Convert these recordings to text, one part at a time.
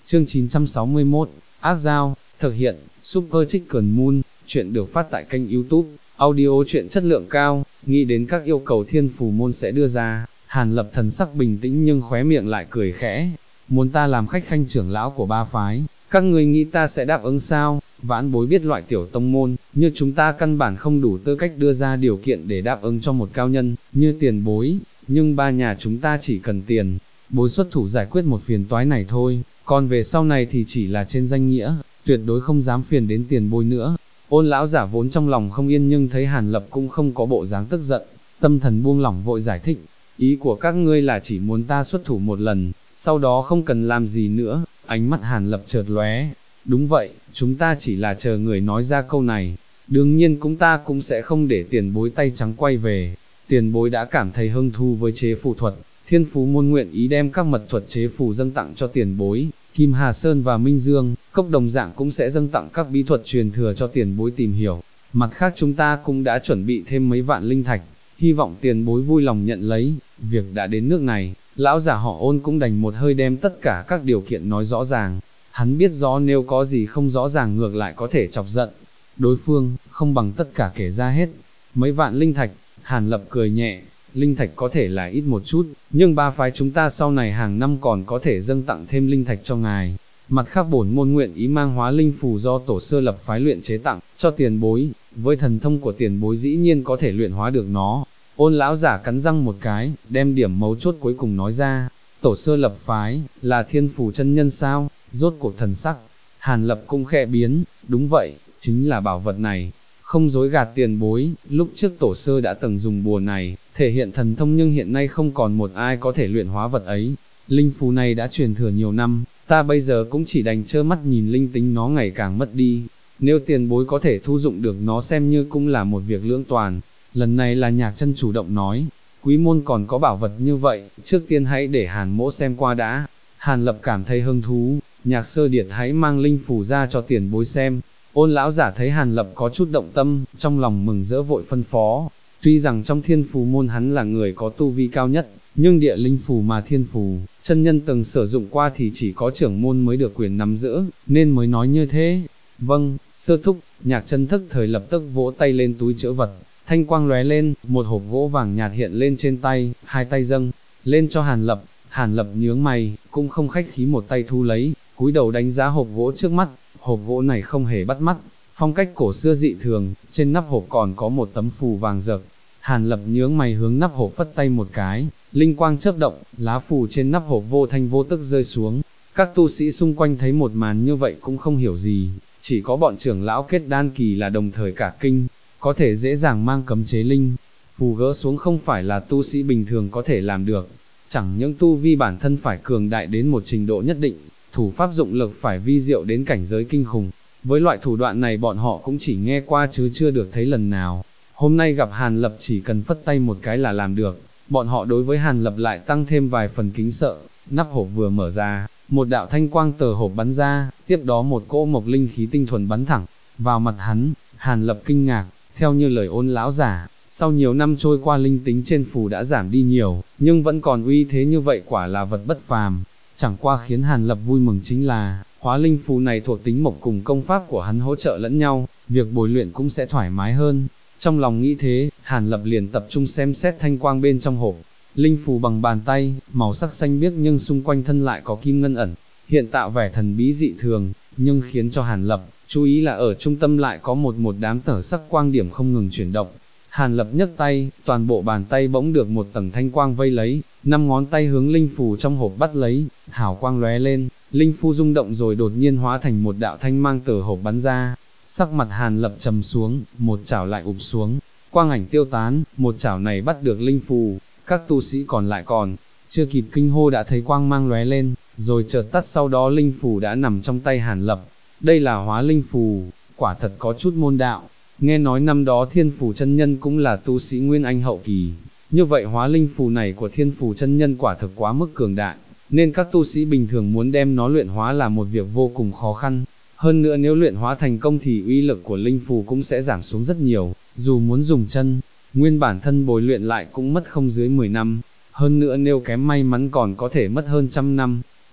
Chương 961, Ác Giao, thực hiện, Super Chicken Moon, chuyện được phát tại kênh YouTube, audio chuyện chất lượng cao, nghĩ đến các yêu cầu thiên phù môn sẽ đưa ra, Hàn Lập thần sắc bình tĩnh nhưng khóe miệng lại cười khẽ, muốn ta làm khách khanh trưởng lão của ba phái, các ngươi nghĩ ta sẽ đáp ứng sao? Vãn bối biết loại tiểu tông môn, như chúng ta căn bản không đủ tư cách đưa ra điều kiện để đáp ứng cho một cao nhân, như tiền bối, nhưng ba nhà chúng ta chỉ cần tiền, bối xuất thủ giải quyết một phiền toái này thôi, còn về sau này thì chỉ là trên danh nghĩa, tuyệt đối không dám phiền đến tiền bối nữa. Ôn lão giả vốn trong lòng không yên nhưng thấy Hàn Lập cũng không có bộ dáng tức giận, tâm thần buông lỏng vội giải thích, ý của các ngươi là chỉ muốn ta xuất thủ một lần, sau đó không cần làm gì nữa. Ánh mắt Hàn Lập chợt lóe, đúng vậy, chúng ta chỉ là chờ người nói ra câu này, đương nhiên ta cũng sẽ không để tiền bối tay trắng quay về, tiền bối đã cảm thấy hứng thú với chế phù thuật, thiên phú môn nguyện ý đem các mật thuật chế phù dâng tặng cho tiền bối, Kim Hà Sơn và Minh Dương, cốc đồng dạng cũng sẽ dâng tặng các bí thuật truyền thừa cho tiền bối tìm hiểu, mặt khác chúng ta cũng đã chuẩn bị thêm mấy vạn linh thạch, hy vọng tiền bối vui lòng nhận lấy, việc đã đến nước này. Lão giả họ Ôn cũng đành một hơi đem tất cả các điều kiện nói rõ ràng, hắn biết rõ nếu có gì không rõ ràng ngược lại có thể chọc giận đối phương, không bằng tất cả kể ra hết. Mấy vạn linh thạch, Hàn Lập cười nhẹ, linh thạch có thể là ít một chút, nhưng ba phái chúng ta sau này hàng năm còn có thể dâng tặng thêm linh thạch cho ngài. Mặt khác bổn môn nguyện ý mang hóa linh phù do tổ sơ lập phái luyện chế tặng cho tiền bối, với thần thông của tiền bối dĩ nhiên có thể luyện hóa được nó. Ôn lão giả cắn răng một cái, đem điểm mấu chốt cuối cùng nói ra, tổ sơ lập phái, là thiên phù chân nhân sao? Rốt cuộc thần sắc, Hàn Lập cũng khẽ biến, đúng vậy, chính là bảo vật này, không dối gạt tiền bối, lúc trước tổ sơ đã từng dùng bùa này, thể hiện thần thông nhưng hiện nay không còn một ai có thể luyện hóa vật ấy, linh phù này đã truyền thừa nhiều năm, ta bây giờ cũng chỉ đành trơ mắt nhìn linh tính nó ngày càng mất đi, nếu tiền bối có thể thu dụng được nó xem như cũng là một việc lưỡng toàn. Lần này là Nhạc Chân chủ động nói, quý môn còn có bảo vật như vậy, trước tiên hãy để Hàn mỗ xem qua đã. Hàn Lập cảm thấy hứng thú, Nhạc Sơ Điệt hãy mang linh phù ra cho tiền bối xem. Ôn lão giả thấy Hàn Lập có chút động tâm, trong lòng mừng rỡ vội phân phó, tuy rằng trong thiên phù môn hắn là người có tu vi cao nhất, nhưng địa linh phù mà thiên phù, chân nhân từng sử dụng qua thì chỉ có trưởng môn mới được quyền nắm giữ, nên mới nói như thế. Vâng, sơ thúc, Nhạc Chân thức thời lập tức vỗ tay lên túi trữ vật. Thanh quang lóe lên, một hộp gỗ vàng nhạt hiện lên trên tay, hai tay dâng lên cho Hàn Lập nhướng mày, cũng không khách khí một tay thu lấy, cúi đầu đánh giá hộp gỗ trước mắt, hộp gỗ này không hề bắt mắt, phong cách cổ xưa dị thường, trên nắp hộp còn có một tấm phù vàng rực. Hàn Lập nhướng mày hướng nắp hộp phất tay một cái, linh quang chớp động, lá phù trên nắp hộp vô thanh vô tức rơi xuống. Các tu sĩ xung quanh thấy một màn như vậy cũng không hiểu gì, chỉ có bọn trưởng lão kết đan kỳ là đồng thời cả kinh. Có thể dễ dàng mang cấm chế linh phù gỡ xuống không phải là tu sĩ bình thường có thể làm được, chẳng những tu vi bản thân phải cường đại đến một trình độ nhất định, thủ pháp dụng lực phải vi diệu đến cảnh giới kinh khủng, với loại thủ đoạn này bọn họ cũng chỉ nghe qua chứ chưa được thấy lần nào, hôm nay gặp Hàn Lập chỉ cần phất tay một cái là làm được, bọn họ đối với Hàn Lập lại tăng thêm vài phần kính sợ. Nắp hộp vừa mở ra, một đạo thanh quang từ hộp bắn ra, tiếp đó một cỗ mộc linh khí tinh thuần bắn thẳng vào mặt hắn. Hàn Lập kinh ngạc, theo như lời Ôn lão giả, sau nhiều năm trôi qua linh tính trên phù đã giảm đi nhiều, nhưng vẫn còn uy thế như vậy quả là vật bất phàm. Chẳng qua khiến Hàn Lập vui mừng chính là, hóa linh phù này thuộc tính mộc cùng công pháp của hắn hỗ trợ lẫn nhau, việc bồi luyện cũng sẽ thoải mái hơn. Trong lòng nghĩ thế, Hàn Lập liền tập trung xem xét thanh quang bên trong hộp. Linh phù bằng bàn tay, màu sắc xanh biếc nhưng xung quanh thân lại có kim ngân ẩn, hiện tạo vẻ thần bí dị thường, nhưng khiến cho Hàn Lập chú ý là ở trung tâm lại có một đám tở sắc quang điểm không ngừng chuyển động. Hàn Lập nhấc tay, toàn bộ bàn tay bỗng được một tầng thanh quang vây lấy, 5 ngón tay hướng linh phù trong hộp bắt lấy, hào quang lóe lên, linh phù rung động rồi đột nhiên hóa thành một đạo thanh mang từ hộp bắn ra. Sắc mặt Hàn Lập trầm xuống, một chảo lại ụp xuống, quang ảnh tiêu tán, một chảo này bắt được linh phù, các tu sĩ còn lại còn chưa kịp kinh hô đã thấy quang mang lóe lên, rồi chợt tắt, sau đó linh phù đã nằm trong tay Hàn Lập. Đây là hóa linh phù, quả thật có chút môn đạo, nghe nói năm đó thiên phù chân nhân cũng là tu sĩ nguyên anh hậu kỳ, như vậy hóa linh phù này của thiên phù chân nhân quả thực quá mức cường đại, nên các tu sĩ bình thường muốn đem nó luyện hóa là một việc vô cùng khó khăn, hơn nữa nếu luyện hóa thành công thì uy lực của linh phù cũng sẽ giảm xuống rất nhiều, dù muốn dùng chân nguyên bản thân bồi luyện lại cũng mất không dưới 10 năm, hơn nữa nếu kém may mắn còn có thể mất hơn trăm năm.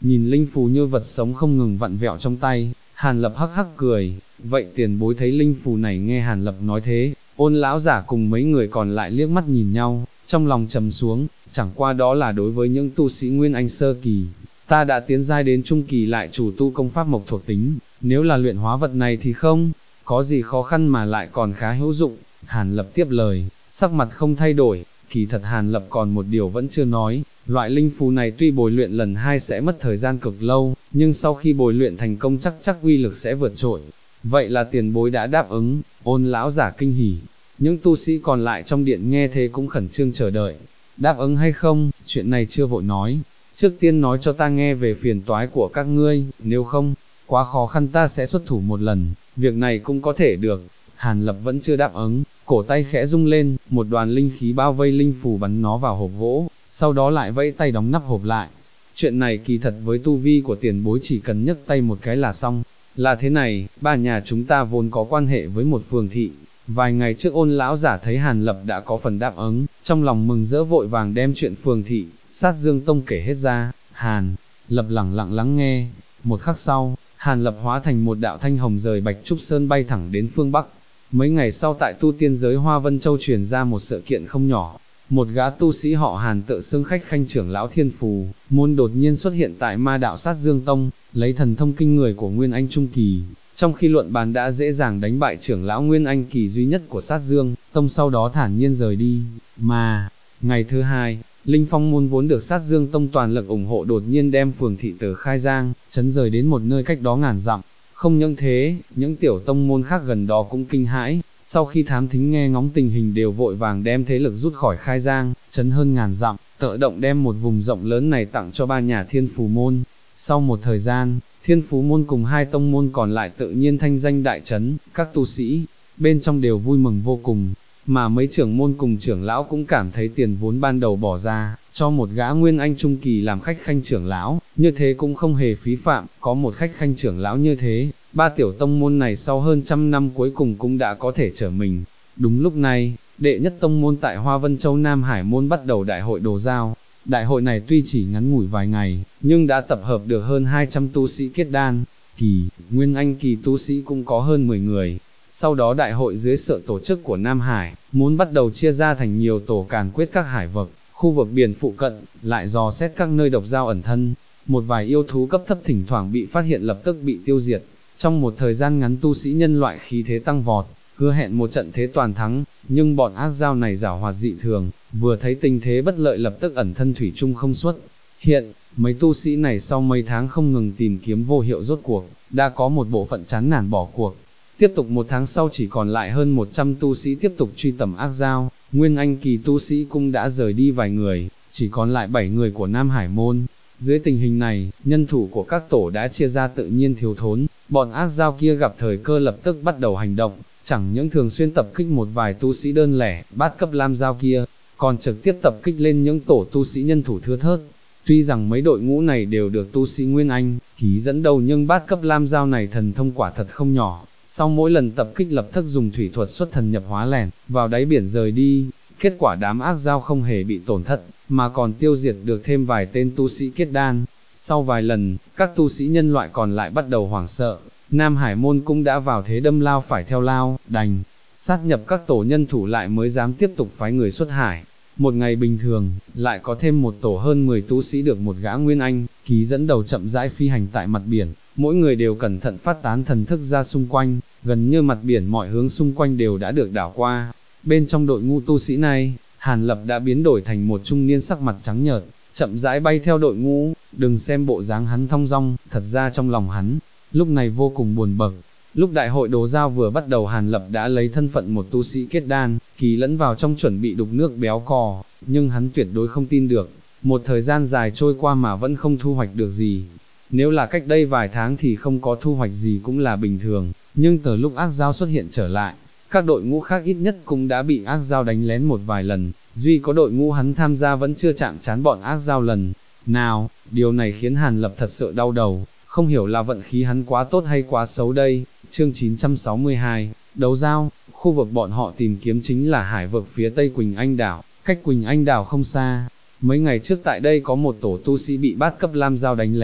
nhìn linh phù như vật sống không ngừng vặn vẹo trong tay, Hàn Lập hắc hắc cười, vậy tiền bối thấy linh phù này. Nghe Hàn Lập nói thế, Ôn lão giả cùng mấy người còn lại liếc mắt nhìn nhau, trong lòng trầm xuống, chẳng qua đó là đối với những tu sĩ Nguyên Anh sơ kỳ, ta đã tiến giai đến trung kỳ lại chủ tu công pháp mộc thuộc tính, nếu là luyện hóa vật này thì không có gì khó khăn mà lại còn khá hữu dụng. Hàn Lập tiếp lời, sắc mặt không thay đổi, kỳ thật Hàn Lập còn một điều vẫn chưa nói, loại linh phù này tuy bồi luyện lần 2 sẽ mất thời gian cực lâu, nhưng sau khi bồi luyện thành công chắc uy lực sẽ vượt trội. Vậy là tiền bối đã đáp ứng. Ôn lão giả kinh hỉ, những tu sĩ còn lại trong điện nghe thế cũng khẩn trương chờ đợi. Đáp ứng hay không, chuyện này chưa vội nói, trước tiên nói cho ta nghe về phiền toái của các ngươi, nếu không, quá khó khăn ta sẽ xuất thủ một lần, việc này cũng có thể được. Hàn Lập vẫn chưa đáp ứng, cổ tay khẽ rung lên, một đoàn linh khí bao vây linh phù bắn nó vào hộp gỗ, sau đó lại vẫy tay đóng nắp hộp lại. Chuyện này kỳ thật với tu vi của tiền bối chỉ cần nhấc tay một cái là xong. Là thế này, ba nhà chúng ta vốn có quan hệ với một phường thị. Vài ngày trước Ôn lão giả thấy Hàn Lập đã có phần đáp ứng, trong lòng mừng rỡ vội vàng đem chuyện phường thị, Sát Dương Tông kể hết ra. Hàn Lập lẳng lặng lắng nghe. Một khắc sau, Hàn Lập hóa thành một đạo thanh hồng rời Bạch Trúc Sơn bay thẳng đến phương Bắc. Mấy ngày sau tại tu tiên giới Hoa Vân Châu truyền ra một sự kiện không nhỏ. Một gã tu sĩ họ Hàn tự xưng khách khanh trưởng lão Thiên Phù môn đột nhiên xuất hiện tại ma đạo Sát Dương Tông, lấy thần thông kinh người của Nguyên Anh Trung Kỳ, trong khi luận bàn đã dễ dàng đánh bại trưởng lão Nguyên Anh Kỳ duy nhất của Sát Dương Tông, sau đó thản nhiên rời đi. Mà, ngày thứ hai, Linh Phong môn vốn được Sát Dương Tông toàn lực ủng hộ đột nhiên đem phường thị từ Khai Giang, trấn rời đến một nơi cách đó ngàn dặm. Không những thế, những tiểu tông môn khác gần đó cũng kinh hãi, sau khi thám thính nghe ngóng tình hình đều vội vàng đem thế lực rút khỏi Khai Giang, trấn hơn ngàn dặm, tự động đem một vùng rộng lớn này tặng cho ba nhà Thiên Phù môn. Sau một thời gian, Thiên Phú môn cùng hai tông môn còn lại tự nhiên thanh danh đại trấn, các tu sĩ bên trong đều vui mừng vô cùng, mà mấy trưởng môn cùng trưởng lão cũng cảm thấy tiền vốn ban đầu bỏ ra, cho một gã Nguyên Anh Trung Kỳ làm khách khanh trưởng lão, như thế cũng không hề phí phạm. Có một khách khanh trưởng lão như thế, ba tiểu tông môn này sau hơn 100 năm cuối cùng cũng đã có thể trở mình. Đúng lúc này, đệ nhất tông môn tại Hoa Vân Châu Nam Hải môn bắt đầu đại hội đồ giao. Đại hội này tuy chỉ ngắn ngủi vài ngày, nhưng đã tập hợp được hơn 200 tu sĩ kết đan kỳ, Nguyên Anh Kỳ tu sĩ cũng có hơn 10 người. Sau đó đại hội dưới sự tổ chức của Nam Hải, muốn bắt đầu chia ra thành nhiều tổ càn quyết các hải vực, khu vực biển phụ cận, lại dò xét các nơi độc giao ẩn thân. Một vài yêu thú cấp thấp thỉnh thoảng bị phát hiện lập tức bị tiêu diệt. Trong một thời gian ngắn tu sĩ nhân loại khí thế tăng vọt, hứa hẹn một trận thế toàn thắng, nhưng bọn ác giao này giảo hoạt dị thường, vừa thấy tình thế bất lợi lập tức ẩn thân thủy chung không xuất. Hiện, mấy tu sĩ này sau mấy tháng không ngừng tìm kiếm vô hiệu rốt cuộc, đã có một bộ phận chán nản bỏ cuộc. Tiếp tục một tháng sau chỉ còn lại hơn 100 tu sĩ tiếp tục truy tầm ác giao, Nguyên Anh Kỳ tu sĩ cũng đã rời đi vài người, chỉ còn lại 7 người của Nam Hải môn. Dưới tình hình này, nhân thủ của các tổ đã chia ra tự nhiên thiếu thốn, bọn ác giao kia gặp thời cơ lập tức bắt đầu hành động, chẳng những thường xuyên tập kích một vài tu sĩ đơn lẻ, bát cấp lam giao kia, còn trực tiếp tập kích lên những tổ tu sĩ nhân thủ thưa thớt. Tuy rằng mấy đội ngũ này đều được tu sĩ Nguyên Anh Kỳ dẫn đầu nhưng bát cấp lam giao này thần thông quả thật không nhỏ, sau mỗi lần tập kích lập tức dùng thủy thuật xuất thần nhập hóa lẻn vào đáy biển rời đi. Kết quả đám ác giao không hề bị tổn thất, mà còn tiêu diệt được thêm vài tên tu sĩ kết đan. Sau vài lần, các tu sĩ nhân loại còn lại bắt đầu hoảng sợ, Nam Hải môn cũng đã vào thế đâm lao phải theo lao, đành sát nhập các tổ nhân thủ lại mới dám tiếp tục phái người xuất hải. Một ngày bình thường, lại có thêm một tổ hơn 10 tu sĩ được một gã Nguyên Anh Kỳ dẫn đầu chậm rãi phi hành tại mặt biển, mỗi người đều cẩn thận phát tán thần thức ra xung quanh, gần như mặt biển mọi hướng xung quanh đều đã được đảo qua. Bên trong đội ngũ tu sĩ này, Hàn Lập đã biến đổi thành một trung niên sắc mặt trắng nhợt, chậm rãi bay theo đội ngũ. Đừng xem bộ dáng hắn thong dong, thật ra trong lòng hắn lúc này vô cùng buồn bực. Lúc đại hội đồ giao vừa bắt đầu Hàn Lập đã lấy thân phận một tu sĩ kết đan kỳ lẫn vào trong chuẩn bị đục nước béo cò, nhưng hắn tuyệt đối không tin được, một thời gian dài trôi qua mà vẫn không thu hoạch được gì. Nếu là cách đây vài tháng thì không có thu hoạch gì cũng là bình thường, nhưng từ lúc ác giao xuất hiện trở lại, các đội ngũ khác ít nhất cũng đã bị ác giao đánh lén một vài lần, duy có đội ngũ hắn tham gia vẫn chưa chạm trán bọn ác giao lần nào. Điều này khiến Hàn Lập thật sự đau đầu, không hiểu là vận khí hắn quá tốt hay quá xấu đây. Chương 962, đấu giao. Khu vực bọn họ tìm kiếm chính là hải vực phía tây Quỳnh Anh đảo, cách Quỳnh Anh đảo không xa. Mấy ngày trước tại đây có một tổ tu sĩ bị bát cấp lam giao đánh lén,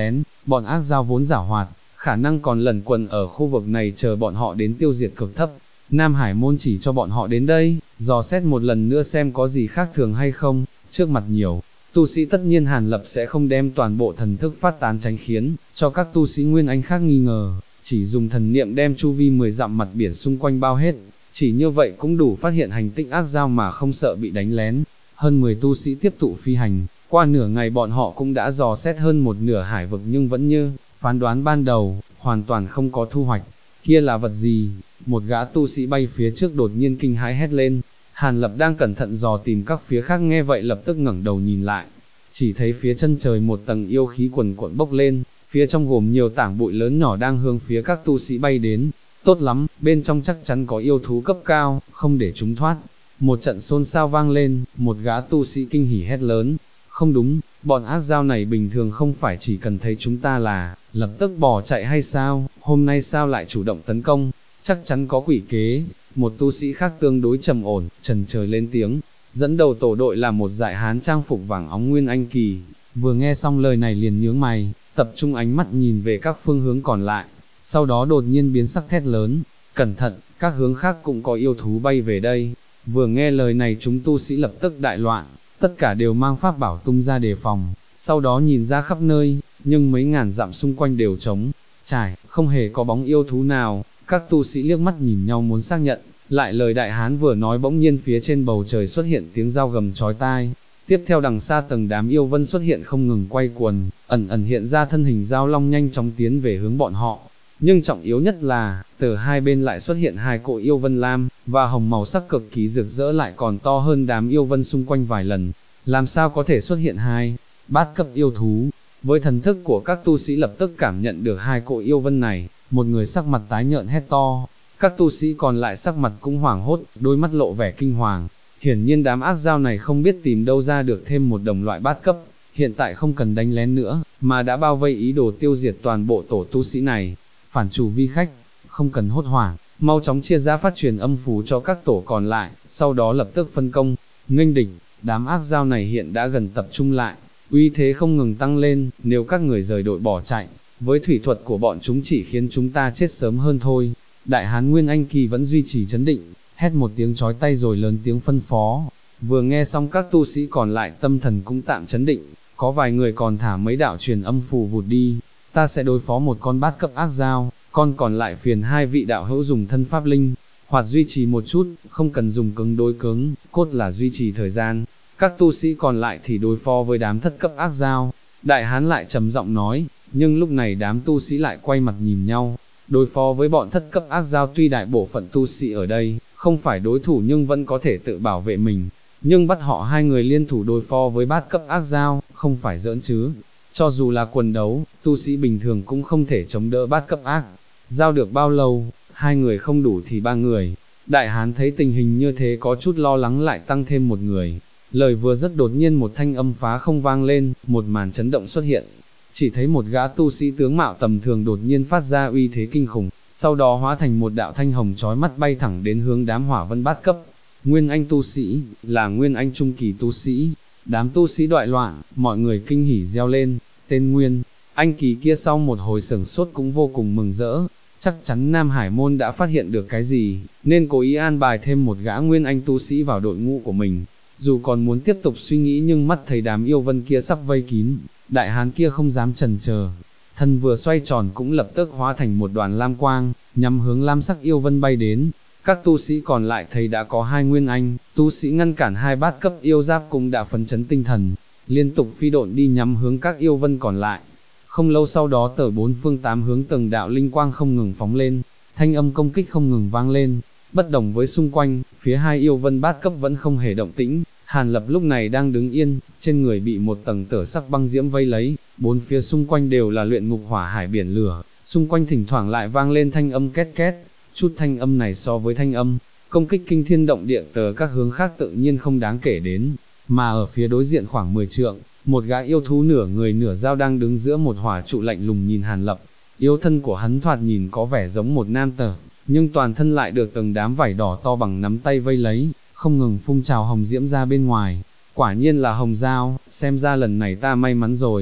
bọn ác dao vốn giảo hoạt, khả năng còn lẩn quẩn ở khu vực này chờ bọn họ đến tiêu diệt cực thấp. Nam Hải môn chỉ cho bọn họ đến đây, dò xét một lần nữa xem có gì khác thường hay không, trước mặt nhiều. Tu sĩ tất nhiên Hàn Lập sẽ không đem toàn bộ thần thức phát tán tránh khiến, cho các tu sĩ Nguyên Anh khác nghi ngờ, chỉ dùng thần niệm đem chu vi 10 dặm mặt biển xung quanh bao hết, chỉ như vậy cũng đủ phát hiện hành tích ác dao mà không sợ bị đánh lén. Hơn 10 tu sĩ tiếp tục phi hành, qua nửa ngày bọn họ cũng đã dò xét hơn một nửa hải vực nhưng vẫn như phán đoán ban đầu, hoàn toàn không có thu hoạch. Kia là vật gì? Một gã tu sĩ bay phía trước đột nhiên kinh hãi hét lên. Hàn Lập đang cẩn thận dò tìm các phía khác nghe vậy lập tức ngẩng đầu nhìn lại, chỉ thấy phía chân trời một tầng yêu khí quần cuộn bốc lên, phía trong gồm nhiều tảng bụi lớn nhỏ đang hướng phía các tu sĩ bay đến. Tốt lắm, bên trong chắc chắn có yêu thú cấp cao, không để chúng thoát. Một trận xôn xao vang lên, một gã tu sĩ kinh hỉ hét lớn. Không đúng, bọn ác dao này bình thường không phải chỉ cần thấy chúng ta là lập tức bỏ chạy hay sao, hôm nay sao lại chủ động tấn công, chắc chắn có quỷ kế. Một tu sĩ khác tương đối trầm ổn, trần trời lên tiếng, dẫn đầu tổ đội là một dại hán trang phục vàng óng Nguyên Anh kỳ, vừa nghe xong lời này liền nhướng mày, tập trung ánh mắt nhìn về các phương hướng còn lại, sau đó đột nhiên biến sắc thét lớn, cẩn thận, các hướng khác cũng có yêu thú bay về đây. Vừa nghe lời này chúng tu sĩ lập tức đại loạn, tất cả đều mang pháp bảo tung ra đề phòng, sau đó nhìn ra khắp nơi, nhưng mấy ngàn dặm xung quanh đều trống trải, không hề có bóng yêu thú nào. Các tu sĩ liếc mắt nhìn nhau muốn xác nhận, lại lời đại hán vừa nói bỗng nhiên phía trên bầu trời xuất hiện tiếng dao gầm chói tai. Tiếp theo đằng xa từng đám yêu vân xuất hiện không ngừng quay cuồng, ẩn ẩn hiện ra thân hình dao long nhanh chóng tiến về hướng bọn họ. Nhưng trọng yếu nhất là, từ hai bên lại xuất hiện hai cỗ yêu vân lam, và hồng màu sắc cực kỳ rực rỡ lại còn to hơn đám yêu vân xung quanh vài lần. Làm sao có thể xuất hiện hai bát cấp yêu thú? Với thần thức của các tu sĩ lập tức cảm nhận được hai cỗ yêu vân này, một người sắc mặt tái nhợt hét to, các tu sĩ còn lại sắc mặt cũng hoảng hốt, đôi mắt lộ vẻ kinh hoàng. Hiển nhiên đám ác dao này không biết tìm đâu ra được thêm một đồng loại bát cấp, hiện tại không cần đánh lén nữa, mà đã bao vây ý đồ tiêu diệt toàn bộ tổ tu sĩ này. Phản chủ vi khách, không cần hốt hoảng, mau chóng chia ra phát truyền âm phù cho các tổ còn lại, sau đó lập tức phân công, nghênh địch. Đám ác dao này hiện đã gần tập trung lại, uy thế không ngừng tăng lên, nếu các người rời đội bỏ chạy, với thủy thuật của bọn chúng chỉ khiến chúng ta chết sớm hơn thôi. Đại hán Nguyên Anh kỳ vẫn duy trì chấn định, hét một tiếng chói tai rồi lớn tiếng phân phó. Vừa nghe xong các tu sĩ còn lại tâm thần cũng tạm chấn định, có vài người còn thả mấy đạo truyền âm phù vụt đi. Ta sẽ đối phó một con bát cấp ác dao, con còn lại phiền hai vị đạo hữu dùng thân pháp linh hoạt duy trì một chút, không cần dùng cứng đối cứng, cốt là duy trì thời gian. Các tu sĩ còn lại thì đối phó với đám thất cấp ác dao. Đại hán lại trầm giọng nói, nhưng lúc này đám tu sĩ lại quay mặt nhìn nhau. Đối phó với bọn thất cấp ác dao tuy đại bộ phận tu sĩ ở đây không phải đối thủ nhưng vẫn có thể tự bảo vệ mình, nhưng bắt họ hai người liên thủ đối phó với bát cấp ác dao, không phải giỡn chứ. Cho dù là quần đấu, tu sĩ bình thường cũng không thể chống đỡ bát cấp ác dao được bao lâu, hai người không đủ thì ba người. Đại hán thấy tình hình như thế có chút lo lắng lại tăng thêm một người. Lời vừa rất đột nhiên một thanh âm phá không vang lên, một màn chấn động xuất hiện. Chỉ thấy một gã tu sĩ tướng mạo tầm thường đột nhiên phát ra uy thế kinh khủng, sau đó hóa thành một đạo thanh hồng chói mắt bay thẳng đến hướng đám hỏa vân bát cấp. Nguyên Anh tu sĩ, là Nguyên Anh trung kỳ tu sĩ. Đám tu sĩ đoại loạn, mọi người kinh hỉ reo lên, tên Nguyên Anh kỳ kia sau một hồi sửng sốt cũng vô cùng mừng rỡ, chắc chắn Nam Hải môn đã phát hiện được cái gì, nên cố ý an bài thêm một gã Nguyên Anh tu sĩ vào đội ngũ của mình. Dù còn muốn tiếp tục suy nghĩ nhưng mắt thấy đám yêu vân kia sắp vây kín, đại hán kia không dám chần chờ, thân vừa xoay tròn cũng lập tức hóa thành một đoàn lam quang, nhằm hướng lam sắc yêu vân bay đến. Các tu sĩ còn lại thấy đã có hai Nguyên Anh tu sĩ ngăn cản hai bát cấp yêu giáp cũng đã phấn chấn tinh thần, liên tục phi độn đi nhắm hướng các yêu vân còn lại. Không lâu sau đó từ bốn phương tám hướng từng đạo linh quang không ngừng phóng lên, thanh âm công kích không ngừng vang lên. Bất đồng với xung quanh, phía hai yêu vân bát cấp vẫn không hề động tĩnh. Hàn Lập lúc này đang đứng yên, trên người bị một tầng tở sắc băng diễm vây lấy, bốn phía xung quanh đều là luyện ngục hỏa hải biển lửa, xung quanh thỉnh thoảng lại vang lên thanh âm két két. Chút thanh âm này so với thanh âm công kích kinh thiên động địa từ các hướng khác tự nhiên không đáng kể đến, mà ở phía đối diện khoảng 10 trượng, một gã yêu thú nửa người nửa dao đang đứng giữa một hỏa trụ lạnh lùng nhìn Hàn Lập. Yêu thân của hắn thoạt nhìn có vẻ giống một nam tử, nhưng toàn thân lại được từng đám vảy đỏ to bằng nắm tay vây lấy, không ngừng phun trào hồng diễm ra bên ngoài. Quả nhiên là hồng dao, xem ra lần này ta may mắn rồi.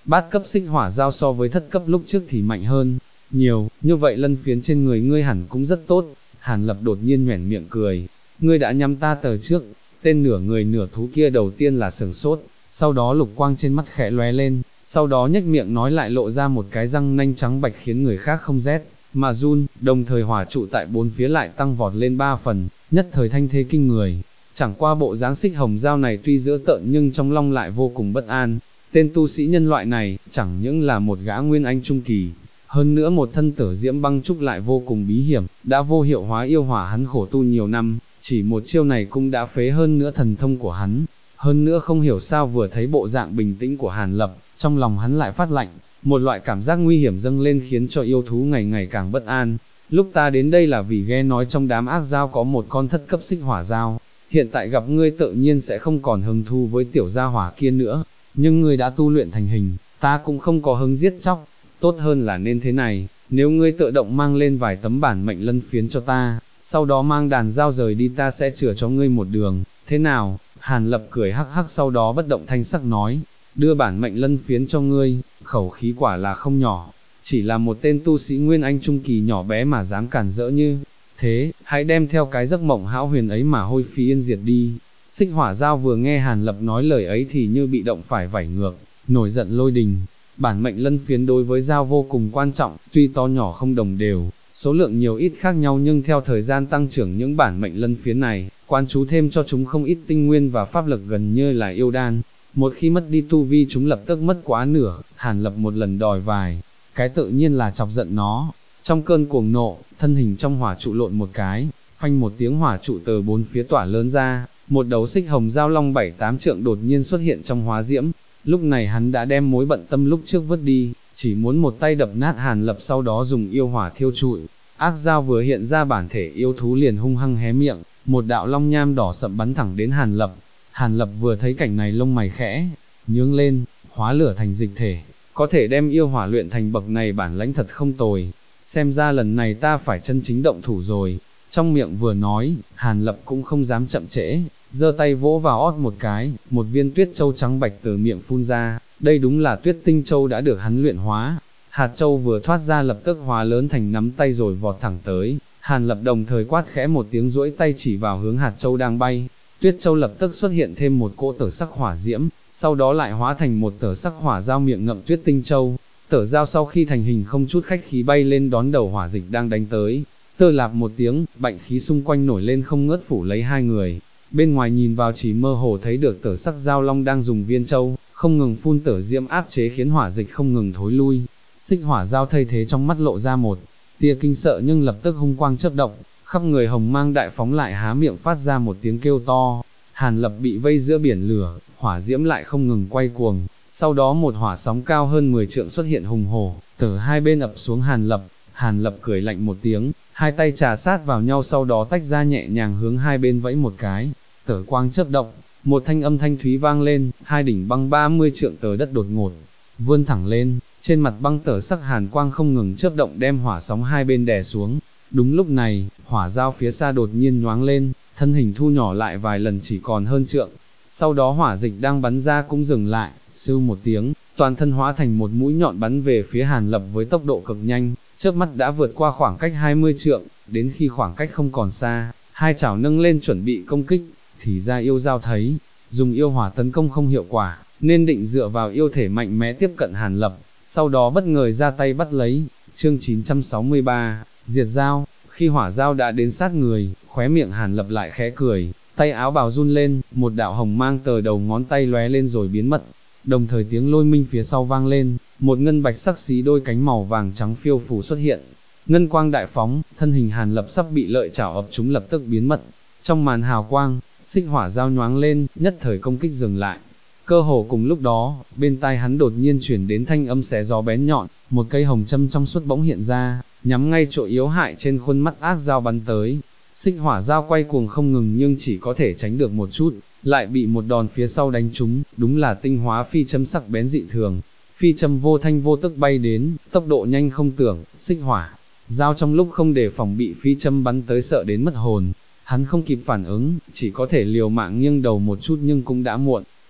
bát cấp xích hỏa dao so với thất cấp lúc trước thì mạnh hơn nhiều, như vậy lân phiến trên người ngươi hẳn cũng rất tốt. Hàn Lập đột nhiên nhoẻn miệng cười, ngươi đã nhắm ta tờ trước. Tên nửa người nửa thú kia đầu tiên là sửng sốt, sau đó lục quang trên mắt khẽ lóe lên, sau đó nhếch miệng nói lại lộ ra một cái răng nanh trắng bạch khiến người khác không rét mà run, đồng thời hỏa trụ tại bốn phía lại tăng vọt lên 3 phần, nhất thời thanh thế kinh người. Chẳng qua bộ dáng xích hồng dao này tuy dữ tợn nhưng trong lòng lại vô cùng bất an. Tên tu sĩ nhân loại này, chẳng những là một gã nguyên anh trung kỳ, hơn nữa một thân tử diễm băng trúc lại vô cùng bí hiểm, đã vô hiệu hóa yêu hỏa hắn khổ tu nhiều năm, chỉ một chiêu này cũng đã phế hơn nữa thần thông của hắn. Hơn nữa không hiểu sao vừa thấy bộ dạng bình tĩnh của Hàn Lập, trong lòng hắn lại phát lạnh, một loại cảm giác nguy hiểm dâng lên khiến cho yêu thú ngày ngày càng bất an. Lúc ta đến đây là vì nghe nói trong đám ác dao có một con thất cấp xích hỏa dao, hiện tại gặp ngươi tự nhiên sẽ không còn hứng thú với tiểu gia hỏa kia nữa, nhưng ngươi đã tu luyện thành hình, ta cũng không có hứng giết chóc, tốt hơn là nên thế này, nếu ngươi tự động mang lên vài tấm bản mệnh lân phiến cho ta, sau đó mang đàn dao rời đi ta sẽ chữa cho ngươi một đường, thế nào? Hàn Lập cười hắc hắc sau đó bất động thanh sắc nói, đưa bản mệnh lân phiến cho ngươi, khẩu khí quả là không nhỏ, chỉ là một tên tu sĩ nguyên anh trung kỳ nhỏ bé mà dám cản rỡ như thế, hãy đem theo cái giấc mộng hão huyền ấy mà hôi phi yên diệt đi. Xích hỏa dao vừa nghe Hàn Lập nói lời ấy thì như bị động phải vảy ngược, nổi giận lôi đình. Bản mệnh lân phiến đối với dao vô cùng quan trọng, tuy to nhỏ không đồng đều, số lượng nhiều ít khác nhau nhưng theo thời gian tăng trưởng những bản mệnh lân phiến này, quan chú thêm cho chúng không ít tinh nguyên và pháp lực gần như là yêu đan. Một khi mất đi tu vi chúng lập tức mất quá nửa. Hàn Lập một lần đòi vài cái tự nhiên là chọc giận nó. Trong cơn cuồng nộ, thân hình trong hỏa trụ lộn một cái, phanh một tiếng hỏa trụ từ bốn phía tỏa lớn ra, một đầu xích hồng dao long 7-8 trượng đột nhiên xuất hiện trong hóa diễm. Lúc này hắn đã đem mối bận tâm lúc trước vứt đi, chỉ muốn một tay đập nát Hàn Lập sau đó dùng yêu hỏa thiêu trụi. Ác dao vừa hiện ra bản thể yêu thú liền hung hăng hé miệng, một đạo long nham đỏ sậm bắn thẳng đến Hàn Lập. Hàn Lập vừa thấy cảnh này lông mày khẽ nhướng lên, hóa lửa thành dịch thể, có thể đem yêu hỏa luyện thành bậc này bản lãnh thật không tồi, xem ra lần này ta phải chân chính động thủ rồi. Trong miệng vừa nói, Hàn Lập cũng không dám chậm trễ, giơ tay vỗ vào ót một cái, một viên tuyết châu trắng bạch từ miệng phun ra, đây đúng là tuyết tinh châu đã được hắn luyện hóa. Hạt châu vừa thoát ra lập tức hóa lớn thành nắm tay rồi vọt thẳng tới. Hàn Lập đồng thời quát khẽ một tiếng duỗi tay chỉ vào hướng hạt châu đang bay. Tuyết châu lập tức xuất hiện thêm một cỗ tở sắc hỏa diễm, sau đó lại hóa thành một tở sắc hỏa dao miệng ngậm tuyết tinh châu. Tở dao sau khi thành hình không chút khách khí bay lên đón đầu hỏa dịch đang đánh tới. Tơ lạp một tiếng, bạnh khí xung quanh nổi lên không ngớt phủ lấy hai người. Bên ngoài nhìn vào chỉ mơ hồ thấy được tở sắc dao long đang dùng viên châu, không ngừng phun tở diễm áp chế khiến hỏa dịch không ngừng thối lui. Xích hỏa dao thay thế trong mắt lộ ra một tia kinh sợ nhưng lập tức hung quang chớp động, khắp người hồng mang đại phóng lại há miệng phát ra một tiếng kêu to. Hàn Lập bị vây giữa biển lửa, hỏa diễm lại không ngừng quay cuồng, sau đó một hỏa sóng cao hơn 10 trượng xuất hiện hùng hổ, từ hai bên ập xuống Hàn Lập. Hàn Lập cười lạnh một tiếng, hai tay trà sát vào nhau sau đó tách ra nhẹ nhàng hướng hai bên vẫy một cái, tở quang chớp động, một thanh âm thanh thúy vang lên, hai đỉnh băng 30 trượng tờ đất đột ngột vươn thẳng lên, trên mặt băng tở sắc hàn quang không ngừng chớp động đem hỏa sóng hai bên đè xuống. Đúng lúc này, hỏa dao phía xa đột nhiên nhoáng lên, thân hình thu nhỏ lại vài lần chỉ còn hơn trượng, sau đó hỏa dịch đang bắn ra cũng dừng lại, sưu một tiếng, toàn thân hóa thành một mũi nhọn bắn về phía Hàn Lập với tốc độ cực nhanh, chớp mắt đã vượt qua khoảng cách 20 trượng, đến khi khoảng cách không còn xa, hai chảo nâng lên chuẩn bị công kích, thì ra yêu dao thấy, dùng yêu hỏa tấn công không hiệu quả, nên định dựa vào yêu thể mạnh mẽ tiếp cận Hàn Lập, sau đó bất ngờ ra tay bắt lấy. Chương 963, diệt dao. Khi hỏa dao đã đến sát người, khóe miệng Hàn Lập lại khẽ cười, tay áo bào run lên, một đạo hồng mang từ đầu ngón tay lóe lên rồi biến mất. Đồng thời tiếng lôi minh phía sau vang lên, một ngân bạch sắc xí đôi cánh màu vàng trắng phiêu phù xuất hiện. Ngân quang đại phóng, thân hình Hàn Lập sắp bị lợi chảo ập chúng lập tức biến mất. Trong màn hào quang, xích hỏa dao nhoáng lên, nhất thời công kích dừng lại. Cơ hồ cùng lúc đó, bên tai hắn đột nhiên chuyển đến thanh âm xé gió bén nhọn, một cây hồng châm trong suốt bỗng hiện ra, nhắm ngay chỗ yếu hại trên khuôn mắt ác dao bắn tới. Xích hỏa dao quay cuồng không ngừng nhưng chỉ có thể tránh được một chút, lại bị một đòn phía sau đánh trúng, đúng là tinh hóa phi châm sắc bén dị thường. Phi châm vô thanh vô tức bay đến, tốc độ nhanh không tưởng, xích hỏa dao trong lúc không đề phòng bị phi châm bắn tới sợ đến mất hồn. Hắn không kịp phản ứng, chỉ có thể liều mạng nghiêng đầu một chút nhưng cũng đã muộn.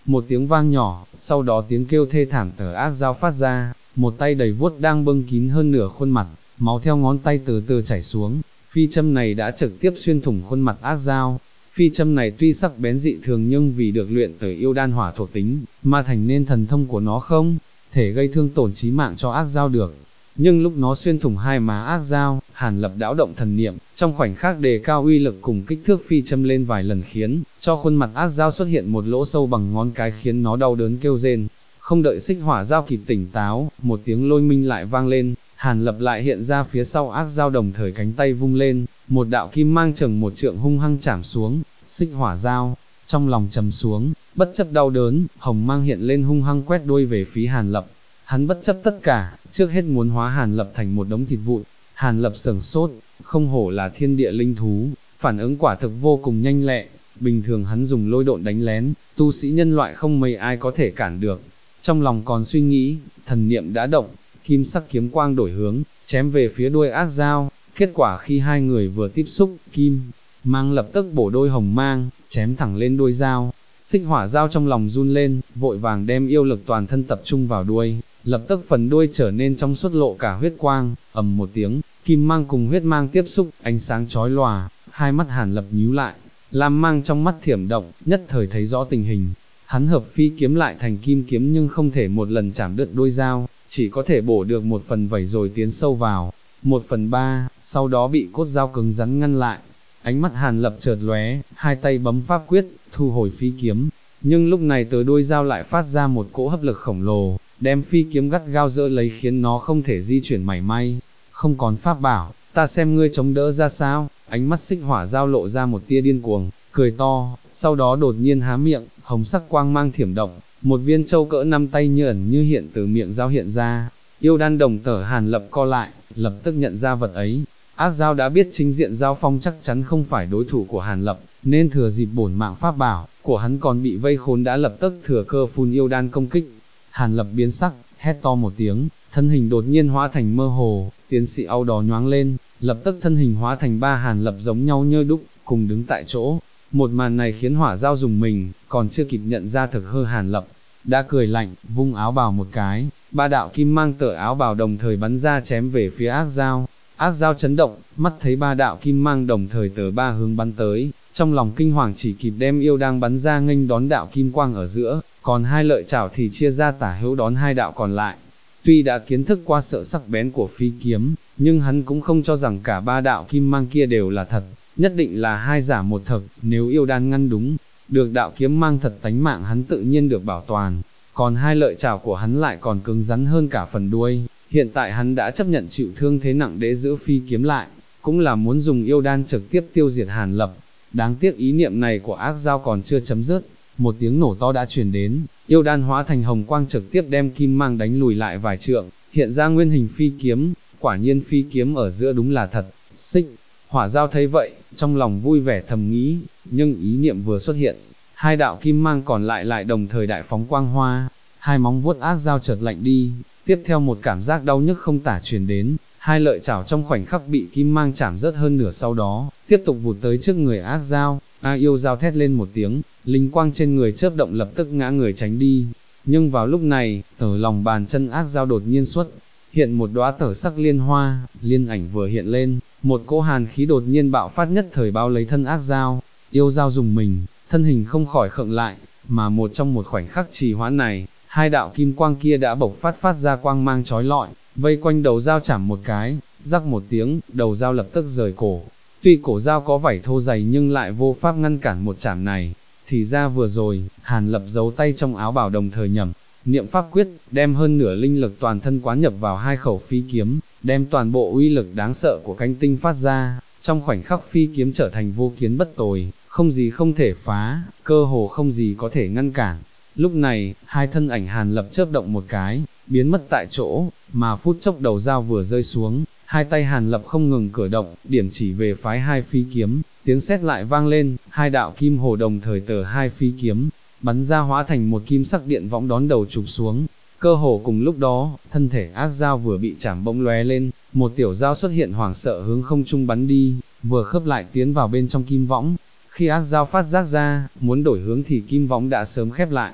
một tiếng vang nhỏ, sau đó tiếng kêu thê thảm tờ ác dao phát ra, một tay đầy vuốt đang bưng kín hơn nửa khuôn mặt, máu theo ngón tay từ từ chảy xuống, phi châm này đã trực tiếp xuyên thủng khuôn mặt ác dao. Phi châm này tuy sắc bén dị thường nhưng vì được luyện tới yêu đan hỏa thuộc tính, mà thành nên thần thông của nó không thể gây thương tổn chí mạng cho ác dao được. Nhưng lúc nó xuyên thủng hai má ác dao, Hàn Lập đãu động thần niệm, trong khoảnh khắc đề cao uy lực cùng kích thước phi châm lên vài lần khiến cho khuôn mặt ác dao xuất hiện một lỗ sâu bằng ngón cái khiến nó đau đớn kêu rên. Không đợi xích hỏa dao kịp tỉnh táo, một tiếng lôi minh lại vang lên, Hàn Lập lại hiện ra phía sau ác dao đồng thời cánh tay vung lên, một đạo kim mang chừng một trượng hung hăng chảm xuống, xích hỏa dao, trong lòng trầm xuống, bất chấp đau đớn, hồng mang hiện lên hung hăng quét đuôi về phía Hàn Lập. Hắn bất chấp tất cả, trước hết muốn hóa Hàn Lập thành một đống thịt vụn. Hàn Lập sửng sốt, không hổ là thiên địa linh thú, phản ứng quả thực vô cùng nhanh lẹ, bình thường hắn dùng lôi độn đánh lén, tu sĩ nhân loại không mấy ai có thể cản được. Trong lòng còn suy nghĩ, thần niệm đã động, kim sắc kiếm quang đổi hướng, chém về phía đuôi ác dao, kết quả khi hai người vừa tiếp xúc, kim mang lập tức bổ đôi hồng mang, chém thẳng lên đuôi dao. Xích hỏa dao trong lòng run lên, vội vàng đem yêu lực toàn thân tập trung vào đuôi, lập tức phần đuôi trở nên trong suốt lộ cả huyết quang, ầm một tiếng, kim mang cùng huyết mang tiếp xúc, ánh sáng chói lòa, hai mắt Hàn Lập nhíu lại, lam mang trong mắt thiểm động, nhất thời thấy rõ tình hình. Hắn hợp phi kiếm lại thành kim kiếm nhưng không thể một lần chảm đứt đuôi dao, chỉ có thể bổ được 1/7 rồi tiến sâu vào, 1/3, sau đó bị cốt dao cứng rắn ngăn lại. Ánh mắt Hàn Lập chợt lóe, hai tay bấm pháp quyết, thu hồi phi kiếm, nhưng lúc này từ đuôi dao lại phát ra một cỗ hấp lực khổng lồ, đem phi kiếm gắt gao giữ lấy khiến nó không thể di chuyển mảy may. Không còn pháp bảo, ta xem ngươi chống đỡ ra sao. Ánh mắt xích hỏa dao lộ ra một tia điên cuồng, cười to, sau đó đột nhiên há miệng, hồng sắc quang mang thiểm động, một viên châu cỡ 5 tay như ẩn như hiện từ miệng dao hiện ra. Yêu đan đồng tử Hàn Lập co lại, lập tức nhận ra vật ấy. Ác dao đã biết chính diện giao phong chắc chắn không phải đối thủ của Hàn Lập, nên thừa dịp bổn mạng pháp bảo của hắn còn bị vây khốn đã lập tức thừa cơ phun yêu đan công kích. Hàn Lập biến sắc, hét to một tiếng, thân hình đột nhiên hóa thành mơ hồ, tiến sĩ áo đỏ nhoáng lên, lập tức thân hình hóa thành ba Hàn Lập giống nhau như đúc, cùng đứng tại chỗ. Một màn này khiến hỏa dao dùng mình, còn chưa kịp nhận ra thực hư Hàn Lập, đã cười lạnh, vung áo bào một cái, ba đạo kim mang tở áo bào đồng thời bắn ra chém về phía ác dao. Ác dao chấn động, mắt thấy ba đạo kim mang đồng thời từ ba hướng bắn tới, trong lòng kinh hoàng chỉ kịp đem yêu đang bắn ra nghênh đón đạo kim quang ở giữa, còn hai lợi chảo thì chia ra tả hữu đón hai đạo còn lại. Tuy đã kiến thức qua sự sắc bén của phi kiếm, nhưng hắn cũng không cho rằng cả ba đạo kim mang kia đều là thật, nhất định là hai giả một thực. Nếu yêu đan ngăn đúng được đạo kiếm mang thật, tánh mạng hắn tự nhiên được bảo toàn, còn hai lợi chảo của hắn lại còn cứng rắn hơn cả phần đuôi. Hiện tại hắn đã chấp nhận chịu thương thế nặng để giữ phi kiếm lại, cũng là muốn dùng yêu đan trực tiếp tiêu diệt Hàn Lập. Đáng tiếc ý niệm này của ác dao còn chưa chấm dứt, một tiếng nổ to đã truyền đến, yêu đan hóa thành hồng quang trực tiếp đem kim mang đánh lùi lại vài trượng, hiện ra nguyên hình phi kiếm. Quả nhiên phi kiếm ở giữa đúng là thật. Xích hỏa dao thấy vậy, trong lòng vui vẻ thầm nghĩ, nhưng ý niệm vừa xuất hiện, hai đạo kim mang còn lại lại đồng thời đại phóng quang hoa, hai móng vuốt ác dao chợt lạnh đi. Tiếp theo một cảm giác đau nhức không tả truyền đến, hai lợi chảo trong khoảnh khắc bị kim mang chảm rớt hơn nửa, sau đó tiếp tục vụt tới trước người ác dao. Yêu dao thét lên một tiếng, linh quang trên người chớp động lập tức ngã người tránh đi. Nhưng vào lúc này, từ lòng bàn chân ác dao đột nhiên xuất hiện một đóa tở sắc liên hoa, liên ảnh vừa hiện lên, một cỗ hàn khí đột nhiên bạo phát nhất thời bao lấy thân ác dao. Yêu dao dùng mình, thân hình không khỏi khựng lại, mà trong một khoảnh khắc trì hoãn này, hai đạo kim quang kia đã bộc phát ra quang mang chói lọi, vây quanh đầu dao chảm một cái, rắc một tiếng, đầu dao lập tức rời cổ. Tuy cổ dao có vảy thô dày nhưng lại vô pháp ngăn cản một chảm này. Thì ra vừa rồi, Hàn Lập giấu tay trong áo bào đồng thời nhẩm niệm pháp quyết, đem hơn nửa linh lực toàn thân quán nhập vào hai khẩu phi kiếm, đem toàn bộ uy lực đáng sợ của canh tinh phát ra. Trong khoảnh khắc phi kiếm trở thành vô kiến bất tồi, không gì không thể phá, cơ hồ không gì có thể ngăn cản. Lúc này, hai thân ảnh Hàn Lập chớp động một cái, biến mất tại chỗ, mà phút chốc đầu dao vừa rơi xuống, hai tay Hàn Lập không ngừng cử động, điểm chỉ về phái hai phi kiếm, tiếng sét lại vang lên, hai đạo kim hồ đồng thời từ hai phi kiếm, bắn ra hóa thành một kim sắc điện võng đón đầu chụp xuống. Cơ hồ cùng lúc đó, thân thể ác dao vừa bị chảm bỗng lóe lên, một tiểu dao xuất hiện hoảng sợ hướng không trung bắn đi, vừa khớp lại tiến vào bên trong kim võng. Khi ác dao phát giác ra, muốn đổi hướng thì kim võng đã sớm khép lại.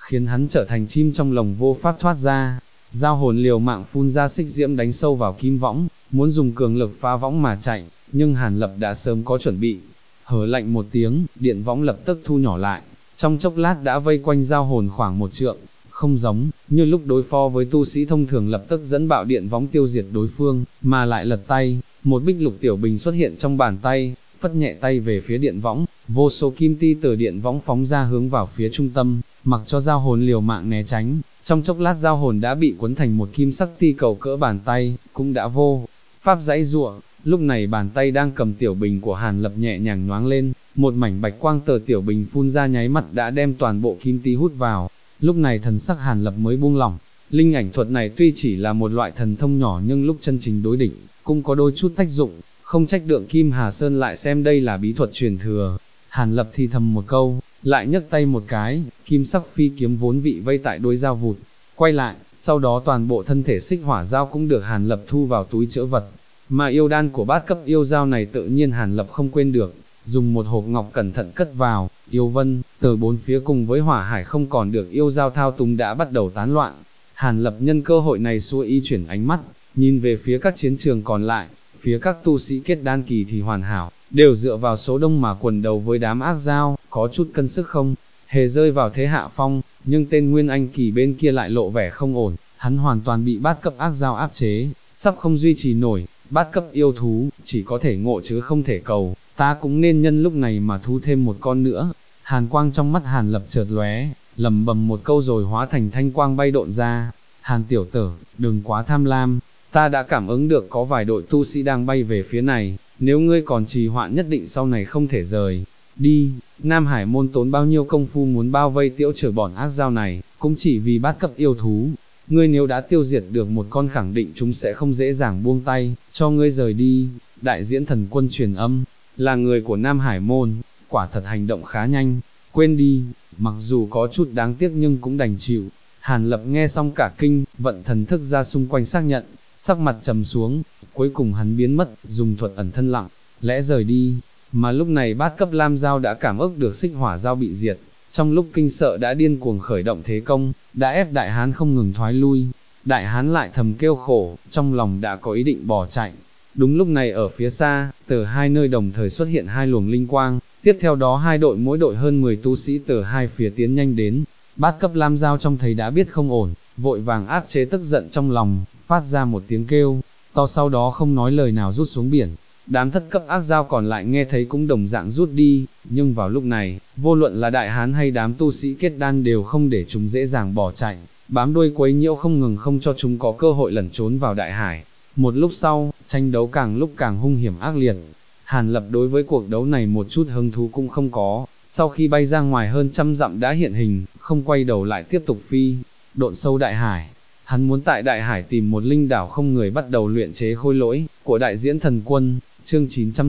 khiến hắn trở thành chim trong lồng vô pháp thoát ra. Giao hồn liều mạng phun ra xích diễm đánh sâu vào kim võng, muốn dùng cường lực phá võng mà chạy, nhưng Hàn Lập đã sớm có chuẩn bị. Hở lạnh một tiếng, điện võng lập tức thu nhỏ lại, trong chốc lát đã vây quanh giao hồn khoảng 1 trượng, không giống như lúc đối phó với tu sĩ thông thường lập tức dẫn bạo điện võng tiêu diệt đối phương, mà lại lật tay, một bích lục tiểu bình xuất hiện trong bàn tay, phất nhẹ tay về phía điện võng, vô số kim ti từ điện võng phóng ra hướng vào phía trung tâm, mặc cho giao hồn liều mạng né tránh, trong chốc lát giao hồn đã bị cuốn thành một kim sắc ti cầu cỡ bàn tay, cũng đã vô pháp giãy giụa. Lúc này bàn tay đang cầm tiểu bình của Hàn Lập nhẹ nhàng nhoáng lên, một mảnh bạch quang từ tiểu bình phun ra nháy mắt đã đem toàn bộ kim ti hút vào. Lúc này thần sắc Hàn Lập mới buông lỏng. Linh ảnh thuật này tuy chỉ là một loại thần thông nhỏ nhưng lúc chân chính đối địch, cũng có đôi chút tác dụng, không trách Đượng Kim Hà Sơn lại xem đây là bí thuật truyền thừa. Hàn Lập thì thầm một câu, lại nhấc tay một cái, kim sắc phi kiếm vốn vị vây tại đuôi dao vụt, quay lại, sau đó toàn bộ thân thể xích hỏa dao cũng được Hàn Lập thu vào túi trữ vật. Mà yêu đan của bát cấp yêu dao này tự nhiên Hàn Lập không quên được, dùng một hộp ngọc cẩn thận cất vào. Yêu vân, từ bốn phía cùng với hỏa hải không còn được yêu dao thao túng đã bắt đầu tán loạn. Hàn Lập nhân cơ hội này xua y chuyển ánh mắt, nhìn về phía các chiến trường còn lại, phía các tu sĩ kết đan kỳ thì hoàn hảo, đều dựa vào số đông mà quần đầu với đám ác dao, có chút cân sức không hề rơi vào thế hạ phong, nhưng tên Nguyên Anh kỳ bên kia lại lộ vẻ không ổn, hắn hoàn toàn bị bát cấp ác dao áp chế, sắp không duy trì nổi. Bát cấp yêu thú, chỉ có thể ngộ chứ không thể cầu, ta cũng nên nhân lúc này mà thu thêm một con nữa. Hàn quang trong mắt Hàn Lập chợt lóe, lầm bầm một câu rồi hóa thành thanh quang bay độn ra. Hàn tiểu tử, đừng quá tham lam, ta đã cảm ứng được có vài đội tu sĩ đang bay về phía này, nếu ngươi còn trì hoãn nhất định sau này không thể rời đi. Nam Hải môn tốn bao nhiêu công phu muốn bao vây tiễu trở bọn ác dao này, cũng chỉ vì bát cấp yêu thú. Ngươi nếu đã tiêu diệt được một con khẳng định chúng sẽ không dễ dàng buông tay, cho ngươi rời đi. Đại diễn thần quân truyền âm, là người của Nam Hải môn, quả thật hành động khá nhanh, quên đi, mặc dù có chút đáng tiếc nhưng cũng đành chịu. Hàn Lập nghe xong cả kinh, vận thần thức ra xung quanh xác nhận, sắc mặt trầm xuống, cuối cùng hắn biến mất, dùng thuật ẩn thân lặng lẽ rời đi. Mà lúc này bát cấp lam dao đã cảm ứng được xích hỏa dao bị diệt, trong lúc kinh sợ đã điên cuồng khởi động thế công, đã ép đại hán không ngừng thoái lui. Đại hán lại thầm kêu khổ, trong lòng đã có ý định bỏ chạy. Đúng lúc này ở phía xa, từ hai nơi đồng thời xuất hiện hai luồng linh quang, tiếp theo đó hai đội mỗi đội hơn 10 tu sĩ từ hai phía tiến nhanh đến. Bát cấp lam dao trông thấy đã biết không ổn, vội vàng áp chế tức giận trong lòng, phát ra một tiếng kêu to, sau đó không nói lời nào rút xuống biển. Đám thất cấp ác dao còn lại nghe thấy cũng đồng dạng rút đi, nhưng vào lúc này, vô luận là đại hán hay đám tu sĩ kết đan đều không để chúng dễ dàng bỏ chạy, bám đuôi quấy nhiễu không ngừng không cho chúng có cơ hội lẩn trốn vào đại hải. Một lúc sau, tranh đấu càng lúc càng hung hiểm ác liệt. Hàn Lập đối với cuộc đấu này một chút hứng thú cũng không có, sau khi bay ra ngoài hơn 100 dặm đã hiện hình, không quay đầu lại tiếp tục phi, độn sâu đại hải. Hắn muốn tại đại hải tìm một linh đảo không người bắt đầu luyện chế khôi lỗi của đại diễn thần quân. Chương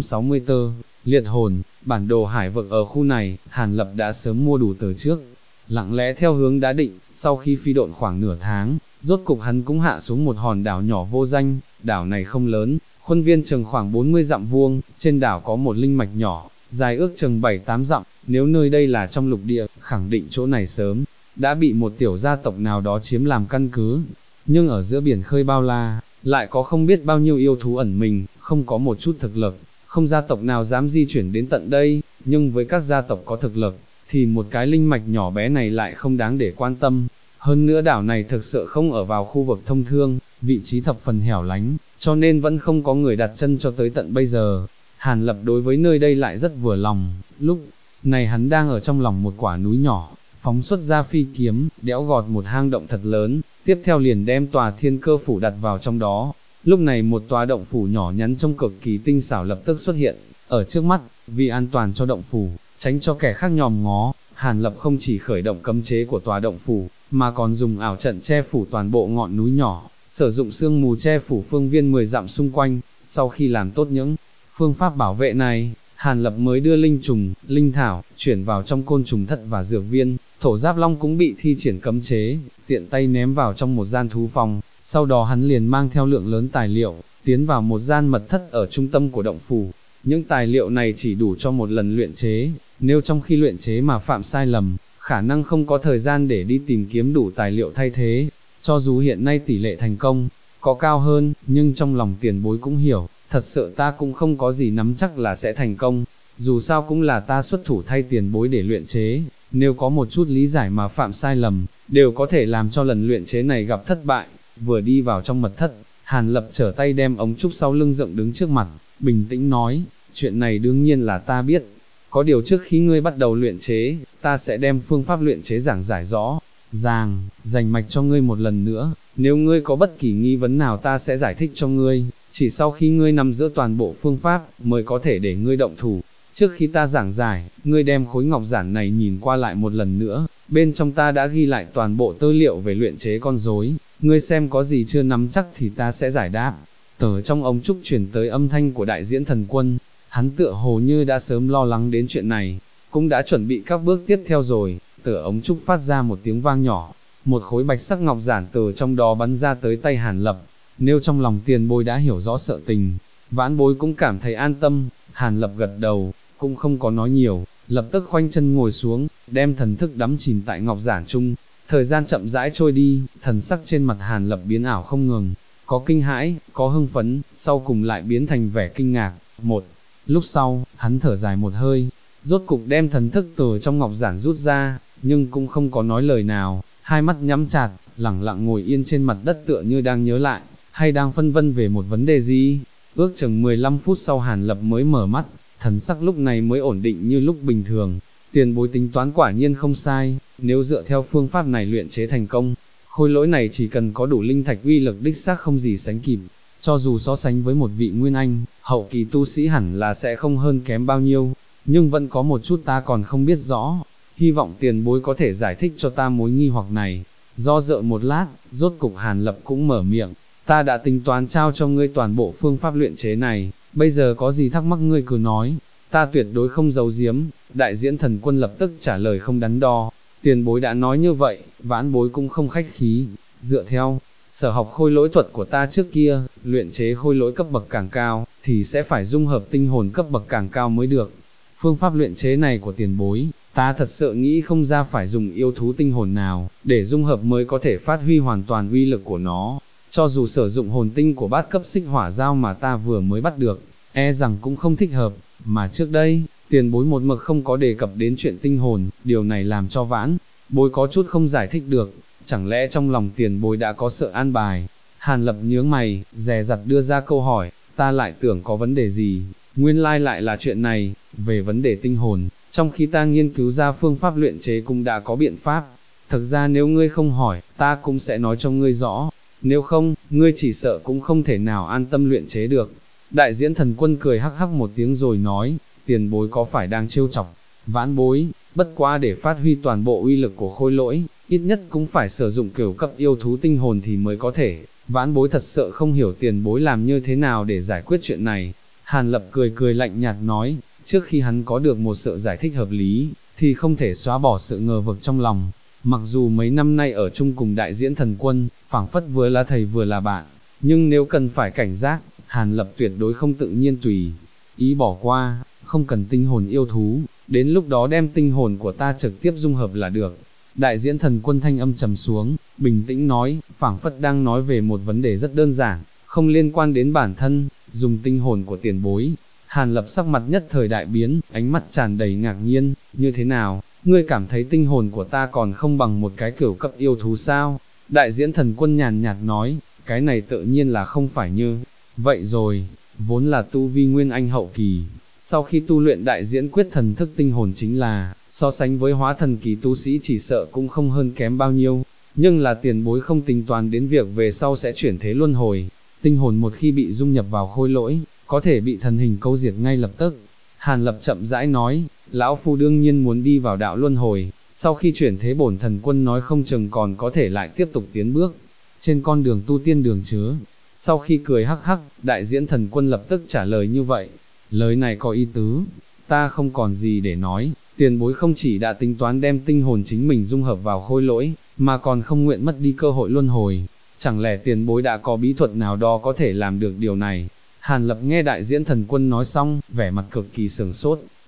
964, liệt hồn, bản đồ hải vực ở khu này, Hàn Lập đã sớm mua đủ từ trước, lặng lẽ theo hướng đã định, sau khi phi độn khoảng nửa tháng, rốt cục hắn cũng hạ xuống một hòn đảo nhỏ vô danh. Đảo này không lớn, khuôn viên chừng khoảng 40 dặm vuông, trên đảo có một linh mạch nhỏ, dài ước chừng 7-8 dặm, nếu nơi đây là trong lục địa, khẳng định chỗ này sớm đã bị một tiểu gia tộc nào đó chiếm làm căn cứ. Nhưng ở giữa biển khơi bao la, lại có không biết bao nhiêu yêu thú ẩn mình, không có một chút thực lực, không gia tộc nào dám di chuyển đến tận đây, nhưng với các gia tộc có thực lực, thì một cái linh mạch nhỏ bé này lại không đáng để quan tâm. Hơn nữa đảo này thực sự không ở vào khu vực thông thương, vị trí thập phần hẻo lánh, cho nên vẫn không có người đặt chân cho tới tận bây giờ. Hàn Lập đối với nơi đây lại rất vừa lòng, lúc này hắn đang ở trong lòng một quả núi nhỏ, phóng xuất ra phi kiếm, đẽo gọt một hang động thật lớn, tiếp theo liền đem tòa thiên cơ phủ đặt vào trong đó. Lúc này một tòa động phủ nhỏ nhắn trông cực kỳ tinh xảo lập tức xuất hiện ở trước mắt. Vì an toàn cho động phủ, tránh cho kẻ khác nhòm ngó, Hàn Lập không chỉ khởi động cấm chế của tòa động phủ, mà còn dùng ảo trận che phủ toàn bộ ngọn núi nhỏ, sử dụng sương mù che phủ phương viên 10 dặm xung quanh. Sau khi làm tốt những phương pháp bảo vệ này, Hàn Lập mới đưa linh trùng, linh thảo, chuyển vào trong côn trùng thất và dược viên. Thổ Giáp Long cũng bị thi triển cấm chế, tiện tay ném vào trong một gian thú phòng, sau đó hắn liền mang theo lượng lớn tài liệu, tiến vào một gian mật thất ở trung tâm của động phủ. Những tài liệu này chỉ đủ cho một lần luyện chế, nếu trong khi luyện chế mà phạm sai lầm, khả năng không có thời gian để đi tìm kiếm đủ tài liệu thay thế, cho dù hiện nay tỷ lệ thành công có cao hơn, nhưng trong lòng tiền bối cũng hiểu, thật sự ta cũng không có gì nắm chắc là sẽ thành công, dù sao cũng là ta xuất thủ thay tiền bối để luyện chế, nếu có một chút lý giải mà phạm sai lầm, đều có thể làm cho lần luyện chế này gặp thất bại. Vừa đi vào trong mật thất, Hàn Lập trở tay đem ống trúc sau lưng dựng đứng trước mặt, bình tĩnh nói, chuyện này đương nhiên là ta biết, có điều trước khi ngươi bắt đầu luyện chế, ta sẽ đem phương pháp luyện chế giảng giải rõ ràng, rành mạch cho ngươi một lần nữa, nếu ngươi có bất kỳ nghi vấn nào ta sẽ giải thích cho ngươi, chỉ sau khi ngươi nắm giữ toàn bộ phương pháp, mới có thể để ngươi động thủ. Trước khi ta giảng giải, ngươi đem khối ngọc giản này nhìn qua lại một lần nữa, bên trong ta đã ghi lại toàn bộ tư liệu về luyện chế con rối, ngươi xem có gì chưa nắm chắc thì ta sẽ giải đáp. Từ trong ống trúc truyền tới âm thanh của đại diễn thần quân, hắn tựa hồ như đã sớm lo lắng đến chuyện này, cũng đã chuẩn bị các bước tiếp theo rồi. Từ ống trúc phát ra một tiếng vang nhỏ, một khối bạch sắc ngọc giản từ trong đó bắn ra tới tay Hàn Lập. Nếu trong lòng tiền bối đã hiểu rõ sự tình, vãn bối cũng cảm thấy an tâm. Hàn Lập gật đầu, cũng không có nói nhiều, lập tức khoanh chân ngồi xuống, đem thần thức đắm chìm tại ngọc giản chung. Thời gian chậm rãi trôi đi, thần sắc trên mặt Hàn Lập biến ảo không ngừng, có kinh hãi, có hưng phấn, sau cùng lại biến thành vẻ kinh ngạc. Một lúc sau, hắn thở dài một hơi, rốt cục đem thần thức từ trong ngọc giản rút ra, nhưng cũng không có nói lời nào, hai mắt nhắm chặt, lẳng lặng ngồi yên trên mặt đất tựa như đang nhớ lại, hay đang phân vân về một vấn đề gì. Ước chừng 15 phút sau Hàn Lập mới mở mắt, thần sắc lúc này mới ổn định như lúc bình thường. Tiền bối tính toán quả nhiên không sai, nếu dựa theo phương pháp này luyện chế thành công, khối lỗi này chỉ cần có đủ linh thạch uy lực đích xác không gì sánh kịp, cho dù so sánh với một vị nguyên anh, hậu kỳ tu sĩ hẳn là sẽ không hơn kém bao nhiêu, nhưng vẫn có một chút ta còn không biết rõ, hy vọng tiền bối có thể giải thích cho ta mối nghi hoặc này. Do dự một lát, rốt cục Hàn Lập cũng mở miệng, ta đã tính toán trao cho ngươi toàn bộ phương pháp luyện chế này, bây giờ có gì thắc mắc ngươi cứ nói, ta tuyệt đối không giấu giếm. Đại diễn thần quân lập tức trả lời không đắn đo, tiền bối đã nói như vậy, vãn bối cũng không khách khí, dựa theo sở học khôi lỗi thuật của ta trước kia, luyện chế khôi lỗi cấp bậc càng cao, thì sẽ phải dung hợp tinh hồn cấp bậc càng cao mới được. Phương pháp luyện chế này của tiền bối, ta thật sự nghĩ không ra phải dùng yêu thú tinh hồn nào, để dung hợp mới có thể phát huy hoàn toàn uy lực của nó. Cho dù sử dụng hồn tinh của bát cấp xích hỏa dao mà ta vừa mới bắt được, e rằng cũng không thích hợp, mà trước đây, tiền bối một mực không có đề cập đến chuyện tinh hồn, điều này làm cho vãn bối có chút không giải thích được, chẳng lẽ trong lòng tiền bối đã có sợ an bài. Hàn Lập nhướng mày, dè dặt đưa ra câu hỏi, ta lại tưởng có vấn đề gì, nguyên lai lại là chuyện này. Về vấn đề tinh hồn, trong khi ta nghiên cứu ra phương pháp luyện chế cũng đã có biện pháp, thực ra nếu ngươi không hỏi, ta cũng sẽ nói cho ngươi rõ, nếu không, ngươi chỉ sợ cũng không thể nào an tâm luyện chế được. Đại diễn thần quân cười hắc hắc một tiếng rồi nói, tiền bối có phải đang trêu chọc vãn bối, bất quá để phát huy toàn bộ uy lực của khôi lỗi, ít nhất cũng phải sử dụng kiểu cấp yêu thú tinh hồn thì mới có thể, vãn bối thật sự không hiểu tiền bối làm như thế nào để giải quyết chuyện này. Hàn Lập cười cười lạnh nhạt nói, trước khi hắn có được một sự giải thích hợp lý, thì không thể xóa bỏ sự ngờ vực trong lòng. Mặc dù mấy năm nay ở chung cùng đại diễn thần quân, phảng phất vừa là thầy vừa là bạn, nhưng nếu cần phải cảnh giác, Hàn Lập tuyệt đối không tự nhiên tùy ý bỏ qua, không cần tinh hồn yêu thú, đến lúc đó đem tinh hồn của ta trực tiếp dung hợp là được. Đại diễn thần quân thanh âm trầm xuống, bình tĩnh nói, phảng phất đang nói về một vấn đề rất đơn giản, không liên quan đến bản thân, dùng tinh hồn của tiền bối. Hàn Lập sắc mặt nhất thời đại biến, ánh mắt tràn đầy ngạc nhiên, như thế nào, ngươi cảm thấy tinh hồn của ta còn không bằng một cái kiểu cấp yêu thú sao? Đại diễn thần quân nhàn nhạt nói, cái này tự nhiên là không phải như vậy rồi, vốn là tu vi nguyên anh hậu kỳ, sau khi tu luyện đại diễn quyết thần thức tinh hồn chính là, so sánh với hóa thần kỳ tu sĩ chỉ sợ cũng không hơn kém bao nhiêu, nhưng là tiền bối không tính toán đến việc về sau sẽ chuyển thế luân hồi, tinh hồn một khi bị dung nhập vào khôi lỗi, có thể bị thần hình câu diệt ngay lập tức. Hàn Lập chậm rãi nói, lão phu đương nhiên muốn đi vào đạo luân hồi, sau khi chuyển thế bổn thần quân nói không chừng còn có thể lại tiếp tục tiến bước, trên con đường tu tiên đường chứa. Sau khi cười hắc hắc, đại diễn thần quân lập tức trả lời như vậy, lời này có ý tứ, ta không còn gì để nói, tiền bối không chỉ đã tính toán đem tinh hồn chính mình dung hợp vào khôi lỗi, mà còn không nguyện mất đi cơ hội luân hồi, chẳng lẽ tiền bối đã có bí thuật nào đó có thể làm được điều này? Hàn Lập nghe đại diễn thần quân nói xong, vẻ mặt cực kỳ sửng sốt,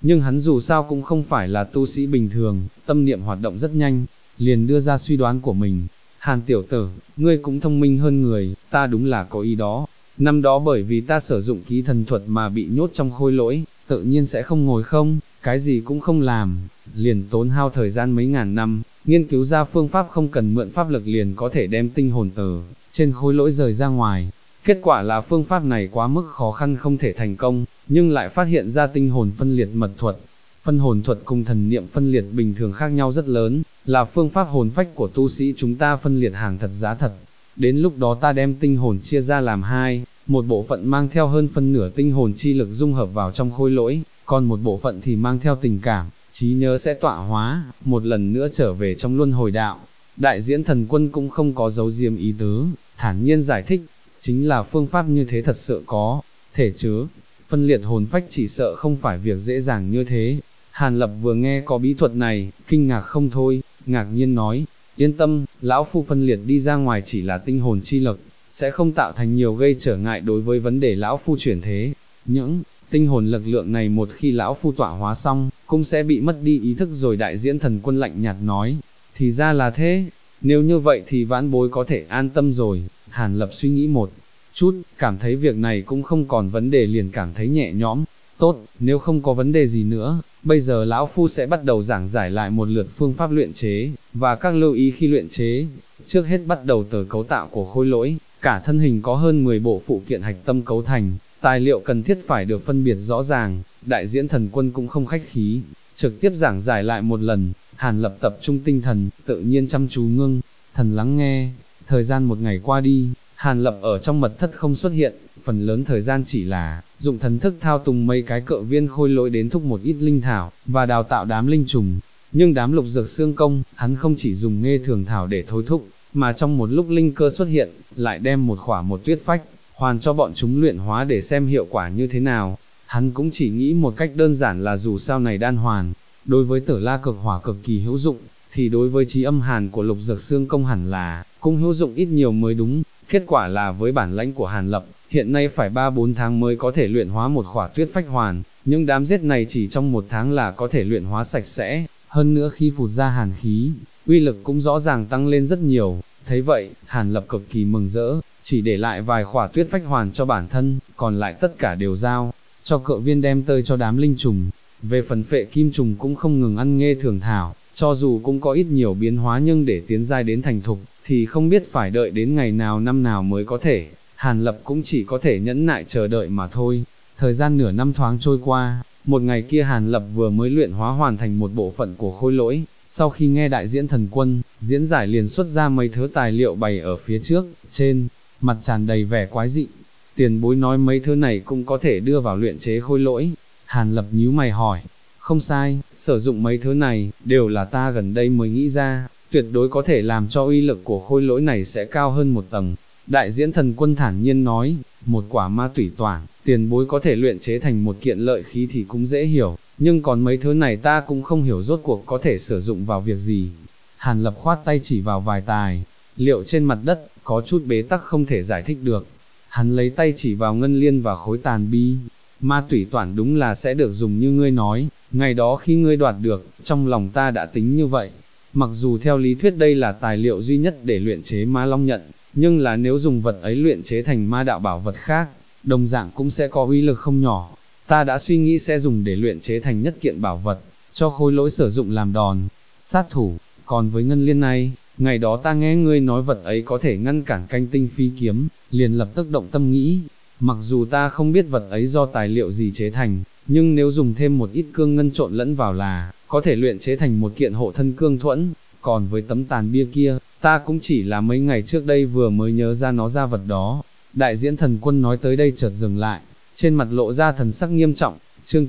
nhưng hắn dù sao cũng không phải là tu sĩ bình thường, tâm niệm hoạt động rất nhanh, liền đưa ra suy đoán của mình. Hàn tiểu tử, ngươi cũng thông minh hơn người, ta đúng là có ý đó. Năm đó bởi vì ta sử dụng ký thần thuật mà bị nhốt trong khôi lỗi, tự nhiên sẽ không ngồi không, cái gì cũng không làm, liền tốn hao thời gian mấy ngàn năm, nghiên cứu ra phương pháp không cần mượn pháp lực liền có thể đem tinh hồn từ trên khôi lỗi rời ra ngoài. Kết quả là phương pháp này quá mức khó khăn không thể thành công, nhưng lại phát hiện ra tinh hồn phân liệt mật thuật. Phân hồn thuật cùng thần niệm phân liệt bình thường khác nhau rất lớn, là phương pháp hồn phách của tu sĩ chúng ta phân liệt hàng thật giá thật. Đến lúc đó ta đem tinh hồn chia ra làm hai, một bộ phận mang theo hơn phân nửa tinh hồn chi lực dung hợp vào trong khôi lỗi, còn một bộ phận thì mang theo tình cảm, trí nhớ sẽ tọa hóa, một lần nữa trở về trong luân hồi đạo. Đại diễn thần quân cũng không có giấu diếm ý tứ, thản nhiên giải thích, chính là phương pháp như thế thật sự có thể chứ, phân liệt hồn phách chỉ sợ không phải việc dễ dàng như thế. Hàn Lập vừa nghe có bí thuật này, kinh ngạc không thôi, ngạc nhiên nói, yên tâm, lão phu phân liệt đi ra ngoài chỉ là tinh hồn chi lực, sẽ không tạo thành nhiều gây trở ngại đối với vấn đề lão phu chuyển thế. Những tinh hồn lực lượng này một khi lão phu tọa hóa xong, cũng sẽ bị mất đi ý thức rồi. Đại diễn thần quân lạnh nhạt nói, thì ra là thế, nếu như vậy thì vãn bối có thể an tâm rồi. Hàn Lập suy nghĩ một chút, cảm thấy việc này cũng không còn vấn đề liền cảm thấy nhẹ nhõm. Tốt, nếu không có vấn đề gì nữa, bây giờ lão phu sẽ bắt đầu giảng giải lại một lượt phương pháp luyện chế, và các lưu ý khi luyện chế. Trước hết bắt đầu từ cấu tạo của khôi lỗi, cả thân hình có hơn 10 bộ phụ kiện hạch tâm cấu thành, tài liệu cần thiết phải được phân biệt rõ ràng. Đại diễn thần quân cũng không khách khí, trực tiếp giảng giải lại một lần. Hàn Lập tập trung tinh thần, tự nhiên chăm chú ngưng thần lắng nghe. Thời gian một ngày qua đi, Hàn Lập ở trong mật thất không xuất hiện, phần lớn thời gian chỉ là dụng thần thức thao túng mấy cái cự viên khôi lỗi đến thúc một ít linh thảo, và đào tạo đám linh trùng. Nhưng đám lục dược xương công, hắn không chỉ dùng nghê thường thảo để thôi thúc, mà trong một lúc linh cơ xuất hiện, lại đem một khỏa một tuyết phách, hoàn cho bọn chúng luyện hóa để xem hiệu quả như thế nào. Hắn cũng chỉ nghĩ một cách đơn giản là dù sao này đan hoàn, đối với Tử La cực hỏa cực kỳ hữu dụng, thì đối với trí âm hàn của lục dược xương công hẳn là cũng hữu dụng ít nhiều mới đúng. Kết quả là với bản lãnh của Hàn Lập, hiện nay phải 3-4 tháng mới có thể luyện hóa một khỏa tuyết phách hoàn, nhưng đám giết này chỉ trong 1 tháng là có thể luyện hóa sạch sẽ, hơn nữa khi phụt ra hàn khí, uy lực cũng rõ ràng tăng lên rất nhiều. Thấy vậy, Hàn Lập cực kỳ mừng rỡ, chỉ để lại vài khỏa tuyết phách hoàn cho bản thân, còn lại tất cả đều giao cho cự viên đem tơi cho đám linh trùng. Về phần phệ kim trùng cũng không ngừng ăn nghê thường thảo, cho dù cũng có ít nhiều biến hóa nhưng để tiến giai đến thành thục, thì không biết phải đợi đến ngày nào năm nào mới có thể. Hàn Lập cũng chỉ có thể nhẫn nại chờ đợi mà thôi. Thời gian nửa năm thoáng trôi qua, một ngày kia Hàn Lập vừa mới luyện hóa hoàn thành một bộ phận của khôi lỗi, sau khi nghe đại diễn thần quân diễn giải liền xuất ra mấy thứ tài liệu bày ở phía trước, trên mặt tràn đầy vẻ quái dị. Tiền bối nói mấy thứ này cũng có thể đưa vào luyện chế khôi lỗi. Hàn Lập nhíu mày hỏi, không sai, sử dụng mấy thứ này, đều là ta gần đây mới nghĩ ra, tuyệt đối có thể làm cho uy lực của khôi lỗi này sẽ cao hơn một tầng. Đại diễn thần quân thản nhiên nói, một quả ma tủy toản, tiền bối có thể luyện chế thành một kiện lợi khí thì cũng dễ hiểu, nhưng còn mấy thứ này ta cũng không hiểu rốt cuộc có thể sử dụng vào việc gì. Hàn Lập khoát tay chỉ vào vài tài liệu trên mặt đất, có chút bế tắc không thể giải thích được. Hắn lấy tay chỉ vào ngân liên và khối tàn bi, ma tủy toản đúng là sẽ được dùng như ngươi nói, ngày đó khi ngươi đoạt được, trong lòng ta đã tính như vậy. Mặc dù theo lý thuyết đây là tài liệu duy nhất để luyện chế ma long nhận, nhưng là nếu dùng vật ấy luyện chế thành ma đạo bảo vật khác, đồng dạng cũng sẽ có uy lực không nhỏ. Ta đã suy nghĩ sẽ dùng để luyện chế thành nhất kiện bảo vật, cho khôi lỗi sử dụng làm đòn sát thủ. Còn với ngân liên này, ngày đó ta nghe ngươi nói vật ấy có thể ngăn cản canh tinh phi kiếm, liền lập tức động tâm nghĩ. Mặc dù ta không biết vật ấy do tài liệu gì chế thành, nhưng nếu dùng thêm một ít cương ngân trộn lẫn vào là có thể luyện chế thành một kiện hộ thân cương thuẫn. Còn với tấm tàn bia kia, ta cũng chỉ là mấy ngày trước đây vừa mới nhớ ra nó ra vật đó. Đại diễn thần quân nói tới đây chợt dừng lại, trên mặt lộ ra thần sắc nghiêm trọng. Chương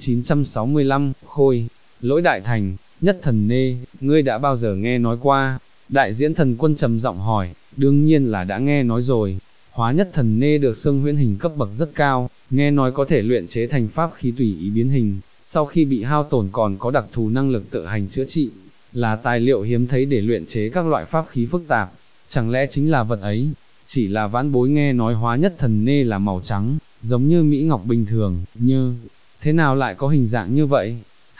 965, khôi lỗi đại thành, nhất thần nê, ngươi đã bao giờ nghe nói qua? Đại diễn thần quân trầm giọng hỏi, đương nhiên là đã nghe nói rồi. Hóa nhất thần nê được xưng huyễn hình cấp bậc rất cao, nghe nói có thể luyện chế thành pháp khí tùy ý biến hình, sau khi bị hao tổn còn có đặc thù năng lực tự hành chữa trị, là tài liệu hiếm thấy để luyện chế các loại pháp khí phức tạp. Chẳng lẽ chính là vật ấy? Chỉ là vãn bối nghe nói hóa nhất thần nê là màu trắng, giống như mỹ ngọc bình thường, như thế nào lại có hình dạng như vậy?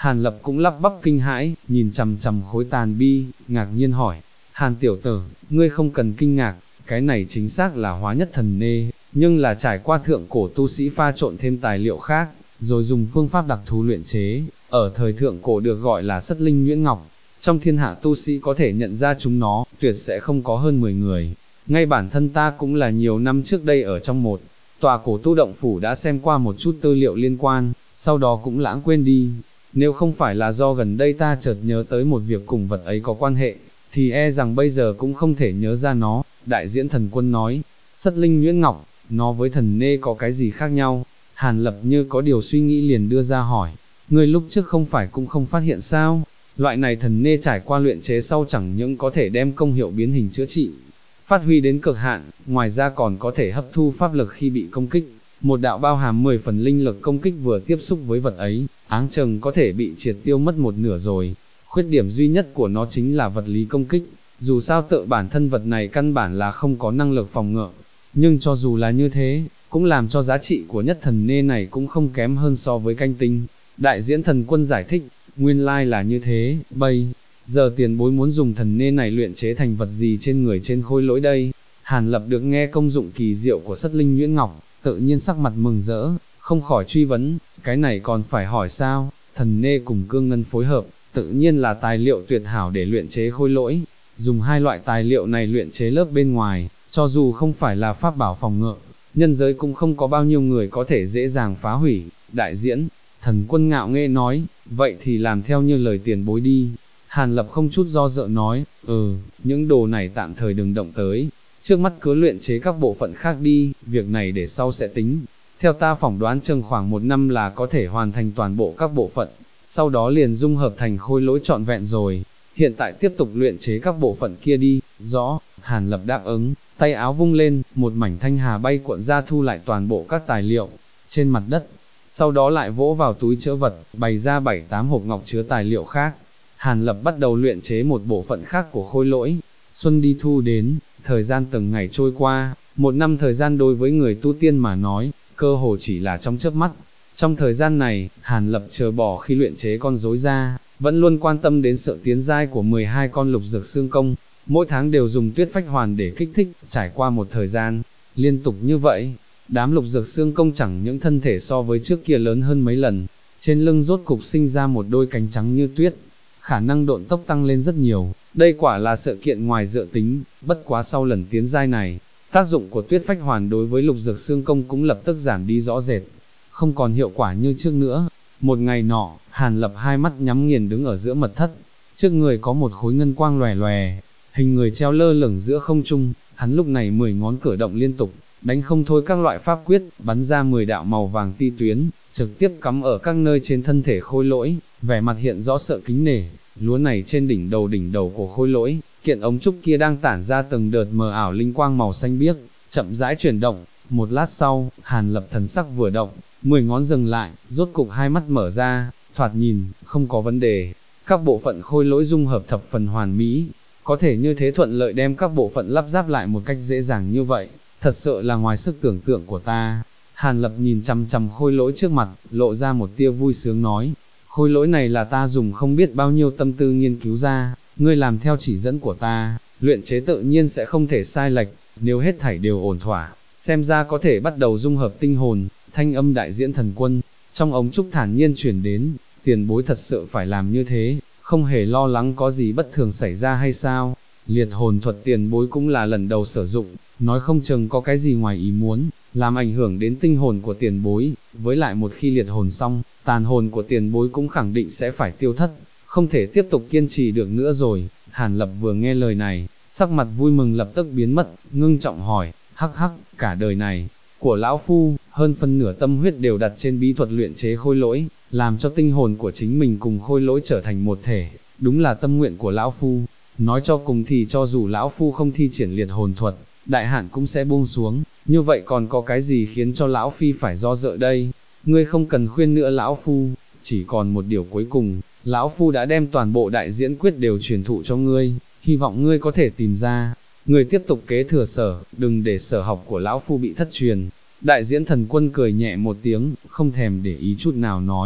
Hàn Lập cũng lắp bắp kinh hãi, nhìn chằm chằm khối tàn bi, ngạc nhiên hỏi, Hàn tiểu tử, ngươi không cần kinh ngạc, cái này chính xác là hóa nhất thần nê, nhưng là trải qua thượng cổ tu sĩ pha trộn thêm tài liệu khác, rồi dùng phương pháp đặc thù luyện chế, ở thời thượng cổ được gọi là sất linh nhuyễn ngọc. Trong thiên hạ tu sĩ có thể nhận ra chúng nó, tuyệt sẽ không có hơn 10 người. Ngay bản thân ta cũng là nhiều năm trước đây ở trong một tòa cổ tu động phủ đã xem qua một chút tư liệu liên quan, sau đó cũng lãng quên đi. Nếu không phải là do gần đây ta chợt nhớ tới một việc cùng vật ấy có quan hệ, thì e rằng bây giờ cũng không thể nhớ ra nó. Đại diễn thần quân nói, sất linh nhuyễn ngọc, nó với thần nê có cái gì khác nhau? Hàn Lập như có điều suy nghĩ liền đưa ra hỏi, ngươi lúc trước không phải cũng không phát hiện sao? Loại này thần nê trải qua luyện chế sau chẳng những có thể đem công hiệu biến hình chữa trị, phát huy đến cực hạn, ngoài ra còn có thể hấp thu pháp lực khi bị công kích. Một đạo bao hàm 10 phần linh lực công kích vừa tiếp xúc với vật ấy, áng chừng có thể bị triệt tiêu mất một nửa rồi. Khuyết điểm duy nhất của nó chính là vật lý công kích, dù sao tự bản thân vật này căn bản là không có năng lực phòng ngự. Nhưng cho dù là như thế, cũng làm cho giá trị của nhất thần nê này cũng không kém hơn so với canh tinh. Đại diễn thần quân giải thích, nguyên lai là như thế, bây giờ tiền bối muốn dùng thần nê này luyện chế thành vật gì trên người trên khôi lỗi đây? Hàn Lập được nghe công dụng kỳ diệu của sất linh nhuyễn ngọc, tự nhiên sắc mặt mừng rỡ, không khỏi truy vấn, cái này còn phải hỏi sao? Thần nê cùng cương ngân phối hợp, tự nhiên là tài liệu tuyệt hảo để luyện chế khôi lỗi. Dùng hai loại tài liệu này luyện chế lớp bên ngoài, cho dù không phải là pháp bảo phòng ngự, nhân giới cũng không có bao nhiêu người có thể dễ dàng phá hủy. Đại diễn thần quân ngạo nghễ nói, vậy thì làm theo như lời tiền bối đi. Hàn Lập không chút do dự nói, những đồ này tạm thời đừng động tới, trước mắt cứ luyện chế các bộ phận khác đi, việc này để sau sẽ tính. Theo ta phỏng đoán chừng khoảng 1 năm là có thể hoàn thành toàn bộ các bộ phận, sau đó liền dung hợp thành khôi lỗi trọn vẹn rồi. Hiện tại tiếp tục luyện chế các bộ phận kia đi. Rõ. Hàn Lập đáp ứng, tay áo vung lên, một mảnh thanh hà bay cuộn ra thu lại toàn bộ các tài liệu trên mặt đất, sau đó lại vỗ vào túi trữ vật, bày ra 7-8 hộp ngọc chứa tài liệu khác. Hàn Lập bắt đầu luyện chế một bộ phận khác của khôi lỗi. Xuân đi thu đến, thời gian từng ngày trôi qua, 1 năm thời gian đối với người tu tiên mà nói, cơ hồ chỉ là trong chớp mắt. Trong thời gian này, Hàn Lập chờ bỏ khi luyện chế con rối ra, vẫn luôn quan tâm đến sự tiến giai của 12 con lục dược xương công, mỗi tháng đều dùng tuyết phách hoàn để kích thích. Trải qua một thời gian liên tục như vậy, đám lục dược xương công chẳng những thân thể so với trước kia lớn hơn mấy lần, trên lưng rốt cục sinh ra một đôi cánh trắng như tuyết, khả năng độn tốc tăng lên rất nhiều. Đây quả là sự kiện ngoài dự tính. Bất quá sau lần tiến giai này, tác dụng của tuyết phách hoàn đối với lục dược xương công cũng lập tức giảm đi rõ rệt, không còn hiệu quả như trước nữa. Một ngày nọ, Hàn Lập hai mắt nhắm nghiền đứng ở giữa mật thất, trước người có một khối ngân quang lòe lòe, hình người treo lơ lửng giữa không trung. Hắn lúc này 10 ngón cử động liên tục, đánh không thôi các loại pháp quyết, bắn ra 10 đạo màu vàng ti tuyến, trực tiếp cắm ở các nơi trên thân thể khôi lỗi, vẻ mặt hiện rõ sợ kính nể. Lúa này trên đỉnh đầu của khôi lỗi, kiện ống trúc kia đang tản ra từng đợt mờ ảo linh quang màu xanh biếc, chậm rãi chuyển động. Một lát sau, Hàn Lập thần sắc vừa động, 10 ngón dừng lại, rốt cục hai mắt mở ra, thoạt nhìn, không có vấn đề. Các bộ phận khôi lỗi dung hợp thập phần hoàn mỹ, có thể như thế thuận lợi đem các bộ phận lắp ráp lại một cách dễ dàng như vậy, thật sự là ngoài sức tưởng tượng của ta. Hàn Lập nhìn chằm chằm khôi lỗi trước mặt, lộ ra một tia vui sướng nói, khôi lỗi này là ta dùng không biết bao nhiêu tâm tư nghiên cứu ra, ngươi làm theo chỉ dẫn của ta, luyện chế tự nhiên sẽ không thể sai lệch. Nếu hết thảy đều ổn thỏa, xem ra có thể bắt đầu dung hợp tinh hồn. Thanh âm đại diễn thần quân trong ống trúc thản nhiên chuyển đến, tiền bối thật sự phải làm như thế, không hề lo lắng có gì bất thường xảy ra hay sao? Liệt hồn thuật tiền bối cũng là lần đầu sử dụng, nói không chừng có cái gì ngoài ý muốn, làm ảnh hưởng đến tinh hồn của tiền bối, với lại một khi liệt hồn xong, tàn hồn của tiền bối cũng khẳng định sẽ phải tiêu thất, không thể tiếp tục kiên trì được nữa rồi. Hàn Lập vừa nghe lời này, sắc mặt vui mừng lập tức biến mất, ngưng trọng hỏi, hắc hắc, cả đời này của lão phu, hơn phân nửa tâm huyết đều đặt trên bí thuật luyện chế khôi lỗi, làm cho tinh hồn của chính mình cùng khôi lỗi trở thành một thể, đúng là tâm nguyện của lão phu. Nói cho cùng thì cho dù lão phu không thi triển liệt hồn thuật, đại hạn cũng sẽ buông xuống, như vậy còn có cái gì khiến cho lão phi phải do dự đây? Ngươi không cần khuyên nữa lão phu, chỉ còn một điều cuối cùng, lão phu đã đem toàn bộ đại diễn quyết đều truyền thụ cho ngươi, hy vọng ngươi có thể tìm ra. Ngươi tiếp tục kế thừa sở, đừng để sở học của lão phu bị thất truyền. Đại diễn thần quân cười nhẹ một tiếng, không thèm để ý chút nào nói,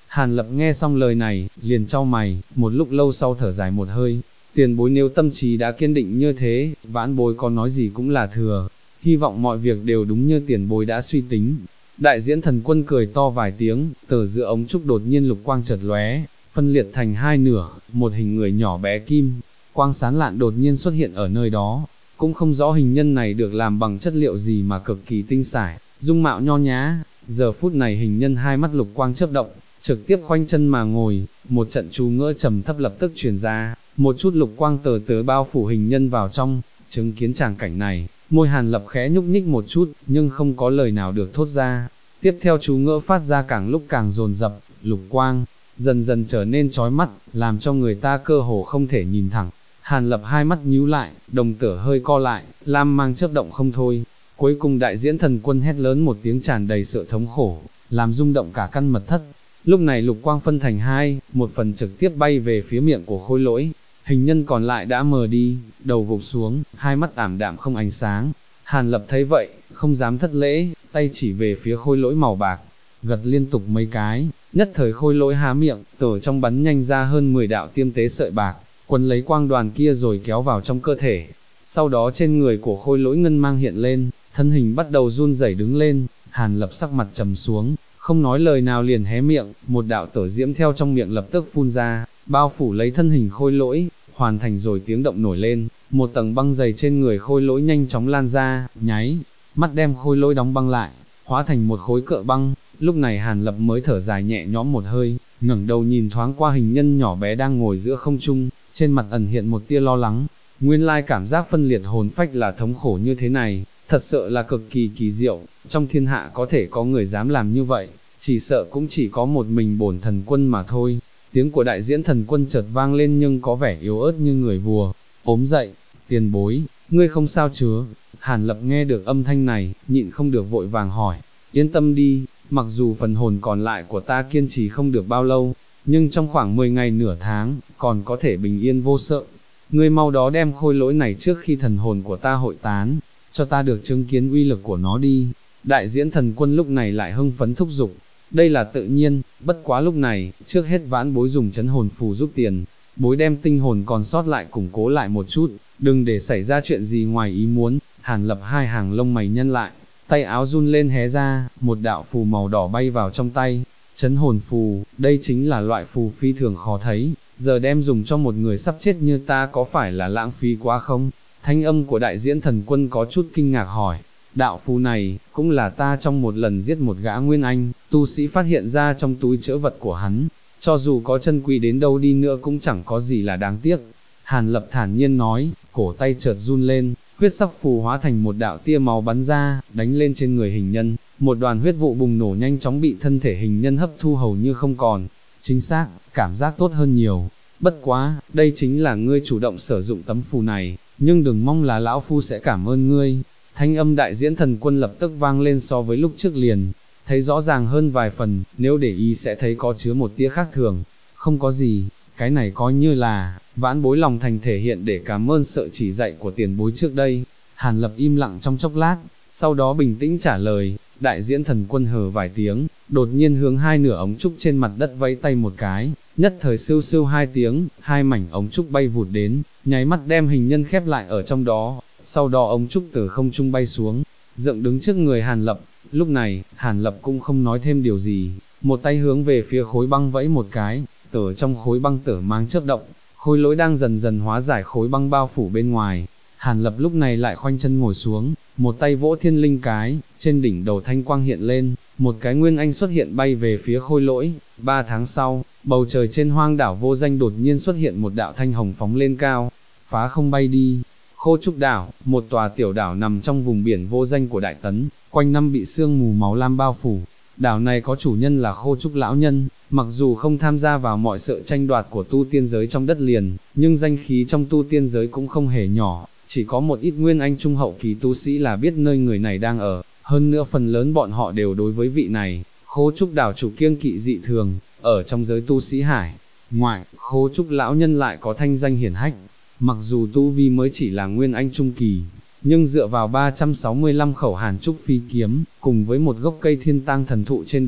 Hàn Lập nghe xong lời này, liền chau mày, một lúc lâu sau thở dài một hơi, tiền bối nếu tâm trí đã kiên định như thế, vãn bối có nói gì cũng là thừa, hy vọng mọi việc đều đúng như tiền bối đã suy tính. Đại diễn thần quân cười to vài tiếng, từ giữa ống trúc đột nhiên lục quang chợt lóe, phân liệt thành hai nửa, một hình người nhỏ bé kim, quang sáng lạn đột nhiên xuất hiện ở nơi đó, cũng không rõ hình nhân này được làm bằng chất liệu gì mà cực kỳ tinh xảo, dung mạo nho nhã, giờ phút này hình nhân hai mắt lục quang chớp động, trực tiếp khoanh chân mà ngồi, một trận chú ngữ trầm thấp lập tức truyền ra, một chút lục quang tờ tớ bao phủ hình nhân vào trong, chứng kiến tràng cảnh này, môi Hàn Lập khẽ nhúc nhích một chút, nhưng không có lời nào được thốt ra. Tiếp theo chú ngữ phát ra càng lúc càng dồn dập, lục quang dần dần trở nên chói mắt, làm cho người ta cơ hồ không thể nhìn thẳng. Hàn Lập hai mắt nhíu lại, đồng tử hơi co lại, lam mang chớp động không thôi. Cuối cùng đại diễn thần quân hét lớn một tiếng tràn đầy sự thống khổ, làm rung động cả căn mật thất. Lúc này lục quang phân thành hai, một phần trực tiếp bay về phía miệng của Khôi Lỗi, hình nhân còn lại đã mờ đi, đầu gục xuống, hai mắt ảm đạm không ánh sáng. Hàn Lập thấy vậy, không dám thất lễ, tay chỉ về phía Khôi Lỗi màu bạc, gật liên tục mấy cái, nhất thời Khôi Lỗi há miệng, từ trong bắn nhanh ra hơn 10 đạo tiêm tế sợi bạc, quấn lấy quang đoàn kia rồi kéo vào trong cơ thể. Sau đó trên người của Khôi Lỗi ngân mang hiện lên, thân hình bắt đầu run rẩy đứng lên. Hàn Lập sắc mặt trầm xuống, không nói lời nào liền hé miệng, một đạo tử diễm theo trong miệng lập tức phun ra, bao phủ lấy thân hình Khôi Lỗi, hoàn thành rồi tiếng động nổi lên, một tầng băng dày trên người Khôi Lỗi nhanh chóng lan ra, nháy mắt đem Khôi Lỗi đóng băng lại, hóa thành một khối cự băng. Lúc này Hàn Lập mới thở dài nhẹ nhõm một hơi, ngẩng đầu nhìn thoáng qua hình nhân nhỏ bé đang ngồi giữa không trung, trên mặt ẩn hiện một tia lo lắng. Nguyên lai cảm giác phân liệt hồn phách là thống khổ như thế này, thật sự là cực kỳ kỳ diệu, trong thiên hạ có thể có người dám làm như vậy, chỉ sợ cũng chỉ có một mình bổn thần quân mà thôi. Tiếng của đại diễn thần quân chợt vang lên nhưng có vẻ yếu ớt như người vùa, ốm dậy, tiền bối, ngươi không sao chứ? Hàn Lập nghe được âm thanh này, nhịn không được vội vàng hỏi, yên tâm đi, mặc dù phần hồn còn lại của ta kiên trì không được bao lâu, nhưng trong khoảng 10 ngày nửa tháng, còn có thể bình yên vô sợ. Ngươi mau đó đem Khôi Lỗi này trước khi thần hồn của ta hội tán, cho ta được chứng kiến uy lực của nó đi. Đại diễn thần quân lúc này lại hưng phấn thúc giục, đây là tự nhiên, bất quá lúc này, trước hết vãn bối dùng chấn hồn phù giúp tiền, bối đem tinh hồn còn sót lại củng cố lại một chút, đừng để xảy ra chuyện gì ngoài ý muốn. Hàn Lập hai hàng lông mày nhăn lại, tay áo run lên hé ra, một đạo phù màu đỏ bay vào trong tay. Chấn hồn phù, đây chính là loại phù phi thường khó thấy, giờ đem dùng cho một người sắp chết như ta có phải là lãng phí quá không? Thanh âm của đại diễn thần quân có chút kinh ngạc hỏi, đạo phù này, cũng là ta trong một lần giết một gã nguyên anh, tu sĩ phát hiện ra trong túi trữ vật của hắn, cho dù có chân quý đến đâu đi nữa cũng chẳng có gì là đáng tiếc. Hàn Lập thản nhiên nói, cổ tay chợt run lên, huyết sắc phù hóa thành một đạo tia máu bắn ra, đánh lên trên người hình nhân, một đoàn huyết vụ bùng nổ nhanh chóng bị thân thể hình nhân hấp thu hầu như không còn. Chính xác, cảm giác tốt hơn nhiều. Bất quá, đây chính là ngươi chủ động sử dụng tấm phù này, nhưng đừng mong là lão phu sẽ cảm ơn ngươi. Thanh âm đại diễn thần quân lập tức vang lên so với lúc trước liền, thấy rõ ràng hơn vài phần, nếu để ý sẽ thấy có chứa một tia khác thường. Không có gì, cái này coi như là, vãn bối lòng thành thể hiện để cảm ơn sự chỉ dạy của tiền bối trước đây. Hàn Lập im lặng trong chốc lát, sau đó bình tĩnh trả lời. Đại diễn thần quân hừ vài tiếng, đột nhiên hướng hai nửa ống trúc trên mặt đất vẫy tay một cái, nhất thời sưu sưu hai tiếng, hai mảnh ống trúc bay vụt đến, nháy mắt đem hình nhân khép lại ở trong đó, sau đó ống trúc từ không trung bay xuống, dựng đứng trước người Hàn Lập. Lúc này, Hàn Lập cũng không nói thêm điều gì, một tay hướng về phía khối băng vẫy một cái, từ trong khối băng tử mang chớp động, Khôi Lỗi đang dần dần hóa giải khối băng bao phủ bên ngoài. Hàn Lập lúc này lại khoanh chân ngồi xuống, một tay vỗ thiên linh cái, trên đỉnh đầu thanh quang hiện lên, một cái nguyên anh xuất hiện bay về phía Khôi Lỗi. 3 tháng sau, bầu trời trên hoang đảo vô danh đột nhiên xuất hiện một đạo thanh hồng phóng lên cao, phá không bay đi. Khô Trúc đảo, một tòa tiểu đảo nằm trong vùng biển vô danh của Đại Tấn, quanh năm bị sương mù máu lam bao phủ. Đảo này có chủ nhân là Khô Trúc lão nhân, mặc dù không tham gia vào mọi sự tranh đoạt của tu tiên giới trong đất liền, nhưng danh khí trong tu tiên giới cũng không hề nhỏ, chỉ có một ít nguyên anh trung hậu kỳ tu sĩ là biết nơi người này đang ở, hơn nữa phần lớn bọn họ đều đối với vị này, Khô Trúc đảo chủ kiêng kỵ dị thường, ở trong giới tu sĩ hải ngoại, Khô Trúc lão nhân lại có thanh danh hiển hách, mặc dù tu vi mới chỉ là nguyên anh trung kỳ, nhưng dựa vào 365 khẩu hàn trúc phi kiếm, cùng với một gốc cây thiên tang thần thụ trên đảo,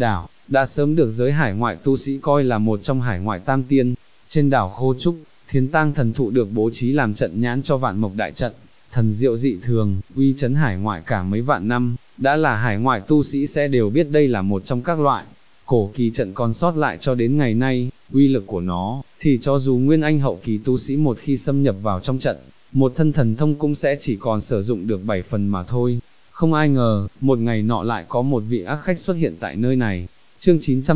đã sớm được giới hải ngoại tu sĩ coi là một trong hải ngoại tam tiên. Trên đảo Khô Trúc, Thiến Tang thần thụ được bố trí làm trận nhãn cho Vạn Mộc đại trận, thần diệu dị thường, uy chấn hải ngoại cả mấy vạn năm, đã là hải ngoại tu sĩ sẽ đều biết đây là một trong các loại cổ kỳ trận còn sót lại cho đến ngày nay. Uy lực của nó, thì cho dù nguyên anh hậu kỳ tu sĩ một khi xâm nhập vào trong trận, một thân thần thông cũng sẽ chỉ còn sử dụng được 7 phần mà thôi. Không ai ngờ, một ngày nọ lại có một vị ác khách xuất hiện tại nơi này. Chương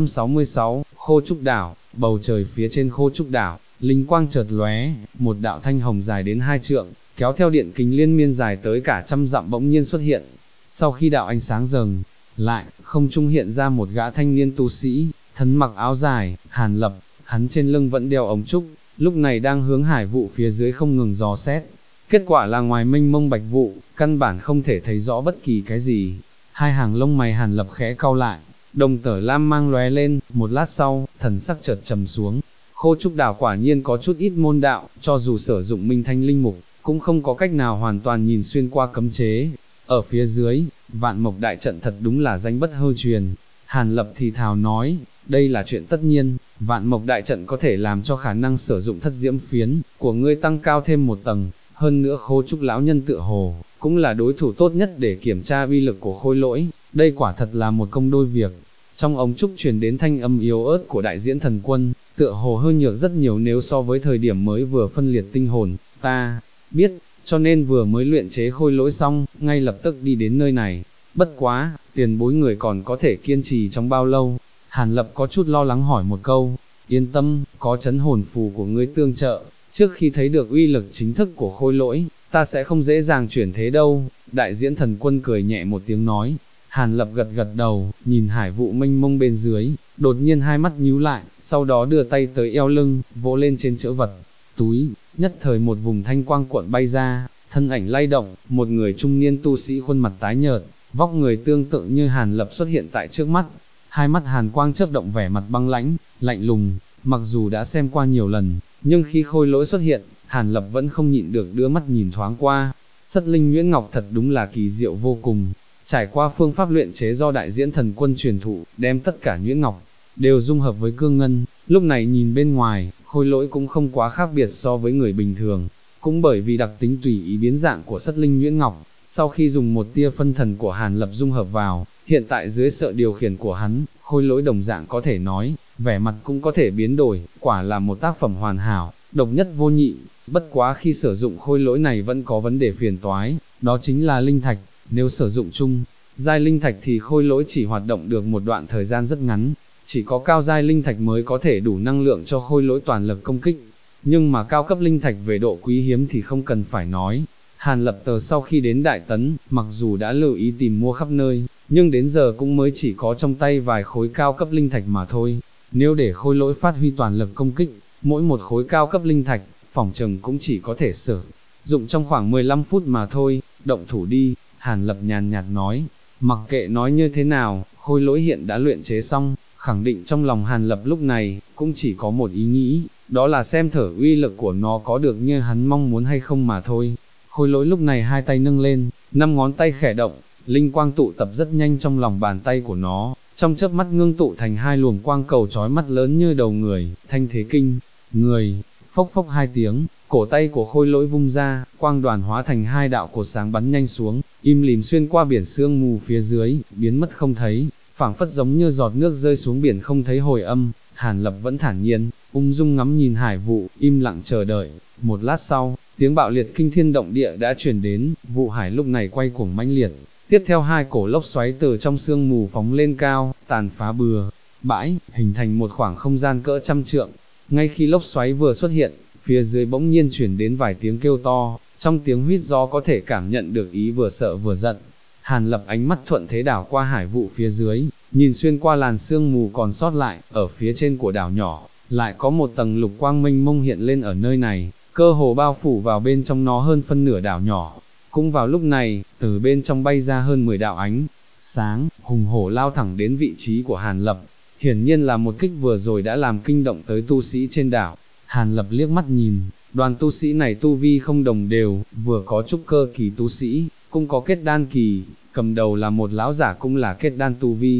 966, Khô Trúc Đảo. Bầu trời phía trên Khô Trúc Đảo, linh quang chợt lóe, một đạo thanh hồng dài đến 2 trượng, kéo theo điện kính liên miên dài tới cả trăm dặm bỗng nhiên xuất hiện. Sau khi đạo ánh sáng dần lại, không trung hiện ra một gã thanh niên tu sĩ, thân mặc áo dài, Hàn Lập, hắn trên lưng vẫn đeo ống trúc, lúc này đang hướng hải vụ phía dưới không ngừng dò xét. Kết quả là ngoài mênh mông bạch vụ, căn bản không thể thấy rõ bất kỳ cái gì. Hai hàng lông mày Hàn Lập khẽ cau lại, đồng tử lam mang lóe lên, một lát sau, thần sắc chợt trầm xuống. Khô Trúc Đảo quả nhiên có chút ít môn đạo, cho dù sử dụng minh thanh linh mục, cũng không có cách nào hoàn toàn nhìn xuyên qua cấm chế. Ở phía dưới, Vạn Mộc đại trận thật đúng là danh bất hư truyền. Hàn Lập thì thào nói, đây là chuyện tất nhiên, Vạn Mộc đại trận có thể làm cho khả năng sử dụng thất diễm phiến của ngươi tăng cao thêm một tầng, hơn nữa Khô Trúc lão nhân tựa hồ cũng là đối thủ tốt nhất để kiểm tra uy lực của Khôi Lỗi, đây quả thật là một công đôi việc. Trong ống trúc truyền đến thanh âm yếu ớt của đại diễn thần quân, tựa hồ hơi nhược rất nhiều nếu so với thời điểm mới vừa phân liệt tinh hồn. Ta biết, cho nên vừa mới luyện chế Khôi Lỗi xong, ngay lập tức đi đến nơi này. Bất quá, tiền bối người còn có thể kiên trì trong bao lâu? Hàn Lập có chút lo lắng hỏi một câu. Yên tâm, có chấn hồn phù của ngươi tương trợ, trước khi thấy được uy lực chính thức của Khôi Lỗi, ta sẽ không dễ dàng chuyển thế đâu. Đại diễn thần quân cười nhẹ một tiếng nói. Hàn Lập gật gật đầu, nhìn hải vụ mênh mông bên dưới, đột nhiên hai mắt nhíu lại, sau đó đưa tay tới eo lưng, vỗ lên trên chữ vật túi, nhất thời một vùng thanh quang cuộn bay ra, thân ảnh lay động, một người trung niên tu sĩ khuôn mặt tái nhợt, vóc người tương tự như Hàn Lập xuất hiện tại trước mắt. Hai mắt hàn quang chớp động, vẻ mặt băng lãnh, lạnh lùng, mặc dù đã xem qua nhiều lần, nhưng khi Khôi Lỗi xuất hiện, Hàn Lập vẫn không nhịn được đưa mắt nhìn thoáng qua. Sất linh nhuyễn ngọc thật đúng là kỳ diệu vô cùng. Trải qua phương pháp luyện chế do đại diễn thần quân truyền thụ, đem tất cả nhuyễn ngọc đều dung hợp với cương ngân, lúc này nhìn bên ngoài, Khôi Lỗi cũng không quá khác biệt so với người bình thường, cũng bởi vì đặc tính tùy ý biến dạng của sất linh nhuyễn ngọc, sau khi dùng một tia phân thần của Hàn Lập dung hợp vào, hiện tại dưới sự điều khiển của hắn, Khôi Lỗi đồng dạng có thể nói, vẻ mặt cũng có thể biến đổi, quả là một tác phẩm hoàn hảo, độc nhất vô nhị. Bất quá khi sử dụng Khôi Lỗi này vẫn có vấn đề phiền toái, đó chính là linh thạch. Nếu sử dụng chung giai linh thạch thì Khôi Lỗi chỉ hoạt động được một đoạn thời gian rất ngắn, chỉ có cao giai linh thạch mới có thể đủ năng lượng cho Khôi Lỗi toàn lực công kích. Nhưng mà cao cấp linh thạch về độ quý hiếm thì không cần phải nói. Hàn Lập Tờ sau khi đến Đại Tấn, mặc dù đã lưu ý tìm mua khắp nơi, nhưng đến giờ cũng mới chỉ có trong tay vài khối cao cấp linh thạch mà thôi. Nếu để Khôi Lỗi phát huy toàn lực công kích, mỗi một khối cao cấp linh thạch, phỏng chừng cũng chỉ có thể sử dụng trong khoảng 15 phút mà thôi. Động thủ đi. Hàn Lập nhàn nhạt nói, mặc kệ nói như thế nào, Khôi Lỗi hiện đã luyện chế xong, khẳng định trong lòng Hàn Lập lúc này, cũng chỉ có một ý nghĩ, đó là xem thử uy lực của nó có được như hắn mong muốn hay không mà thôi. Khôi Lỗi lúc này hai tay nâng lên, 5 ngón tay khẽ động, linh quang tụ tập rất nhanh trong lòng bàn tay của nó, trong chớp mắt ngưng tụ thành hai luồng quang cầu chói mắt lớn như đầu người, thanh thế kinh người. Phốc phốc hai tiếng, cổ tay của Khôi Lỗi vung ra, quang đoàn hóa thành hai đạo cột sáng bắn nhanh xuống, im lìm xuyên qua biển sương mù phía dưới, biến mất không thấy, phảng phất giống như giọt nước rơi xuống biển không thấy hồi âm. Hàn Lập vẫn thản nhiên, ung dung ngắm nhìn hải vụ, im lặng chờ đợi. Một lát sau, tiếng bạo liệt kinh thiên động địa đã truyền đến, vụ hải lúc này quay cuồng mãnh liệt, tiếp theo hai cổ lốc xoáy từ trong sương mù phóng lên cao, tàn phá bừa bãi, hình thành một khoảng không gian cỡ trăm trượng. Ngay khi lốc xoáy vừa xuất hiện, phía dưới bỗng nhiên chuyển đến vài tiếng kêu to, trong tiếng huýt gió có thể cảm nhận được ý vừa sợ vừa giận. Hàn Lập ánh mắt thuận thế đảo qua hải vụ phía dưới, nhìn xuyên qua làn sương mù còn sót lại, ở phía trên của đảo nhỏ, lại có một tầng lục quang mênh mông hiện lên ở nơi này, cơ hồ bao phủ vào bên trong nó hơn phân nửa đảo nhỏ. Cũng vào lúc này, từ bên trong bay ra hơn 10 đạo ánh sáng, hùng hổ lao thẳng đến vị trí của Hàn Lập. Hiển nhiên là một kích vừa rồi đã làm kinh động tới tu sĩ trên đảo. Hàn Lập liếc mắt nhìn, đoàn tu sĩ này tu vi không đồng đều, vừa có trúc cơ kỳ tu sĩ, cũng có kết đan kỳ, cầm đầu là một lão giả cũng là kết đan tu vi.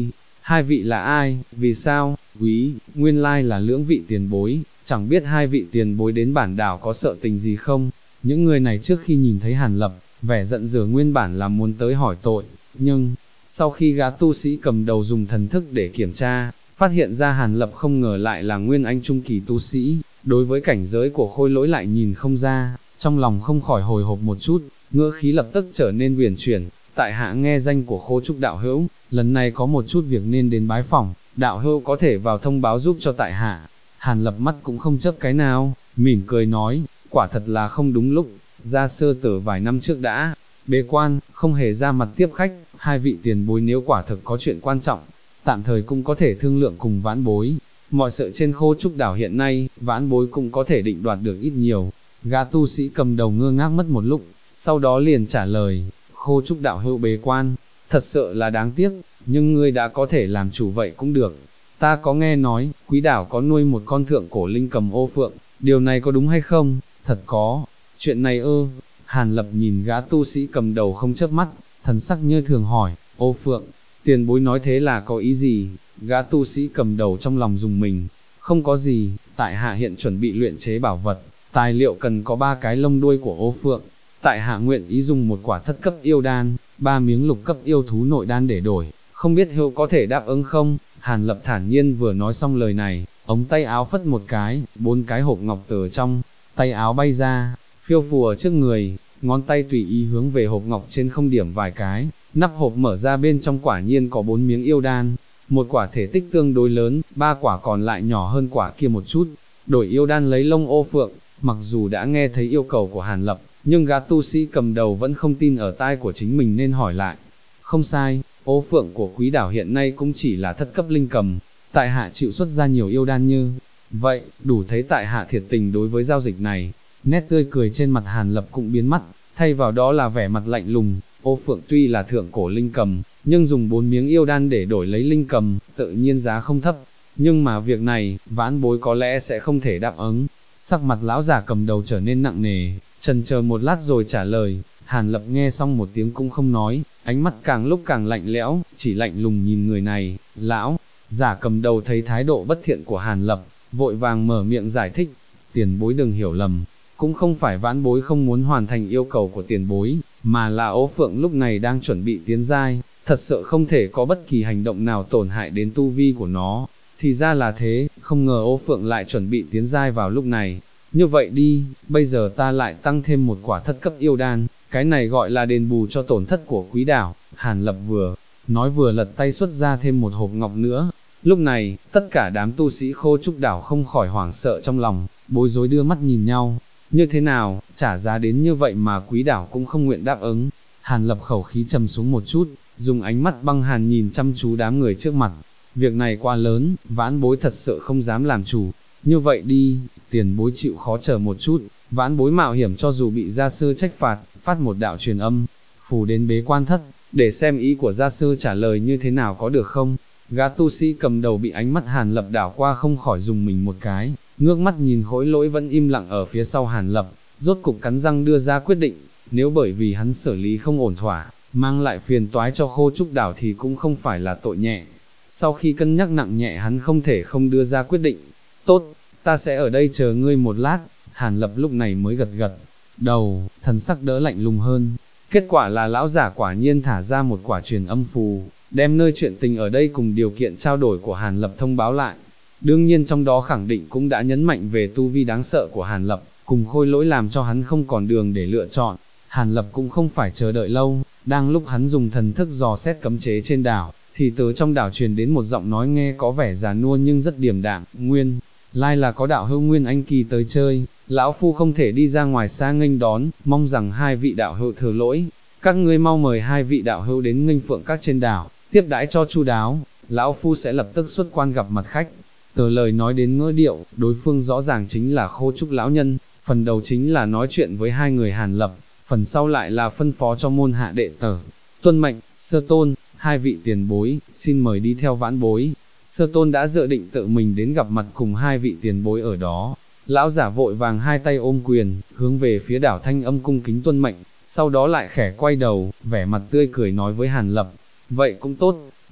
hai vị là ai, vì sao, quý, nguyên lai là lưỡng vị tiền bối, chẳng biết hai vị tiền bối đến bản đảo có sợ tình gì không. Những người này trước khi nhìn thấy Hàn Lập, vẻ giận dữ nguyên bản là muốn tới hỏi tội, nhưng, sau khi gã tu sĩ cầm đầu dùng thần thức để kiểm tra, phát hiện ra Hàn Lập không ngờ lại là nguyên anh trung kỳ tu sĩ, đối với cảnh giới của Khôi Lỗi lại nhìn không ra, trong lòng không khỏi hồi hộp một chút, ngữ khí lập tức trở nên uyển chuyển. Tại hạ nghe danh của Khô Trúc đạo hữu, lần này có một chút việc nên đến bái phỏng, đạo hữu có thể vào thông báo giúp cho tại hạ. Hàn Lập mắt cũng không chớp cái nào, mỉm cười nói, quả thật là không đúng lúc, gia sơ tử vài năm trước đã bế quan, không hề ra mặt tiếp khách, hai vị tiền bối nếu quả thực có chuyện quan trọng, tạm thời cũng có thể thương lượng cùng vãn bối. Mọi sự trên Khô Trúc đảo hiện nay, vãn bối cũng có thể định đoạt được ít nhiều. Gã tu sĩ cầm đầu ngơ ngác mất một lúc, sau đó liền trả lời, Khô Trúc đạo hữu bế quan, thật sự là đáng tiếc, nhưng ngươi đã có thể làm chủ vậy cũng được. Ta có nghe nói, quý đảo có nuôi một con thượng cổ linh cầm ô phượng, điều này có đúng hay không? Thật có, chuyện này ư? Hàn Lập nhìn gã tu sĩ cầm đầu không chớp mắt, thần sắc như thường hỏi, ô phượng, tiền bối nói thế là có ý gì? Gã tu sĩ cầm đầu trong lòng dùng mình, không có gì, tại hạ hiện chuẩn bị luyện chế bảo vật, tài liệu cần có 3 cái lông đuôi của ô phượng, tại hạ nguyện ý dùng một quả thất cấp yêu đan, 3 miếng lục cấp yêu thú nội đan để đổi, không biết hữu có thể đáp ứng không? Hàn Lập thản nhiên vừa nói xong lời này, ống tay áo phất một cái, 4 cái hộp ngọc từ trong tay áo bay ra, phiêu phù ở trước người, ngón tay tùy ý hướng về hộp ngọc trên không điểm vài cái, nắp hộp mở ra bên trong quả nhiên có 4 miếng yêu đan, một quả thể tích tương đối lớn, 3 quả còn lại nhỏ hơn quả kia một chút, đổi yêu đan lấy lông ô phượng. Mặc dù đã nghe thấy yêu cầu của Hàn Lập, nhưng gã tu sĩ cầm đầu vẫn không tin ở tai của chính mình nên hỏi lại. Không sai, ô phượng của quý đảo hiện nay cũng chỉ là thất cấp linh cầm, tại hạ chịu xuất ra nhiều yêu đan như vậy, đủ thấy tại hạ thiệt tình đối với giao dịch này. Nét tươi cười trên mặt Hàn Lập cũng biến mất, thay vào đó là vẻ mặt lạnh lùng. Ô phượng tuy là thượng cổ linh cầm, nhưng dùng 4 miếng yêu đan để đổi lấy linh cầm, tự nhiên giá không thấp, nhưng mà việc này, vãn bối có lẽ sẽ không thể đáp ứng. Sắc mặt lão giả cầm đầu trở nên nặng nề, chần chờ một lát rồi trả lời. Hàn Lập nghe xong một tiếng cũng không nói, ánh mắt càng lúc càng lạnh lẽo, chỉ lạnh lùng nhìn người này. Lão giả cầm đầu thấy thái độ bất thiện của Hàn Lập, vội vàng mở miệng giải thích, tiền bối đừng hiểu lầm, cũng không phải vãn bối không muốn hoàn thành yêu cầu của tiền bối, mà là Ô Phượng lúc này đang chuẩn bị tiến giai, thật sự không thể có bất kỳ hành động nào tổn hại đến tu vi của nó. Thì ra là thế, không ngờ Ô Phượng lại chuẩn bị tiến giai vào lúc này. Như vậy đi, bây giờ ta lại tăng thêm một quả thất cấp yêu đan, cái này gọi là đền bù cho tổn thất của quý đảo. Hàn Lập vừa nói vừa lật tay xuất ra thêm một hộp ngọc nữa. Lúc này, tất cả đám tu sĩ Khô Trúc đảo không khỏi hoảng sợ trong lòng, bối rối đưa mắt nhìn nhau. Như thế nào, trả giá đến như vậy mà quý đảo cũng không nguyện đáp ứng. Hàn Lập khẩu khí trầm xuống một chút, dùng ánh mắt băng hàn nhìn chăm chú đám người trước mặt. Việc này quá lớn, vãn bối thật sự không dám làm chủ. Như vậy đi, tiền bối chịu khó chờ một chút, vãn bối mạo hiểm cho dù bị gia sư trách phạt, phát một đạo truyền âm, phù đến bế quan thất, để xem ý của gia sư trả lời như thế nào có được không. Gã tu sĩ cầm đầu bị ánh mắt Hàn Lập đảo qua không khỏi dùng mình một cái, ngước mắt nhìn Khối Lỗi vẫn im lặng ở phía sau Hàn Lập, rốt cục cắn răng đưa ra quyết định, nếu bởi vì hắn xử lý không ổn thỏa, mang lại phiền toái cho Khô Trúc đảo thì cũng không phải là tội nhẹ. Sau khi cân nhắc nặng nhẹ hắn không thể không đưa ra quyết định. Tốt, ta sẽ ở đây chờ ngươi một lát. Hàn Lập lúc này mới gật gật đầu, thần sắc đỡ lạnh lùng hơn. Kết quả là lão giả quả nhiên thả ra một quả truyền âm phù, đem nơi chuyện tình ở đây cùng điều kiện trao đổi của Hàn Lập thông báo lại. Đương nhiên trong đó khẳng định cũng đã nhấn mạnh về tu vi đáng sợ của Hàn Lập, cùng Khôi Lỗi làm cho hắn không còn đường để lựa chọn. Hàn Lập cũng không phải chờ đợi lâu, đang lúc hắn dùng thần thức dò xét cấm chế trên đảo, thì từ trong đảo truyền đến một giọng nói nghe có vẻ già nua nhưng rất điềm đạm. Nguyên lai là có đạo hữu Nguyên Anh Kỳ tới chơi, lão phu không thể đi ra ngoài xa nghênh đón, mong rằng hai vị đạo hữu thừa lỗi, các ngươi mau mời hai vị đạo hữu đến nghênh phượng các trên đảo, tiếp đãi cho chu đáo, lão phu sẽ lập tức xuất quan gặp mặt khách. Từ lời nói đến ngữ điệu, đối phương rõ ràng chính là Khô Trúc lão nhân, phần đầu chính là nói chuyện với hai người Hàn Lập, phần sau lại là phân phó cho môn hạ đệ tử. Tuân mệnh, Sơ Tôn, hai vị tiền bối, xin mời đi theo vãn bối. Sơ Tôn đã dự định tự mình đến gặp mặt cùng hai vị tiền bối ở đó. Lão giả vội vàng hai tay ôm quyền, hướng về phía đảo Thanh Âm cung kính tuân mệnh, sau đó lại khẽ quay đầu, vẻ mặt tươi cười nói với Hàn Lập. Vậy cũng tốt,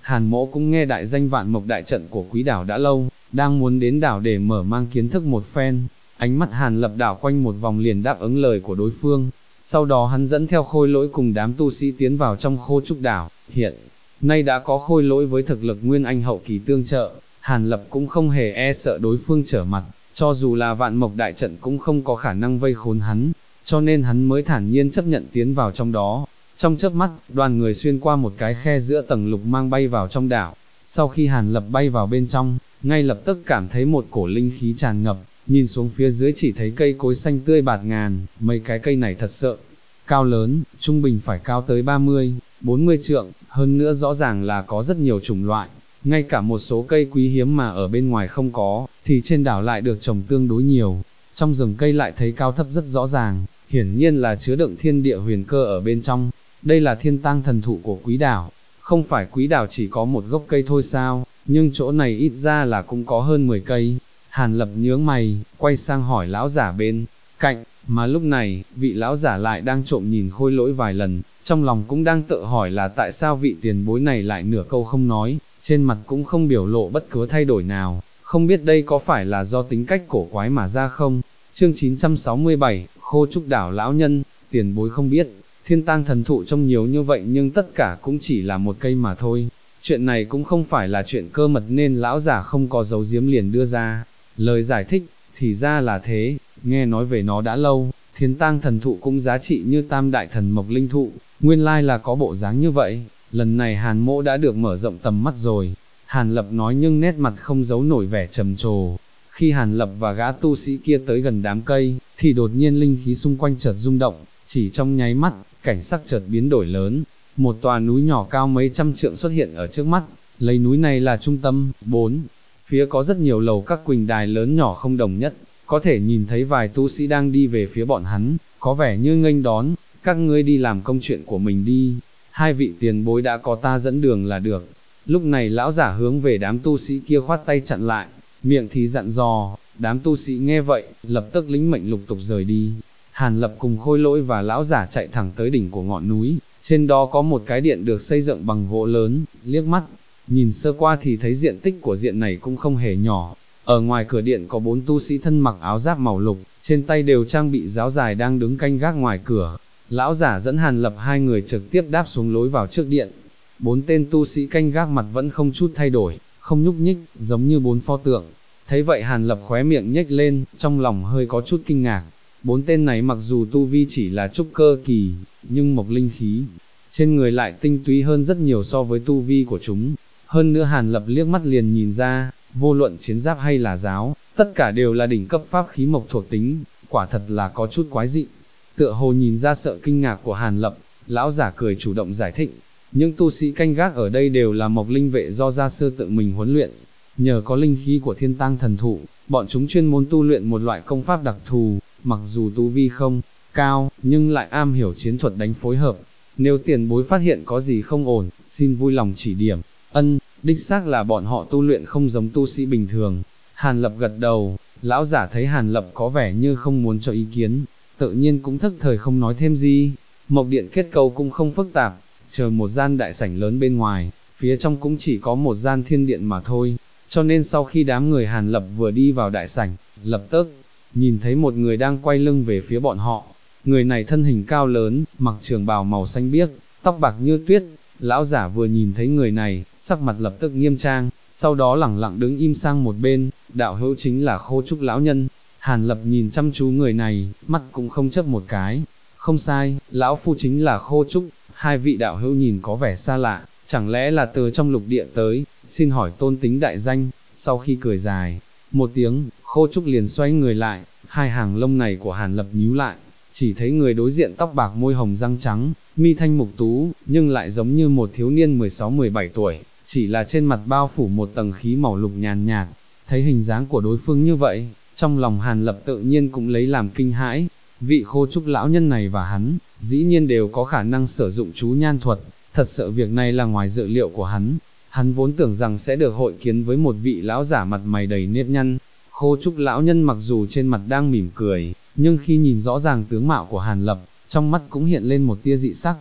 Hàn Mỗ cũng nghe đại danh Vạn Mộc đại trận của Quý đảo đã lâu, đang muốn đến đảo để mở mang kiến thức một phen. Ánh mắt Hàn Lập đảo quanh một vòng liền đáp ứng lời của đối phương. Sau đó hắn dẫn theo Khôi Lỗi cùng đám tu sĩ tiến vào trong Khô Trúc đảo. Hiện nay đã có Khôi Lỗi với thực lực Nguyên Anh hậu kỳ tương trợ, Hàn Lập cũng không hề e sợ đối phương trở mặt, cho dù là Vạn Mộc đại trận cũng không có khả năng vây khốn hắn, cho nên hắn mới thản nhiên chấp nhận tiến vào trong đó. Trong chớp mắt, đoàn người xuyên qua một cái khe giữa tầng lục mang bay vào trong đảo. Sau khi Hàn Lập bay vào bên trong, ngay lập tức cảm thấy một cổ linh khí tràn ngập, nhìn xuống phía dưới chỉ thấy cây cối xanh tươi bạt ngàn, mấy cái cây này thật sự cao lớn, trung bình phải cao tới 30, 40 trượng, hơn nữa rõ ràng là có rất nhiều chủng loại, ngay cả một số cây quý hiếm mà ở bên ngoài không có, thì trên đảo lại được trồng tương đối nhiều. Trong rừng cây lại thấy cao thấp rất rõ ràng, hiển nhiên là chứa đựng thiên địa huyền cơ ở bên trong. Đây là thiên tang thần thụ của Quý đảo, không phải Quý đảo chỉ có một gốc cây thôi sao, nhưng chỗ này ít ra là cũng có hơn 10 cây. Hàn Lập nhướng mày, quay sang hỏi lão giả bên cạnh, mà lúc này, vị lão giả lại đang trộm nhìn Khôi Lỗi vài lần, trong lòng cũng đang tự hỏi là tại sao vị tiền bối này lại nửa câu không nói, trên mặt cũng không biểu lộ bất cứ thay đổi nào, không biết đây có phải là do tính cách cổ quái mà ra không. Chương 967, Khô Trúc đảo lão nhân, tiền bối không biết, thiên tang thần thụ trông nhiều như vậy nhưng tất cả cũng chỉ là một cây mà thôi. Chuyện này cũng không phải là chuyện cơ mật nên lão giả không có giấu giếm liền đưa ra lời giải thích. Thì ra là thế, nghe nói về nó đã lâu, thiên tang thần thụ cũng giá trị như tam đại thần mộc linh thụ, nguyên lai là có bộ dáng như vậy. Lần này Hàn Mỗ đã được mở rộng tầm mắt rồi, Hàn Lập nói nhưng nét mặt không giấu nổi vẻ trầm trồ. Khi Hàn Lập và gã tu sĩ kia tới gần đám cây, thì đột nhiên linh khí xung quanh chợt rung động, chỉ trong nháy mắt, cảnh sắc chợt biến đổi lớn. Một tòa núi nhỏ cao mấy trăm trượng xuất hiện ở trước mắt, lấy núi này là trung tâm, bốn phía có rất nhiều lầu các quỳnh đài lớn nhỏ không đồng nhất, có thể nhìn thấy vài tu sĩ đang đi về phía bọn hắn, có vẻ như nghênh đón, các ngươi đi làm công chuyện của mình đi, hai vị tiền bối đã có ta dẫn đường là được. Lúc này lão giả hướng về đám tu sĩ kia khoát tay chặn lại, miệng thì dặn dò, đám tu sĩ nghe vậy, lập tức lĩnh mệnh lục tục rời đi. Hàn Lập cùng Khôi Lỗi và lão giả chạy thẳng tới đỉnh của ngọn núi, trên đó có một cái điện được xây dựng bằng gỗ lớn, liếc mắt nhìn sơ qua thì thấy diện tích của điện này cũng không hề nhỏ. Ở ngoài cửa điện có 4 tu sĩ thân mặc áo giáp màu lục, trên tay đều trang bị giáo dài đang đứng canh gác ngoài cửa. Lão giả dẫn Hàn Lập hai người trực tiếp đáp xuống lối vào trước điện. 4 tên tu sĩ canh gác mặt vẫn không chút thay đổi, không nhúc nhích, giống như 4 pho tượng. Thấy vậy Hàn Lập khóe miệng nhếch lên, trong lòng hơi có chút kinh ngạc. 4 tên này mặc dù tu vi chỉ là trúc cơ kỳ, nhưng mộc linh khí trên người lại tinh túy hơn rất nhiều so với tu vi của chúng. Hơn nữa Hàn Lập liếc mắt liền nhìn ra, vô luận chiến giáp hay là giáo, tất cả đều là đỉnh cấp pháp khí mộc thuộc tính, quả thật là có chút quái dị. Tựa hồ nhìn ra sợ kinh ngạc của Hàn Lập, lão giả cười chủ động giải thích, những tu sĩ canh gác ở đây đều là mộc linh vệ do gia sư tự mình huấn luyện, nhờ có linh khí của thiên tang thần thụ, bọn chúng chuyên môn tu luyện một loại công pháp đặc thù, mặc dù tu vi không cao, nhưng lại am hiểu chiến thuật đánh phối hợp. Nếu tiền bối phát hiện có gì không ổn, xin vui lòng chỉ điểm. Ân, đích xác là bọn họ tu luyện không giống tu sĩ bình thường. Hàn Lập gật đầu, lão giả thấy Hàn Lập có vẻ như không muốn cho ý kiến, tự nhiên cũng thức thời không nói thêm gì. Mộc điện kết cấu cũng không phức tạp, chờ một gian đại sảnh lớn bên ngoài, phía trong cũng chỉ có một gian thiên điện mà thôi, cho nên sau khi đám người Hàn Lập vừa đi vào đại sảnh, lập tức nhìn thấy một người đang quay lưng về phía bọn họ. Người này thân hình cao lớn, mặc trường bào màu xanh biếc, tóc bạc như tuyết. Lão giả vừa nhìn thấy người này, sắc mặt lập tức nghiêm trang, sau đó lẳng lặng đứng im sang một bên. Đạo hữu chính là Khô Trúc lão nhân. Hàn Lập nhìn chăm chú người này, mắt cũng không chớp một cái. Không sai, lão phu chính là Khô Trúc. Hai vị đạo hữu nhìn có vẻ xa lạ, chẳng lẽ là từ trong lục địa tới, xin hỏi tôn tính đại danh. Sau khi cười dài một tiếng, Khô Trúc liền xoay người lại, hai hàng lông này của Hàn Lập nhíu lại, chỉ thấy người đối diện tóc bạc môi hồng răng trắng, mi thanh mục tú, nhưng lại giống như một thiếu niên 16-17 tuổi, chỉ là trên mặt bao phủ một tầng khí màu lục nhàn nhạt. Thấy hình dáng của đối phương như vậy, trong lòng Hàn Lập tự nhiên cũng lấy làm kinh hãi. Vị Khô Trúc lão nhân này và hắn, dĩ nhiên đều có khả năng sử dụng chú nhan thuật, thật sự việc này là ngoài dự liệu của hắn. Hắn vốn tưởng rằng sẽ được hội kiến với một vị lão giả mặt mày đầy nếp nhăn. Khô Trúc lão nhân mặc dù trên mặt đang mỉm cười, nhưng khi nhìn rõ ràng tướng mạo của Hàn Lập, trong mắt cũng hiện lên một tia dị sắc.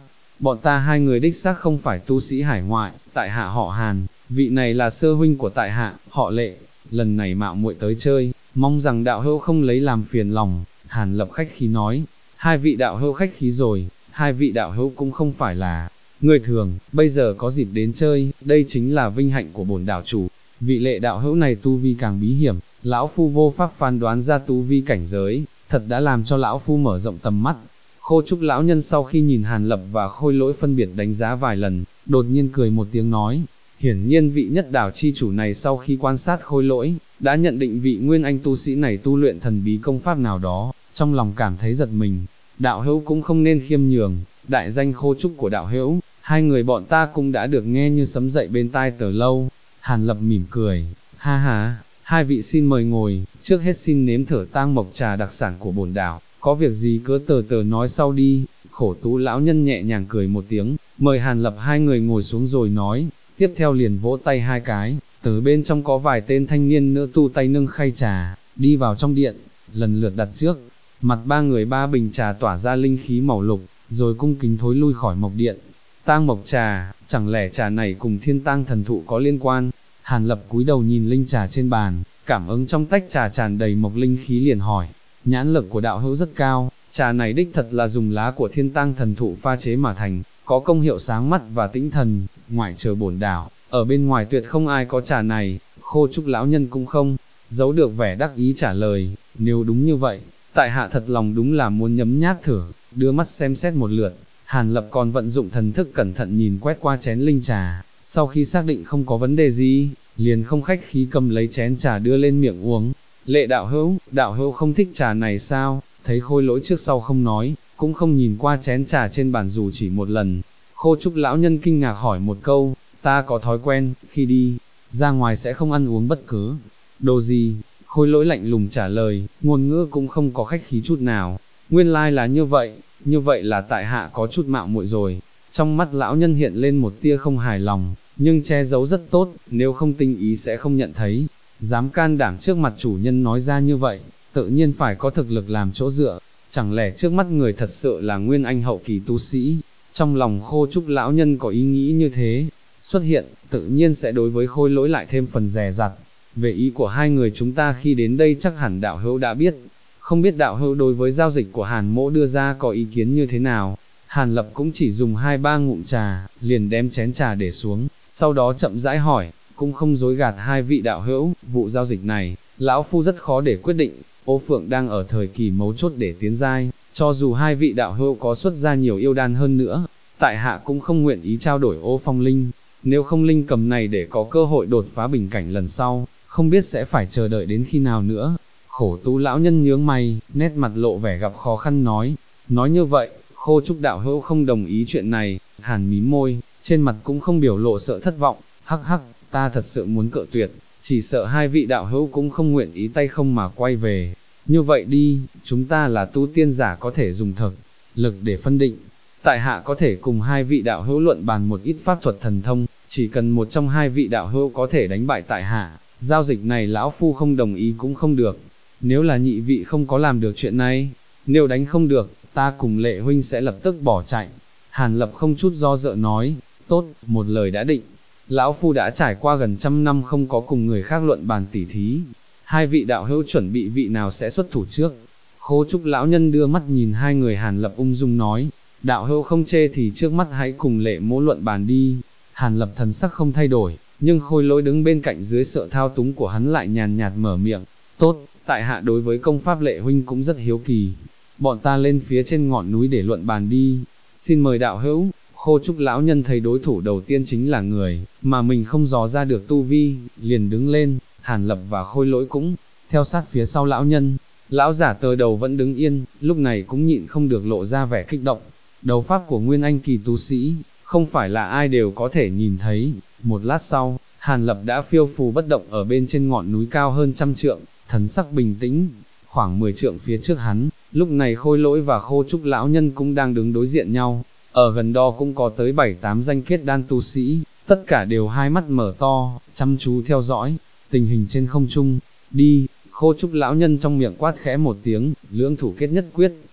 bọn ta hai người đích xác không phải tu sĩ hải ngoại, tại hạ họ Hàn, vị này là sơ huynh của tại hạ, họ Lệ, lần này mạo muội tới chơi, mong rằng đạo hữu không lấy làm phiền lòng. Hàn Lập khách khí nói, hai vị đạo hữu khách khí rồi, hai vị đạo hữu cũng không phải là người thường, bây giờ có dịp đến chơi, đây chính là vinh hạnh của bổn đạo chủ. Vị Lệ đạo hữu này tu vi càng bí hiểm, lão phu vô pháp phán đoán ra tu vi cảnh giới, thật đã làm cho lão phu mở rộng tầm mắt. Khô Trúc lão nhân sau khi nhìn Hàn Lập và Khôi Lỗi phân biệt đánh giá vài lần, đột nhiên cười một tiếng nói, hiển nhiên vị nhất đảo chi chủ này sau khi quan sát Khôi Lỗi, đã nhận định vị nguyên anh tu sĩ này tu luyện thần bí công pháp nào đó, trong lòng cảm thấy giật mình. Đạo hữu cũng không nên khiêm nhường, đại danh Khô Trúc của đạo hữu, hai người bọn ta cũng đã được nghe như sấm dậy bên tai từ lâu. Hàn Lập mỉm cười, ha ha, hai vị xin mời ngồi, trước hết xin nếm thử tang mộc trà đặc sản của bổn đảo, có việc gì cứ từ từ nói sau đi. Khổ Tú lão nhân nhẹ nhàng cười một tiếng, mời Hàn Lập hai người ngồi xuống rồi nói, tiếp theo liền vỗ tay hai cái, từ bên trong có vài tên thanh niên nữ tu tay nâng khay trà, đi vào trong điện, lần lượt đặt trước mặt ba người ba bình trà tỏa ra linh khí màu lục, rồi cung kính thối lui khỏi mộc điện. Tang mộc trà, chẳng lẽ trà này cùng thiên tang thần thụ có liên quan? Hàn Lập cúi đầu nhìn linh trà trên bàn, cảm ứng trong tách trà tràn đầy mộc linh khí liền hỏi, nhãn lực của đạo hữu rất cao, trà này đích thật là dùng lá của thiên tang thần thụ pha chế mà thành, có công hiệu sáng mắt và tĩnh thần, ngoại trừ bổn đảo, ở bên ngoài tuyệt không ai có trà này. Khô Trúc lão nhân cũng không giấu được vẻ đắc ý trả lời, nếu đúng như vậy, tại hạ thật lòng đúng là muốn nhấm nháp thử. Đưa mắt xem xét một lượt, Hàn Lập còn vận dụng thần thức cẩn thận nhìn quét qua chén linh trà, sau khi xác định không có vấn đề gì, liền không khách khí cầm lấy chén trà đưa lên miệng uống. Lệ đạo hữu không thích trà này sao? Thấy Khôi Lỗi trước sau không nói, cũng không nhìn qua chén trà trên bàn dù chỉ một lần. Khô Trúc lão nhân kinh ngạc hỏi một câu, ta có thói quen, khi đi ra ngoài sẽ không ăn uống bất cứ đồ gì. Khôi Lỗi lạnh lùng trả lời, ngôn ngữ cũng không có khách khí chút nào. Nguyên lai là như vậy là tại hạ có chút mạo muội rồi. Trong mắt lão nhân hiện lên một tia không hài lòng, nhưng che giấu rất tốt, nếu không tinh ý sẽ không nhận thấy. Dám can đảm trước mặt chủ nhân nói ra như vậy, tự nhiên phải có thực lực làm chỗ dựa, chẳng lẽ trước mắt người thật sự là nguyên anh hậu kỳ tu sĩ? Trong lòng Khô Trúc lão nhân có ý nghĩ như thế, xuất hiện, tự nhiên sẽ đối với Khôi Lỗi lại thêm phần dè dặt. Về ý của hai người chúng ta khi đến đây chắc hẳn đạo hữu đã biết, không biết đạo hữu đối với giao dịch của Hàn mỗ đưa ra có ý kiến như thế nào? Hàn Lập cũng chỉ dùng 2-3 ngụm trà, liền đem chén trà để xuống, sau đó chậm rãi hỏi, cũng không dối gạt hai vị đạo hữu, vụ giao dịch này, lão phu rất khó để quyết định, Ô Phượng đang ở thời kỳ mấu chốt để tiến giai, cho dù hai vị đạo hữu có xuất ra nhiều yêu đan hơn nữa, tại hạ cũng không nguyện ý trao đổi Ô Phong Linh, nếu không linh cầm này để có cơ hội đột phá bình cảnh lần sau, không biết sẽ phải chờ đợi đến khi nào nữa. Khổ Tú lão nhân nhướng mày, nét mặt lộ vẻ gặp khó khăn nói như vậy, Khô Trúc đạo hữu không đồng ý chuyện này. Hàn mím môi, trên mặt cũng không biểu lộ sợ thất vọng, hắc hắc, ta thật sự muốn cự tuyệt, chỉ sợ hai vị đạo hữu cũng không nguyện ý tay không mà quay về. Như vậy đi, chúng ta là tu tiên giả có thể dùng thực lực để phân định, tại hạ có thể cùng hai vị đạo hữu luận bàn một ít pháp thuật thần thông, chỉ cần một trong hai vị đạo hữu có thể đánh bại tại hạ, giao dịch này lão phu không đồng ý cũng không được. Nếu là nhị vị không có làm được chuyện này, nếu đánh không được, ta cùng Lệ huynh sẽ lập tức bỏ chạy. Hàn Lập không chút do dự nói, tốt, một lời đã định. Lão phu đã trải qua gần 100 năm không có cùng người khác luận bàn tỉ thí. Hai vị đạo hữu chuẩn bị vị nào sẽ xuất thủ trước? Khô Trúc lão nhân đưa mắt nhìn hai người. Hàn Lập ung dung nói, đạo hữu không chê thì trước mắt hãy cùng Lệ mỗ luận bàn đi. Hàn Lập thần sắc không thay đổi, nhưng Khôi Lỗi đứng bên cạnh dưới sự thao túng của hắn lại nhàn nhạt mở miệng, tốt, tại hạ đối với công pháp Lệ huynh cũng rất hiếu kỳ, bọn ta lên phía trên ngọn núi để luận bàn đi. Xin mời đạo hữu. Khô Trúc lão nhân thấy đối thủ đầu tiên chính là người mà mình không dò ra được tu vi, liền đứng lên. Hàn Lập và Khôi Lỗi cũng theo sát phía sau lão nhân. Lão giả tờ đầu vẫn đứng yên, lúc này cũng nhịn không được lộ ra vẻ kích động. Đấu pháp của nguyên anh kỳ tu sĩ, không phải là ai đều có thể nhìn thấy. Một lát sau, Hàn Lập đã phiêu phù bất động ở bên trên ngọn núi cao hơn 100 trượng, thần sắc bình tĩnh. Khoảng 10 trượng phía trước hắn, lúc này Khôi Lỗi và Khô Trúc lão nhân cũng đang đứng đối diện nhau. Ở gần đó cũng có tới 7-8 danh kết đan tu sĩ, tất cả đều hai mắt mở to, chăm chú theo dõi tình hình trên không trung. Đi. Khô Trúc lão nhân trong miệng quát khẽ một tiếng, lưỡng thủ kết nhất quyết,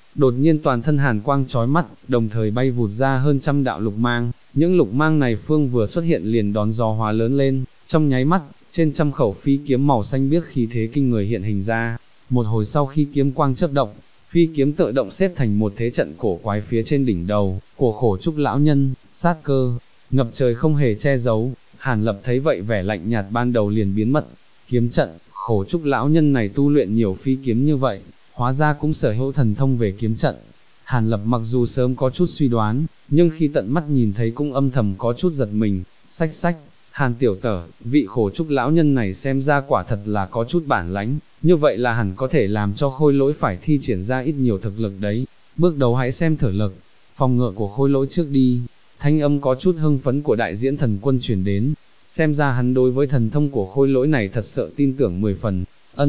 đột nhiên toàn thân hàn quang chói mắt, đồng thời bay vụt ra hơn trăm đạo lục mang, những lục mang này phương vừa xuất hiện liền đón gió hóa lớn lên, trong nháy mắt, trên trăm khẩu phi kiếm màu xanh biếc khí thế kinh người hiện hình ra, một hồi sau khi kiếm quang chớp động, phi kiếm tự động xếp thành một thế trận cổ quái phía trên đỉnh đầu, của Khổ Trúc lão nhân, sát cơ, ngập trời không hề che giấu. Hàn Lập thấy vậy vẻ lạnh nhạt ban đầu liền biến mất, kiếm trận, Khổ Trúc lão nhân này tu luyện nhiều phi kiếm như vậy, hóa ra cũng sở hữu thần thông về kiếm trận. Hàn Lập mặc dù sớm có chút suy đoán, nhưng khi tận mắt nhìn thấy cũng âm thầm có chút giật mình, sách, Hàn tiểu tở, vị Khổ Trúc lão nhân này xem ra quả thật là có chút bản lãnh, như vậy là hẳn có thể làm cho Khôi Lỗi phải thi triển ra ít nhiều thực lực đấy. Bước đầu hãy xem thử lực, phòng ngự của Khôi Lỗi trước đi. Thanh âm có chút hưng phấn của đại diễn thần quân truyền đến, xem ra hắn đối với thần thông của Khôi Lỗi này thật sự tin tưởng 10 phần,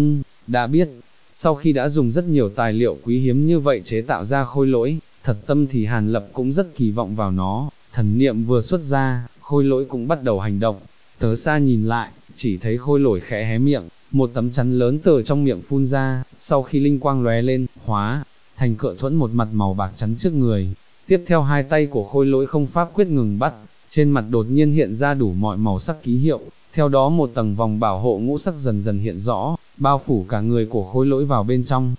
đã biết, sau khi đã dùng rất nhiều tài liệu quý hiếm như vậy chế tạo ra Khôi Lỗi, thật tâm thì Hàn Lập cũng rất kỳ vọng vào nó, thần niệm vừa xuất ra, Khôi Lỗi cũng bắt đầu hành động, tớ xa nhìn lại, chỉ thấy Khôi Lỗi khẽ hé miệng, một tấm chắn lớn từ trong miệng phun ra, sau khi linh quang lóe lên, hóa thành cự thuẫn một mặt màu bạc chắn trước người. Tiếp theo hai tay của Khôi Lỗi không pháp quyết ngừng bắt, trên mặt đột nhiên hiện ra đủ mọi màu sắc ký hiệu, theo đó một tầng vòng bảo hộ ngũ sắc dần dần hiện rõ, bao phủ cả người của Khôi Lỗi vào bên trong.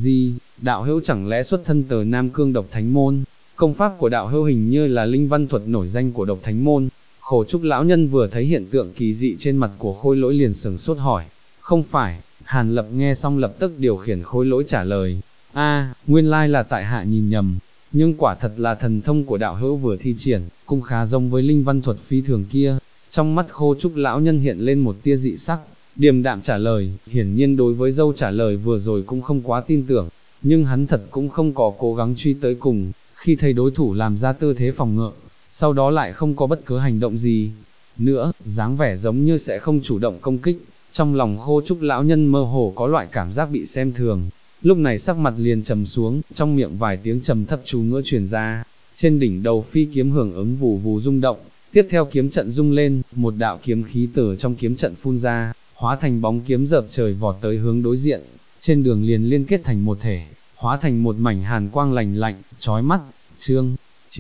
Đạo hữu chẳng lẽ xuất thân từ Nam Cương Độc Thánh Môn? Công pháp của đạo hữu hình như là linh văn thuật nổi danh của Độc Thánh Môn. Khổ Trúc lão nhân vừa thấy hiện tượng kỳ dị trên mặt của Khôi Lỗi liền sửng sốt hỏi, không phải. Hàn Lập nghe xong lập tức điều khiển Khôi Lỗi trả lời, nguyên lai là tại hạ nhìn nhầm. Nhưng quả thật là thần thông của đạo hữu vừa thi triển, cũng khá giống với linh văn thuật phi thường kia. Trong mắt Khô Trúc lão nhân hiện lên một tia dị sắc, điềm đạm trả lời, hiển nhiên đối với dâu trả lời vừa rồi cũng không quá tin tưởng, nhưng hắn thật cũng không có cố gắng truy tới cùng, khi thấy đối thủ làm ra tư thế phòng ngự, sau đó lại không có bất cứ hành động gì nữa, dáng vẻ giống như sẽ không chủ động công kích, trong lòng Khô Trúc lão nhân mơ hồ có loại cảm giác bị xem thường. Lúc này sắc mặt liền trầm xuống, trong miệng vài tiếng trầm thấp chú ngữ truyền ra, trên đỉnh đầu phi kiếm hưởng ứng vù vù rung động, tiếp theo kiếm trận rung lên, một đạo kiếm khí từ trong kiếm trận phun ra, hóa thành bóng kiếm dợp trời vọt tới hướng đối diện, trên đường liền liên kết thành một thể, hóa thành một mảnh hàn quang lành lạnh, chói mắt. Chương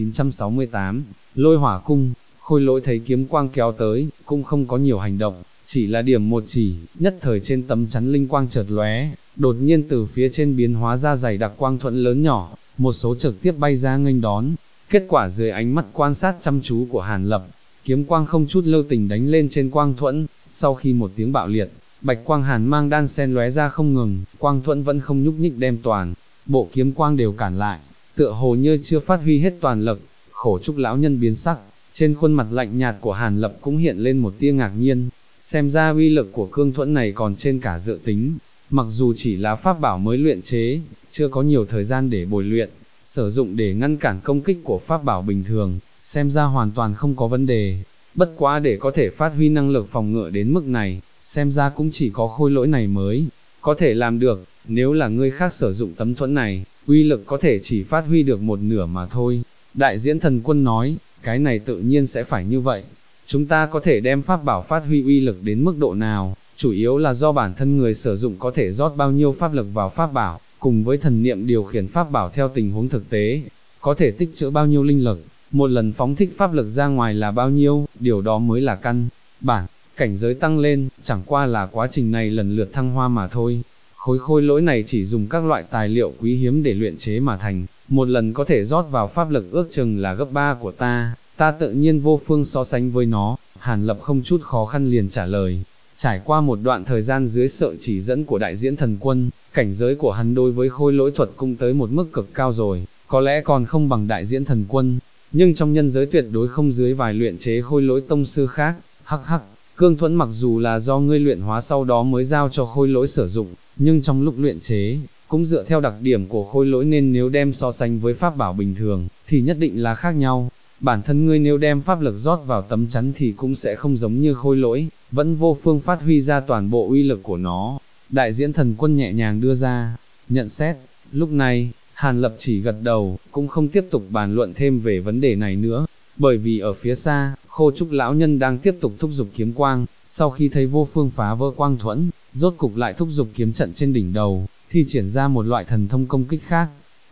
968, Lôi Hỏa Cung. Khôi Lỗi thấy kiếm quang kéo tới, cũng không có nhiều hành động, chỉ là điểm một chỉ, nhất thời trên tấm chắn linh quang chợt lóe, đột nhiên từ phía trên biến hóa ra dày đặc quang thuẫn lớn nhỏ, một số trực tiếp bay ra nghênh đón. Kết quả dưới ánh mắt quan sát chăm chú của Hàn Lập, kiếm quang không chút lưu tình đánh lên trên quang thuẫn, sau khi một tiếng bạo liệt, bạch quang hàn mang đan xen lóe ra không ngừng, quang thuẫn vẫn không nhúc nhích đem toàn bộ kiếm quang đều cản lại, tựa hồ như chưa phát huy hết toàn lực. Khổ Trúc lão nhân biến sắc, trên khuôn mặt lạnh nhạt của Hàn Lập cũng hiện lên một tia ngạc nhiên, xem ra uy lực của cương thuẫn này còn trên cả dự tính, mặc dù chỉ là pháp bảo mới luyện chế, chưa có nhiều thời gian để bồi luyện, sử dụng để ngăn cản công kích của pháp bảo bình thường, xem ra hoàn toàn không có vấn đề. Bất quá để có thể phát huy năng lực phòng ngự đến mức này, xem ra cũng chỉ có Khôi Lỗi này mới có thể làm được. Nếu là người khác sử dụng tấm thuẫn này, uy lực có thể chỉ phát huy được một nửa mà thôi. Đại diễn thần quân nói, cái này tự nhiên sẽ phải như vậy. Chúng ta có thể đem pháp bảo phát huy uy lực đến mức độ nào, chủ yếu là do bản thân người sử dụng có thể rót bao nhiêu pháp lực vào pháp bảo, cùng với thần niệm điều khiển pháp bảo theo tình huống thực tế, có thể tích trữ bao nhiêu linh lực, một lần phóng thích pháp lực ra ngoài là bao nhiêu, điều đó mới là căn bản. Cảnh giới tăng lên, chẳng qua là quá trình này lần lượt thăng hoa mà thôi. Khôi Lỗi này chỉ dùng các loại tài liệu quý hiếm để luyện chế mà thành, một lần có thể rót vào pháp lực ước chừng là gấp 3 của ta tự nhiên vô phương so sánh với nó. Hàn Lập không chút khó khăn liền trả lời. Trải qua một đoạn thời gian dưới sự chỉ dẫn của đại diễn thần quân, cảnh giới của hắn đối với Khôi Lỗi thuật cũng tới một mức cực cao rồi, có lẽ còn không bằng đại diễn thần quân, nhưng trong nhân giới tuyệt đối không dưới vài luyện chế Khôi Lỗi tông sư khác. Cương thuẫn mặc dù là do ngươi luyện hóa sau đó mới giao cho Khôi Lỗi sử dụng, nhưng trong lúc luyện chế, cũng dựa theo đặc điểm của Khôi Lỗi nên nếu đem so sánh với pháp bảo bình thường, thì nhất định là khác nhau. Bản thân ngươi nếu đem pháp lực rót vào tấm chắn thì cũng sẽ không giống như Khôi Lỗi, vẫn vô phương phát huy ra toàn bộ uy lực của nó. Đại diễn thần quân nhẹ nhàng đưa ra nhận xét. Lúc này, Hàn Lập chỉ gật đầu, cũng không tiếp tục bàn luận thêm về vấn đề này nữa, bởi vì ở phía xa, Khô Trúc lão nhân đang tiếp tục thúc giục kiếm quang, sau khi thấy vô phương phá vỡ quang thuẫn, rốt cục lại thúc giục kiếm trận trên đỉnh đầu, thi triển ra một loại thần thông công kích khác.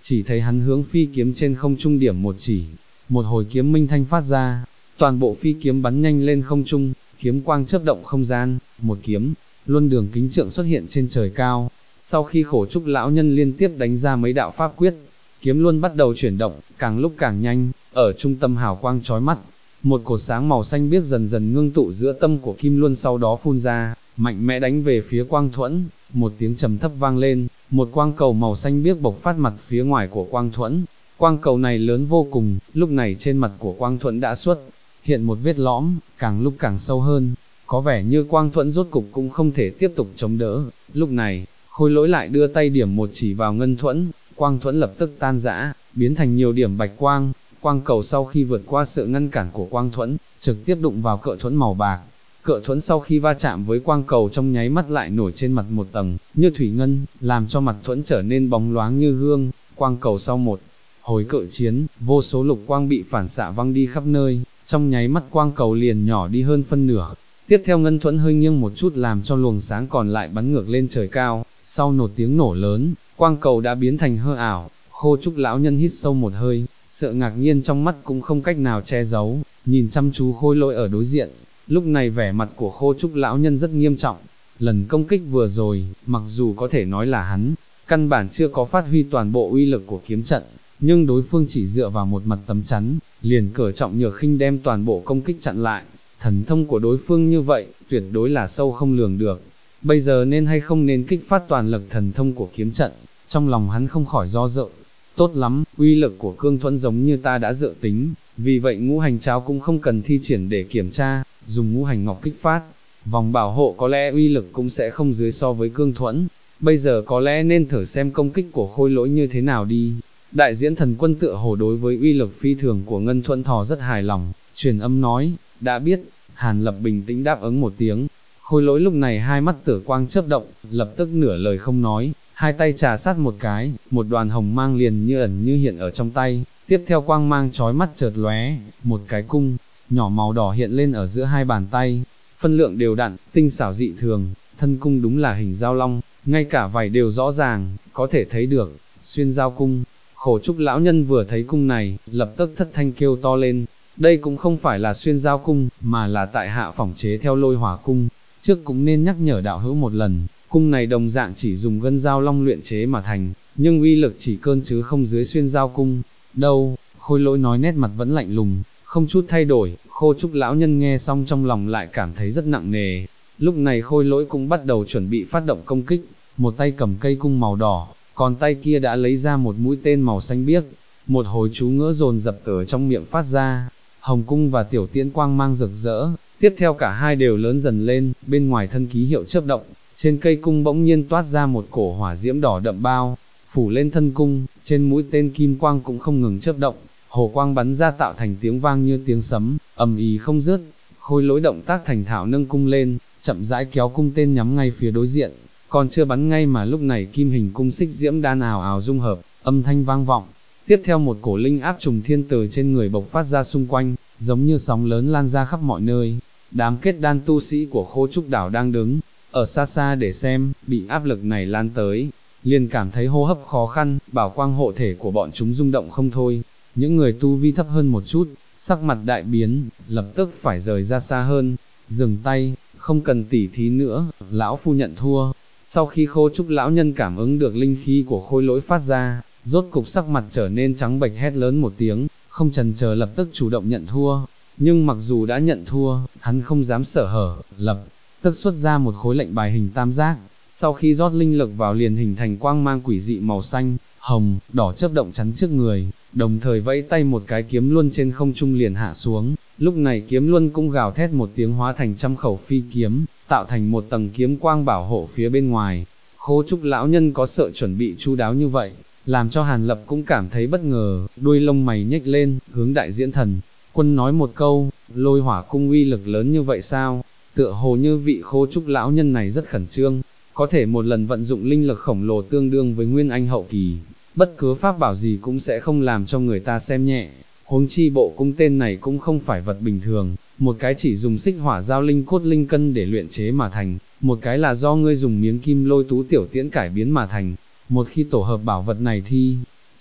chỉ thấy hắn hướng phi kiếm trên không trung điểm một chỉ, một hồi kiếm minh thanh phát ra, toàn bộ phi kiếm bắn nhanh lên không trung, kiếm quang chớp động không gian, một kiếm, luân đường kính trượng xuất hiện trên trời cao. Sau khi Khổ Trúc lão nhân liên tiếp đánh ra mấy đạo pháp quyết, kiếm luân bắt đầu chuyển động, càng lúc càng nhanh, ở trung tâm hào quang chói mắt, một cột sáng màu xanh biếc dần dần ngưng tụ giữa tâm của kim luân, sau đó phun ra, mạnh mẽ đánh về phía Quang Thuẫn. Một tiếng trầm thấp vang lên, một quang cầu màu xanh biếc bộc phát mặt phía ngoài của Quang Thuẫn. Quang cầu này lớn vô cùng, lúc này trên mặt của Quang Thuẫn đã xuất hiện một vết lõm, càng lúc càng sâu hơn, có vẻ như Quang Thuẫn rốt cục cũng không thể tiếp tục chống đỡ. Lúc này, Khôi Lỗi lại đưa tay điểm một chỉ vào Ngân Thuẫn, Quang Thuẫn lập tức tan rã, biến thành nhiều điểm bạch quang. Quang cầu sau khi vượt qua sự ngăn cản của Quang Thuẫn, trực tiếp đụng vào cự thuẫn màu bạc. Cự thuẫn sau khi va chạm với quang cầu trong nháy mắt lại nổi trên mặt một tầng như thủy ngân, làm cho mặt thuẫn trở nên bóng loáng như gương. Quang cầu sau một hồi cự chiến, vô số lục quang bị phản xạ văng đi khắp nơi, trong nháy mắt quang cầu liền nhỏ đi hơn phân nửa. Tiếp theo Ngân Thuẫn hơi nghiêng một chút làm cho luồng sáng còn lại bắn ngược lên trời cao, sau một tiếng nổ lớn, quang cầu đã biến thành hư ảo. Khô Trúc lão nhân hít sâu một hơi, sợ ngạc nhiên trong mắt cũng không cách nào che giấu, nhìn chăm chú Khôi Lỗi ở đối diện. Lúc này vẻ mặt của Khô Trúc lão nhân rất nghiêm trọng, lần công kích vừa rồi, mặc dù có thể nói là hắn, căn bản chưa có phát huy toàn bộ uy lực của kiếm trận, nhưng đối phương chỉ dựa vào một mặt tấm chắn, liền cỡ trọng nhược khinh đem toàn bộ công kích chặn lại. Thần thông của đối phương như vậy, tuyệt đối là sâu không lường được. Bây giờ nên hay không nên kích phát toàn lực thần thông của kiếm trận, trong lòng hắn không khỏi do dự. Tốt lắm, uy lực của Cương Thuẫn giống như ta đã dự tính, vì vậy ngũ hành cháo cũng không cần thi triển để kiểm tra, dùng ngũ hành ngọc kích phát. Vòng bảo hộ có lẽ uy lực cũng sẽ không dưới so với Cương Thuẫn, bây giờ có lẽ nên thử xem công kích của Khôi Lỗi như thế nào đi. Đại diễn thần quân tựa hồ đối với uy lực phi thường của Ngân Thuẫn thò rất hài lòng, truyền âm nói, đã biết. Hàn Lập bình tĩnh đáp ứng một tiếng. Khôi Lỗi lúc này hai mắt tử quang chớp động, lập tức nửa lời không nói, hai tay trà sát một cái, một đoàn hồng mang liền như ẩn như hiện ở trong tay. Tiếp theo quang mang chói mắt chợt lóe, một cái cung nhỏ màu đỏ hiện lên ở giữa hai bàn tay, phân lượng đều đặn, tinh xảo dị thường, thân cung đúng là hình dao long, ngay cả vảy đều rõ ràng, có thể thấy được, xuyên dao cung. Khổ Trúc lão nhân vừa thấy cung này, lập tức thất thanh kêu to lên, đây cũng không phải là xuyên dao cung, mà là tại hạ phỏng chế theo Lôi Hỏa cung. Trước cũng nên nhắc nhở đạo hữu một lần, cung này đồng dạng chỉ dùng gân dao long luyện chế mà thành, nhưng uy lực chỉ cơn chứ không dưới xuyên dao cung. Đâu, Khôi Lỗi nói nét mặt vẫn lạnh lùng, không chút thay đổi. Khô Trúc lão nhân nghe xong trong lòng lại cảm thấy rất nặng nề. Lúc này Khôi Lỗi cũng bắt đầu chuẩn bị phát động công kích, một tay cầm cây cung màu đỏ, còn tay kia đã lấy ra một mũi tên màu xanh biếc. Một hồi chú ngữ dồn dập ở trong miệng phát ra, hồng cung và tiểu tiễn quang mang rực rỡ. Tiếp theo cả hai đều lớn dần lên, bên ngoài thân ký hiệu chớp động, trên cây cung bỗng nhiên toát ra một cổ hỏa diễm đỏ đậm bao phủ lên thân cung, trên mũi tên kim quang cũng không ngừng chớp động, hồ quang bắn ra tạo thành tiếng vang như tiếng sấm, ầm ĩ không dứt. Khôi Lỗi động tác thành thạo nâng cung lên, chậm rãi kéo cung tên nhắm ngay phía đối diện, còn chưa bắn ngay mà lúc này kim hình cung xích diễm đan ào ào dung hợp, âm thanh vang vọng. Tiếp theo một cổ linh áp trùng thiên từ trên người bộc phát ra xung quanh, giống như sóng lớn lan ra khắp mọi nơi. Đám kết đan tu sĩ của Khô Trúc đảo đang đứng ở xa xa để xem, bị áp lực này lan tới, liền cảm thấy hô hấp khó khăn, bảo quang hộ thể của bọn chúng rung động không thôi. Những người tu vi thấp hơn một chút, sắc mặt đại biến, lập tức phải rời ra xa hơn, dừng tay, không cần tỉ thí nữa, lão phu nhận thua. Sau khi Khô Trúc lão nhân cảm ứng được linh khí của Khôi Lỗi phát ra, rốt cục sắc mặt trở nên trắng bệch, hét lớn một tiếng, không chần chờ lập tức chủ động nhận thua. Nhưng mặc dù đã nhận thua, hắn không dám sở hở, lập tức xuất ra một khối lệnh bài hình tam giác, sau khi rót linh lực vào liền hình thành quang mang quỷ dị màu xanh, hồng, đỏ chớp động chắn trước người, đồng thời vẫy tay một cái kiếm luân trên không trung liền hạ xuống. Lúc này kiếm luân cũng gào thét một tiếng hóa thành trăm khẩu phi kiếm, tạo thành một tầng kiếm quang bảo hộ phía bên ngoài. Khô Trúc lão nhân có sợ chuẩn bị chu đáo như vậy, làm cho Hàn Lập cũng cảm thấy bất ngờ, đuôi lông mày nhếch lên, hướng đại diễn thần quân nói một câu, Lôi Hỏa cung uy lực lớn như vậy sao? Tựa hồ như vị Khô Trúc lão nhân này rất khẩn trương, có thể một lần vận dụng linh lực khổng lồ tương đương với Nguyên Anh hậu kỳ, bất cứ pháp bảo gì cũng sẽ không làm cho người ta xem nhẹ. Huống chi bộ cung tên này cũng không phải vật bình thường, một cái chỉ dùng xích hỏa giao linh cốt linh cân để luyện chế mà thành, một cái là do ngươi dùng miếng kim lôi tú tiểu tiễn cải biến mà thành. Một khi tổ hợp bảo vật này thì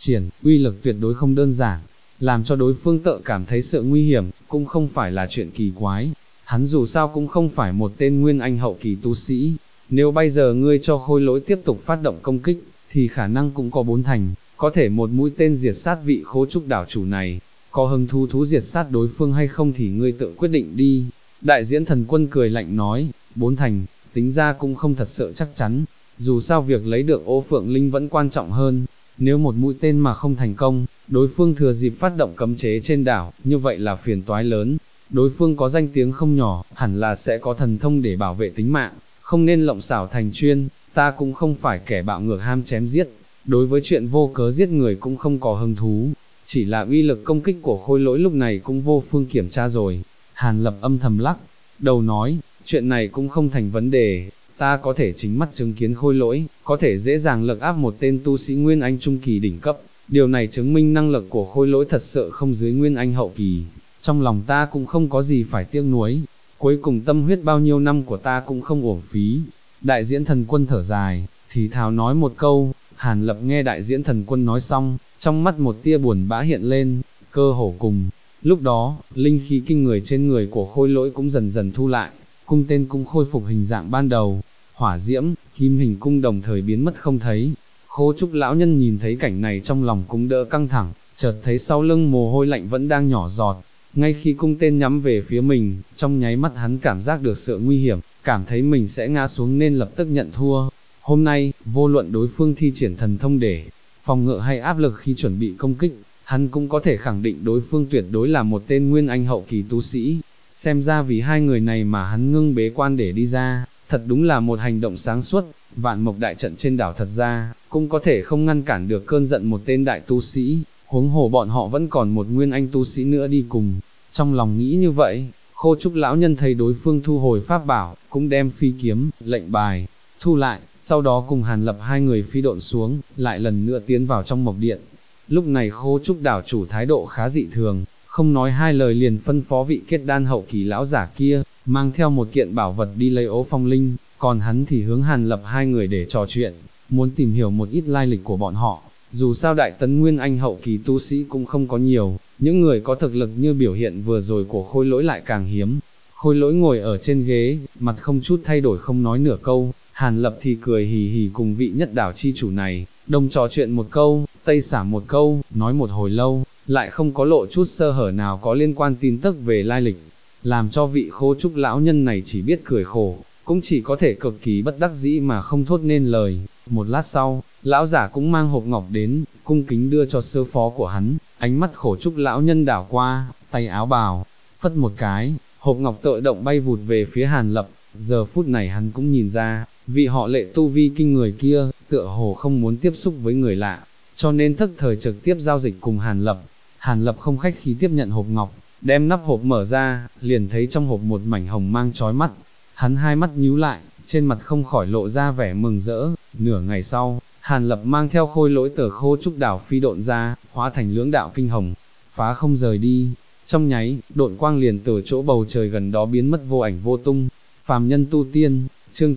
triển, uy lực tuyệt đối không đơn giản, làm cho đối phương tự cảm thấy sự nguy hiểm, cũng không phải là chuyện kỳ quái. Hắn dù sao cũng không phải một tên nguyên anh hậu kỳ tu sĩ, nếu bây giờ ngươi cho Khôi Lỗi tiếp tục phát động công kích, thì khả năng cũng có 4 thành, có thể một mũi tên diệt sát vị Khô Trúc đảo chủ này. Có hứng thú diệt sát đối phương hay không thì ngươi tự quyết định đi. Đại Diễn Thần Quân cười lạnh nói, 4 thành, tính ra cũng không thật sự chắc chắn, dù sao việc lấy được Ô Phượng Linh vẫn quan trọng hơn. Nếu một mũi tên mà không thành công, đối phương thừa dịp phát động cấm chế trên đảo, như vậy là phiền toái lớn. Đối phương có danh tiếng không nhỏ, hẳn là sẽ có thần thông để bảo vệ tính mạng, không nên lộng xảo thành chuyên. Ta cũng không phải kẻ bạo ngược ham chém giết, đối với chuyện vô cớ giết người cũng không có hứng thú, chỉ là uy lực công kích của Khôi Lỗi lúc này cũng vô phương kiểm tra rồi. Hàn Lập âm thầm lắc đầu nói, chuyện này cũng không thành vấn đề, ta có thể chính mắt chứng kiến Khôi Lỗi, có thể dễ dàng lực áp một tên tu sĩ Nguyên Anh Trung Kỳ đỉnh cấp, điều này chứng minh năng lực của Khôi Lỗi thật sự không dưới Nguyên Anh Hậu Kỳ, trong lòng ta cũng không có gì phải tiếc nuối, cuối cùng tâm huyết bao nhiêu năm của ta cũng không uổng phí. Đại Diễn Thần Quân thở dài, thì thào nói một câu. Hàn Lập nghe Đại Diễn Thần Quân nói xong, trong mắt một tia buồn bã hiện lên, cơ hồ cùng. Lúc đó, linh khí kinh người trên người của Khôi Lỗi cũng dần dần thu lại, cung tên cũng khôi phục hình dạng ban đầu, hỏa diễm, kim hình cung đồng thời biến mất không thấy. Khô Trúc lão nhân nhìn thấy cảnh này trong lòng cũng đỡ căng thẳng, chợt thấy sau lưng mồ hôi lạnh vẫn đang nhỏ giọt. Ngay khi cung tên nhắm về phía mình, trong nháy mắt hắn cảm giác được sự nguy hiểm, cảm thấy mình sẽ ngã xuống nên lập tức nhận thua. Hôm nay, vô luận đối phương thi triển thần thông để phòng ngự hay áp lực khi chuẩn bị công kích, hắn cũng có thể khẳng định đối phương tuyệt đối là một tên Nguyên Anh hậu kỳ tu sĩ. Xem ra vì hai người này mà hắn ngưng bế quan để đi ra, thật đúng là một hành động sáng suốt. Vạn Mộc đại trận trên đảo thật ra, cũng có thể không ngăn cản được cơn giận một tên đại tu sĩ, huống hồ bọn họ vẫn còn một Nguyên Anh tu sĩ nữa đi cùng. Trong lòng nghĩ như vậy, Khô Trúc lão nhân thấy đối phương thu hồi pháp bảo, cũng đem phi kiếm, lệnh bài, thu lại, sau đó cùng Hàn Lập hai người phi độn xuống, lại lần nữa tiến vào trong mộc điện. Lúc này Khô Trúc đảo chủ thái độ khá dị thường, không nói hai lời liền phân phó vị kết đan hậu kỳ lão giả kia, mang theo một kiện bảo vật đi lấy Ô Phong Linh, còn hắn thì hướng Hàn Lập hai người để trò chuyện, muốn tìm hiểu một ít lai lịch của bọn họ. Dù sao Đại Tấn Nguyên Anh hậu kỳ tu sĩ cũng không có nhiều, những người có thực lực như biểu hiện vừa rồi của Khôi Lỗi lại càng hiếm. Khôi Lỗi ngồi ở trên ghế, mặt không chút thay đổi không nói nửa câu, Hàn Lập thì cười hì hì cùng vị nhất đảo chi chủ này, đồng trò chuyện một câu, tây xả một câu, nói một hồi lâu, lại không có lộ chút sơ hở nào có liên quan tin tức về lai lịch, làm cho vị Khô Trúc lão nhân này chỉ biết cười khổ, cũng chỉ có thể cực kỳ bất đắc dĩ mà không thốt nên lời. Một lát sau, lão giả cũng mang hộp ngọc đến, cung kính đưa cho sư phó của hắn, ánh mắt Khổ Trúc lão nhân đảo qua, tay áo bào, phất một cái, hộp ngọc tự động bay vụt về phía Hàn Lập. Giờ phút này hắn cũng nhìn ra, vị họ Lệ tu vi kinh người kia, tựa hồ không muốn tiếp xúc với người lạ, cho nên thức thời trực tiếp giao dịch cùng Hàn Lập. Hàn Lập không khách khí tiếp nhận hộp ngọc, đem nắp hộp mở ra, liền thấy trong hộp một mảnh hồng mang chói mắt. Hắn hai mắt nhíu lại, trên mặt không khỏi lộ ra vẻ mừng rỡ. Nửa ngày sau, Hàn Lập mang theo Khôi Lỗi từ Khô Trúc đảo phi độn ra, hóa thành lưỡng đạo kinh hồng, phá không rời đi. Trong nháy, độn quang liền từ chỗ bầu trời gần đó biến mất vô ảnh vô tung. Phàm nhân tu tiên, chương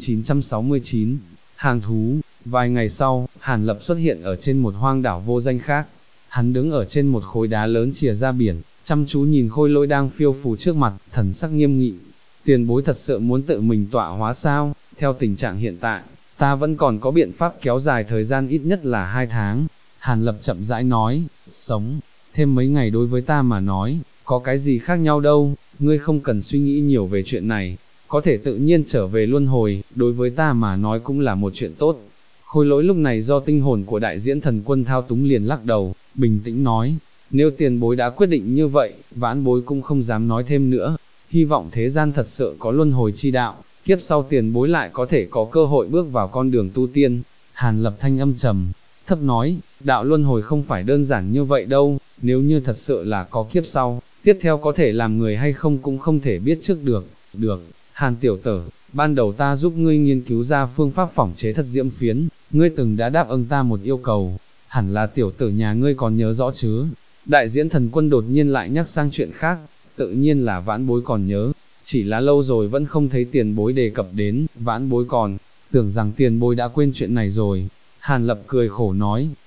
969, hàng thú. Vài ngày sau, Hàn Lập xuất hiện ở trên một hoang đảo vô danh khác. Hắn đứng ở trên một khối đá lớn chìa ra biển, chăm chú nhìn Khôi Lỗi đang phiêu phù trước mặt, thần sắc nghiêm nghị. Tiền bối thật sự muốn tự mình tọa hóa sao? Theo tình trạng hiện tại, ta vẫn còn có biện pháp kéo dài thời gian ít nhất là 2 tháng. Hàn Lập chậm rãi nói, sống, thêm mấy ngày đối với ta mà nói, có cái gì khác nhau đâu, ngươi không cần suy nghĩ nhiều về chuyện này, có thể tự nhiên trở về luân hồi, đối với ta mà nói cũng là một chuyện tốt. Khôi Lỗi lúc này do tinh hồn của Đại Diễn Thần Quân thao túng liền lắc đầu, bình tĩnh nói, nếu tiền bối đã quyết định như vậy, vãn bối cũng không dám nói thêm nữa, hy vọng thế gian thật sự có luân hồi chi đạo, kiếp sau tiền bối lại có thể có cơ hội bước vào con đường tu tiên. Hàn Lập thanh âm trầm thấp nói, đạo luân hồi không phải đơn giản như vậy đâu, nếu như thật sự là có kiếp sau, tiếp theo có thể làm người hay không cũng không thể biết trước được. Được, Hàn tiểu tử, ban đầu ta giúp ngươi nghiên cứu ra phương pháp phỏng chế thất diễm phiến, ngươi từng đã đáp ứng ta một yêu cầu, hẳn là tiểu tử nhà ngươi còn nhớ rõ chứ? Đại Diễn Thần Quân đột nhiên lại nhắc sang chuyện khác, tự nhiên là vãn bối còn nhớ, chỉ là lâu rồi vẫn không thấy tiền bối đề cập đến, vãn bối còn tưởng rằng tiền bối đã quên chuyện này rồi. Hàn Lập cười khổ nói,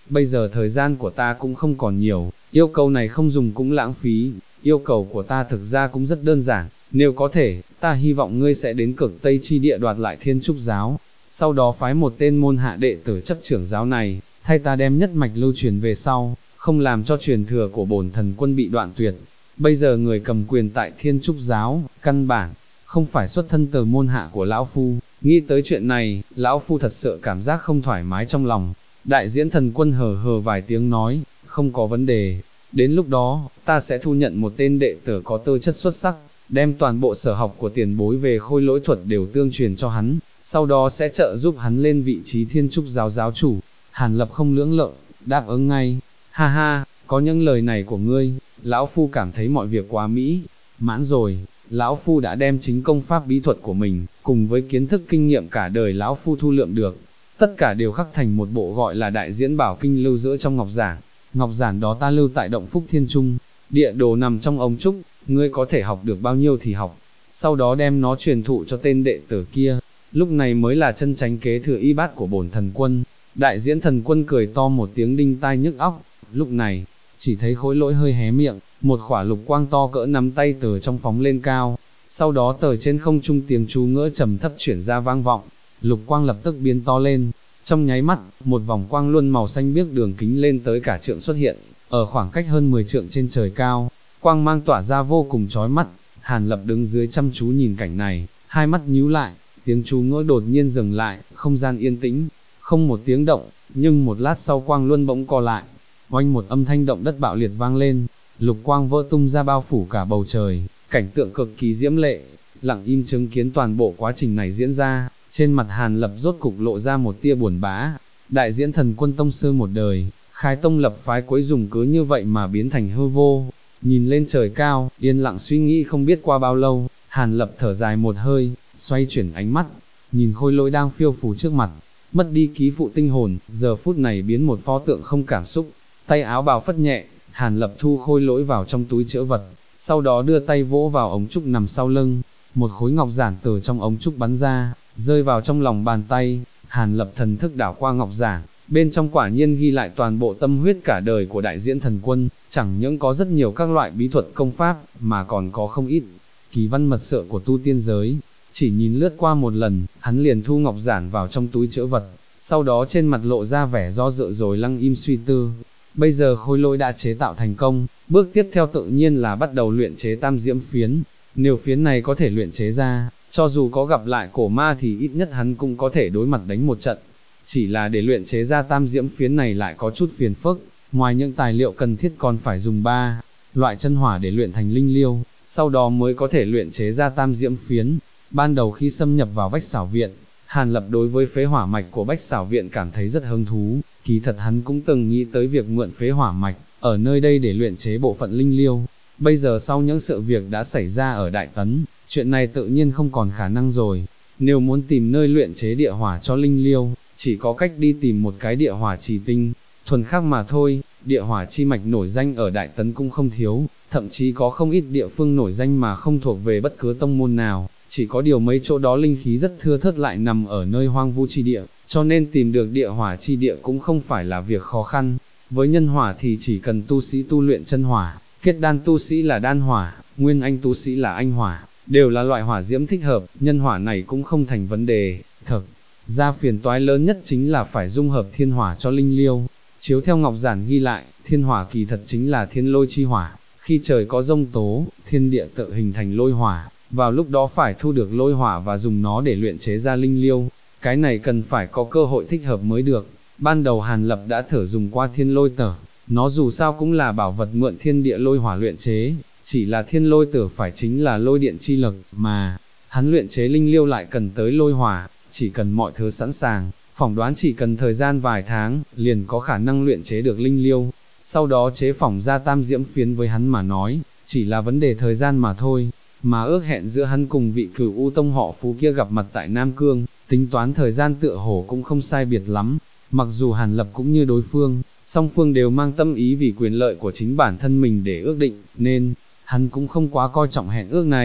bây giờ thời gian của ta cũng không còn nhiều, yêu cầu này không dùng cũng lãng phí, yêu cầu của ta thực ra cũng rất đơn giản, nếu có thể, ta hy vọng ngươi sẽ đến Cực Tây chi địa đoạt lại Thiên Trúc giáo, sau đó phái một tên môn hạ đệ tử chấp trưởng giáo này, thay ta đem nhất mạch lưu truyền về sau, không làm cho truyền thừa của bổn thần quân bị đoạn tuyệt. Bây giờ người cầm quyền tại Thiên Trúc giáo, căn bản, không phải xuất thân từ môn hạ của lão phu, nghĩ tới chuyện này, lão phu thật sự cảm giác không thoải mái trong lòng. Đại diễn thần quân hờ hờ vài tiếng nói, không có vấn đề, đến lúc đó, ta sẽ thu nhận một tên đệ tử có tư chất xuất sắc, đem toàn bộ sở học của tiền bối về khôi lỗi thuật đều tương truyền cho hắn, sau đó sẽ trợ giúp hắn lên vị trí Thiên Trúc giáo giáo chủ. Hàn Lập không lưỡng lự, đáp ứng ngay, ha ha, có những lời này của ngươi, lão phu cảm thấy mọi việc quá mỹ mãn rồi. Lão phu đã đem chính công pháp bí thuật của mình, cùng với kiến thức kinh nghiệm cả đời lão phu thu lượm được, tất cả đều khắc thành một bộ gọi là Đại Diễn Bảo Kinh lưu giữ trong ngọc giản. Ngọc giản đó ta lưu tại động Phúc Thiên Trung, địa đồ nằm trong ống trúc, ngươi có thể học được bao nhiêu thì học, sau đó đem nó truyền thụ cho tên đệ tử kia, lúc này mới là chân chánh kế thừa y bát của bổn thần quân. Đại Diễn thần quân cười to một tiếng đinh tai nhức óc, lúc này, chỉ thấy khối lỗi hơi hé miệng, một khỏa lục quang to cỡ nắm tay từ trong phóng lên cao, sau đó từ trên không trung tiếng chú ngữ trầm thấp chuyển ra vang vọng, lục quang lập tức biến to lên, trong nháy mắt, một vòng quang luân màu xanh biếc đường kính lên tới cả trượng xuất hiện, ở khoảng cách hơn 10 trượng trên trời cao, quang mang tỏa ra vô cùng chói mắt. Hàn Lập đứng dưới chăm chú nhìn cảnh này, hai mắt nhíu lại, tiếng chú ngữ đột nhiên dừng lại, không gian yên tĩnh, không một tiếng động, nhưng một lát sau quang luân bỗng co lại, oanh một âm thanh động đất bạo liệt vang lên, lục quang vỡ tung ra bao phủ cả bầu trời, cảnh tượng cực kỳ diễm lệ. Lặng im chứng kiến toàn bộ quá trình này diễn ra, trên mặt Hàn Lập rốt cục lộ ra một tia buồn bã. Đại Diễn thần quân tông sư một đời, khai tông lập phái cuối dùng cứ như vậy mà biến thành hư vô. Nhìn lên trời cao, yên lặng suy nghĩ không biết qua bao lâu, Hàn Lập thở dài một hơi, xoay chuyển ánh mắt, nhìn khôi lỗi đang phiêu phù trước mặt, mất đi ký phụ tinh hồn, giờ phút này biến một pho tượng không cảm xúc. Tay áo bào phất nhẹ, Hàn Lập thu khôi lỗi vào trong túi trữ vật, sau đó đưa tay vỗ vào ống trúc nằm sau lưng, một khối ngọc giản từ trong ống trúc bắn ra, rơi vào trong lòng bàn tay. Hàn Lập thần thức đảo qua ngọc giản, bên trong quả nhiên ghi lại toàn bộ tâm huyết cả đời của Đại Diễn thần quân, chẳng những có rất nhiều các loại bí thuật công pháp, mà còn có không ít kỳ văn mật sự của tu tiên giới. Chỉ nhìn lướt qua một lần, hắn liền thu ngọc giản vào trong túi trữ vật, sau đó trên mặt lộ ra vẻ do dự rồi lặng im suy tư. Bây giờ khôi lỗi đã chế tạo thành công, bước tiếp theo tự nhiên là bắt đầu luyện chế tam diễm phiến. Nếu phiến này có thể luyện chế ra, cho dù có gặp lại cổ ma thì ít nhất hắn cũng có thể đối mặt đánh một trận. Chỉ là để luyện chế ra tam diễm phiến này lại có chút phiền phức, ngoài những tài liệu cần thiết còn phải dùng 3 loại chân hỏa để luyện thành linh liêu, sau đó mới có thể luyện chế ra tam diễm phiến. Ban đầu khi xâm nhập vào Bách Xảo Viện, Hàn Lập đối với phế hỏa mạch của Bách Xảo Viện cảm thấy rất hứng thú, kỳ thật hắn cũng từng nghĩ tới việc mượn phế hỏa mạch, ở nơi đây để luyện chế bộ phận linh liêu. Bây giờ sau những sự việc đã xảy ra ở Đại Tấn, chuyện này tự nhiên không còn khả năng rồi. Nếu muốn tìm nơi luyện chế địa hỏa cho linh liêu, chỉ có cách đi tìm một cái địa hỏa trì tinh, thuần khắc mà thôi. Địa hỏa chi mạch nổi danh ở Đại Tấn cũng không thiếu, thậm chí có không ít địa phương nổi danh mà không thuộc về bất cứ tông môn nào, chỉ có điều mấy chỗ đó linh khí rất thưa thớt lại nằm ở nơi hoang vu chi địa, cho nên tìm được địa hỏa chi địa cũng không phải là việc khó khăn. Với nhân hỏa thì chỉ cần tu sĩ tu luyện chân hỏa, kết đan tu sĩ là đan hỏa, nguyên anh tu sĩ là anh hỏa, đều là loại hỏa diễm thích hợp, nhân hỏa này cũng không thành vấn đề. Thực ra phiền toái lớn nhất chính là phải dung hợp thiên hỏa cho linh liêu. Chiếu theo ngọc giản ghi lại, thiên hỏa kỳ thật chính là thiên lôi chi hỏa, khi trời có giông tố, thiên địa tự hình thành lôi hỏa, vào lúc đó phải thu được lôi hỏa và dùng nó để luyện chế ra linh liêu. Cái này cần phải có cơ hội thích hợp mới được. Ban đầu Hàn Lập đã thử dùng qua thiên lôi tở, nó dù sao cũng là bảo vật mượn thiên địa lôi hỏa luyện chế, chỉ là thiên lôi tở phải chính là lôi điện chi lực, mà hắn luyện chế linh liêu lại cần tới lôi hỏa. Chỉ cần mọi thứ sẵn sàng, phỏng đoán chỉ cần thời gian vài tháng, liền có khả năng luyện chế được linh liêu. Sau đó chế phỏng ra tam diễm phiến với hắn mà nói, chỉ là vấn đề thời gian mà thôi. Mà ước hẹn giữa hắn cùng vị Cửu U tông họ Phú kia gặp mặt tại Nam Cương, tính toán thời gian tựa hồ cũng không sai biệt lắm. Mặc dù Hàn Lập cũng như đối phương, song phương đều mang tâm ý vì quyền lợi của chính bản thân mình để ước định, nên hắn cũng không quá coi trọng hẹn ước này.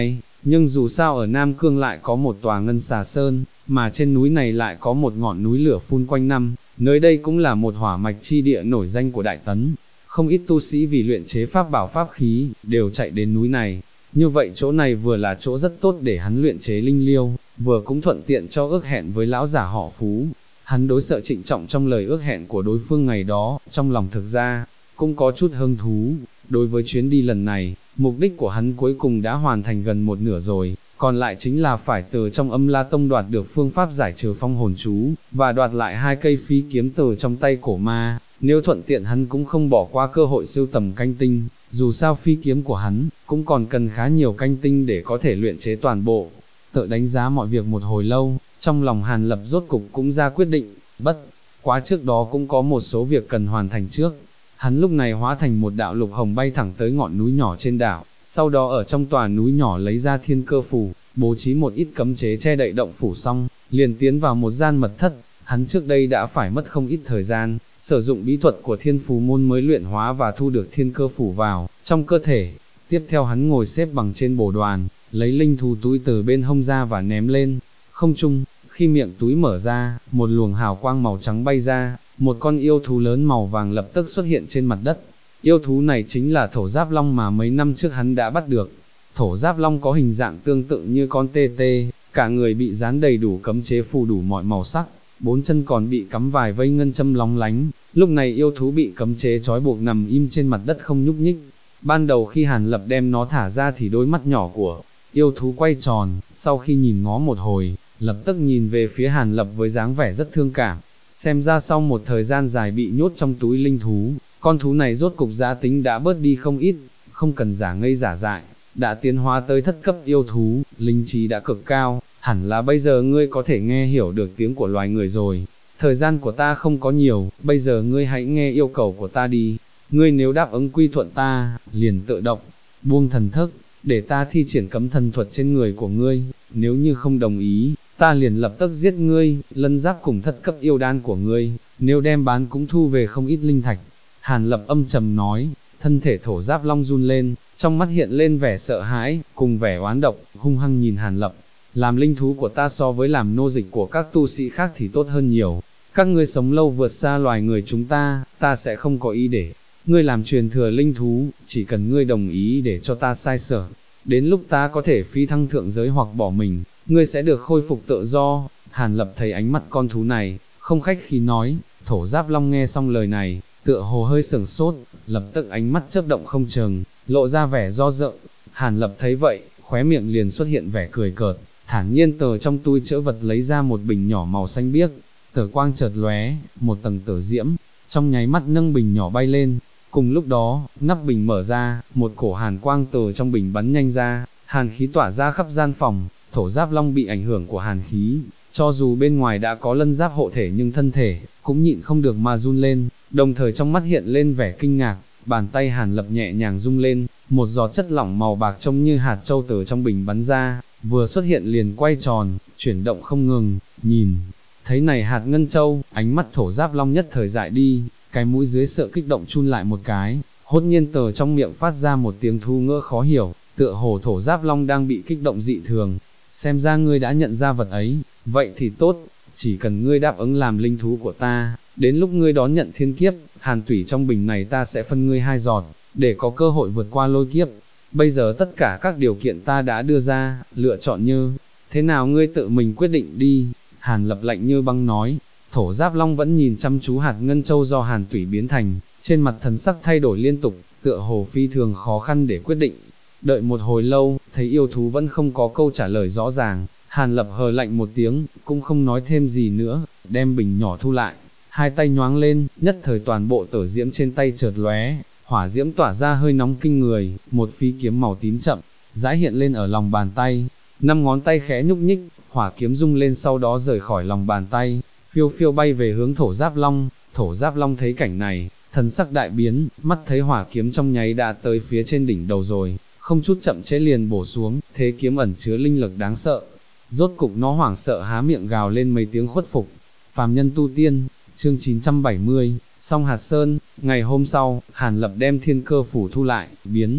nhưng dù sao ở Nam Cương lại có một tòa Ngân Xà Sơn, mà trên núi này lại có một ngọn núi lửa phun quanh năm, nơi đây cũng là một hỏa mạch chi địa nổi danh của Đại Tấn. Không ít tu sĩ vì luyện chế pháp bảo pháp khí, đều chạy đến núi này. Như vậy chỗ này vừa là chỗ rất tốt để hắn luyện chế linh liêu, vừa cũng thuận tiện cho ước hẹn với lão giả họ Phú. Hắn đối sợ trịnh trọng trong lời ước hẹn của đối phương ngày đó, trong lòng thực ra, cũng có chút hứng thú. Đối với chuyến đi lần này, mục đích của hắn cuối cùng đã hoàn thành gần một nửa rồi, còn lại chính là phải từ trong Âm La Tông đoạt được phương pháp giải trừ phong hồn chú, và đoạt lại 2 cây phi kiếm từ trong tay cổ ma. Nếu thuận tiện hắn cũng không bỏ qua cơ hội sưu tầm canh tinh, dù sao phi kiếm của hắn, cũng còn cần khá nhiều canh tinh để có thể luyện chế toàn bộ. Tự đánh giá mọi việc một hồi lâu, trong lòng Hàn Lập rốt cục cũng ra quyết định, bất quá trước đó cũng có một số việc cần hoàn thành trước. Hắn lúc này hóa thành một đạo lục hồng bay thẳng tới ngọn núi nhỏ trên đảo, sau đó ở trong tòa núi nhỏ lấy ra thiên cơ phủ, bố trí một ít cấm chế che đậy động phủ xong, liền tiến vào một gian mật thất. Hắn trước đây đã phải mất không ít thời gian, sử dụng bí thuật của thiên phù môn mới luyện hóa và thu được thiên cơ phủ vào trong cơ thể. Tiếp theo hắn ngồi xếp bằng trên bồ đoàn, lấy linh thú túi từ bên hông ra và ném lên không trung. Khi miệng túi mở ra, một luồng hào quang màu trắng bay ra, một con yêu thú lớn màu vàng lập tức xuất hiện trên mặt đất. Yêu thú này chính là thổ giáp long mà mấy năm trước hắn đã bắt được. Thổ giáp long có hình dạng tương tự như con tê tê, cả người bị dán đầy đủ cấm chế phù đủ mọi màu sắc, 4 chân còn bị cắm vài vây ngân châm lóng lánh. Lúc này yêu thú bị cấm chế trói buộc nằm im trên mặt đất không nhúc nhích. Ban đầu khi Hàn Lập đem nó thả ra thì đôi mắt nhỏ của yêu thú quay tròn, sau khi nhìn ngó một hồi, lập tức nhìn về phía Hàn Lập với dáng vẻ rất thương cảm. Xem ra sau một thời gian dài bị nhốt trong túi linh thú, con thú này rốt cục giá tính đã bớt đi không ít, không cần giả ngây giả dại, đã tiến hóa tới thất cấp yêu thú, linh trí đã cực cao, hẳn là bây giờ ngươi có thể nghe hiểu được tiếng của loài người rồi. Thời gian của ta không có nhiều, bây giờ ngươi hãy nghe yêu cầu của ta đi. Ngươi nếu đáp ứng quy thuận ta, liền tự động buông thần thức, để ta thi triển cấm thần thuật trên người của ngươi. Nếu như không đồng ý, ta liền lập tức giết ngươi, lân giáp cùng thất cấp yêu đan của ngươi, nếu đem bán cũng thu về không ít linh thạch. Hàn Lập âm trầm nói, thân thể thổ giáp long run lên, trong mắt hiện lên vẻ sợ hãi, cùng vẻ oán độc, hung hăng nhìn Hàn Lập. Làm linh thú của ta so với làm nô dịch của các tu sĩ khác thì tốt hơn nhiều. Các ngươi sống lâu vượt xa loài người chúng ta, ta sẽ không có ý để ngươi làm truyền thừa linh thú, chỉ cần ngươi đồng ý để cho ta sai sở. Đến lúc ta có thể phi thăng thượng giới hoặc bỏ mình, ngươi sẽ được khôi phục tự do. Hàn Lập thấy ánh mắt con thú này, không khách khí nói. Thổ giáp long nghe xong lời này, tựa hồ hơi sửng sốt, lập tức ánh mắt chớp động không chừng, lộ ra vẻ do dự. Hàn Lập thấy vậy, khóe miệng liền xuất hiện vẻ cười cợt, thản nhiên từ trong túi trữ vật lấy ra một bình nhỏ màu xanh biếc, tử quang chợt lóe, một tầng tử diễm, trong nháy mắt nâng bình nhỏ bay lên. Cùng lúc đó, nắp bình mở ra, một cổ hàn quang từ trong bình bắn nhanh ra, hàn khí tỏa ra khắp gian phòng. Thổ giáp long bị ảnh hưởng của hàn khí, cho dù bên ngoài đã có lân giáp hộ thể nhưng thân thể cũng nhịn không được mà run lên, đồng thời trong mắt hiện lên vẻ kinh ngạc. Bàn tay Hàn Lập nhẹ nhàng rung lên, một giọt chất lỏng màu bạc trông như hạt châu từ trong bình bắn ra, vừa xuất hiện liền quay tròn, chuyển động không ngừng. Nhìn thấy này hạt ngân châu, ánh mắt thổ giáp long nhất thời dại đi, cái mũi dưới sợ kích động chun lại một cái, hốt nhiên từ trong miệng phát ra một tiếng thu ngỡ khó hiểu, tựa hồ thổ giáp long đang bị kích động dị thường. Xem ra ngươi đã nhận ra vật ấy, vậy thì tốt, chỉ cần ngươi đáp ứng làm linh thú của ta, đến lúc ngươi đón nhận thiên kiếp, hàn tủy trong bình này ta sẽ phân ngươi 2 giọt, để có cơ hội vượt qua lôi kiếp. Bây giờ tất cả các điều kiện ta đã đưa ra, lựa chọn như thế nào ngươi tự mình quyết định đi. Hàn Lập lạnh như băng nói. Thổ giáp long vẫn nhìn chăm chú hạt ngân châu do hàn tủy biến thành, trên mặt thần sắc thay đổi liên tục, tựa hồ phi thường khó khăn để quyết định. Đợi một hồi lâu, thấy yêu thú vẫn không có câu trả lời rõ ràng, Hàn Lập hờ lạnh một tiếng, cũng không nói thêm gì nữa, đem bình nhỏ thu lại, hai tay nhoáng lên, nhất thời toàn bộ tử diễm trên tay chợt lóe, hỏa diễm tỏa ra hơi nóng kinh người, một phi kiếm màu tím chậm rãi hiện lên ở lòng bàn tay, 5 ngón tay khẽ nhúc nhích, hỏa kiếm rung lên sau đó rời khỏi lòng bàn tay, phiêu phiêu bay về hướng thổ giáp long. Thổ giáp long thấy cảnh này, thần sắc đại biến, mắt thấy hỏa kiếm trong nháy đã tới phía trên đỉnh đầu rồi, không chút chậm trễ liền bổ xuống, thế kiếm ẩn chứa linh lực đáng sợ. Rốt cục nó hoảng sợ há miệng gào lên mấy tiếng khuất phục. Phàm nhân tu tiên, chương 970, Song Hạt Sơn. Ngày hôm sau, Hàn Lập đem thiên cơ phủ thu lại, biến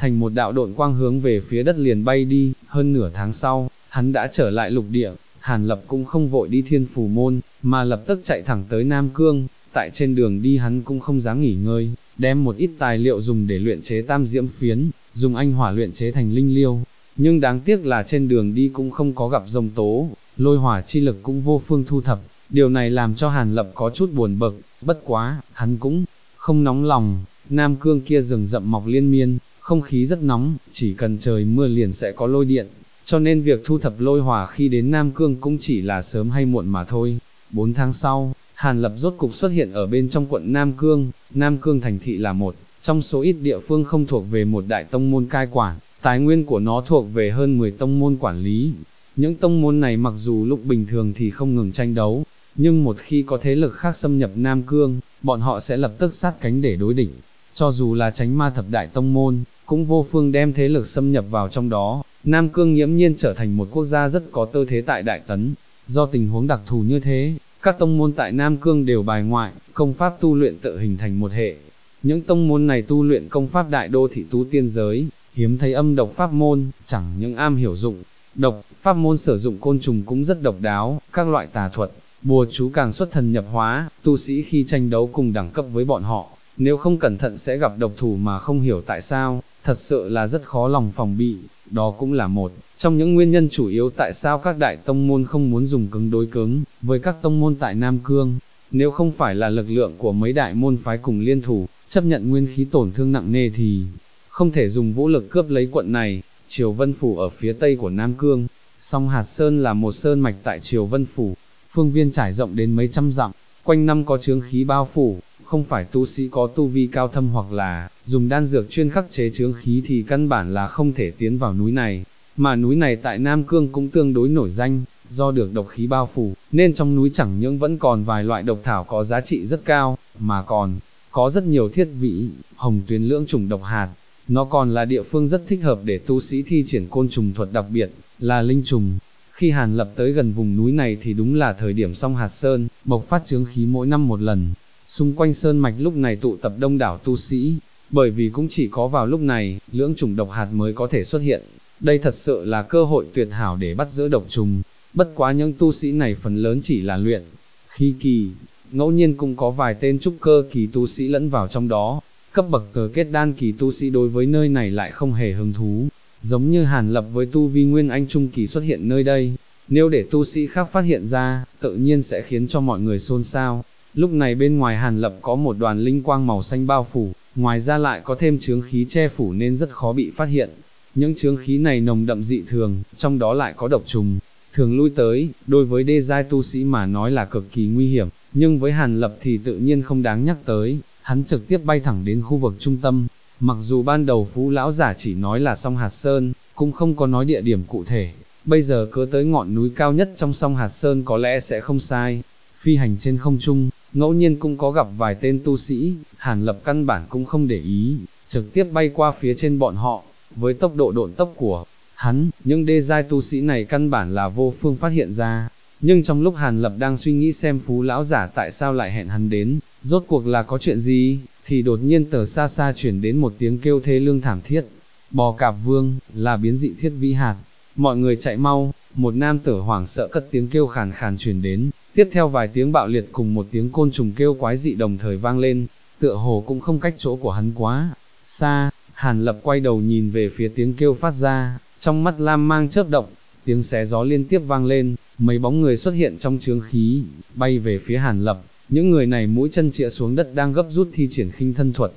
thành một đạo độn quang hướng về phía đất liền bay đi, hơn nửa tháng sau, hắn đã trở lại lục địa, Hàn Lập cũng không vội đi Thiên Phù Môn, mà lập tức chạy thẳng tới Nam Cương, tại trên đường đi hắn cũng không dám nghỉ ngơi, đem một ít tài liệu dùng để luyện chế tam diễm phiến, dùng anh hỏa luyện chế thành linh liêu, nhưng đáng tiếc là trên đường đi cũng không có gặp rông tố, lôi hỏa chi lực cũng vô phương thu thập, điều này làm cho Hàn Lập có chút buồn bực, bất quá, hắn cũng không nóng lòng, Nam Cương kia rừng rậm mọc liên miên, không khí rất nóng, chỉ cần trời mưa liền sẽ có lôi điện, cho nên việc thu thập lôi hỏa khi đến Nam Cương cũng chỉ là sớm hay muộn mà thôi. 4 tháng sau, Hàn Lập rốt cục xuất hiện ở bên trong quận Nam Cương thành thị là một trong số ít địa phương không thuộc về một đại tông môn cai quản, tài nguyên của nó thuộc về hơn 10 tông môn quản lý. Những tông môn này mặc dù lúc bình thường thì không ngừng tranh đấu, nhưng một khi có thế lực khác xâm nhập Nam Cương, bọn họ sẽ lập tức sát cánh để đối địch. Cho dù là Chánh Ma thập đại tông môn, cũng vô phương đem thế lực xâm nhập vào trong đó. Nam Cương nghiễm nhiên trở thành một quốc gia rất có tư thế tại Đại Tấn. Do tình huống đặc thù như thế, các tông môn tại Nam Cương đều bài ngoại, công pháp tu luyện tự hình thành một hệ. Những tông môn này tu luyện công pháp đại đô thị tu tiên giới, hiếm thấy âm độc pháp môn, chẳng những am hiểu dụng độc, pháp môn sử dụng côn trùng cũng rất độc đáo, các loại tà thuật, bùa chú càng xuất thần nhập hóa, tu sĩ khi tranh đấu cùng đẳng cấp với bọn họ, nếu không cẩn thận sẽ gặp độc thủ mà không hiểu tại sao, thật sự là rất khó lòng phòng bị, đó cũng là một trong những nguyên nhân chủ yếu tại sao các đại tông môn không muốn dùng cứng đối cứng với các tông môn tại Nam Cương, nếu không phải là lực lượng của mấy đại môn phái cùng liên thủ, chấp nhận nguyên khí tổn thương nặng nề thì không thể dùng vũ lực cướp lấy quận này. Triều Vân Phủ ở phía tây của Nam Cương, Song Hạt Sơn là một sơn mạch tại Triều Vân Phủ, phương viên trải rộng đến mấy trăm dặm, quanh năm có chướng khí bao phủ, không phải tu sĩ có tu vi cao thâm hoặc là dùng đan dược chuyên khắc chế chướng khí thì căn bản là không thể tiến vào núi này, mà núi này tại Nam Cương cũng tương đối nổi danh, do được độc khí bao phủ, nên trong núi chẳng những vẫn còn vài loại độc thảo có giá trị rất cao, mà còn có rất nhiều thiết vị, hồng tuyến lưỡng trùng độc hạt. Nó còn là địa phương rất thích hợp để tu sĩ thi triển côn trùng thuật, đặc biệt là linh trùng. Khi Hàn Lập tới gần vùng núi này thì đúng là thời điểm Song Hạt Sơn bộc phát chướng khí mỗi năm một lần. Xung quanh sơn mạch lúc này tụ tập đông đảo tu sĩ, bởi vì cũng chỉ có vào lúc này, lưỡng trùng độc hạt mới có thể xuất hiện. Đây thật sự là cơ hội tuyệt hảo để bắt giữ độc trùng. Bất quá những tu sĩ này phần lớn chỉ là luyện khí kỳ, ngẫu nhiên cũng có vài tên trúc cơ kỳ tu sĩ lẫn vào trong đó. Cấp bậc tờ kết đan kỳ tu sĩ đối với nơi này lại không hề hứng thú, giống như Hàn Lập với tu vi nguyên anh trung kỳ xuất hiện nơi đây, nếu để tu sĩ khác phát hiện ra, tự nhiên sẽ khiến cho mọi người xôn xao. Lúc này bên ngoài Hàn Lập có một đoàn linh quang màu xanh bao phủ, ngoài ra lại có thêm chướng khí che phủ nên rất khó bị phát hiện. Những chướng khí này nồng đậm dị thường, trong đó lại có độc trùng, thường lui tới, đối với đê giai tu sĩ mà nói là cực kỳ nguy hiểm, nhưng với Hàn Lập thì tự nhiên không đáng nhắc tới. Hắn trực tiếp bay thẳng đến khu vực trung tâm, mặc dù ban đầu Phú lão giả chỉ nói là Song Hạt Sơn, cũng không có nói địa điểm cụ thể, bây giờ cứ tới ngọn núi cao nhất trong Song Hạt Sơn có lẽ sẽ không sai. Phi hành trên không trung, ngẫu nhiên cũng có gặp vài tên tu sĩ, Hàn Lập căn bản cũng không để ý, trực tiếp bay qua phía trên bọn họ, với tốc độ độn tốc của hắn, những đê giai tu sĩ này căn bản là vô phương phát hiện ra. Nhưng trong lúc Hàn Lập đang suy nghĩ xem Phú lão giả tại sao lại hẹn hắn đến, rốt cuộc là có chuyện gì, thì đột nhiên từ xa xa chuyển đến một tiếng kêu thê lương thảm thiết. Bò Cạp Vương, là biến dị thiết vĩ hạt. Mọi người chạy mau, một nam tử hoảng sợ cất tiếng kêu khàn khàn truyền đến, tiếp theo vài tiếng bạo liệt cùng một tiếng côn trùng kêu quái dị đồng thời vang lên, tựa hồ cũng không cách chỗ của hắn quá xa. Hàn Lập quay đầu nhìn về phía tiếng kêu phát ra, trong mắt lam mang chớp động, tiếng xé gió liên tiếp vang lên, mấy bóng người xuất hiện trong chướng khí, bay về phía Hàn Lập. Những người này mũi chân chĩa xuống đất đang gấp rút thi triển khinh thân thuật.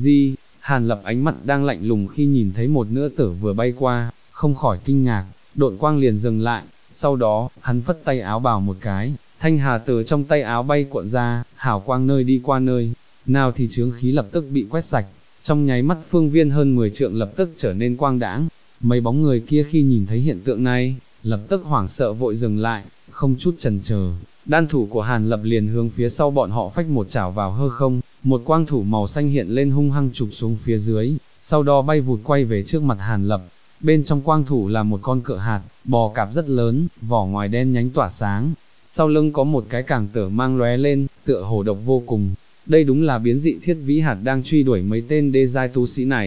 Hàn Lập ánh mặt đang lạnh lùng khi nhìn thấy một nữ tử vừa bay qua, không khỏi kinh ngạc, độn quang liền dừng lại, sau đó, hắn phất tay áo bào một cái, thanh hà từ trong tay áo bay cuộn ra, hào quang nơi đi qua nơi, nào thì chướng khí lập tức bị quét sạch, trong nháy mắt phương viên hơn 10 trượng lập tức trở nên quang đãng. Mấy bóng người kia khi nhìn thấy hiện tượng này, lập tức hoảng sợ vội dừng lại, không chút chần chờ. Đan thủ của Hàn Lập liền hướng phía sau bọn họ phách một chảo vào hư không, một quang thủ màu xanh hiện lên hung hăng chụp xuống phía dưới, sau đó bay vụt quay về trước mặt Hàn Lập. Bên trong quang thủ là một con cựa hạt, bò cạp rất lớn, vỏ ngoài đen nhánh tỏa sáng, sau lưng có một cái cảng tở mang lóe lên, tựa hồ độc vô cùng. Đây đúng là biến dị thiết vĩ hạt đang truy đuổi mấy tên đê giai tu sĩ này.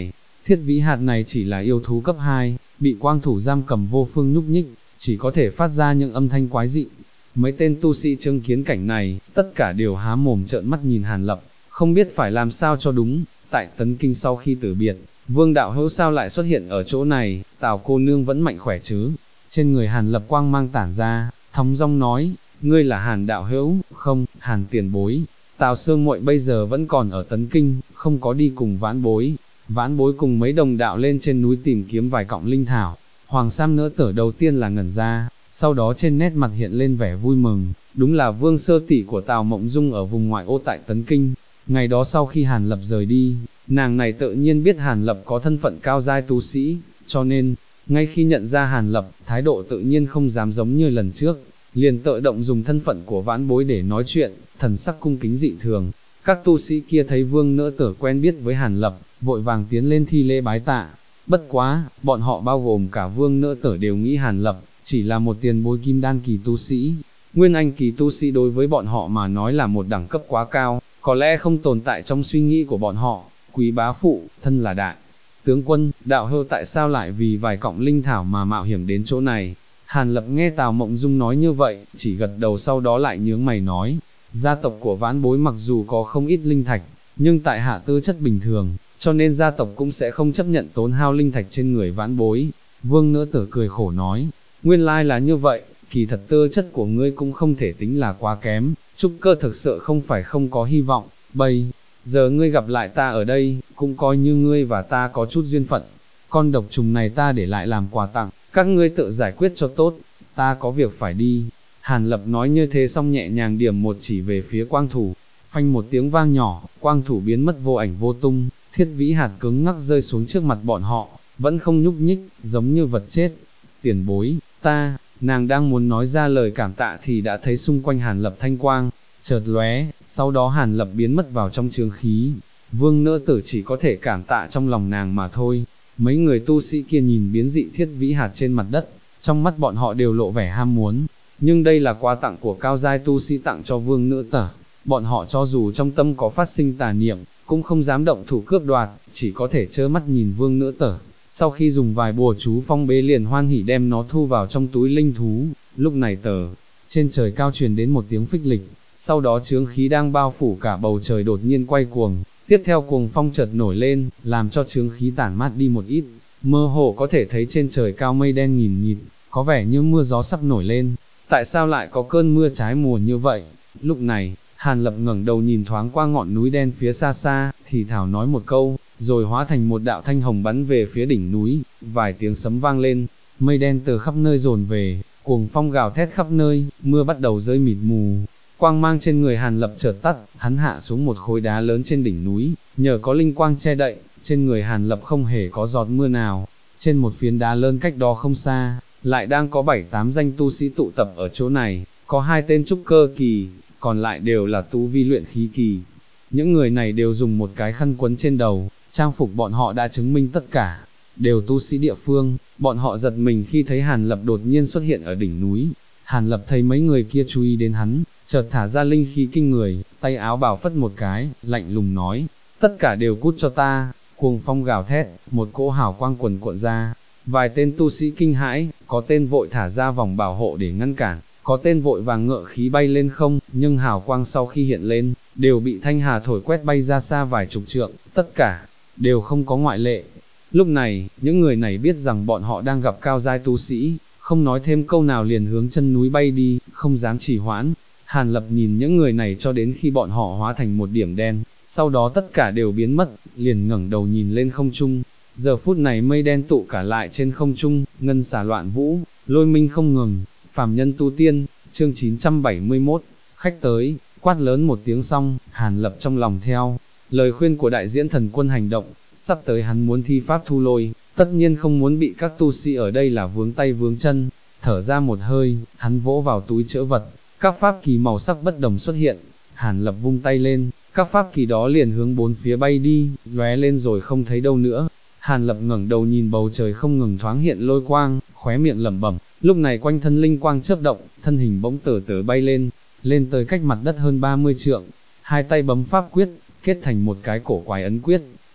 Thiết Vĩ Hạt này chỉ là yêu thú cấp 2, bị quang thủ giam cầm vô phương nhúc nhích, chỉ có thể phát ra những âm thanh quái dị. Mấy tên tu sĩ chứng kiến cảnh này, tất cả đều há mồm trợn mắt nhìn Hàn Lập, không biết phải làm sao cho đúng. Tại Tấn Kinh sau khi tử biệt, Vương đạo hữu sao lại xuất hiện ở chỗ này, Tào cô nương vẫn mạnh khỏe chứ? Trên người Hàn Lập quang mang tản ra, thong dong nói, ngươi là Hàn đạo hữu? Không, Hàn tiền bối. Tào Sương Muội bây giờ vẫn còn ở Tấn Kinh, không có đi cùng vãn bối. Vãn bối cùng mấy đồng đạo lên trên núi tìm kiếm vài cọng linh thảo. Hoàng Sam Nỡ Tở đầu tiên là ngẩn ra, sau đó trên nét mặt hiện lên vẻ vui mừng, đúng là Vương sơ tỷ của Tào Mộng Dung ở vùng ngoại ô tại Tấn Kinh. Ngày đó sau khi Hàn Lập rời đi, nàng này tự nhiên biết Hàn Lập có thân phận cao giai tu sĩ, cho nên, ngay khi nhận ra Hàn Lập, thái độ tự nhiên không dám giống như lần trước, liền tự động dùng thân phận của vãn bối để nói chuyện, thần sắc cung kính dị thường. Các tu sĩ kia thấy Vương Nỡ Tở quen biết với Hàn Lập, vội vàng tiến lên thi lễ bái tạ. Bất quá, bọn họ bao gồm cả Vương Nỡ Tở đều nghĩ Hàn Lập chỉ là một tiền bối kim đan kỳ tu sĩ. Nguyên anh kỳ tu sĩ đối với bọn họ mà nói là một đẳng cấp quá cao, có lẽ không tồn tại trong suy nghĩ của bọn họ. Quý bá phụ, thân là đại tướng quân, đạo hữu tại sao lại vì vài cọng linh thảo mà mạo hiểm đến chỗ này? Hàn Lập nghe Tào Mộng Dung nói như vậy, chỉ gật đầu, sau đó lại nhướng mày nói, gia tộc của vãn bối mặc dù có không ít linh thạch, nhưng tại hạ tư chất bình thường, cho nên gia tộc cũng sẽ không chấp nhận tốn hao linh thạch trên người vãn bối. Vương Nỡ Tở cười khổ nói, nguyên lai là như vậy, kỳ thật tư chất của ngươi cũng không thể tính là quá kém, trúc cơ thực sự không phải không có hy vọng. Bây giờ ngươi gặp lại ta ở đây, cũng coi như ngươi và ta có chút duyên phận. Con độc trùng này ta để lại làm quà tặng, các ngươi tự giải quyết cho tốt, ta có việc phải đi. Hàn Lập nói như thế xong nhẹ nhàng điểm một chỉ về phía quang thủ, phanh một tiếng vang nhỏ, quang thủ biến mất vô ảnh vô tung. Thiết Vĩ Hạt cứng ngắc rơi xuống trước mặt bọn họ, vẫn không nhúc nhích, giống như vật chết. Tiền bối, ta, nàng đang muốn nói ra lời cảm tạ thì đã thấy xung quanh Hàn Lập thanh quang chợt lóe, sau đó Hàn Lập biến mất vào trong chướng khí. Vương Nỡ Tở chỉ có thể cảm tạ trong lòng nàng mà thôi. Mấy người tu sĩ kia nhìn biến dị Thiết Vĩ Hạt trên mặt đất, trong mắt bọn họ đều lộ vẻ ham muốn. Nhưng đây là quà tặng của cao giai tu sĩ tặng cho Vương Nỡ Tở, bọn họ cho dù trong tâm có phát sinh tà niệm, cũng không dám động thủ cướp đoạt, chỉ có thể trơ mắt nhìn Vương Nỡ Tở. Sau khi dùng vài bùa chú phong bế liền hoan hỉ đem nó thu vào trong túi linh thú. Lúc này trên trời cao truyền đến một tiếng phích lịch, sau đó chướng khí đang bao phủ cả bầu trời đột nhiên quay cuồng, tiếp theo cuồng phong chợt nổi lên, làm cho chướng khí tản mát đi một ít, mơ hồ có thể thấy trên trời cao mây đen nghìn nghịt, có vẻ như mưa gió sắp nổi lên. Tại sao lại có cơn mưa trái mùa như vậy? Lúc này, Hàn Lập ngẩng đầu nhìn thoáng qua ngọn núi đen phía xa xa, thì thảo nói một câu, rồi hóa thành một đạo thanh hồng bắn về phía đỉnh núi. Vài tiếng sấm vang lên, mây đen từ khắp nơi dồn về, cuồng phong gào thét khắp nơi, mưa bắt đầu rơi mịt mù. Quang mang trên người Hàn Lập chợt tắt, hắn hạ xuống một khối đá lớn trên đỉnh núi, nhờ có linh quang che đậy, trên người Hàn Lập không hề có giọt mưa nào. Trên một phiến đá lớn cách đó không xa, lại đang có 7-8 danh tu sĩ tụ tập ở chỗ này, có 2 tên trúc cơ kỳ, còn lại đều là tu vi luyện khí kỳ. Những người này đều dùng một cái khăn quấn trên đầu, trang phục bọn họ đã chứng minh tất cả đều tu sĩ địa phương. Bọn họ giật mình khi thấy Hàn Lập đột nhiên xuất hiện ở đỉnh núi. Hàn Lập thấy mấy người kia chú ý đến hắn, chợt thả ra linh khí kinh người, tay áo bào phất một cái, lạnh lùng nói, tất cả đều cút cho ta. Cuồng phong gào thét, một cỗ hào quang quần cuộn ra, vài tên tu sĩ kinh hãi, có tên vội thả ra vòng bảo hộ để ngăn cản, có tên vội vàng ngự khí bay lên không, nhưng hào quang sau khi hiện lên, đều bị thanh hà thổi quét bay ra xa vài chục trượng, tất cả đều không có ngoại lệ. Lúc này, những người này biết rằng bọn họ đang gặp cao giai tu sĩ, không nói thêm câu nào liền hướng chân núi bay đi, không dám trì hoãn. Hàn Lập nhìn những người này cho đến khi bọn họ hóa thành một điểm đen, sau đó tất cả đều biến mất, liền ngẩng đầu nhìn lên không trung. Giờ phút này mây đen tụ cả lại trên không trung, ngân xà loạn vũ, lôi minh không ngừng. Phàm nhân tu tiên, chương 971, khách tới, quát lớn một tiếng xong, Hàn Lập trong lòng theo lời khuyên của đại diễn thần quân hành động. Sắp tới hắn muốn thi pháp thu lôi, tất nhiên không muốn bị các tu sĩ ở đây là vướng tay vướng chân. Thở ra một hơi, hắn vỗ vào túi trữ vật, các pháp kỳ màu sắc bất đồng xuất hiện. Hàn Lập vung tay lên, các pháp kỳ đó liền hướng bốn phía bay đi, lóe lên rồi không thấy đâu nữa. Hàn Lập ngẩng đầu nhìn bầu trời không ngừng thoáng hiện lôi quang, khóe miệng lẩm bẩm. Lúc này quanh thân linh quang chớp động, thân hình bỗng từ từ bay lên tới cách mặt đất hơn 30 trượng. Hai tay bấm pháp quyết, kết thành một cái cổ quái ấn quyết.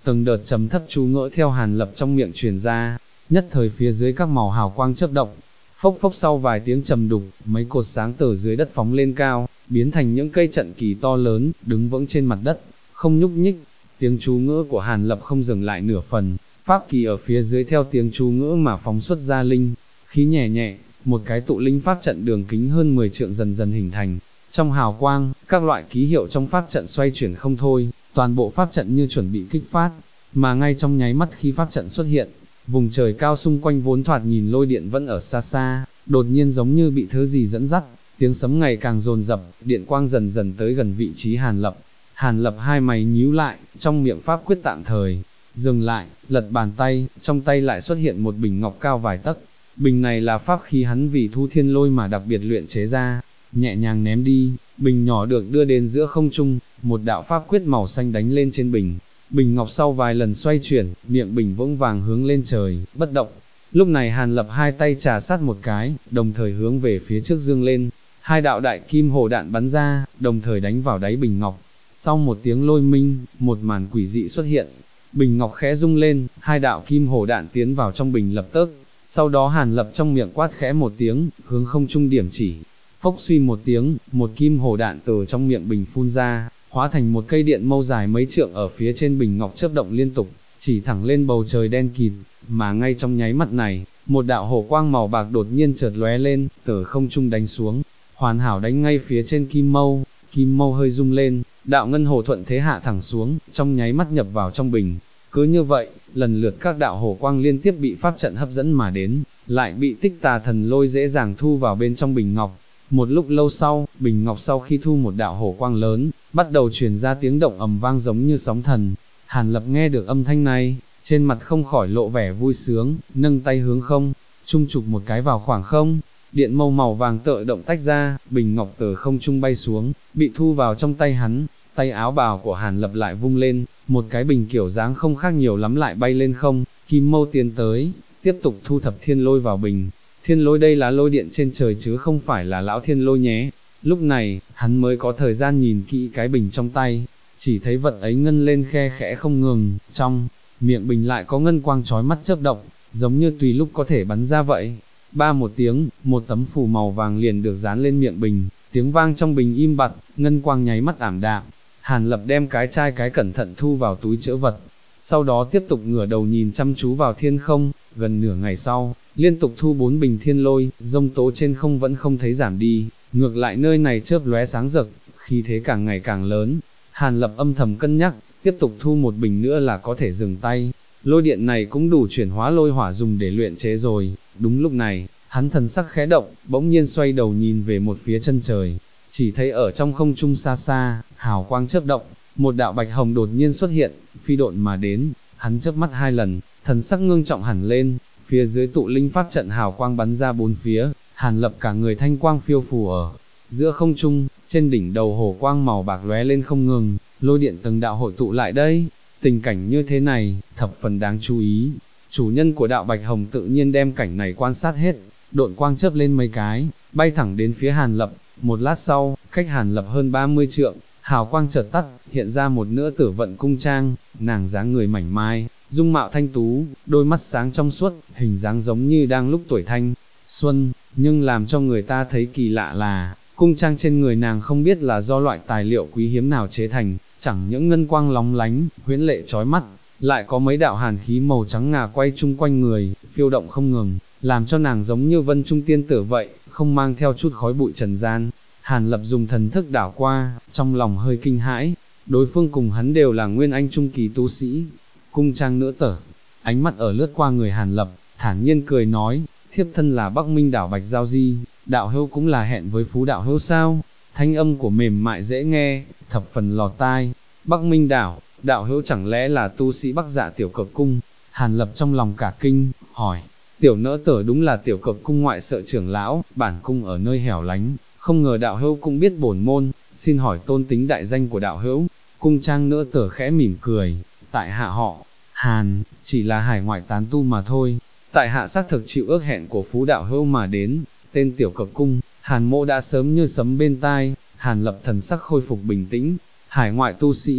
từng đợt trầm thấp chú ngỡ theo Hàn Lập trong miệng truyền ra, nhất thời phía dưới các màu hào quang chớp động, phốc phốc sau vài tiếng trầm đục, mấy cột sáng từ dưới đất phóng lên cao, biến thành những cây trận kỳ to lớn, đứng vững trên mặt đất, không nhúc nhích. Tiếng chú ngữ của Hàn Lập không dừng lại nửa phần, pháp kỳ ở phía dưới theo tiếng chú ngữ mà phóng xuất ra linh khí nhẹ nhẹ, một cái tụ linh pháp trận đường kính hơn 10 trượng dần dần hình thành. Trong hào quang, các loại ký hiệu trong pháp trận xoay chuyển không thôi, toàn bộ pháp trận như chuẩn bị kích phát, mà ngay trong nháy mắt khi pháp trận xuất hiện, vùng trời cao xung quanh vốn thoạt nhìn lôi điện vẫn ở xa xa, đột nhiên giống như bị thứ gì dẫn dắt, tiếng sấm ngày càng dồn dập, điện quang dần dần tới gần vị trí Hàn Lập. Hàn Lập hai mày nhíu lại, trong miệng pháp quyết tạm thời dừng lại, lật bàn tay, trong tay lại xuất hiện một bình ngọc cao vài tấc. Bình này là pháp khí hắn vì Thu Thiên Lôi mà đặc biệt luyện chế ra, nhẹ nhàng ném đi, bình nhỏ được đưa đến giữa không trung, một đạo pháp quyết màu xanh đánh lên trên bình. Bình ngọc sau vài lần xoay chuyển, miệng bình vững vàng hướng lên trời, bất động. Lúc này Hàn Lập hai tay trà sát một cái, đồng thời hướng về phía trước dương lên, hai đạo đại kim hồ đạn bắn ra, đồng thời đánh vào đáy bình ngọc. Sau một tiếng lôi minh, một màn quỷ dị xuất hiện, bình ngọc khẽ rung lên, hai đạo kim hồ đạn tiến vào trong bình lập tức. Sau đó Hàn Lập trong miệng quát khẽ một tiếng, hướng không trung điểm chỉ. Phốc suy một tiếng, một kim hồ đạn từ trong miệng bình phun ra, hóa thành một cây điện mâu dài mấy trượng ở phía trên bình ngọc chớp động liên tục, chỉ thẳng lên bầu trời đen kịt, mà ngay trong nháy mắt này, một đạo hổ quang màu bạc đột nhiên chợt lóe lên, từ không trung đánh xuống, hoàn hảo đánh ngay phía trên kim mâu hơi rung lên, đạo ngân hồ thuận thế hạ thẳng xuống, trong nháy mắt nhập vào trong bình. Cứ như vậy, lần lượt các đạo hổ quang liên tiếp bị pháp trận hấp dẫn mà đến, lại bị Tích Tà Thần Lôi dễ dàng thu vào bên trong bình ngọc. Một lúc lâu sau, bình ngọc sau khi thu một đạo hổ quang lớn, bắt đầu truyền ra tiếng động ầm vang giống như sóng thần. Hàn Lập nghe được âm thanh này, trên mặt không khỏi lộ vẻ vui sướng, nâng tay hướng không, trung chụp một cái vào khoảng không, điện mâu màu vàng tự động tách ra, bình ngọc từ không trung bay xuống, bị thu vào trong tay hắn. Tay áo bào của Hàn Lập lại vung lên, một cái bình kiểu dáng không khác nhiều lắm lại bay lên không, kim mâu tiến tới, tiếp tục thu thập thiên lôi vào bình. Thiên lôi đây là lôi điện trên trời chứ không phải là lão thiên lôi nhé. Lúc này, hắn mới có thời gian nhìn kỹ cái bình trong tay, chỉ thấy vật ấy ngân lên khe khẽ không ngừng, trong miệng bình lại có ngân quang chói mắt chớp động, giống như tùy lúc có thể bắn ra vậy. Ba một tiếng, một tấm phù màu vàng liền được dán lên miệng bình, tiếng vang trong bình im bặt, ngân quang nháy mắt ảm đạm. Hàn Lập đem cái chai cái cẩn thận thu vào túi trữ vật, sau đó tiếp tục ngửa đầu nhìn chăm chú vào thiên không. Gần nửa ngày sau, liên tục thu 4 bình thiên lôi, dông tố trên không vẫn không thấy giảm đi, ngược lại nơi này chớp lóe sáng rực, khí thế càng ngày càng lớn. Hàn Lập âm thầm cân nhắc, tiếp tục thu một bình nữa là có thể dừng tay, lôi điện này cũng đủ chuyển hóa lôi hỏa dùng để luyện chế rồi. Đúng lúc này, hắn thần sắc khẽ động, bỗng nhiên xoay đầu nhìn về một phía chân trời, chỉ thấy ở trong không trung xa xa, hào quang chớp động, một đạo bạch hồng đột nhiên xuất hiện, phi độn mà đến. Hắn chớp mắt hai lần, thần sắc ngưng trọng hẳn lên, phía dưới tụ linh pháp trận hào quang bắn ra bốn phía, Hàn Lập cả người thanh quang phiêu phù ở giữa không trung, trên đỉnh đầu hổ quang màu bạc lóe lên không ngừng, lôi điện từng đạo hội tụ lại đây. Tình cảnh như thế này, thập phần đáng chú ý. Chủ nhân của đạo bạch hồng tự nhiên đem cảnh này quan sát hết, độn quang chớp lên mấy cái, bay thẳng đến phía Hàn Lập. Một lát sau, cách Hàn Lập hơn 30 trượng, hào quang chợt tắt, hiện ra một nữ tử Vận Cung Trang, nàng dáng người mảnh mai, dung mạo thanh tú, đôi mắt sáng trong suốt, hình dáng giống như đang lúc tuổi thanh xuân, nhưng làm cho người ta thấy kỳ lạ là, cung trang trên người nàng không biết là do loại tài liệu quý hiếm nào chế thành, chẳng những ngân quang lóng lánh, huyễn lệ chói mắt, lại có mấy đạo hàn khí màu trắng ngà quay chung quanh người, phiêu động không ngừng, làm cho nàng giống như vân trung tiên tử vậy, không mang theo chút khói bụi trần gian. Hàn Lập dùng thần thức đảo qua, trong lòng hơi kinh hãi, đối phương cùng hắn đều là nguyên anh trung kỳ tu sĩ. Cung trang nữ tử, ánh mắt ở lướt qua người Hàn Lập, thản nhiên cười nói, thiếp thân là Bắc Minh đảo Bạch Giao Di, đạo hữu cũng là hẹn với Phú đạo hữu sao? Thanh âm của mềm mại dễ nghe, thập phần lọt tai. Bắc Minh đảo, đạo hữu chẳng lẽ là tu sĩ Bắc Dạ Tiểu Cực Cung? Hàn Lập trong lòng cả kinh, hỏi, tiểu nỡ tử đúng là Tiểu Cực Cung ngoại sợ trưởng lão, bản cung ở nơi hẻo lánh, không ngờ đạo hữu cũng biết bổn môn, xin hỏi tôn tính đại danh của đạo hữu. Cung trang nữ tử khẽ mỉm cười, tại hạ họ Hàn, chỉ là hải ngoại tán tu mà thôi. Tại hạ xác thực chịu ước hẹn của Phú đạo hữu mà đến, tên Tiểu Cực Cung. Hàn mộ đã sớm như sấm bên tai. Hàn Lập thần sắc khôi phục bình tĩnh, hải ngoại tu sĩ,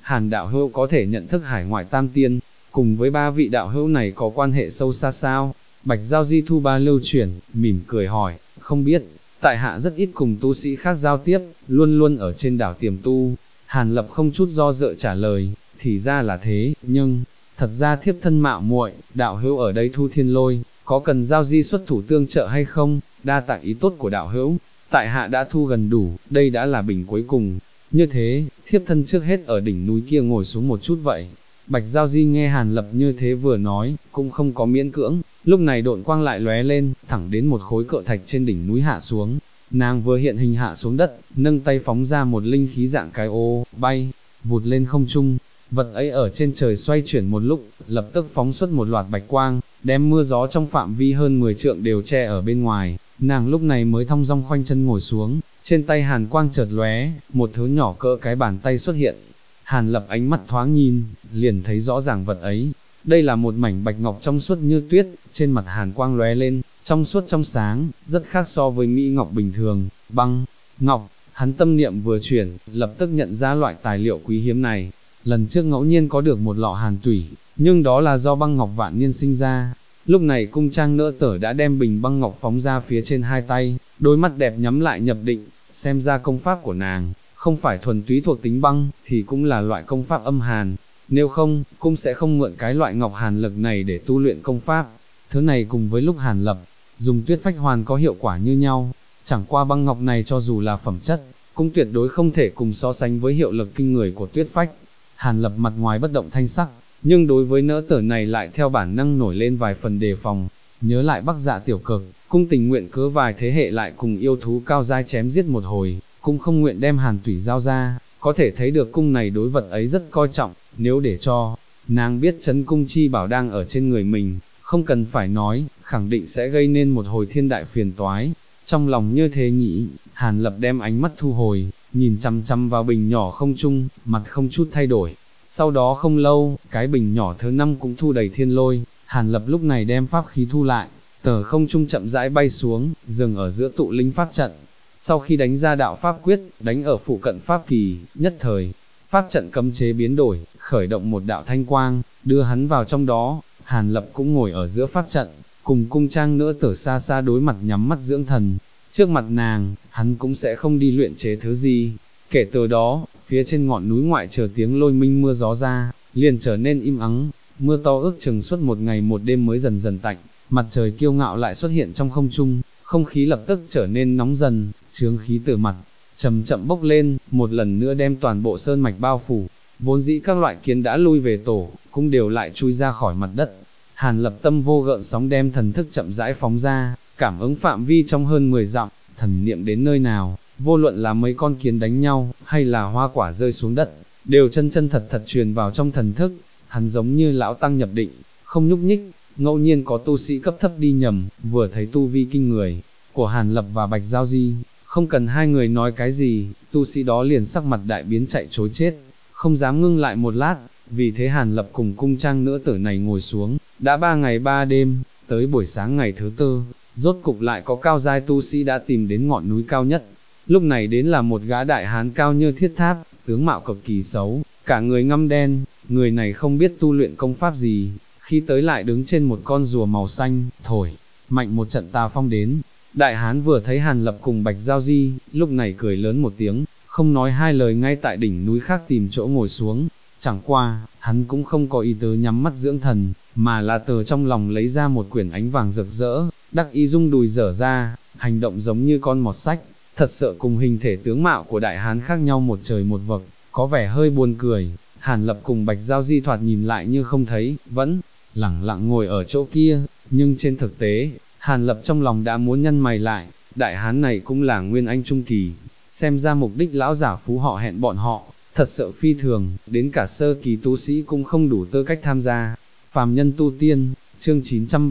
Hàn đạo hữu có thể nhận thức hải ngoại tam tiên, cùng với ba vị đạo hữu này có quan hệ sâu xa sao? Bạch Giao Di thu ba lưu chuyển, mỉm cười hỏi, không biết, tại hạ rất ít cùng tu sĩ khác giao tiếp, luôn luôn ở trên đảo tiềm tu. Hàn Lập không chút do dự trả lời, thì ra là thế, nhưng, thật ra thiếp thân mạo muội, đạo hữu ở đây Thu Thiên Lôi, có cần Giao Di xuất thủ tương trợ hay không? Đa tạ ý tốt của đạo hữu, tại hạ đã thu gần đủ, đây đã là bình cuối cùng. Như thế, thiếp thân trước hết ở đỉnh núi kia ngồi xuống một chút vậy. Bạch Giao Di nghe Hàn Lập như thế vừa nói, cũng không có miễn cưỡng, lúc này độn quang lại lóe lên, thẳng đến một khối cự thạch trên đỉnh núi hạ xuống. Nàng vừa hiện hình hạ xuống đất, nâng tay phóng ra một linh khí dạng cái ô, bay, vụt lên không trung. Vật ấy ở trên trời xoay chuyển một lúc, lập tức phóng xuất một loạt bạch quang, đem mưa gió trong phạm vi hơn 10 trượng đều che ở bên ngoài. Nàng lúc này mới thong dong khoanh chân ngồi xuống, trên tay Hàn quang chợt lóe, một thứ nhỏ cỡ cái bàn tay xuất hiện. Hàn Lập ánh mắt thoáng nhìn, liền thấy rõ ràng vật ấy. Đây là một mảnh bạch ngọc trong suốt như tuyết, trên mặt Hàn quang lóe lên, trong suốt trong sáng, rất khác so với mỹ ngọc bình thường. Băng ngọc, hắn tâm niệm vừa chuyển, lập tức nhận ra loại tài liệu quý hiếm này. Lần trước ngẫu nhiên có được một lọ hàn tủy, nhưng đó là do băng ngọc vạn niên sinh ra. Lúc này cung trang nỡ tở đã đem bình băng ngọc phóng ra phía trên hai tay, đôi mắt đẹp nhắm lại nhập định, xem ra công pháp của nàng, không phải thuần túy thuộc tính băng, thì cũng là loại công pháp âm hàn. Nếu không, cũng sẽ không mượn cái loại ngọc hàn lực này để tu luyện công pháp. Thứ này cùng với lúc Hàn Lập dùng tuyết phách hoàn có hiệu quả như nhau, chẳng qua băng ngọc này cho dù là phẩm chất, cũng tuyệt đối không thể cùng so sánh với hiệu lực kinh người của tuyết phách. Hàn Lập mặt ngoài bất động thanh sắc, nhưng đối với nỡ tở này lại theo bản năng nổi lên vài phần đề phòng. Nhớ lại Bắc Dạ tiểu cực, cung tình nguyện cớ vài thế hệ lại cùng yêu thú cao giai chém giết một hồi, cũng không nguyện đem hàn tủy giao ra, có thể thấy được cung này đối vật ấy rất coi trọng. Nếu để cho nàng biết chấn cung chi bảo đang ở trên người mình, không cần phải nói, khẳng định sẽ gây nên một hồi thiên đại phiền toái. Trong lòng như thế nghĩ, Hàn Lập đem ánh mắt thu hồi, nhìn chăm chăm vào bình nhỏ không trung, mặt không chút thay đổi. Sau đó không lâu, cái bình nhỏ thứ 5 cũng thu đầy thiên lôi. Hàn Lập lúc này đem pháp khí thu lại, tờ không trung chậm rãi bay xuống, dừng ở giữa tụ linh pháp trận. Sau khi đánh ra đạo pháp quyết, đánh ở phụ cận pháp kỳ, nhất thời, pháp trận cấm chế biến đổi, khởi động một đạo thanh quang, đưa hắn vào trong đó. Hàn Lập cũng ngồi ở giữa pháp trận, cùng cung trang nữa tở xa xa đối mặt nhắm mắt dưỡng thần. Trước mặt nàng, hắn cũng sẽ không đi luyện chế thứ gì. Kể từ đó, phía trên ngọn núi ngoại chờ tiếng lôi minh mưa gió ra, liền trở nên im ắng. Mưa to ước chừng suốt một ngày một đêm mới dần dần tạnh, mặt trời kiêu ngạo lại xuất hiện trong không trung, không khí lập tức trở nên nóng dần, chướng khí từ mặt chậm chậm bốc lên, một lần nữa đem toàn bộ sơn mạch bao phủ. Vốn dĩ các loại kiến đã lui về tổ, cũng đều lại chui ra khỏi mặt đất. Hàn Lập tâm vô gợn sóng đem thần thức chậm rãi phóng ra, cảm ứng phạm vi trong hơn 10 dặm, thần niệm đến nơi nào, vô luận là mấy con kiến đánh nhau, hay là hoa quả rơi xuống đất, đều chân chân thật thật truyền vào trong thần thức. Hắn giống như lão tăng nhập định, không nhúc nhích. Ngẫu nhiên có tu sĩ cấp thấp đi nhầm, vừa thấy tu vi kinh người của Hàn Lập và Bạch Giao Di, không cần hai người nói cái gì, tu sĩ đó liền sắc mặt đại biến chạy trối chết, không dám ngưng lại một lát. Vì thế Hàn Lập cùng cung trang nữ tử này ngồi xuống, đã 3 ngày 3 đêm, tới buổi sáng ngày thứ 4, rốt cục lại có cao giai tu sĩ đã tìm đến ngọn núi cao nhất. Lúc này đến là một gã đại hán cao như thiết tháp, tướng mạo cực kỳ xấu, cả người ngăm đen. Người này không biết tu luyện công pháp gì, khi tới lại đứng trên một con rùa màu xanh, thổi mạnh một trận tà phong đến. Đại hán vừa thấy Hàn Lập cùng Bạch Giao Di, lúc này cười lớn một tiếng, không nói hai lời ngay tại đỉnh núi khác tìm chỗ ngồi xuống. Chẳng qua, hắn cũng không có ý tứ nhắm mắt dưỡng thần, mà là từ trong lòng lấy ra một quyển ánh vàng rực rỡ, đắc ý rung đùi dở ra, hành động giống như con mọt sách, thật sợ cùng hình thể tướng mạo của đại hán khác nhau một trời một vực, có vẻ hơi buồn cười. Hàn Lập cùng Bạch Giao Di thoạt nhìn lại như không thấy, vẫn lẳng lặng ngồi ở chỗ kia, nhưng trên thực tế, Hàn Lập trong lòng đã muốn nhăn mày lại. Đại hán này cũng là nguyên anh trung kỳ, xem ra mục đích lão giả phú họ hẹn bọn họ, thật sợ phi thường, đến cả sơ kỳ tu sĩ cũng không đủ tư cách tham gia. Phàm nhân tu tiên, chương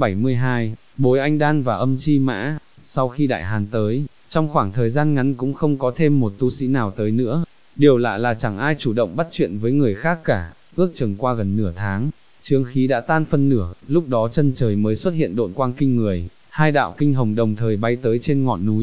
972, bối anh đan và âm chi mã. Sau khi đại hàn tới, trong khoảng thời gian ngắn cũng không có thêm một tu sĩ nào tới nữa. Điều lạ là chẳng ai chủ động bắt chuyện với người khác cả. Ước chừng qua gần nửa tháng, chướng khí đã tan phân nửa, lúc đó chân trời mới xuất hiện độn quang kinh người, hai đạo kinh hồng đồng thời bay tới trên ngọn núi.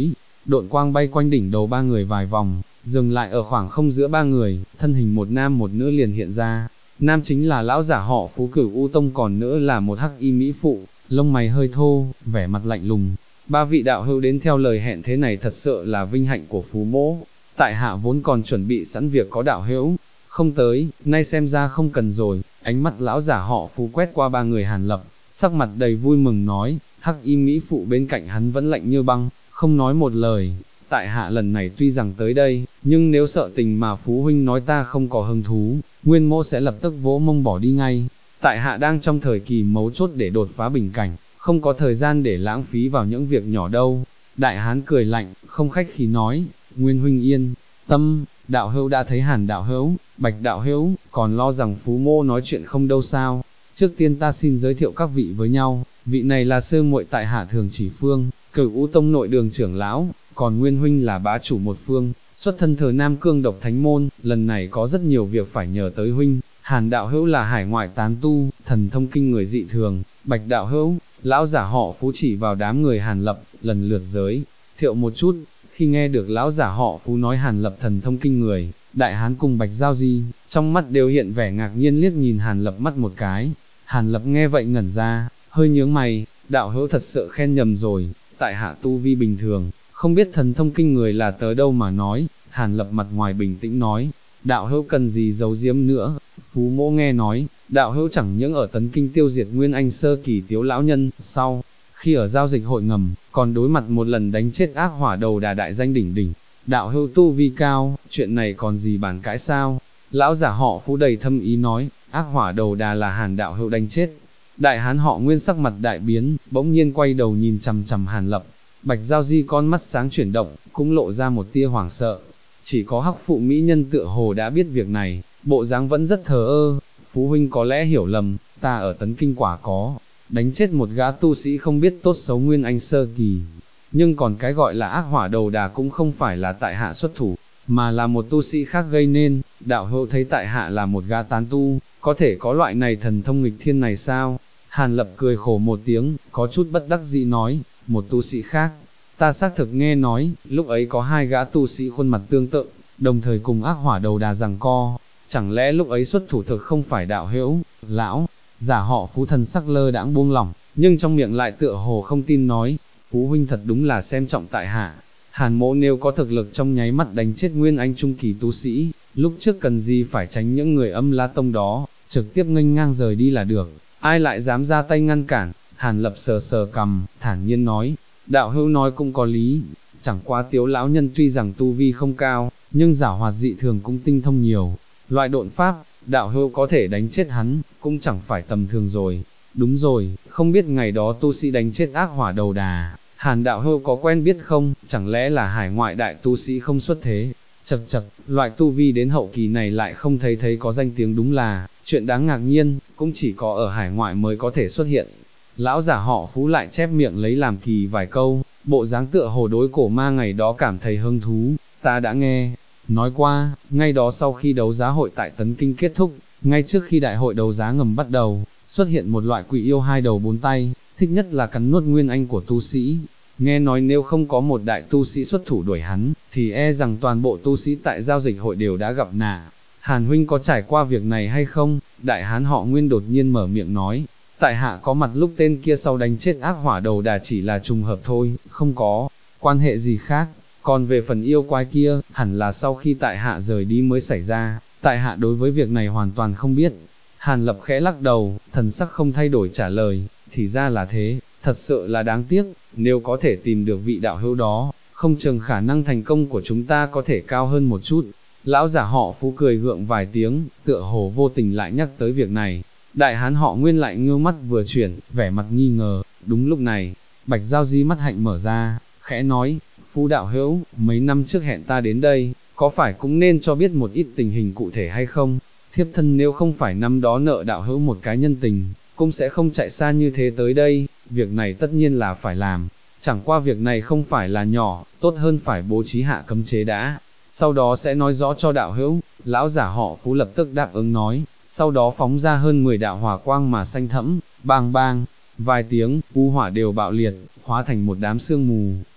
độn quang bay quanh đỉnh đầu ba người vài vòng, dừng lại ở khoảng không giữa ba người, thân hình một nam một nữ liền hiện ra. Nam chính là lão giả họ Phú Cửu U Tông, còn nữ là một hắc y mỹ phụ, lông mày hơi thô, vẻ mặt lạnh lùng. Ba vị đạo hữu đến theo lời hẹn thế này thật sự là vinh hạnh của Phú mỗ. Tại hạ vốn còn chuẩn bị sẵn việc có đạo hữu không tới, nay xem ra không cần rồi. Ánh mắt lão giả họ Phú quét qua ba người Hàn Lập, sắc mặt đầy vui mừng nói, hắc y mỹ phụ bên cạnh hắn vẫn lạnh như băng, không nói một lời. Tại hạ lần này tuy rằng tới đây, nhưng nếu sợ tình mà Phú huynh nói ta không có hứng thú, Nguyên mỗ sẽ lập tức vỗ mông bỏ đi ngay. Tại hạ đang trong thời kỳ mấu chốt để đột phá bình cảnh, không có thời gian để lãng phí vào những việc nhỏ đâu. Đại hán cười lạnh, không khách khí nói, Nguyên huynh yên tâm, đạo hữu đã thấy Hàn đạo hữu, Bạch đạo hữu, còn lo rằng Phú mô nói chuyện không đâu sao. Trước tiên ta xin giới thiệu các vị với nhau, vị này là sư muội tại hạ Thường Chỉ Phương, Cửu U Tông nội đường trưởng lão, còn Nguyên huynh là bá chủ một phương, xuất thân thờ Nam Cương Độc Thánh môn, lần này có rất nhiều việc phải nhờ tới huynh. Hàn đạo hữu là hải ngoại tán tu, thần thông kinh người dị thường. Bạch đạo hữu, lão giả họ Phú chỉ vào đám người Hàn Lập, lần lượt giới thiệu một chút. Khi nghe được lão giả họ Phú nói Hàn Lập thần thông kinh người, đại hán cùng Bạch Giao Di, trong mắt đều hiện vẻ ngạc nhiên liếc nhìn Hàn Lập mắt một cái. Hàn Lập nghe vậy ngẩn ra, hơi nhướng mày, đạo hữu thật sự khen nhầm rồi, tại hạ tu vi bình thường, không biết thần thông kinh người là tới đâu mà nói. Hàn Lập mặt ngoài bình tĩnh nói, đạo hữu cần gì giấu giếm nữa. Phú mỗ nghe nói, đạo hữu chẳng những ở tấn kinh tiêu diệt Nguyên Anh sơ kỳ Tiếu lão nhân, sau khi ở giao dịch hội ngầm, còn đối mặt một lần đánh chết ác hỏa đầu đà đại danh đỉnh đỉnh. Đạo hữu tu vi cao, chuyện này còn gì bàn cãi sao? Lão giả họ Phú đầy thâm ý nói, ác hỏa đầu đà là Hàn đạo hữu đánh chết. Đại hán họ Nguyên sắc mặt đại biến, bỗng nhiên quay đầu nhìn chằm chằm Hàn Lập. Bạch Giao Di con mắt sáng chuyển động, cũng lộ ra một tia hoảng sợ. Chỉ có hắc phụ mỹ nhân tựa hồ đã biết việc này, bộ dáng vẫn rất thờ ơ. Phú huynh có lẽ hiểu lầm, ta ở tấn kinh quả có đánh chết một gã tu sĩ không biết tốt xấu Nguyên Anh sơ kỳ. Nhưng còn cái gọi là ác hỏa đầu đà cũng không phải là tại hạ xuất thủ, mà là một tu sĩ khác gây nên. Đạo hữu thấy tại hạ là một gã tán tu, có thể có loại này thần thông nghịch thiên này sao? Hàn Lập cười khổ một tiếng, có chút bất đắc dĩ nói, một tu sĩ khác. Ta xác thực nghe nói, lúc ấy có hai gã tu sĩ khuôn mặt tương tự, đồng thời cùng ác hỏa đầu đà giằng co. Chẳng lẽ lúc ấy xuất thủ thực không phải đạo hữu? Lão giả họ Phú thần sắc lơ đãng buông lỏng, nhưng trong miệng lại tựa hồ không tin nói, Phú huynh thật đúng là xem trọng tại hạ. Hàn mỗ nếu có thực lực trong nháy mắt đánh chết Nguyên Anh trung kỳ tu sĩ, lúc trước cần gì phải tránh những người Âm La Tông đó, trực tiếp nghênh ngang rời đi là được, ai lại dám ra tay ngăn cản. Hàn Lập sờ sờ cằm, thản nhiên nói, đạo hữu nói cũng có lý, chẳng qua Tiếu lão nhân tuy rằng tu vi không cao, nhưng giảo hoạt dị thường cũng tinh thông nhiều. Loại độn pháp, đạo hữu có thể đánh chết hắn, cũng chẳng phải tầm thường rồi. Đúng rồi, không biết ngày đó tu sĩ đánh chết ác hỏa đầu đà, Hàn đạo hữu có quen biết không, chẳng lẽ là hải ngoại đại tu sĩ không xuất thế? Chậc chậc, loại tu vi đến hậu kỳ này lại không thấy có danh tiếng, đúng là chuyện đáng ngạc nhiên, cũng chỉ có ở hải ngoại mới có thể xuất hiện. Lão giả họ Phú lại chép miệng lấy làm kỳ vài câu, bộ dáng tựa hồ đối cổ ma ngày đó cảm thấy hứng thú. Ta đã nghe nói qua, ngay đó sau khi đấu giá hội tại Tấn Kinh kết thúc, ngay trước khi đại hội đấu giá ngầm bắt đầu, xuất hiện một loại quỷ yêu hai đầu bốn tay, thích nhất là cắn nuốt Nguyên Anh của tu sĩ. Nghe nói nếu không có một đại tu sĩ xuất thủ đuổi hắn, thì e rằng toàn bộ tu sĩ tại giao dịch hội đều đã gặp nạn. Hàn huynh có trải qua việc này hay không? Đại hán họ Nguyên đột nhiên mở miệng nói, tại hạ có mặt lúc tên kia sau đánh chết ác hỏa đầu đà chỉ là trùng hợp thôi, không có quan hệ gì khác. Còn về phần yêu quái kia, hẳn là sau khi tại hạ rời đi mới xảy ra, tại hạ đối với việc này hoàn toàn không biết. Hàn Lập khẽ lắc đầu, thần sắc không thay đổi trả lời, thì ra là thế, thật sự là đáng tiếc, nếu có thể tìm được vị đạo hữu đó, không chừng khả năng thành công của chúng ta có thể cao hơn một chút. Lão giả họ Phú cười gượng vài tiếng, tựa hồ vô tình lại nhắc tới việc này. Đại hán họ Nguyên lại ngơ mắt vừa chuyển, vẻ mặt nghi ngờ. Đúng lúc này, Bạch Giao Di mắt hạnh mở ra, khẽ nói, Phú đạo hữu, mấy năm trước hẹn ta đến đây, có phải cũng nên cho biết một ít tình hình cụ thể hay không? Thiếp thân nếu không phải năm đó nợ đạo hữu một cái nhân tình, cũng sẽ không chạy xa như thế tới đây, việc này tất nhiên là phải làm. Chẳng qua việc này không phải là nhỏ, tốt hơn phải bố trí hạ cấm chế đã, sau đó sẽ nói rõ cho đạo hữu. Lão giả họ Phú lập tức đáp ứng nói, sau đó phóng ra hơn 10 đạo hỏa quang mà xanh thẫm, bang bang, vài tiếng, u hỏa đều bạo liệt, hóa thành một đám sương mù,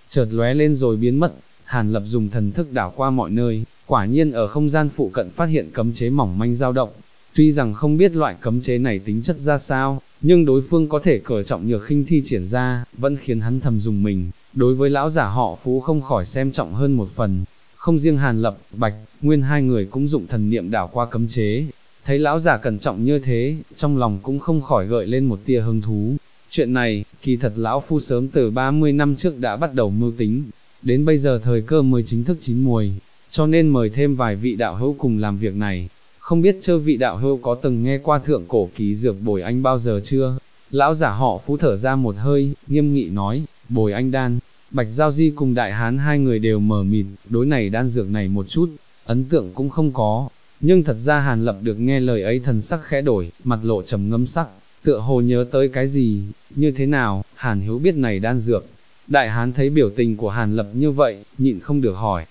chợt lóe lên rồi biến mất. Hàn Lập dùng thần thức đảo qua mọi nơi, quả nhiên ở không gian phụ cận phát hiện cấm chế mỏng manh dao động. Tuy rằng không biết loại cấm chế này tính chất ra sao, nhưng đối phương có thể cởi trọng nhược khinh thi triển ra, vẫn khiến hắn thầm dùng mình. Đối với lão giả họ Phú không khỏi xem trọng hơn một phần. Không riêng Hàn Lập, Bạch Nguyên hai người cũng dụng thần niệm đảo qua cấm chế. Thấy lão giả cẩn trọng như thế, trong lòng cũng không khỏi gợi lên một tia hứng thú. Chuyện này, kỳ thật lão phu sớm từ 30 năm trước đã bắt đầu mưu tính, đến bây giờ thời cơ mới chính thức chín muồi, cho nên mời thêm vài vị đạo hữu cùng làm việc này. Không biết chư vị đạo hữu có từng nghe qua thượng cổ ký dược bồi anh bao giờ chưa? Lão giả họ Phú thở ra một hơi, nghiêm nghị nói, bồi anh đan. Bạch Giao Di cùng Đại Hán hai người đều mờ mịt, đối này đan dược này một chút, ấn tượng cũng không có. Nhưng thật ra Hàn Lập được nghe lời ấy thần sắc khẽ đổi, mặt lộ trầm ngâm sắc, tựa hồ nhớ tới cái gì, như thế nào, Hàn Hiếu biết này đan dược. Đại Hán thấy biểu tình của Hàn Lập như vậy, nhịn không được hỏi,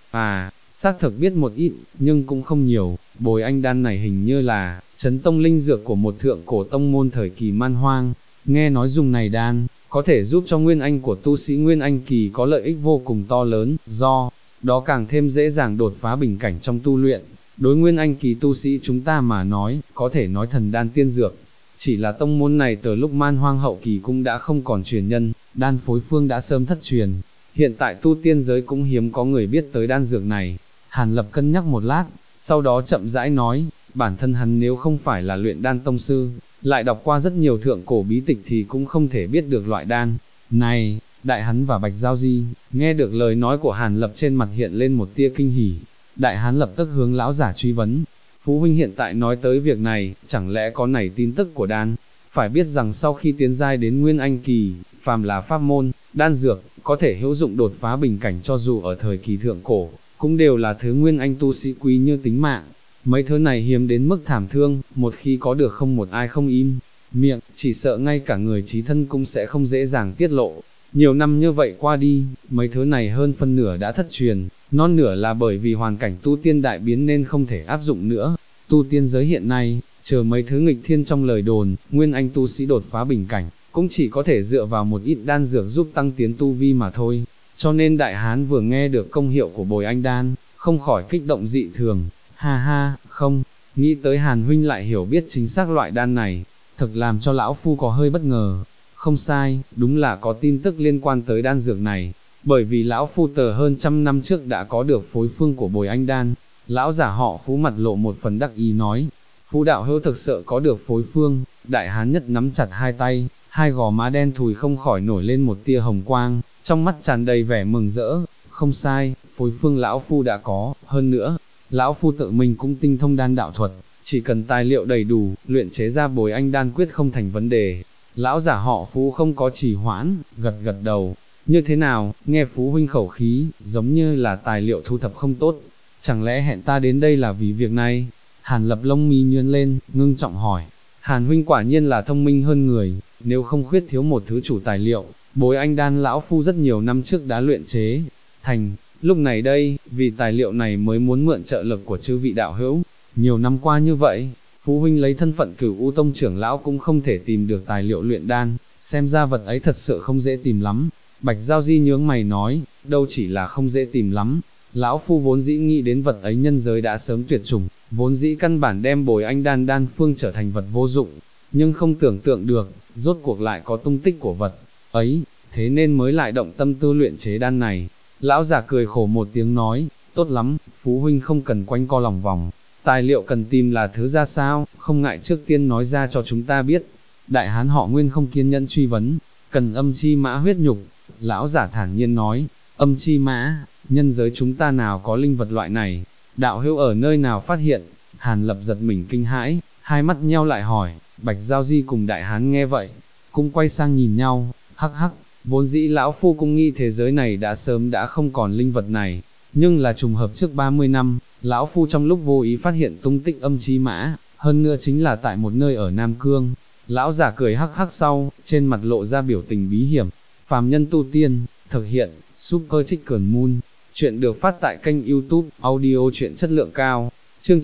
xác thực biết một ít, nhưng cũng không nhiều, bồi anh đan này hình như là, chấn tông linh dược của một thượng cổ tông môn thời kỳ man hoang, nghe nói dùng này đan, có thể giúp cho nguyên anh của tu sĩ nguyên anh kỳ có lợi ích vô cùng to lớn, do đó càng thêm dễ dàng đột phá bình cảnh trong tu luyện. Đối nguyên anh kỳ tu sĩ chúng ta mà nói, có thể nói thần đan tiên dược. Chỉ là tông môn này từ lúc man hoang hậu kỳ cũng đã không còn truyền nhân, đan phối phương đã sớm thất truyền. Hiện tại tu tiên giới cũng hiếm có người biết tới đan dược này. Hàn Lập cân nhắc một lát, sau đó chậm rãi nói, bản thân hắn nếu không phải là luyện đan tông sư, lại đọc qua rất nhiều thượng cổ bí tịch thì cũng không thể biết được loại đan này. Đại Hán và Bạch Giao Di, nghe được lời nói của Hàn Lập trên mặt hiện lên một tia kinh hỉ. Đại Hán lập tức hướng lão giả truy vấn, Phú huynh hiện tại nói tới việc này, chẳng lẽ có nảy tin tức của đan? Phải biết rằng sau khi tiến giai đến nguyên anh kỳ, phàm là pháp môn, đan dược, có thể hữu dụng đột phá bình cảnh cho dù ở thời kỳ thượng cổ, cũng đều là thứ nguyên anh tu sĩ quý như tính mạng. Mấy thứ này hiếm đến mức thảm thương, một khi có được không một ai không im miệng, chỉ sợ ngay cả người trí thân cũng sẽ không dễ dàng tiết lộ. Nhiều năm như vậy qua đi, mấy thứ này hơn phân nửa đã thất truyền, non nửa là bởi vì hoàn cảnh tu tiên đại biến nên không thể áp dụng nữa. Tu tiên giới hiện nay, chờ mấy thứ nghịch thiên trong lời đồn, nguyên anh tu sĩ đột phá bình cảnh, cũng chỉ có thể dựa vào một ít đan dược giúp tăng tiến tu vi mà thôi. Cho nên Đại Hán vừa nghe được công hiệu của bồi anh đan, không khỏi kích động dị thường. Ha ha, không, nghĩ tới Hàn huynh lại hiểu biết chính xác loại đan này, thực làm cho lão phu có hơi bất ngờ. Không sai, đúng là có tin tức liên quan tới đan dược này, bởi vì lão phu tờ hơn 100 năm trước đã có được phối phương của bồi anh đan. Lão giả họ Phú mặt lộ một phần đắc ý nói, Phú đạo hữu thực sự có được phối phương. Đại Hán nhất nắm chặt hai tay, hai gò má đen thùi không khỏi nổi lên một tia hồng quang, trong mắt tràn đầy vẻ mừng rỡ. Không sai, phối phương lão phu đã có, hơn nữa, lão phu tự mình cũng tinh thông đan đạo thuật, chỉ cần tài liệu đầy đủ, luyện chế ra bồi anh đan quyết không thành vấn đề. Lão giả họ Phú không có trì hoãn, gật gật đầu. Như thế nào, nghe Phú huynh khẩu khí, giống như là tài liệu thu thập không tốt, chẳng lẽ hẹn ta đến đây là vì việc này? Hàn Lập lông mi nhướng lên, ngưng trọng hỏi. Hàn huynh quả nhiên là thông minh hơn người, nếu không khuyết thiếu một thứ chủ tài liệu, bồi anh đan lão phu rất nhiều năm trước đã luyện chế thành. Lúc này đây, vì tài liệu này mới muốn mượn trợ lực của chư vị đạo hữu. Nhiều năm qua như vậy, Phú huynh lấy thân phận Cửu U Tông trưởng lão cũng không thể tìm được tài liệu luyện đan, xem ra vật ấy thật sự không dễ tìm lắm. Bạch Giao Di nhướng mày nói, đâu chỉ là không dễ tìm lắm, lão phu vốn dĩ nghĩ đến vật ấy nhân giới đã sớm tuyệt chủng, vốn dĩ căn bản đem bồi anh đan đan phương trở thành vật vô dụng, nhưng không tưởng tượng được, rốt cuộc lại có tung tích của vật ấy, thế nên mới lại động tâm tư luyện chế đan này. Lão giả cười khổ một tiếng nói, tốt lắm, Phú huynh không cần quanh co lòng vòng, tài liệu cần tìm là thứ ra sao, không ngại trước tiên nói ra cho chúng ta biết. Đại Hán họ Nguyên không kiên nhẫn truy vấn, cần âm chi mã huyết nhục. Lão giả thản nhiên nói, âm chi mã, nhân giới chúng ta nào có linh vật loại này, đạo hữu ở nơi nào phát hiện? Hàn Lập giật mình kinh hãi, hai mắt nheo lại hỏi. Bạch Giao Di cùng Đại Hán nghe vậy, cũng quay sang nhìn nhau, hắc hắc, vốn dĩ lão phu cũng nghĩ thế giới này đã sớm đã không còn linh vật này, nhưng là trùng hợp trước 30 năm, lão phu trong lúc vô ý phát hiện tung tích âm chi mã, hơn nữa chính là tại một nơi ở Nam Cương. Lão giả cười hắc hắc sau, trên mặt lộ ra biểu tình bí hiểm. Phàm nhân tu tiên, thực hiện, Super Chicken Moon. Chuyện được phát tại kênh YouTube, audio truyện chất lượng cao. Chương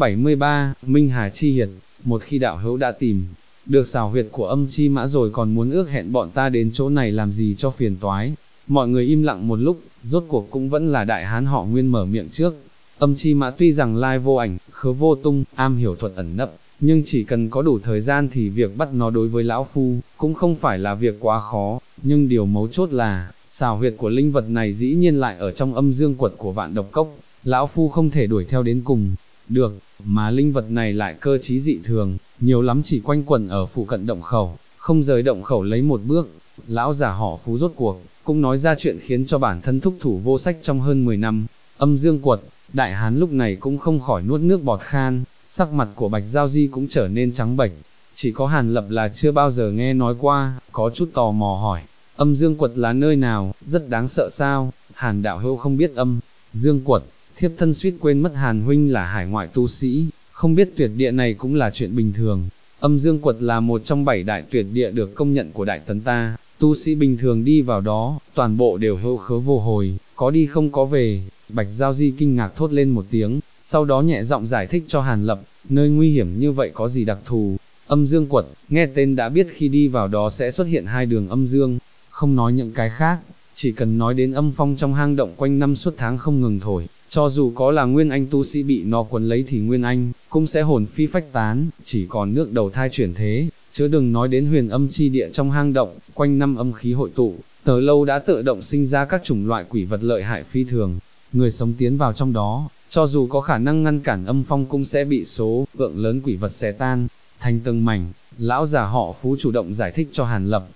973, Minh Hà Chi Hiệt. Một khi đạo hữu đã tìm được xào huyệt của âm chi mã rồi còn muốn ước hẹn bọn ta đến chỗ này làm gì cho phiền toái. Mọi người im lặng một lúc, rốt cuộc cũng vẫn là đại hán họ Nguyên mở miệng trước. Âm chi mã tuy rằng lai vô ảnh, khớ vô tung, am hiểu thuật ẩn nấp, nhưng chỉ cần có đủ thời gian thì việc bắt nó đối với lão phu, cũng không phải là việc quá khó, nhưng điều mấu chốt là, xào huyệt của linh vật này dĩ nhiên lại ở trong âm dương quật của Vạn Độc Cốc, lão phu không thể đuổi theo đến cùng, được, mà linh vật này lại cơ trí dị thường, nhiều lắm chỉ quanh quẩn ở phụ cận động khẩu, không rời động khẩu lấy một bước. Lão già họ Phú rốt cuộc, cũng nói ra chuyện khiến cho bản thân thúc thủ vô sách trong hơn 10 năm, âm dương quật. Đại hán lúc này cũng không khỏi nuốt nước bọt khan, sắc mặt của Bạch Giao Di cũng trở nên trắng bệch. Chỉ có Hàn Lập là chưa bao giờ nghe nói qua, có chút tò mò hỏi, âm dương quật là nơi nào, rất đáng sợ sao? Hàn đạo hữu không biết âm dương quật, thiếp thân suýt quên mất Hàn huynh là hải ngoại tu sĩ, không biết tuyệt địa này cũng là chuyện bình thường. Âm dương quật là một trong 7 đại tuyệt địa được công nhận của Đại Tấn ta, tu sĩ bình thường đi vào đó, toàn bộ đều hữu khớ vô hồi, có đi không có về. Bạch Giao Di kinh ngạc thốt lên một tiếng, sau đó nhẹ giọng giải thích cho Hàn Lập, nơi nguy hiểm như vậy có gì đặc thù. Âm dương quật, nghe tên đã biết khi đi vào đó sẽ xuất hiện 2 đường âm dương, không nói những cái khác, chỉ cần nói đến âm phong trong hang động quanh năm suốt tháng không ngừng thổi, cho dù có là nguyên anh tu sĩ bị nó quấn lấy thì nguyên anh, cũng sẽ hồn phi phách tán, chỉ còn nước đầu thai chuyển thế, chứ đừng nói đến huyền âm chi địa trong hang động, quanh năm âm khí hội tụ, từ lâu đã tự động sinh ra các chủng loại quỷ vật lợi hại phi thường. Người sống tiến vào trong đó, cho dù có khả năng ngăn cản âm phong cũng sẽ bị số lượng lớn quỷ vật xé tan, thành từng mảnh. Lão già họ Phú chủ động giải thích cho Hàn Lập,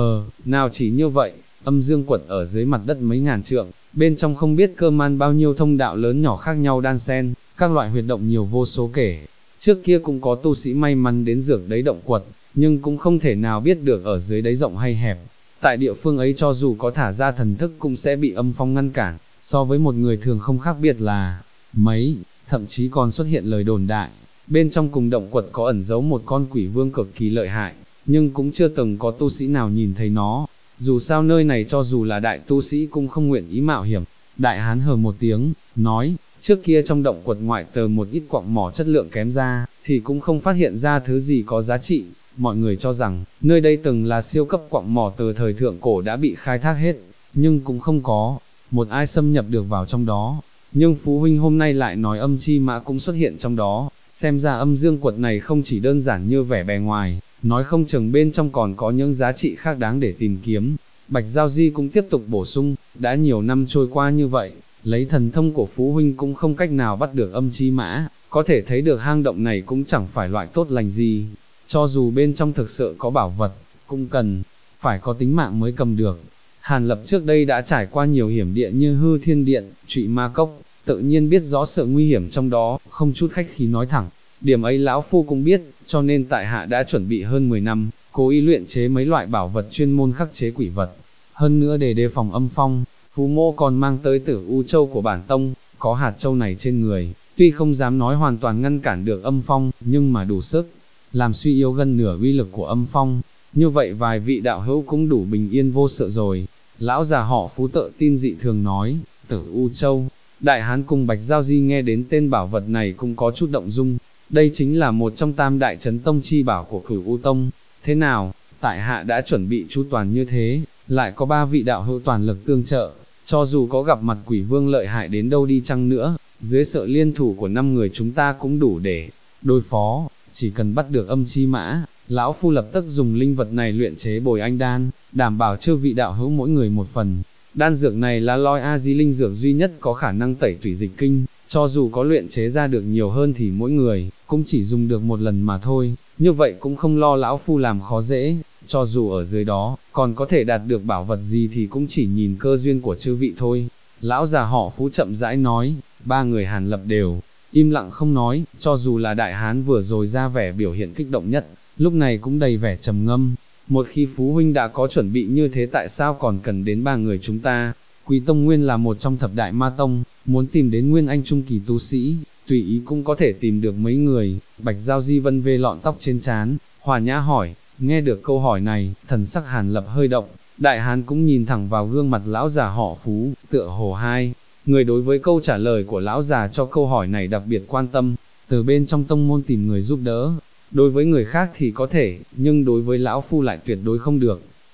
nào chỉ như vậy, âm dương quật ở dưới mặt đất mấy ngàn trượng, bên trong không biết cơ man bao nhiêu thông đạo lớn nhỏ khác nhau đan xen, các loại huyệt động nhiều vô số kể. Trước kia cũng có tu sĩ may mắn đến dược đấy động quật, nhưng cũng không thể nào biết được ở dưới đấy rộng hay hẹp. Tại địa phương ấy cho dù có thả ra thần thức cũng sẽ bị âm phong ngăn cản, so với một người thường không khác biệt là mấy, thậm chí còn xuất hiện lời đồn đại. Bên trong cùng động quật có ẩn giấu một con quỷ vương cực kỳ lợi hại, nhưng cũng chưa từng có tu sĩ nào nhìn thấy nó. Dù sao nơi này cho dù là đại tu sĩ cũng không nguyện ý mạo hiểm. Đại hán hờ một tiếng, nói, trước kia trong động quật ngoại tờ một ít quặng mỏ chất lượng kém ra, thì cũng không phát hiện ra thứ gì có giá trị. Mọi người cho rằng, nơi đây từng là siêu cấp quặng mỏ từ thời thượng cổ đã bị khai thác hết, nhưng cũng không có một ai xâm nhập được vào trong đó. Nhưng Phú Huynh hôm nay lại nói âm chi mã cũng xuất hiện trong đó, xem ra âm dương quật này không chỉ đơn giản như vẻ bề ngoài, nói không chừng bên trong còn có những giá trị khác đáng để tìm kiếm. Bạch Giao Di cũng tiếp tục bổ sung, đã nhiều năm trôi qua như vậy, lấy thần thông của Phú Huynh cũng không cách nào bắt được âm chi mã, có thể thấy được hang động này cũng chẳng phải loại tốt lành gì, cho dù bên trong thực sự có bảo vật, cũng cần phải có tính mạng mới cầm được. Hàn Lập trước đây đã trải qua nhiều hiểm địa như Hư Thiên Điện, Trụy Ma Cốc, tự nhiên biết rõ sự nguy hiểm trong đó, không chút khách khí nói thẳng. Điểm ấy lão phu cũng biết, cho nên tại hạ đã chuẩn bị hơn 10 năm, cố ý luyện chế mấy loại bảo vật chuyên môn khắc chế quỷ vật. Hơn nữa để đề phòng âm phong, Phú Mô còn mang tới Tử U Châu của bản tông, có hạt châu này trên người, tuy không dám nói hoàn toàn ngăn cản được âm phong, nhưng mà đủ sức làm suy yếu gần nửa uy lực của âm phong. Như vậy vài vị đạo hữu cũng đủ bình yên vô sự rồi. Lão già họ Phú tự tin dị thường nói, Tử U Châu. Đại hán cùng Bạch Giao Di nghe đến tên bảo vật này cũng có chút động dung. Đây chính là một trong tam đại chấn tông chi bảo của Cửu U Tông. Thế nào, tại hạ đã chuẩn bị chu toàn như thế, lại có 3 vị đạo hữu toàn lực tương trợ, cho dù có gặp mặt quỷ vương lợi hại đến đâu đi chăng nữa, dưới sự liên thủ của 5 người chúng ta cũng đủ để đối phó. Chỉ cần bắt được âm chi mã, lão phu lập tức dùng linh vật này luyện chế bồi anh đan, đảm bảo chư vị đạo hữu mỗi người một phần. Đan dược này là loi a di linh dược duy nhất có khả năng tẩy tủy dịch kinh, cho dù có luyện chế ra được nhiều hơn thì mỗi người cũng chỉ dùng được một lần mà thôi, như vậy cũng không lo lão phu làm khó dễ, cho dù ở dưới đó còn có thể đạt được bảo vật gì thì cũng chỉ nhìn cơ duyên của chư vị thôi. Lão già họ Phú chậm rãi nói, 3 người Hàn Lập đều im lặng không nói, cho dù là đại hán vừa rồi ra vẻ biểu hiện kích động nhất, lúc này cũng đầy vẻ trầm ngâm. Một khi Phú Huynh đã có chuẩn bị như thế tại sao còn cần đến 3 người chúng ta? Quý Tông Nguyên là một trong thập đại ma tông, muốn tìm đến Nguyên Anh Trung Kỳ tu sĩ, tùy ý cũng có thể tìm được mấy người. Bạch Giao Di vân vê lọn tóc trên trán, hòa nhã hỏi. Nghe được câu hỏi này, thần sắc Hàn Lập hơi động, đại hán cũng nhìn thẳng vào gương mặt lão già họ Phú, tựa hồ hai người đối với câu trả lời của lão già cho câu hỏi này đặc biệt quan tâm, từ bên trong tông môn tìm người giúp đỡ. Đối với người khác thì có thể, nhưng đối với lão phu lại tuyệt đối không được.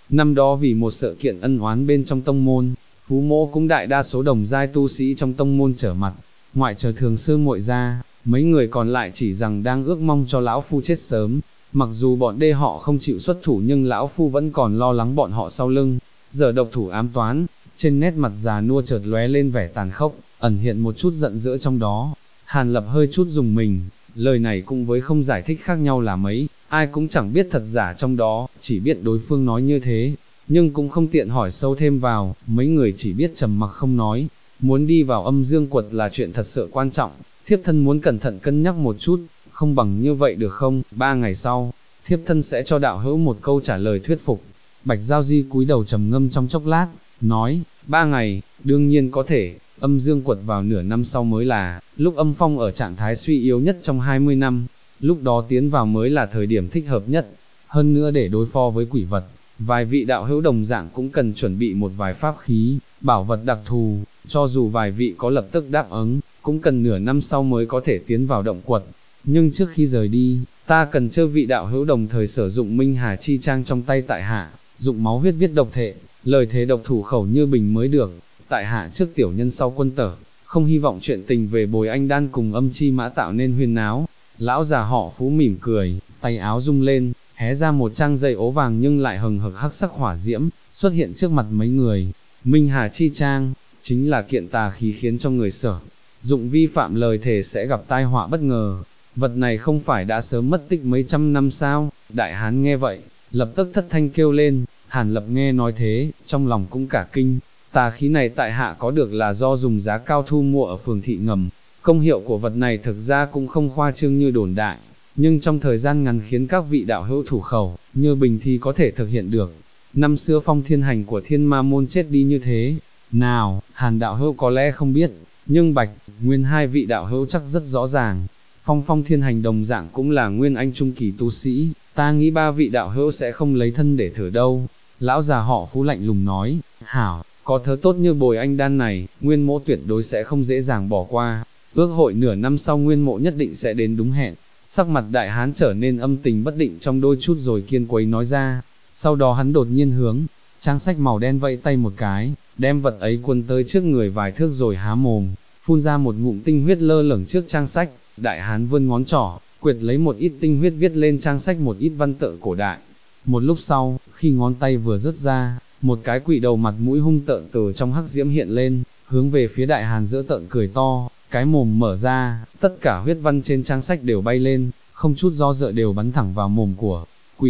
Năm đó vì một sự kiện ân oán bên trong tông môn, Phú Mỗ cũng đại đa số đồng giai tu sĩ trong tông môn trở mặt, ngoại trừ Thường Sư muội ra, mấy người còn lại chỉ rằng đang ước mong cho lão phu chết sớm. Mặc dù bọn đê họ không chịu xuất thủ nhưng lão phu vẫn còn lo lắng bọn họ sau lưng, giờ độc thủ ám toán. Trên nét mặt già nua chợt lóe lên vẻ tàn khốc, ẩn hiện một chút giận dữ trong đó. Hàn Lập hơi chút dùng mình, lời này cũng với không giải thích khác nhau là mấy, ai cũng chẳng biết thật giả trong đó, chỉ biết đối phương nói như thế, nhưng cũng không tiện hỏi sâu thêm vào, mấy người chỉ biết trầm mặc không nói. Muốn đi vào âm dương quật là chuyện thật sự quan trọng, thiếp thân muốn cẩn thận cân nhắc một chút, không bằng như vậy được không? 3 ngày sau, thiếp thân sẽ cho đạo hữu một câu trả lời thuyết phục. Bạch Giao Di cúi đầu trầm ngâm trong chốc lát, nói, 3 ngày, đương nhiên có thể, âm dương quật vào nửa năm sau mới là, lúc âm phong ở trạng thái suy yếu nhất trong 20 năm, lúc đó tiến vào mới là thời điểm thích hợp nhất. Hơn nữa để đối phó với quỷ vật, vài vị đạo hữu đồng dạng cũng cần chuẩn bị một vài pháp khí, bảo vật đặc thù, cho dù vài vị có lập tức đáp ứng, cũng cần nửa năm sau mới có thể tiến vào động quật. Nhưng trước khi rời đi, ta cần chơ vị đạo hữu đồng thời sử dụng Minh Hà Chi Trang trong tay tại hạ, dụng máu huyết viết độc thệ, lời thế độc thủ khẩu như bình mới được. Tại hạ trước tiểu nhân sau quân tở, không hy vọng chuyện tình về Bồi Anh Đan cùng Âm Chi Mã tạo nên huyên náo. Lão già họ Phú mỉm cười, tay áo rung lên, hé ra một trang dây ố vàng nhưng lại hừng hực hắc sắc hỏa diễm, xuất hiện trước mặt mấy người. Minh Hà Chi Trang, chính là kiện tà khí khiến cho người sở dụng vi phạm lời thề sẽ gặp tai họa bất ngờ. Vật này không phải đã sớm mất tích mấy trăm năm sao? Đại hán nghe vậy, lập tức thất thanh kêu lên. Hàn Lập nghe nói thế, trong lòng cũng cả kinh. Tà khí này tại hạ có được là do dùng giá cao thu mua ở phường thị ngầm. Công hiệu của vật này thực ra cũng không khoa trương như đồn đại, nhưng trong thời gian ngắn khiến các vị đạo hữu thủ khẩu, như bình thì có thể thực hiện được. Năm xưa Phong Thiên Hành của Thiên Ma Môn chết đi như thế. Nào, Hàn đạo hữu có lẽ không biết, nhưng Bạch, Nguyên hai vị đạo hữu chắc rất rõ ràng. Phong Thiên Hành đồng dạng cũng là Nguyên Anh trung kỳ tu sĩ, ta nghĩ 3 vị đạo hữu sẽ không lấy thân để thử đâu. Lão già họ Phú lạnh lùng nói, hảo, có thứ tốt như Bồi Anh Đan này, Nguyên mỗ tuyệt đối sẽ không dễ dàng bỏ qua. Ước hội nửa năm sau Nguyên mộ nhất định sẽ đến đúng hẹn. Sắc mặt đại hán trở nên âm tình bất định trong đôi chút rồi kiên quấy nói ra. Sau đó hắn đột nhiên hướng trang sách màu đen vẫy tay một cái, đem vật ấy cuốn tới trước người vài thước rồi há mồm, phun ra một ngụm tinh huyết lơ lửng trước trang sách. Đại hán vươn ngón trỏ, quyệt lấy một ít tinh huyết viết lên trang sách một ít văn tự cổ đại. Một lúc sau, khi ngón tay vừa rớt ra, một cái quỷ đầu mặt mũi hung tợn từ trong hắc diễm hiện lên, hướng về phía đại hán dỡ tợn cười to, cái mồm mở ra, tất cả huyết văn trên trang sách đều bay lên, không chút do dự đều bắn thẳng vào mồm của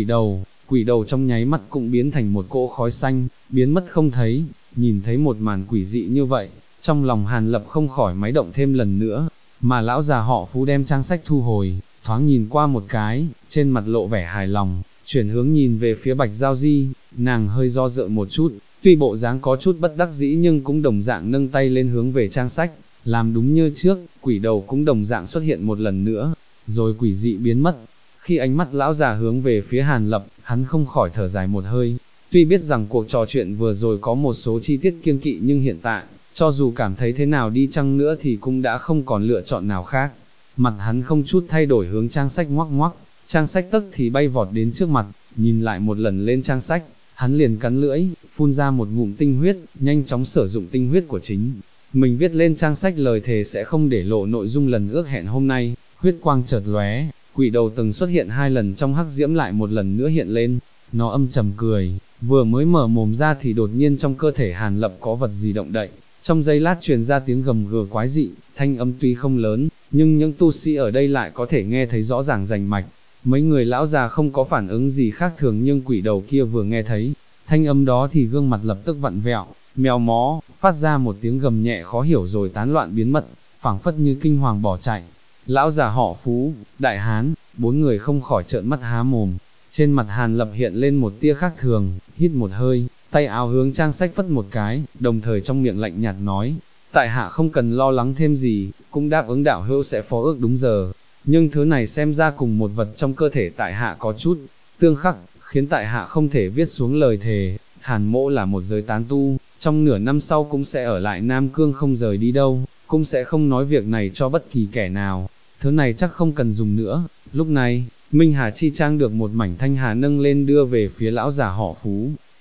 quỷ đầu trong nháy mắt cũng biến thành một cỗ khói xanh, biến mất không thấy. Nhìn thấy một màn quỷ dị như vậy, trong lòng Hàn Lập không khỏi máy động thêm lần nữa, mà lão già họ Phú đem trang sách thu hồi, thoáng nhìn qua một cái, trên mặt lộ vẻ hài lòng, chuyển hướng nhìn về phía Bạch Giao Di, nàng hơi do dự một chút, tuy bộ dáng có chút bất đắc dĩ nhưng cũng đồng dạng nâng tay lên hướng về trang sách, làm đúng như trước, quỷ đầu cũng đồng dạng xuất hiện một lần nữa, rồi quỷ dị biến mất. Khi ánh mắt lão già hướng về phía Hàn Lập, hắn không khỏi thở dài một hơi, tuy biết rằng cuộc trò chuyện vừa rồi có một số chi tiết kiêng kỵ nhưng hiện tại, cho dù cảm thấy thế nào đi chăng nữa thì cũng đã không còn lựa chọn nào khác. Mặt hắn không chút thay đổi hướng trang sách ngoắc ngoắc, trang sách tức thì bay vọt đến trước mặt, nhìn lại một lần lên trang sách, hắn liền cắn lưỡi, phun ra một ngụm tinh huyết, nhanh chóng sử dụng tinh huyết của chính mình viết lên trang sách lời thề sẽ không để lộ nội dung lần ước hẹn hôm nay. Huyết quang chợt lóe, quỷ đầu từng xuất hiện 2 lần trong hắc diễm lại một lần nữa hiện lên, nó âm trầm cười, vừa mới mở mồm ra thì đột nhiên trong cơ thể Hàn Lập có vật gì động đậy, trong giây lát truyền ra tiếng gầm gừ quái dị, thanh âm tuy không lớn, nhưng những tu sĩ ở đây lại có thể nghe thấy rõ ràng rành mạch. Mấy người lão già không có phản ứng gì khác thường nhưng quỷ đầu kia vừa nghe thấy thanh âm đó thì gương mặt lập tức vặn vẹo, mèo mó, phát ra một tiếng gầm nhẹ khó hiểu rồi tán loạn biến mất, phảng phất như kinh hoàng bỏ chạy. Lão già họ Phú, đại hán, 4 người không khỏi trợn mắt há mồm. Trên mặt Hàn Lập hiện lên một tia khác thường, hít một hơi, tay áo hướng trang sách phất một cái, đồng thời trong miệng lạnh nhạt nói, tại hạ không cần lo lắng thêm gì, cũng đáp ứng đạo hữu sẽ phó ước đúng giờ, nhưng thứ này xem ra cùng một vật trong cơ thể tại hạ có chút tương khắc, khiến tại hạ không thể viết xuống lời thề. Hàn mỗ là một giới tán tu, trong nửa năm sau cũng sẽ ở lại Nam Cương không rời đi đâu, cũng sẽ không nói việc này cho bất kỳ kẻ nào, thứ này chắc không cần dùng nữa. Lúc này, Minh Hà Chi Trang được một mảnh thanh hà nâng lên đưa về phía lão già họ Phú.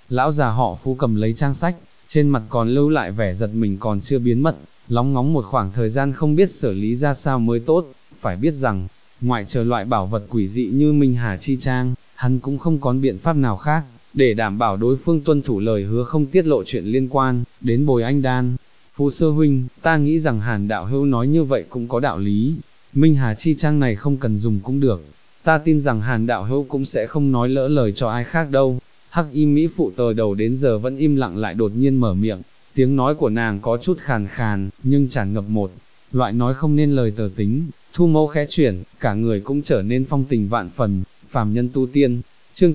Lão già họ Phú cầm lấy trang sách, trên mặt còn lưu lại vẻ giật mình còn chưa biến mất, lóng ngóng một khoảng thời gian không biết xử lý ra sao mới tốt, phải biết rằng, ngoại trừ loại bảo vật quỷ dị như Minh Hà Chi Trang, hắn cũng không có biện pháp nào khác, để đảm bảo đối phương tuân thủ lời hứa không tiết lộ chuyện liên quan, đến Bồi Anh Đan. Phú sư huynh, ta nghĩ rằng Hàn đạo hữu nói như vậy cũng có đạo lý, Minh Hà Chi Trang này không cần dùng cũng được, ta tin rằng Hàn đạo hữu cũng sẽ không nói lỡ lời cho ai khác đâu. Hắc y mỹ phụ từ đầu đến giờ vẫn im lặng lại đột nhiên mở miệng, tiếng nói của nàng có chút khàn khàn, nhưng tràn ngập một loại nói không nên lời tờ tính, thu mâu khẽ chuyển, cả người cũng trở nên phong tình vạn phần, phàm nhân tu tiên. Chương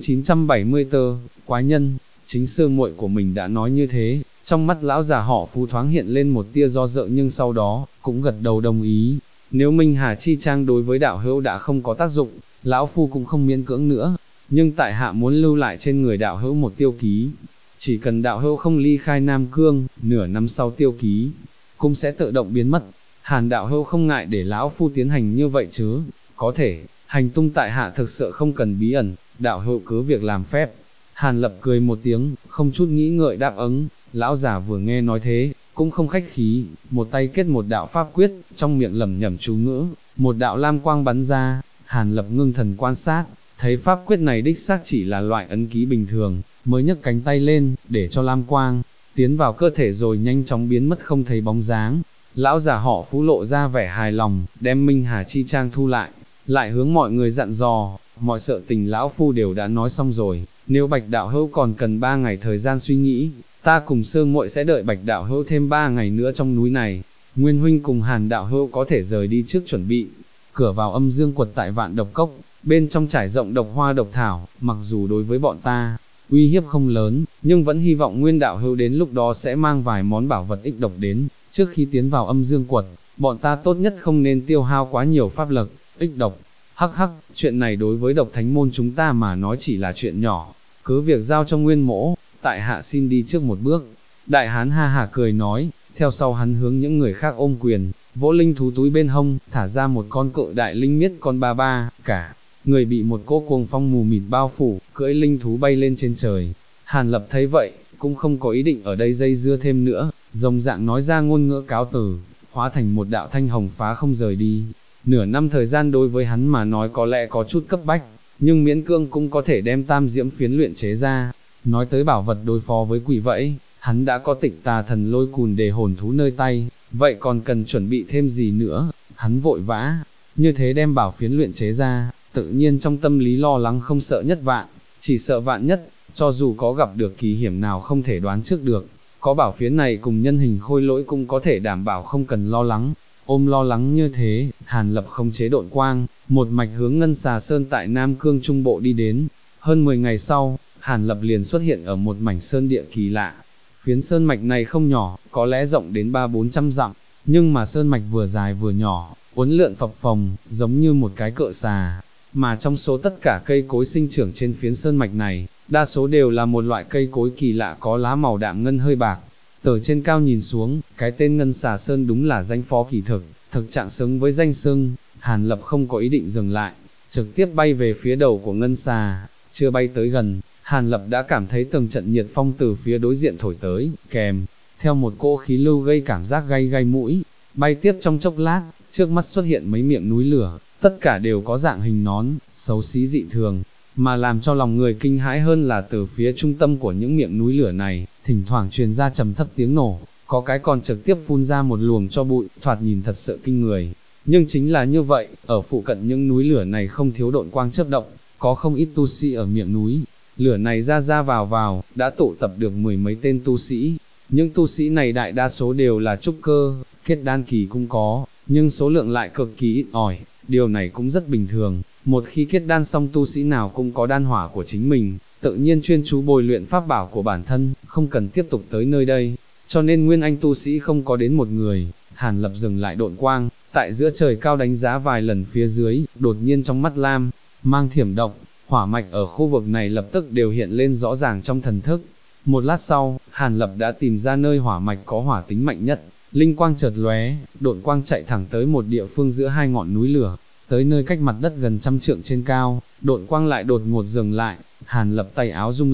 974, Quái nhân, chính sư muội của mình đã nói như thế, trong mắt lão già họ Phú thoáng hiện lên một tia do dự nhưng sau đó, cũng gật đầu đồng ý. Nếu Minh Hà Chi Trang đối với đạo hữu đã không có tác dụng, lão phu cũng không miễn cưỡng nữa, nhưng tại hạ muốn lưu lại trên người đạo hữu một tiêu ký. Chỉ cần đạo hữu không ly khai Nam Cương, nửa năm sau tiêu ký, cũng sẽ tự động biến mất. Hàn đạo hữu không ngại để lão phu tiến hành như vậy chứ, có thể, hành tung tại hạ thực sự không cần bí ẩn, đạo hữu cứ việc làm phép. Hàn Lập cười một tiếng, không chút nghĩ ngợi đáp ứng, lão già vừa nghe nói thế, cũng không khách khí, một tay kết một đạo pháp quyết, trong miệng lẩm nhẩm chú ngữ, một đạo lam quang bắn ra, Hàn Lập ngưng thần quan sát, thấy pháp quyết này đích xác chỉ là loại ấn ký bình thường, mới nhấc cánh tay lên, để cho lam quang tiến vào cơ thể rồi nhanh chóng biến mất không thấy bóng dáng. Lão già họ Phú lộ ra vẻ hài lòng, đem Minh Hà Chi Trang thu lại hướng mọi người dặn dò, mọi sự tình lão phu đều đã nói xong rồi, nếu Bạch đạo hữu còn cần 3 ngày thời gian suy nghĩ, ta cùng sư muội sẽ đợi Bạch đạo hữu thêm 3 ngày nữa trong núi này. Nguyên huynh cùng Hàn đạo hữu có thể rời đi trước chuẩn bị. Cửa vào âm dương quật tại Vạn Độc Cốc, bên trong trải rộng độc hoa độc thảo, mặc dù đối với bọn ta, uy hiếp không lớn, nhưng vẫn hy vọng Nguyên đạo hữu đến lúc đó sẽ mang vài món bảo vật ích độc đến. Trước khi tiến vào âm dương quật, bọn ta tốt nhất không nên tiêu hao quá nhiều pháp lực, ích độc. Hắc hắc, chuyện này đối với độc thánh môn chúng ta mà nói chỉ là chuyện nhỏ, cứ việc giao cho Nguyên mỗ, tại hạ xin đi trước một bước. Đại hán ha hả cười nói, theo sau hắn hướng những người khác ôm quyền, vỗ linh thú túi bên hông, thả ra một con cự đại linh miết con ba ba, cả người bị một cỗ cuồng phong mù mịt bao phủ, cưỡi linh thú bay lên trên trời. Hàn Lập thấy vậy, cũng không có ý định ở đây dây dưa thêm nữa, rồng dạng nói ra ngôn ngữ cáo từ, hóa thành một đạo thanh hồng phá không rời đi. Nửa năm thời gian đối với hắn mà nói có lẽ có chút cấp bách, nhưng miễn cương cũng có thể đem tam diễm phiến luyện chế ra. Nói tới bảo vật đối phó với quỷ vẫy, hắn đã có Tịnh Tà Thần Lôi Cùn để hồn thú nơi tay, vậy còn cần chuẩn bị thêm gì nữa? Hắn vội vã, như thế đem bảo phiến luyện chế ra, tự nhiên trong tâm lý lo lắng không sợ nhất vạn, chỉ sợ vạn nhất, cho dù có gặp được kỳ hiểm nào không thể đoán trước được, có bảo phiến này cùng nhân hình khôi lỗi cũng có thể đảm bảo không cần lo lắng. Ôm lo lắng như thế, Hàn Lập không chế độn quang, một mạch hướng Ngân Xà Sơn tại Nam Cương Trung Bộ đi đến. Hơn 10 ngày sau, Hàn Lập liền xuất hiện ở một mảnh sơn địa kỳ lạ. Phiến sơn mạch này không nhỏ, có lẽ rộng đến 300-400 dặm, nhưng mà sơn mạch vừa dài vừa nhỏ, uốn lượn phập phồng, giống như một cái cựa xà. Mà trong số tất cả cây cối sinh trưởng trên phiến sơn mạch này, đa số đều là một loại cây cối kỳ lạ có lá màu đạm ngân hơi bạc. Từ trên cao nhìn xuống, cái tên Ngân Xà Sơn đúng là danh phó kỳ thực trạng xứng với danh xưng. Hàn Lập không có ý định dừng lại, trực tiếp bay về phía đầu của Ngân Xà. Chưa bay tới gần, Hàn Lập đã cảm thấy từng trận nhiệt phong từ phía đối diện thổi tới, kèm theo một cỗ khí lưu gây cảm giác gay gai mũi. Bay tiếp trong chốc lát, trước mắt xuất hiện mấy miệng núi lửa, tất cả đều có dạng hình nón, xấu xí dị thường, mà làm cho lòng người kinh hãi hơn là từ phía trung tâm của những miệng núi lửa này, thỉnh thoảng truyền ra trầm thấp tiếng nổ, có cái còn trực tiếp phun ra một luồng cho bụi, thoạt nhìn thật sự kinh người. Nhưng chính là như vậy, ở phụ cận những núi lửa này không thiếu độn quang chớp động, có không ít tu sĩ ở miệng núi lửa này ra vào, đã tụ tập được 10 mấy tên tu sĩ. Những tu sĩ này đại đa số đều là trúc cơ, kết đan kỳ cũng có, nhưng số lượng lại cực kỳ ít ỏi, điều này cũng rất bình thường. Một khi kết đan xong tu sĩ nào cũng có đan hỏa của chính mình, tự nhiên chuyên chú bồi luyện pháp bảo của bản thân, không cần tiếp tục tới nơi đây, cho nên nguyên anh tu sĩ không có đến một người. Hàn Lập dừng lại độn quang, tại giữa trời cao đánh giá vài lần phía dưới, đột nhiên trong mắt lam mang thiểm động, hỏa mạch ở khu vực này lập tức đều hiện lên rõ ràng trong thần thức. Một lát sau, Hàn Lập đã tìm ra nơi hỏa mạch có hỏa tính mạnh nhất, linh quang chợt lóe, độn quang chạy thẳng tới một địa phương giữa hai ngọn núi lửa, tới nơi cách mặt đất gần 100 trượng trên cao, độn quang lại đột ngột dừng lại. Hàn Lập tay áo rung lên,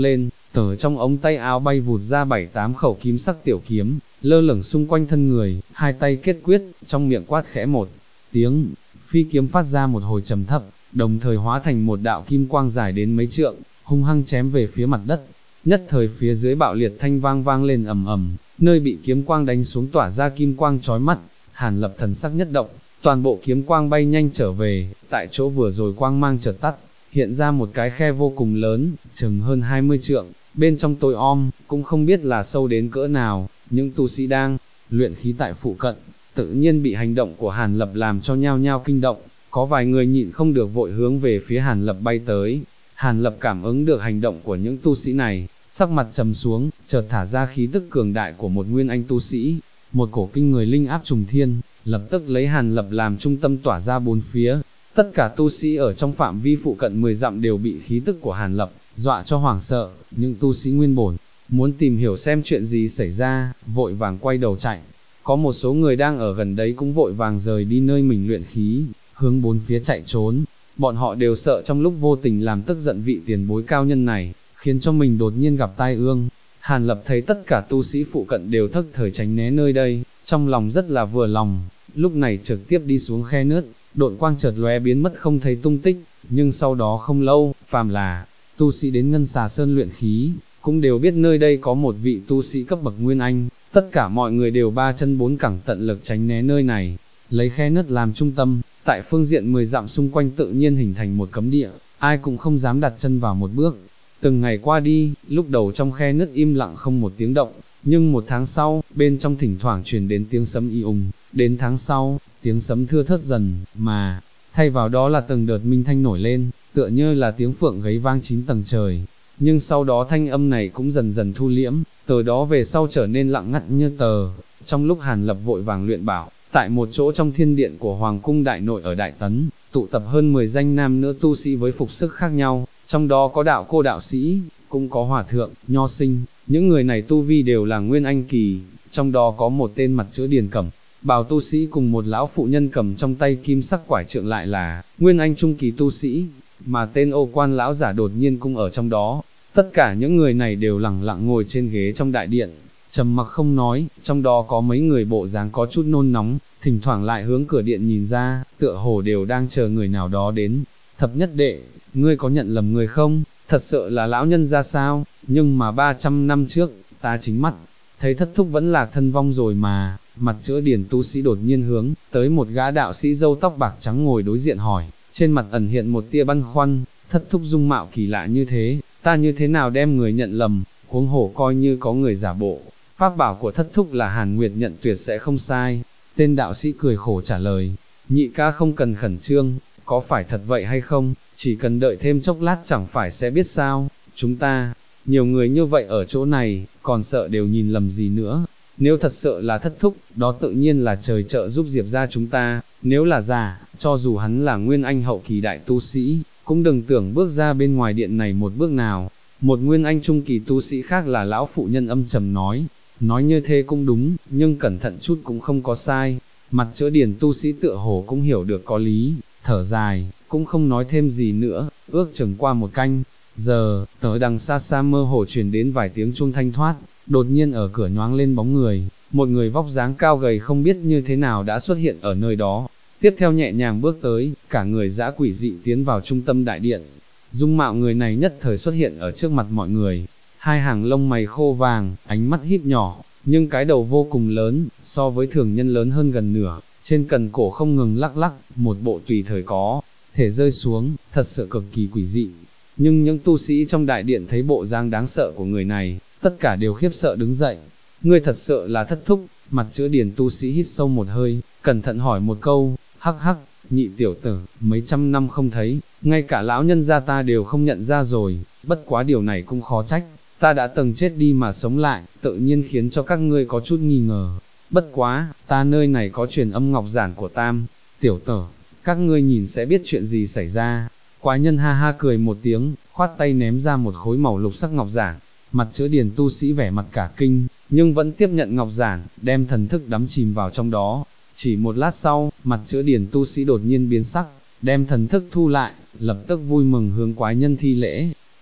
từ trong ống tay áo bay vụt ra 7-8 khẩu kim sắc tiểu kiếm, lơ lửng xung quanh thân người, hai tay kết quyết, trong miệng quát khẽ một tiếng, phi kiếm phát ra một hồi trầm thấp, đồng thời hóa thành một đạo kim quang dài đến mấy trượng, hung hăng chém về phía mặt đất. Nhất thời phía dưới bạo liệt thanh vang vang lên ầm ầm, nơi bị kiếm quang đánh xuống tỏa ra kim quang chói mắt. Hàn Lập thần sắc nhất động, toàn bộ kiếm quang bay nhanh trở về, tại chỗ vừa rồi quang mang chợt tắt, hiện ra một cái khe vô cùng lớn, chừng hơn 20 trượng, bên trong tối om, cũng không biết là sâu đến cỡ nào. Những tu sĩ đang luyện khí tại phụ cận, tự nhiên bị hành động của Hàn Lập làm cho nhao nhao kinh động, có vài người nhịn không được vội hướng về phía Hàn Lập bay tới. Hàn Lập cảm ứng được hành động của những tu sĩ này, sắc mặt trầm xuống, chợt thả ra khí tức cường đại của một nguyên anh tu sĩ, một cổ kinh người linh áp trùng thiên, lập tức lấy Hàn Lập làm trung tâm tỏa ra bốn phía. Tất cả tu sĩ ở trong phạm vi phụ cận 10 dặm đều bị khí tức của Hàn Lập dọa cho hoảng sợ. Những tu sĩ nguyên bổn muốn tìm hiểu xem chuyện gì xảy ra, vội vàng quay đầu chạy. Có một số người đang ở gần đấy cũng vội vàng rời đi nơi mình luyện khí, hướng bốn phía chạy trốn. Bọn họ đều sợ trong lúc vô tình làm tức giận vị tiền bối cao nhân này, khiến cho mình đột nhiên gặp tai ương. Hàn Lập thấy tất cả tu sĩ phụ cận đều thất thời tránh né nơi đây, trong lòng rất là vừa lòng, lúc này trực tiếp đi xuống khe nứt, độn quang chợt lóe biến mất không thấy tung tích. Nhưng sau đó không lâu, phàm là tu sĩ đến Ngân Xà Sơn luyện khí, cũng đều biết nơi đây có một vị tu sĩ cấp bậc nguyên anh, tất cả mọi người đều ba chân bốn cẳng tận lực tránh né nơi này, lấy khe nứt làm trung tâm, tại phương diện 10 dặm xung quanh tự nhiên hình thành một cấm địa, ai cũng không dám đặt chân vào một bước. Từng ngày qua đi, lúc đầu trong khe nứt im lặng không một tiếng động, nhưng một tháng sau, bên trong thỉnh thoảng truyền đến tiếng sấm y ùng, đến tháng sau, tiếng sấm thưa thớt dần, mà thay vào đó là từng đợt minh thanh nổi lên, tựa như là tiếng phượng gáy vang 9 tầng trời. Nhưng sau đó thanh âm này cũng dần dần thu liễm, từ đó về sau trở nên lặng ngắt như tờ. Trong lúc Hàn Lập vội vàng luyện bảo, tại một chỗ trong thiên điện của Hoàng cung Đại Nội ở Đại Tấn, tụ tập hơn 10 danh nam nữ tu sĩ với phục sức khác nhau, trong đó có đạo cô đạo sĩ, cũng có hòa thượng, nho sinh, những người này tu vi đều là nguyên anh kỳ, trong đó có một tên mặt chữ Điền Cẩm bào tu sĩ cùng một lão phụ nhân cầm trong tay kim sắc quải trượng lại là nguyên anh trung kỳ tu sĩ, mà tên Ô Quan lão giả đột nhiên cũng ở trong đó. Tất cả những người này đều lẳng lặng ngồi trên ghế trong đại điện, trầm mặc không nói, trong đó có mấy người bộ dáng có chút nôn nóng, thỉnh thoảng lại hướng cửa điện nhìn ra, tựa hồ đều đang chờ người nào đó đến. Thập nhất đệ, ngươi có nhận lầm người không? Thật sự là lão nhân ra sao? Nhưng mà 300 năm trước, ta chính mắt thấy thất thúc vẫn là thân vong rồi mà. Mặt chữ Điền tu sĩ đột nhiên hướng tới một gã đạo sĩ râu tóc bạc trắng ngồi đối diện hỏi, trên mặt ẩn hiện một tia băn khoăn. Thất thúc dung mạo kỳ lạ như thế, ta như thế nào đem người nhận lầm? Huống hồ coi như có người giả bộ, pháp bảo của thất thúc là Hàn Nguyệt nhận tuyệt sẽ không sai. Tên đạo sĩ cười khổ trả lời, nhị ca không cần khẩn trương, có phải thật vậy hay không, chỉ cần đợi thêm chốc lát chẳng phải sẽ biết sao. Chúng ta, nhiều người như vậy ở chỗ này, còn sợ đều nhìn lầm gì nữa. Nếu thật sự là thất thúc, đó tự nhiên là trời trợ giúp Diệp ra chúng ta. Nếu là giả, cho dù hắn là nguyên anh hậu kỳ đại tu sĩ, cũng đừng tưởng bước ra bên ngoài điện này một bước nào. Một nguyên anh trung kỳ tu sĩ khác là lão phụ nhân âm trầm nói như thế cũng đúng, nhưng cẩn thận chút cũng không có sai. Mặt chữ Điền tu sĩ tựa hồ cũng hiểu được có lý, thở dài, cũng không nói thêm gì nữa. Ước chừng qua một canh giờ, tới đằng xa xa mơ hồ truyền đến vài tiếng chuông thanh thoát, đột nhiên ở cửa nhoáng lên bóng người, một người vóc dáng cao gầy không biết như thế nào đã xuất hiện ở nơi đó. Tiếp theo nhẹ nhàng bước tới, cả người dã quỷ dị tiến vào trung tâm đại điện. Dung mạo người này nhất thời xuất hiện ở trước mặt mọi người, hai hàng lông mày khô vàng, ánh mắt híp nhỏ, nhưng cái đầu vô cùng lớn, so với thường nhân lớn hơn gần nửa, trên cần cổ không ngừng lắc lắc, một bộ tùy thời có thể rơi xuống, thật sự cực kỳ quỷ dị. Nhưng những tu sĩ trong đại điện thấy bộ dáng đáng sợ của người này, tất cả đều khiếp sợ đứng dậy. Ngươi thật sự là thất thúc? Mặt chữ Điền tu sĩ hít sâu một hơi, cẩn thận hỏi một câu. Hắc hắc, nhị tiểu tử, mấy trăm năm không thấy, ngay cả lão nhân gia ta đều không nhận ra rồi, bất quá điều này cũng khó trách, ta đã từng chết đi mà sống lại, tự nhiên khiến cho các ngươi có chút nghi ngờ. Bất quá, ta nơi này có truyền âm ngọc giản của Tam tiểu tử, các ngươi nhìn sẽ biết chuyện gì xảy ra. Quái nhân ha ha cười một tiếng, khoát tay ném ra một khối màu lục sắc ngọc giản. Mặt chữ Điền tu sĩ vẻ mặt cả kinh, nhưng vẫn tiếp nhận ngọc giản, đem thần thức đắm chìm vào trong đó. Chỉ một lát sau, mặt chữ Điền tu sĩ đột nhiên biến sắc, đem thần thức thu lại, lập tức vui mừng hướng quái nhân thi lễ.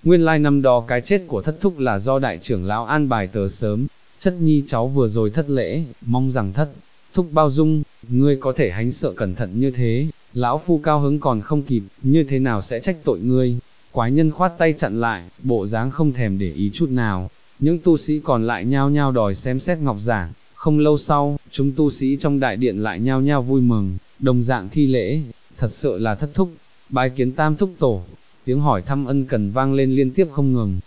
nguyên lai năm đó cái chết của thất thúc là do đại trưởng lão an bài từ sớm, chất nhi cháu vừa rồi thất lễ, mong rằng thất thúc bao dung, ngươi có thể hánh sợ cẩn thận như thế, lão phu cao hứng còn không kịp, như thế nào sẽ trách tội ngươi. Quái nhân khoát tay chặn lại, bộ dáng không thèm để ý chút nào, những tu sĩ còn lại nhao nhao đòi xem xét ngọc giản, không lâu sau, chúng tu sĩ trong đại điện lại nhao nhao vui mừng, đồng dạng thi lễ, thật sự là thất thúc, bái kiến tam thúc tổ, tiếng hỏi thăm ân cần vang lên liên tiếp không ngừng,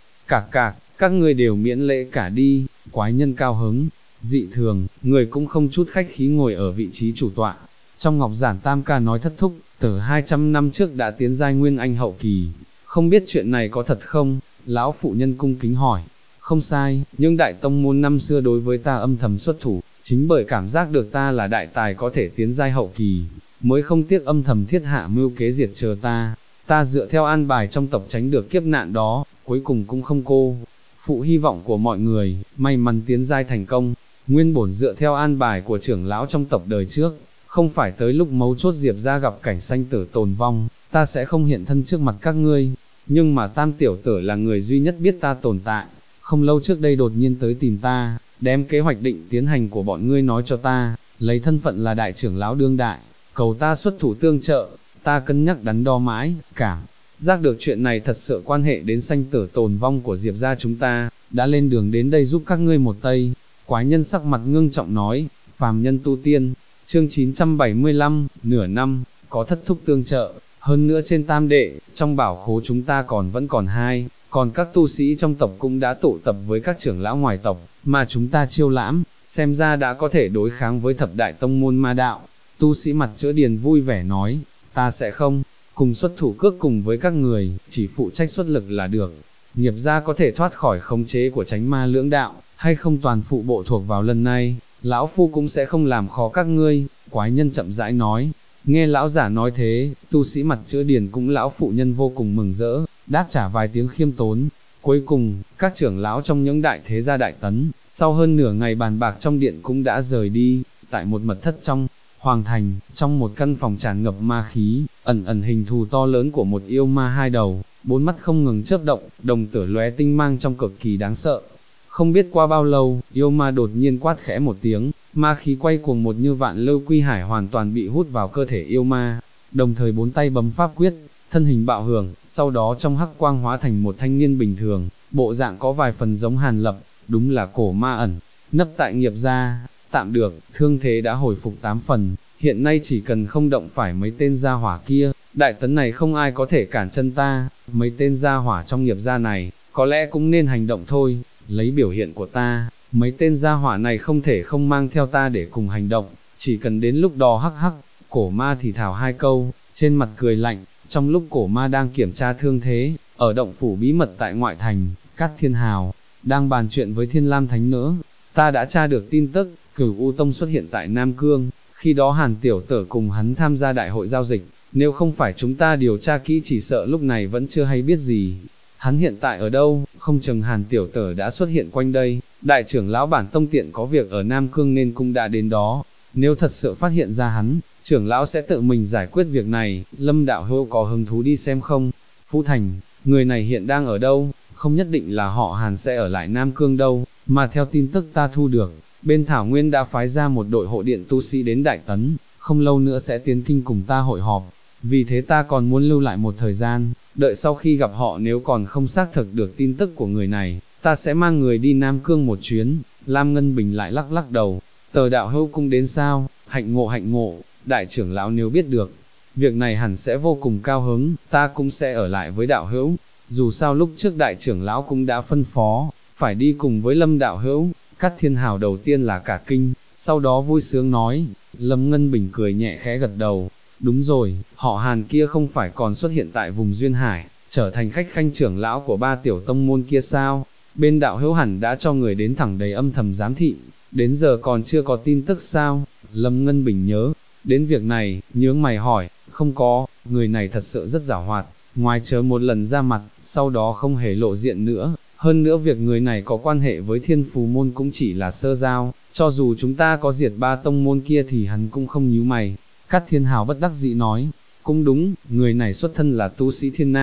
các ngươi đều miễn lễ cả đi, quái nhân cao hứng, dị thường, người cũng không chút khách khí ngồi ở vị trí chủ tọa. Trong ngọc giản tam ca nói thất thúc, từ 200 năm trước đã tiến giai nguyên anh hậu kỳ, không biết chuyện này có thật không? Lão phụ nhân cung kính hỏi, không sai, nhưng đại tông môn năm xưa đối với ta âm thầm xuất thủ, chính bởi cảm giác được ta là đại tài có thể tiến giai hậu kỳ, mới không tiếc âm thầm thiết hạ mưu kế diệt chờ ta dựa theo an bài trong tộc tránh được kiếp nạn đó, cuối cùng cũng không cô phụ hy vọng của mọi người, may mắn tiến giai thành công, nguyên bổn dựa theo an bài của trưởng lão trong tộc đời trước, không phải tới lúc mấu chốt Diệp ra gặp cảnh sanh tử tồn vong, ta sẽ không hiện thân trước mặt các ngươi, nhưng mà tam tiểu tử là người duy nhất biết ta tồn tại, không lâu trước đây đột nhiên tới tìm ta, đem kế hoạch định tiến hành của bọn ngươi nói cho ta, lấy thân phận là đại trưởng lão đương đại, cầu ta xuất thủ tương trợ, ta cân nhắc đắn đo mãi, cảm giác được chuyện này thật sự quan hệ đến sanh tử tồn vong của Diệp gia chúng ta, đã lên đường đến đây giúp các ngươi một tay. Quái nhân sắc mặt ngưng trọng nói, phàm nhân tu tiên, chương 975, nửa năm, có thất thúc tương trợ, hơn nữa trên tam đệ, trong bảo khố chúng ta vẫn còn hai, còn các tu sĩ trong tộc cũng đã tụ tập với các trưởng lão ngoài tộc, mà chúng ta chiêu lãm, xem ra đã có thể đối kháng với thập đại tông môn ma đạo. Tu sĩ mặt chữa điền vui vẻ nói, ta sẽ không cùng xuất thủ cước cùng với các người, chỉ phụ trách xuất lực là được. Nghiệp gia có thể thoát khỏi khống chế của chánh ma lưỡng đạo, hay không toàn phụ bộ thuộc vào lần này, lão phu cũng sẽ không làm khó các ngươi. Quái nhân chậm rãi nói, nghe lão giả nói thế, tu sĩ mặt chữa điền cũng lão phụ nhân vô cùng mừng rỡ, đáp trả vài tiếng khiêm tốn. Cuối cùng, các trưởng lão trong những đại thế gia đại tấn, sau hơn nửa ngày bàn bạc trong điện cũng đã rời đi, tại một mật thất trong Hoàng thành, trong một căn phòng tràn ngập ma khí, ẩn hình thù to lớn của một yêu ma hai đầu, bốn mắt không ngừng chớp động, đồng tử lóe tinh mang trong cực kỳ đáng sợ. Không biết qua bao lâu, yêu ma đột nhiên quát khẽ một tiếng, ma khí quay cuồng một như vạn lưu quy hải hoàn toàn bị hút vào cơ thể yêu ma, đồng thời bốn tay bấm pháp quyết, thân hình bạo hưởng, sau đó trong hắc quang hóa thành một thanh niên bình thường, bộ dạng có vài phần giống Hàn Lập, đúng là cổ ma ẩn, nấp tại Nghiệp gia. Tạm được, thương thế đã hồi phục 8 phần, hiện nay chỉ cần không động phải mấy tên gia hỏa kia, đại tấn này không ai có thể cản chân ta, mấy tên gia hỏa trong Nghiệp gia này, có lẽ cũng nên hành động thôi, lấy biểu hiện của ta, mấy tên gia hỏa này không thể không mang theo ta để cùng hành động, chỉ cần đến lúc đó hắc hắc, cổ ma thì thào hai câu, trên mặt cười lạnh, trong lúc cổ ma đang kiểm tra thương thế, ở động phủ bí mật tại ngoại thành, Cát Thiên Hào, đang bàn chuyện với Thiên Lam Thánh Nữ, ta đã tra được tin tức, Cửu U Tông xuất hiện tại Nam Cương, khi đó Hàn tiểu tử cùng hắn tham gia đại hội giao dịch, nếu không phải chúng ta điều tra kỹ chỉ sợ lúc này vẫn chưa hay biết gì. Hắn hiện tại ở đâu, không chừng Hàn tiểu tử đã xuất hiện quanh đây, đại trưởng lão bản tông tiện có việc ở Nam Cương nên cũng đã đến đó, nếu thật sự phát hiện ra hắn, trưởng lão sẽ tự mình giải quyết việc này. Lâm đạo hữu có hứng thú đi xem không? Phú Thành, người này hiện đang ở đâu? Không nhất định là họ Hàn sẽ ở lại Nam Cương đâu, mà theo tin tức ta thu được, bên Thảo Nguyên đã phái ra một đội hộ điện tu sĩ đến Đại Tấn, không lâu nữa sẽ tiến kinh cùng ta hội họp, vì thế ta còn muốn lưu lại một thời gian, đợi sau khi gặp họ nếu còn không xác thực được tin tức của người này, ta sẽ mang người đi Nam Cương một chuyến. Lam Ngân Bình lại lắc lắc đầu, Tờ đạo hữu cũng đến sao? Hạnh ngộ, đại trưởng lão nếu biết được, việc này hẳn sẽ vô cùng cao hứng, ta cũng sẽ ở lại với đạo hữu, dù sao lúc trước đại trưởng lão cũng đã phân phó, phải đi cùng với Lâm đạo hữu. Cát Thiên Hào đầu tiên là cả kinh, sau đó vui sướng nói. Lâm Ngân Bình cười nhẹ khẽ gật đầu, đúng rồi, họ Hàn kia không phải còn xuất hiện tại vùng Duyên Hải, trở thành khách khanh trưởng lão của 3 tiểu tông môn kia sao? Bên đạo hữu hẳn đã cho người đến thẳng đầy âm thầm giám thị, đến giờ còn chưa có tin tức sao? Lâm Ngân Bình nhớ đến việc này, nhướng mày hỏi, không có, người này thật sự rất giảo hoạt, ngoài chớ một lần ra mặt, sau đó không hề lộ diện nữa. Hơn nữa việc người này có quan hệ với Thiên Phù môn cũng chỉ là sơ giao, cho dù chúng ta có diệt 3 tông môn kia thì hắn cũng không nhíu mày. Cát Thiên Hào bất đắc dĩ nói, cũng đúng, người này xuất thân là tu sĩ Thiên Nam,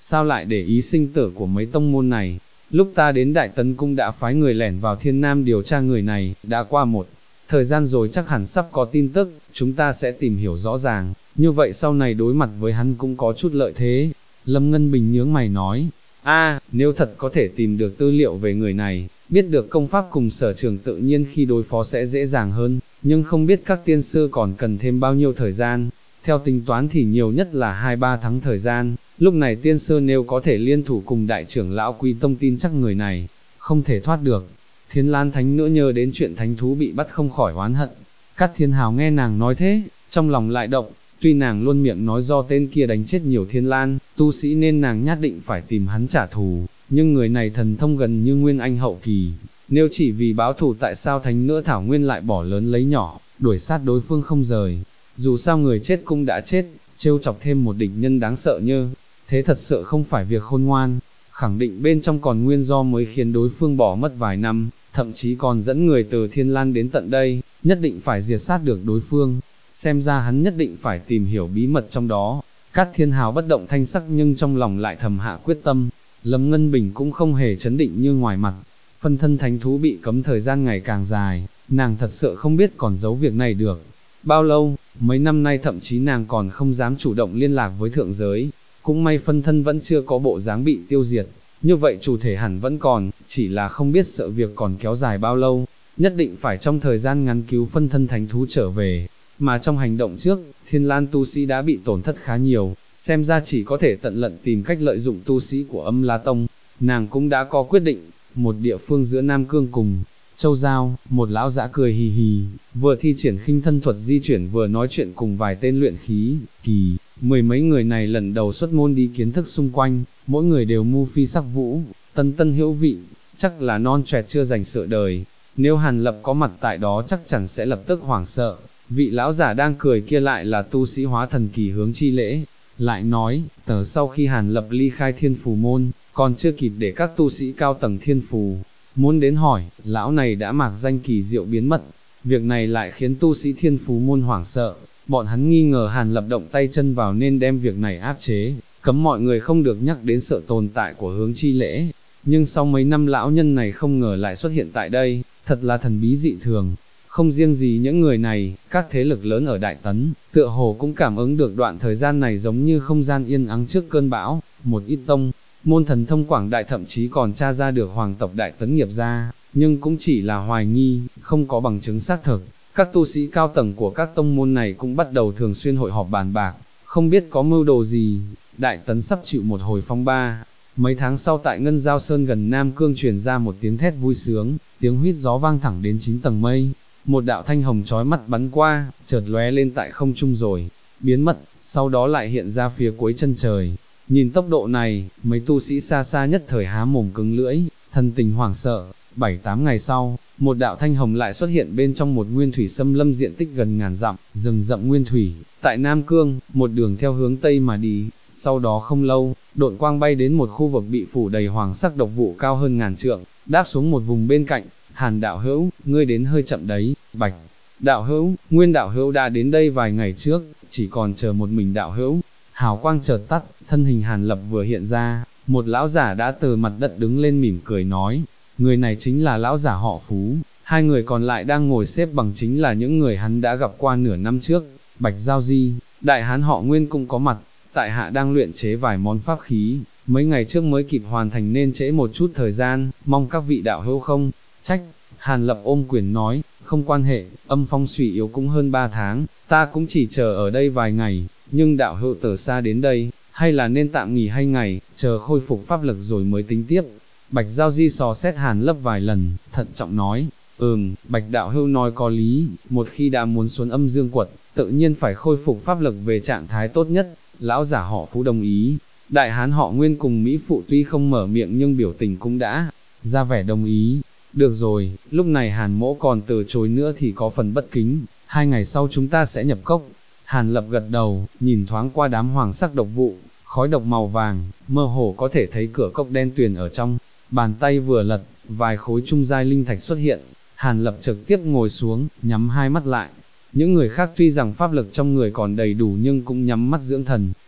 sao lại để ý sinh tử của mấy tông môn này? Lúc ta đến Đại Tấn Cung đã phái người lẻn vào Thiên Nam điều tra người này, đã qua một thời gian rồi chắc hẳn sắp có tin tức, chúng ta sẽ tìm hiểu rõ ràng, như vậy sau này đối mặt với hắn cũng có chút lợi thế. Lâm Ngân Bình nhướng mày nói, nếu thật có thể tìm được tư liệu về người này, biết được công pháp cùng sở trường tự nhiên khi đối phó sẽ dễ dàng hơn, nhưng không biết các tiên sư còn cần thêm bao nhiêu thời gian. Theo tính toán thì nhiều nhất là 2-3 tháng thời gian, lúc này tiên sư nếu có thể liên thủ cùng đại trưởng lão Quý Tông tin chắc người này không thể thoát được. Thiên Lan Thánh nữa nhớ đến chuyện thánh thú bị bắt không khỏi oán hận. Cát Thiên Hào nghe nàng nói thế, trong lòng lại động, tuy nàng luôn miệng nói do tên kia đánh chết nhiều Thiên Lan tu sĩ nên nàng nhất định phải tìm hắn trả thù, nhưng người này thần thông gần như Nguyên Anh hậu kỳ, nếu chỉ vì báo thù tại sao Thánh nữa Thảo Nguyên lại bỏ lớn lấy nhỏ, đuổi sát đối phương không rời. Dù sao người chết cũng đã chết, trêu chọc thêm một địch nhân đáng sợ như thế thật sự không phải việc khôn ngoan, khẳng định bên trong còn nguyên do mới khiến đối phương bỏ mất vài năm, thậm chí còn dẫn người từ Thiên Lan đến tận đây, nhất định phải diệt sát được đối phương, xem ra hắn nhất định phải tìm hiểu bí mật trong đó. Cát Thiên Hào bất động thanh sắc nhưng trong lòng lại thầm hạ quyết tâm. Lâm Ngân Bình cũng không hề chấn định như ngoài mặt, phân thân thánh thú bị cấm thời gian ngày càng dài, nàng thật sự không biết còn giấu việc này được bao lâu, mấy năm nay thậm chí nàng còn không dám chủ động liên lạc với thượng giới, cũng may phân thân vẫn chưa có bộ dáng bị tiêu diệt, như vậy chủ thể hẳn vẫn còn, chỉ là không biết sợ việc còn kéo dài bao lâu, nhất định phải trong thời gian ngắn cứu phân thân thánh thú trở về, mà trong hành động trước, Thiên Lan tu sĩ đã bị tổn thất khá nhiều, xem ra chỉ có thể tận lận tìm cách lợi dụng tu sĩ của Âm La Tông, nàng cũng đã có quyết định, một địa phương giữa Nam Cương cùng Châu Giao, một lão dã cười hì hì, vừa thi triển khinh thân thuật di chuyển vừa nói chuyện cùng vài tên luyện khí kỳ, mười mấy người này lần đầu xuất môn đi kiến thức xung quanh, mỗi người đều mưu phi sắc vũ, tân tân hữu vị, chắc là non choẹt chưa dành sự đời, nếu Hàn Lập có mặt tại đó chắc chắn sẽ lập tức hoảng sợ, vị lão giả đang cười kia lại là tu sĩ hóa thần kỳ Hướng Chi Lễ, lại nói, sau khi Hàn Lập ly khai Thiên Phù Môn, còn chưa kịp để các tu sĩ cao tầng Thiên Phù muốn đến hỏi, lão này đã mạc danh kỳ diệu biến mất, việc này lại khiến tu sĩ Thiên Phú Môn hoảng sợ, bọn hắn nghi ngờ Hàn Lập động tay chân vào nên đem việc này áp chế, cấm mọi người không được nhắc đến sự tồn tại của Hướng Chi Lễ, nhưng sau mấy năm lão nhân này không ngờ lại xuất hiện tại đây, thật là thần bí dị thường. Không riêng gì những người này, các thế lực lớn ở Đại Tấn, tựa hồ cũng cảm ứng được đoạn thời gian này giống như không gian yên ắng trước cơn bão, một ít tông môn thần thông quảng đại thậm chí còn tra ra được hoàng tộc Đại Tấn nghiệp ra, nhưng cũng chỉ là hoài nghi, không có bằng chứng xác thực. Các tu sĩ cao tầng của các tông môn này cũng bắt đầu thường xuyên hội họp bàn bạc, không biết có mưu đồ gì. Đại Tấn sắp chịu một hồi phong ba. Mấy tháng sau tại Ngân Giao Sơn gần Nam Cương truyền ra một tiếng thét vui sướng, tiếng huýt gió vang thẳng đến 9 tầng mây. Một đạo thanh hồng chói mắt bắn qua, chợt lóe lên tại không trung rồi biến mất, sau đó lại hiện ra phía cuối chân trời. Nhìn tốc độ này, mấy tu sĩ xa xa nhất thời há mồm cứng lưỡi, thân tình hoảng sợ. 7-8 ngày sau, một đạo thanh hồng lại xuất hiện bên trong một nguyên thủy xâm lâm diện tích gần ngàn dặm, rừng rậm nguyên thủy, tại Nam Cương, một đường theo hướng Tây mà đi. Sau đó không lâu, độn quang bay đến một khu vực bị phủ đầy hoàng sắc độc vụ cao hơn ngàn trượng, đáp xuống một vùng bên cạnh. Hàn đạo hữu, ngươi đến hơi chậm đấy. Bạch đạo hữu, Nguyên đạo hữu đã đến đây vài ngày trước, chỉ còn chờ một mình đạo hữu. Hào quang chợt tắt, thân hình Hàn Lập vừa hiện ra, một lão giả đã từ mặt đất đứng lên mỉm cười nói, người này chính là lão giả họ Phú, hai người còn lại đang ngồi xếp bằng chính là những người hắn đã gặp qua nửa năm trước. Bạch Giao Di, đại hán họ Nguyên cũng có mặt, tại hạ đang luyện chế vài món pháp khí, mấy ngày trước mới kịp hoàn thành nên trễ một chút thời gian, mong các vị đạo hữu không trách. Hàn Lập ôm quyền nói, không quan hệ, âm phong suy yếu cũng hơn 3 tháng, ta cũng chỉ chờ ở đây vài ngày, nhưng đạo hữu từ xa đến đây, hay là nên tạm nghỉ 2 ngày, chờ khôi phục pháp lực rồi mới tính tiếp. Bạch Giao Di sò xét Hàn Lập vài lần, thận trọng nói, Bạch đạo hữu nói có lý, một khi đã muốn xuống âm dương quật, tự nhiên phải khôi phục pháp lực về trạng thái tốt nhất. Lão giả họ Phú đồng ý, đại hán họ Nguyên cùng Mỹ Phụ tuy không mở miệng nhưng biểu tình cũng đã ra vẻ đồng ý. Được rồi, lúc này Hàn mỗ còn từ chối nữa thì có phần bất kính, 2 ngày sau chúng ta sẽ nhập cốc. Hàn Lập gật đầu, nhìn thoáng qua đám hoàng sắc độc vụ, khói độc màu vàng, mơ hồ có thể thấy cửa cốc đen tuyền ở trong. Bàn tay vừa lật, vài khối trung giai linh thạch xuất hiện, Hàn Lập trực tiếp ngồi xuống, nhắm hai mắt lại. Những người khác tuy rằng pháp lực trong người còn đầy đủ nhưng cũng nhắm mắt dưỡng thần,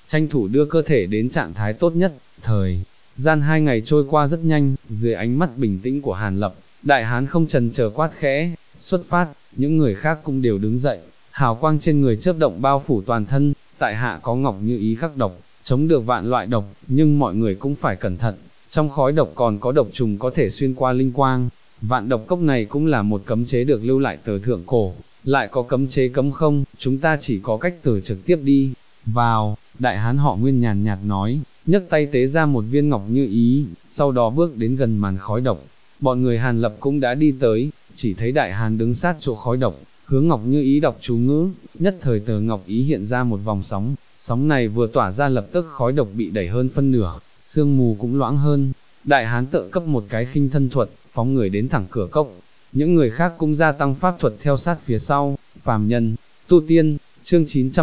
tranh thủ đưa cơ thể đến trạng thái tốt nhất. Thời gian 2 ngày trôi qua rất nhanh, dưới ánh mắt bình tĩnh của Hàn Lập, đại hán không chần chờ quát khẽ, xuất phát. Những người khác cũng đều đứng dậy, hào quang trên người chớp động bao phủ toàn thân, tại hạ có Ngọc Như Ý khắc độc, chống được vạn loại độc, nhưng mọi người cũng phải cẩn thận, trong khói độc còn có độc trùng có thể xuyên qua linh quang. Vạn độc cốc này cũng là một cấm chế được lưu lại từ thượng cổ, lại có cấm chế cấm không, chúng ta chỉ có cách từ trực tiếp đi vào. Đại hán họ Nguyên nhàn nhạt nói, nhấc tay tế ra một viên Ngọc Như Ý, sau đó bước đến gần màn khói độc. Bọn người Hàn Lập cũng đã đi tới, chỉ thấy đại hán đứng sát chỗ khói độc, hướng Ngọc Như Ý đọc chú ngữ, nhất thời tờ Ngọc Ý hiện ra một vòng sóng, sóng này vừa tỏa ra lập tức khói độc bị đẩy hơn phân nửa, sương mù cũng loãng hơn. Đại hán tự cấp một cái khinh thân thuật, phóng người đến thẳng cửa cốc. Những người khác cũng gia tăng pháp thuật theo sát phía sau. Phàm nhân, tu tiên, chương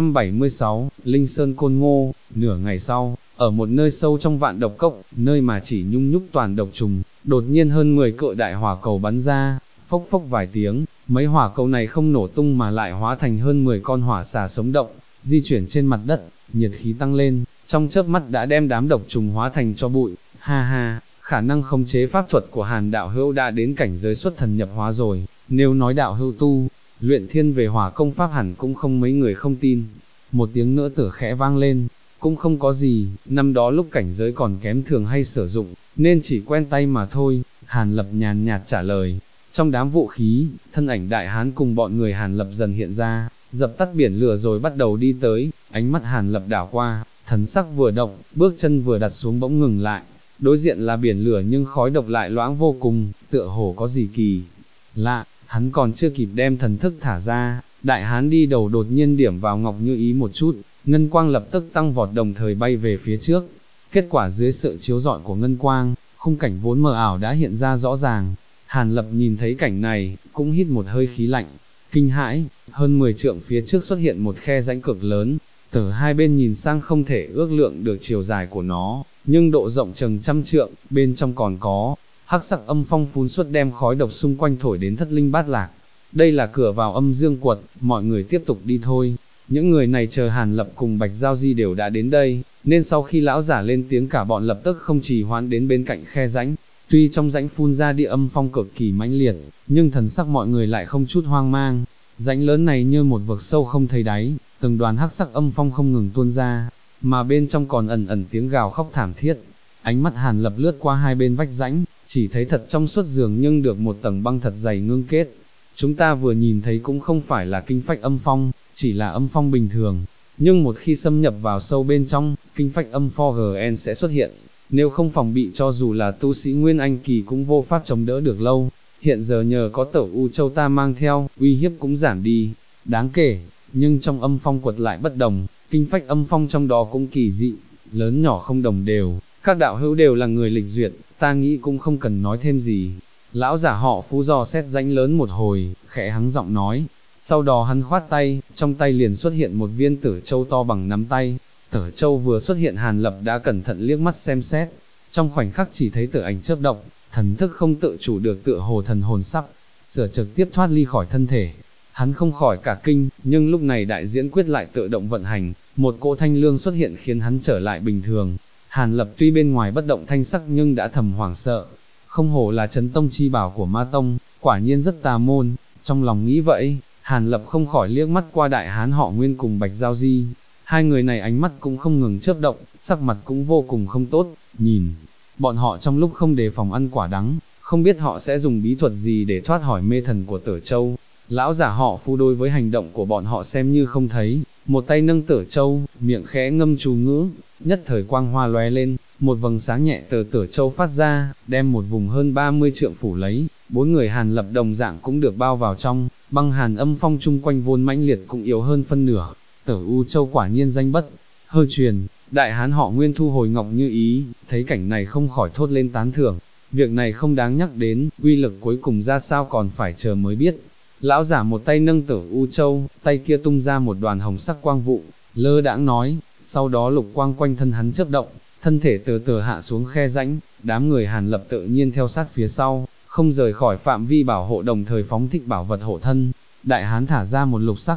976, Linh Sơn Côn Ngô. Nửa ngày sau, ở một nơi sâu trong vạn độc cốc, nơi mà chỉ nhung nhúc toàn độc trùng, đột nhiên hơn 10 cự đại hỏa cầu bắn ra, phốc phốc vài tiếng, mấy hỏa cầu này không nổ tung mà lại hóa thành hơn 10 con hỏa xà sống động, di chuyển trên mặt đất, nhiệt khí tăng lên, trong chớp mắt đã đem đám độc trùng hóa thành cho bụi. Ha ha, khả năng khống chế pháp thuật của Hàn đạo hữu đã đến cảnh giới xuất thần nhập hóa rồi, nếu nói đạo hữu tu luyện thiên về hỏa công pháp hẳn cũng không mấy người không tin. Một tiếng nữa tử khẽ vang lên, cũng không có gì, năm đó lúc cảnh giới còn kém thường hay sử dụng, nên chỉ quen tay mà thôi. Hàn Lập nhàn nhạt trả lời. Trong đám vũ khí, thân ảnh đại hán cùng bọn người Hàn Lập dần hiện ra, dập tắt biển lửa rồi bắt đầu đi tới. Ánh mắt Hàn Lập đảo qua, thần sắc vừa động, bước chân vừa đặt xuống bỗng ngừng lại. Đối diện là biển lửa nhưng khói độc lại loãng vô cùng, tựa hồ có gì kỳ lạ. Hắn còn chưa kịp đem thần thức thả ra, đại hán đi đầu đột nhiên điểm vào Ngọc Như Ý một chút, ngân quang lập tức tăng vọt đồng thời bay về phía trước. Kết quả dưới sự chiếu rọi của ngân quang, khung cảnh vốn mờ ảo đã hiện ra rõ ràng. Hàn Lập nhìn thấy cảnh này, cũng hít một hơi khí lạnh, kinh hãi. Hơn 10 trượng phía trước xuất hiện một khe rãnh cực lớn, từ hai bên nhìn sang không thể ước lượng được chiều dài của nó, nhưng độ rộng chừng trăm trượng, bên trong còn có hắc sắc âm phong phun suốt đem khói độc xung quanh thổi đến thất linh bát lạc. Đây là cửa vào âm dương quật, mọi người tiếp tục đi thôi. Những người này chờ Hàn Lập cùng Bạch Giao Di đều đã đến đây, nên sau khi lão giả lên tiếng cả bọn lập tức không trì hoãn đến bên cạnh khe rãnh. Tuy trong rãnh phun ra địa âm phong cực kỳ mãnh liệt, nhưng thần sắc mọi người lại không chút hoang mang. Rãnh lớn này như một vực sâu không thấy đáy, từng đoàn hắc sắc âm phong không ngừng tuôn ra, mà bên trong còn ẩn ẩn tiếng gào khóc thảm thiết. Ánh mắt Hàn Lập lướt qua hai bên vách rãnh, chỉ thấy thật trong suốt dường nhưng được một tầng băng thật dày ngưng kết. Chúng ta vừa nhìn thấy cũng không phải là kinh phách âm phong, chỉ là âm phong bình thường, nhưng một khi xâm nhập vào sâu bên trong, kinh phách âm GN sẽ xuất hiện. Nếu không phòng bị cho dù là tu sĩ Nguyên Anh kỳ cũng vô pháp chống đỡ được lâu. Hiện giờ nhờ có Tẩu U Châu ta mang theo, uy hiếp cũng giảm đi đáng kể, nhưng trong âm phong quật lại bất đồng, kinh phách âm phong trong đó cũng kỳ dị, lớn nhỏ không đồng đều. Các đạo hữu đều là người lịch duyệt, ta nghĩ cũng không cần nói thêm gì. Lão giả họ Phú dò xét rãnh lớn một hồi, khẽ hắng giọng nói. Sau đó hắn khoát tay, trong tay liền xuất hiện một viên tử châu to bằng nắm tay. Tử châu vừa xuất hiện Hàn Lập đã cẩn thận liếc mắt xem xét. Trong khoảnh khắc chỉ thấy tử ảnh chớp động, thần thức không tự chủ được tựa hồ thần hồn sắc, sửa trực tiếp thoát ly khỏi thân thể. Hắn không khỏi cả kinh, nhưng lúc này đại diễn quyết lại tự động vận hành, một cỗ thanh lương xuất hiện khiến hắn trở lại bình thường. Hàn Lập tuy bên ngoài bất động thanh sắc nhưng đã thầm hoảng sợ, không hổ là chấn tông chi bảo của ma tông, quả nhiên rất tà môn. Trong lòng nghĩ vậy, Hàn Lập không khỏi liếc mắt qua đại hán họ Nguyên cùng Bạch Giao Di. Hai người này ánh mắt cũng không ngừng chớp động, sắc mặt cũng vô cùng không tốt, nhìn bọn họ trong lúc không đề phòng ăn quả đắng, không biết họ sẽ dùng bí thuật gì để thoát khỏi mê thần của Tử Châu. Lão giả họ Phu đối với hành động của bọn họ xem như không thấy, một tay nâng Tử Châu, miệng khẽ ngâm chú ngữ, nhất thời quang hoa lóe lên, một vầng sáng nhẹ từ Tử Châu phát ra, đem một vùng hơn 30 trượng phủ lấy. Bốn người Hàn Lập đồng dạng cũng được bao vào trong, băng hàn âm phong chung quanh vốn mãnh liệt cũng yếu hơn phân nửa. Tử U Châu quả nhiên danh bất hư truyền. Đại hán họ Nguyên thu hồi Ngọc Như Ý, thấy cảnh này không khỏi thốt lên tán thưởng. Việc này không đáng nhắc đến, uy lực cuối cùng ra sao còn phải chờ mới biết. Lão giả một tay nâng Tử U Châu, tay kia tung ra một đoàn hồng sắc quang vụ, lơ đãng nói, sau đó lục quang quanh thân hắn chớp động, thân thể từ từ hạ xuống khe rãnh. Đám người Hàn Lập tự nhiên theo sát phía sau, không rời khỏi phạm vi bảo hộ, đồng thời phóng thích bảo vật hộ thân. Đại hán thả ra một lục sắc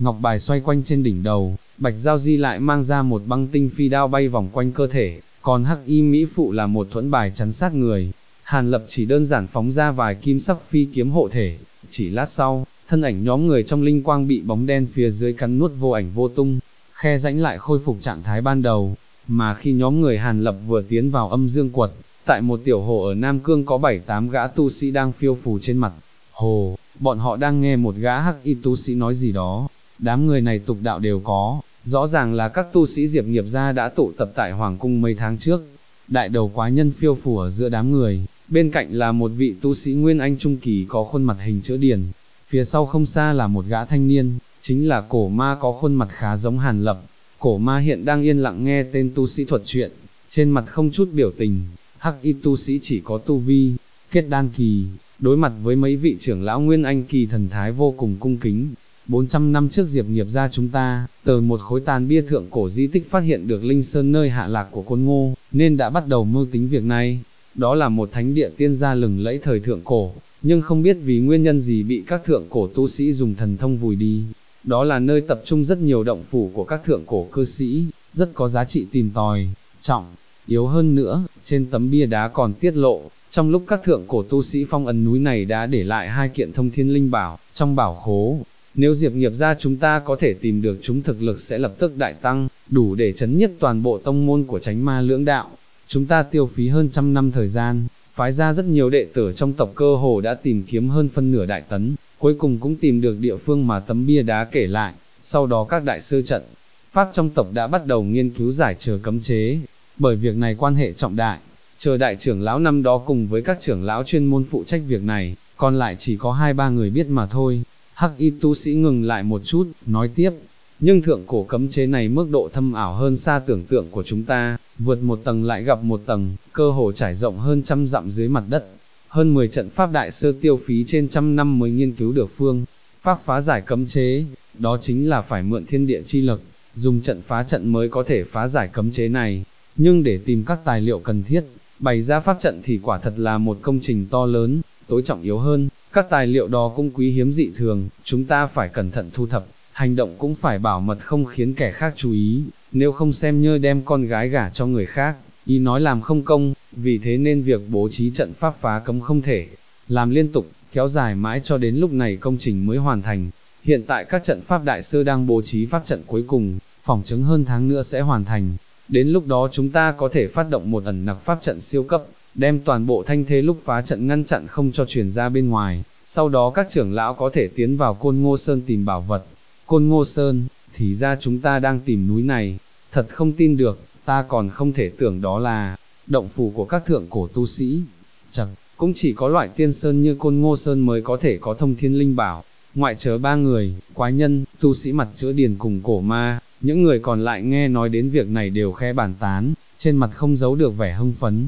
ngọc bài xoay quanh trên đỉnh đầu, Bạch Giao Di lại mang ra một băng tinh phi đao bay vòng quanh cơ thể, còn hắc y mỹ phụ là một thuẫn bài chắn sát người. Hàn Lập chỉ đơn giản phóng ra vài kim sắc phi kiếm hộ thể, chỉ lát sau, thân ảnh nhóm người trong linh quang bị bóng đen phía dưới cắn nuốt vô ảnh vô tung, khe rãnh lại khôi phục trạng thái ban đầu. Mà khi nhóm người Hàn Lập vừa tiến vào âm dương quật, tại một tiểu hồ ở Nam Cương có 7-8 gã tu sĩ đang phiêu phù trên mặt hồ, bọn họ đang nghe một gã hắc y tu sĩ nói gì đó. Đám người này tục đạo đều có, rõ ràng là các tu sĩ Diệp Nghiệp gia đã tụ tập tại Hoàng Cung mấy tháng trước. Đại đầu quái nhân phiêu phù ở giữa đám người, bên cạnh là một vị tu sĩ Nguyên Anh Trung Kỳ có khuôn mặt hình chữ điển, phía sau không xa là một gã thanh niên, chính là cổ ma có khuôn mặt khá giống Hàn Lập. Cổ ma hiện đang yên lặng nghe tên tu sĩ thuật chuyện, trên mặt không chút biểu tình. Hắc y tu sĩ chỉ có tu vi kết đan kỳ, đối mặt với mấy vị trưởng lão Nguyên Anh Kỳ thần thái vô cùng cung kính. 400 năm trước Diệp Nghiệp gia chúng ta, từ một khối tàn bia thượng cổ di tích phát hiện được Linh Sơn nơi hạ lạc của Côn Ngô, nên đã bắt đầu mưu tính việc này. Đó là một thánh địa tiên gia lừng lẫy thời thượng cổ, nhưng không biết vì nguyên nhân gì bị các thượng cổ tu sĩ dùng thần thông vùi đi. Đó là nơi tập trung rất nhiều động phủ của các thượng cổ cư sĩ, rất có giá trị tìm tòi, trọng yếu hơn nữa, trên tấm bia đá còn tiết lộ, trong lúc các thượng cổ tu sĩ phong ấn núi này đã để lại 2 kiện thông thiên linh bảo, trong bảo khố. Nếu Diệp Nghiệp gia chúng ta có thể tìm được chúng, thực lực sẽ lập tức đại tăng, đủ để chấn nhiếp toàn bộ tông môn của Chánh Ma Lưỡng Đạo. Chúng ta tiêu phí hơn 100 năm thời gian, phái ra rất nhiều đệ tử trong tộc, cơ hồ đã tìm kiếm hơn phân nửa đại tấn, cuối cùng cũng tìm được địa phương mà tấm bia đá kể lại. Sau đó các đại sư trận pháp trong tộc đã bắt đầu nghiên cứu giải trừ cấm chế, bởi việc này quan hệ trọng đại. Chờ đại trưởng lão năm đó cùng với các trưởng lão chuyên môn phụ trách việc này, còn lại chỉ có 2-3 người biết mà thôi. Hắc y tu sĩ ngừng lại một chút, nói tiếp, nhưng thượng cổ cấm chế này mức độ thâm ảo hơn xa tưởng tượng của chúng ta, vượt một tầng lại gặp một tầng, cơ hồ trải rộng hơn 100 dặm dưới mặt đất. Hơn 10 trận pháp đại sư tiêu phí trên 100 năm mới nghiên cứu được phương pháp phá giải cấm chế, đó chính là phải mượn thiên địa chi lực, dùng trận phá trận mới có thể phá giải cấm chế này. Nhưng để tìm các tài liệu cần thiết, bày ra pháp trận thì quả thật là một công trình to lớn. Tối trọng yếu hơn, các tài liệu đó cũng quý hiếm dị thường, chúng ta phải cẩn thận thu thập, hành động cũng phải bảo mật, không khiến kẻ khác chú ý, nếu không xem như đem con gái gả cho người khác, ý nói làm không công. Vì thế nên việc bố trí trận pháp phá cấm không thể làm liên tục, kéo dài mãi cho đến lúc này công trình mới hoàn thành. Hiện tại các trận pháp đại sư đang bố trí pháp trận cuối cùng, phỏng chứng hơn tháng nữa sẽ hoàn thành. Đến lúc đó chúng ta có thể phát động một ẩn nặc pháp trận siêu cấp, đem toàn bộ thanh thế lúc phá trận ngăn chặn không cho truyền ra bên ngoài. Sau đó các trưởng lão có thể tiến vào Côn Ngô Sơn tìm bảo vật. Côn Ngô Sơn, thì ra chúng ta đang tìm núi này, thật không tin được, ta còn không thể tưởng đó là động phủ của các thượng cổ tu sĩ. Chẳng, cũng chỉ có loại tiên sơn như Côn Ngô Sơn mới có thể có thông thiên linh bảo. Ngoại trừ 3 người, quái nhân, tu sĩ mặt chữ điền cùng cổ ma, những người còn lại nghe nói đến việc này đều khẽ bàn tán, trên mặt không giấu được vẻ hưng phấn.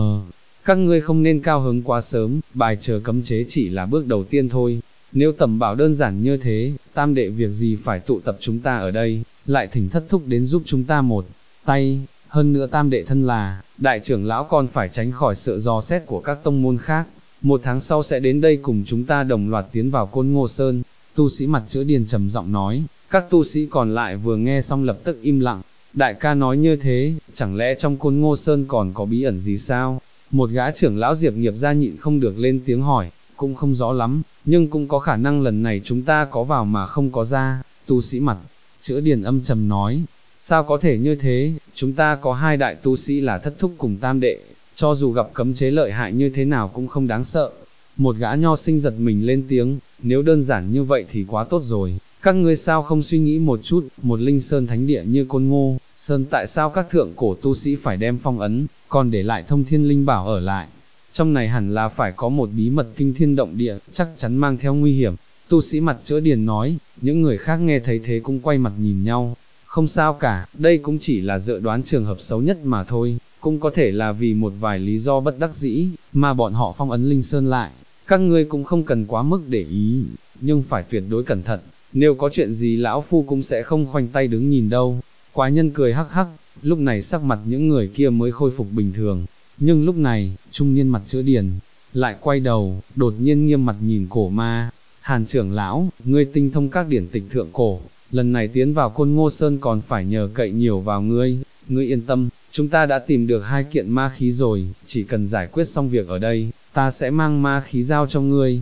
Các ngươi không nên cao hứng quá sớm, bài trừ cấm chế chỉ là bước đầu tiên thôi. Nếu tầm bảo đơn giản như thế, tam đệ việc gì phải tụ tập chúng ta ở đây, lại thỉnh thất thúc đến giúp chúng ta một tay. Hơn nữa tam đệ thân là đại trưởng lão, còn phải tránh khỏi sự dò xét của các tông môn khác. 1 tháng sau sẽ đến đây cùng chúng ta đồng loạt tiến vào Côn Ngô Sơn. Tu sĩ mặt chữ điền trầm giọng nói. Các tu sĩ còn lại vừa nghe xong lập tức im lặng. Đại ca nói như thế, chẳng lẽ trong Côn Ngô Sơn còn có bí ẩn gì sao? Một gã trưởng lão Diệp Nghiệp gia nhịn không được lên tiếng hỏi. Cũng không rõ lắm, nhưng cũng có khả năng lần này chúng ta có vào mà không có ra. Tu sĩ mặt chữ điền âm trầm nói. Sao có thể như thế, chúng ta có 2 đại tu sĩ là thất thúc cùng tam đệ, cho dù gặp cấm chế lợi hại như thế nào cũng không đáng sợ. Một gã nho sinh giật mình lên tiếng, nếu đơn giản như vậy thì quá tốt rồi, các ngươi sao không suy nghĩ một chút, một linh sơn thánh địa như Côn Ngô Sơn, tại sao các thượng cổ tu sĩ phải đem phong ấn, còn để lại thông thiên linh bảo ở lại? Trong này hẳn là phải có một bí mật kinh thiên động địa, chắc chắn mang theo nguy hiểm. Tu sĩ mặt chữ điền nói. Những người khác nghe thấy thế cũng quay mặt nhìn nhau. Không sao cả, đây cũng chỉ là dự đoán trường hợp xấu nhất mà thôi, cũng có thể là vì một vài lý do bất đắc dĩ, mà bọn họ phong ấn Linh Sơn lại. Các ngươi cũng không cần quá mức để ý, nhưng phải tuyệt đối cẩn thận, nếu có chuyện gì lão phu cũng sẽ không khoanh tay đứng nhìn đâu. Quái nhân cười hắc hắc, lúc này sắc mặt những người kia mới khôi phục bình thường. Nhưng lúc này, trung niên mặt chữ điền lại quay đầu, đột nhiên nghiêm mặt nhìn cổ ma. Hàn trưởng lão, ngươi tinh thông các điển tịch thượng cổ, lần này tiến vào Côn Ngô Sơn còn phải nhờ cậy nhiều vào ngươi yên tâm, chúng ta đã tìm được 2 kiện ma khí rồi, chỉ cần giải quyết xong việc ở đây, ta sẽ mang ma khí giao cho ngươi,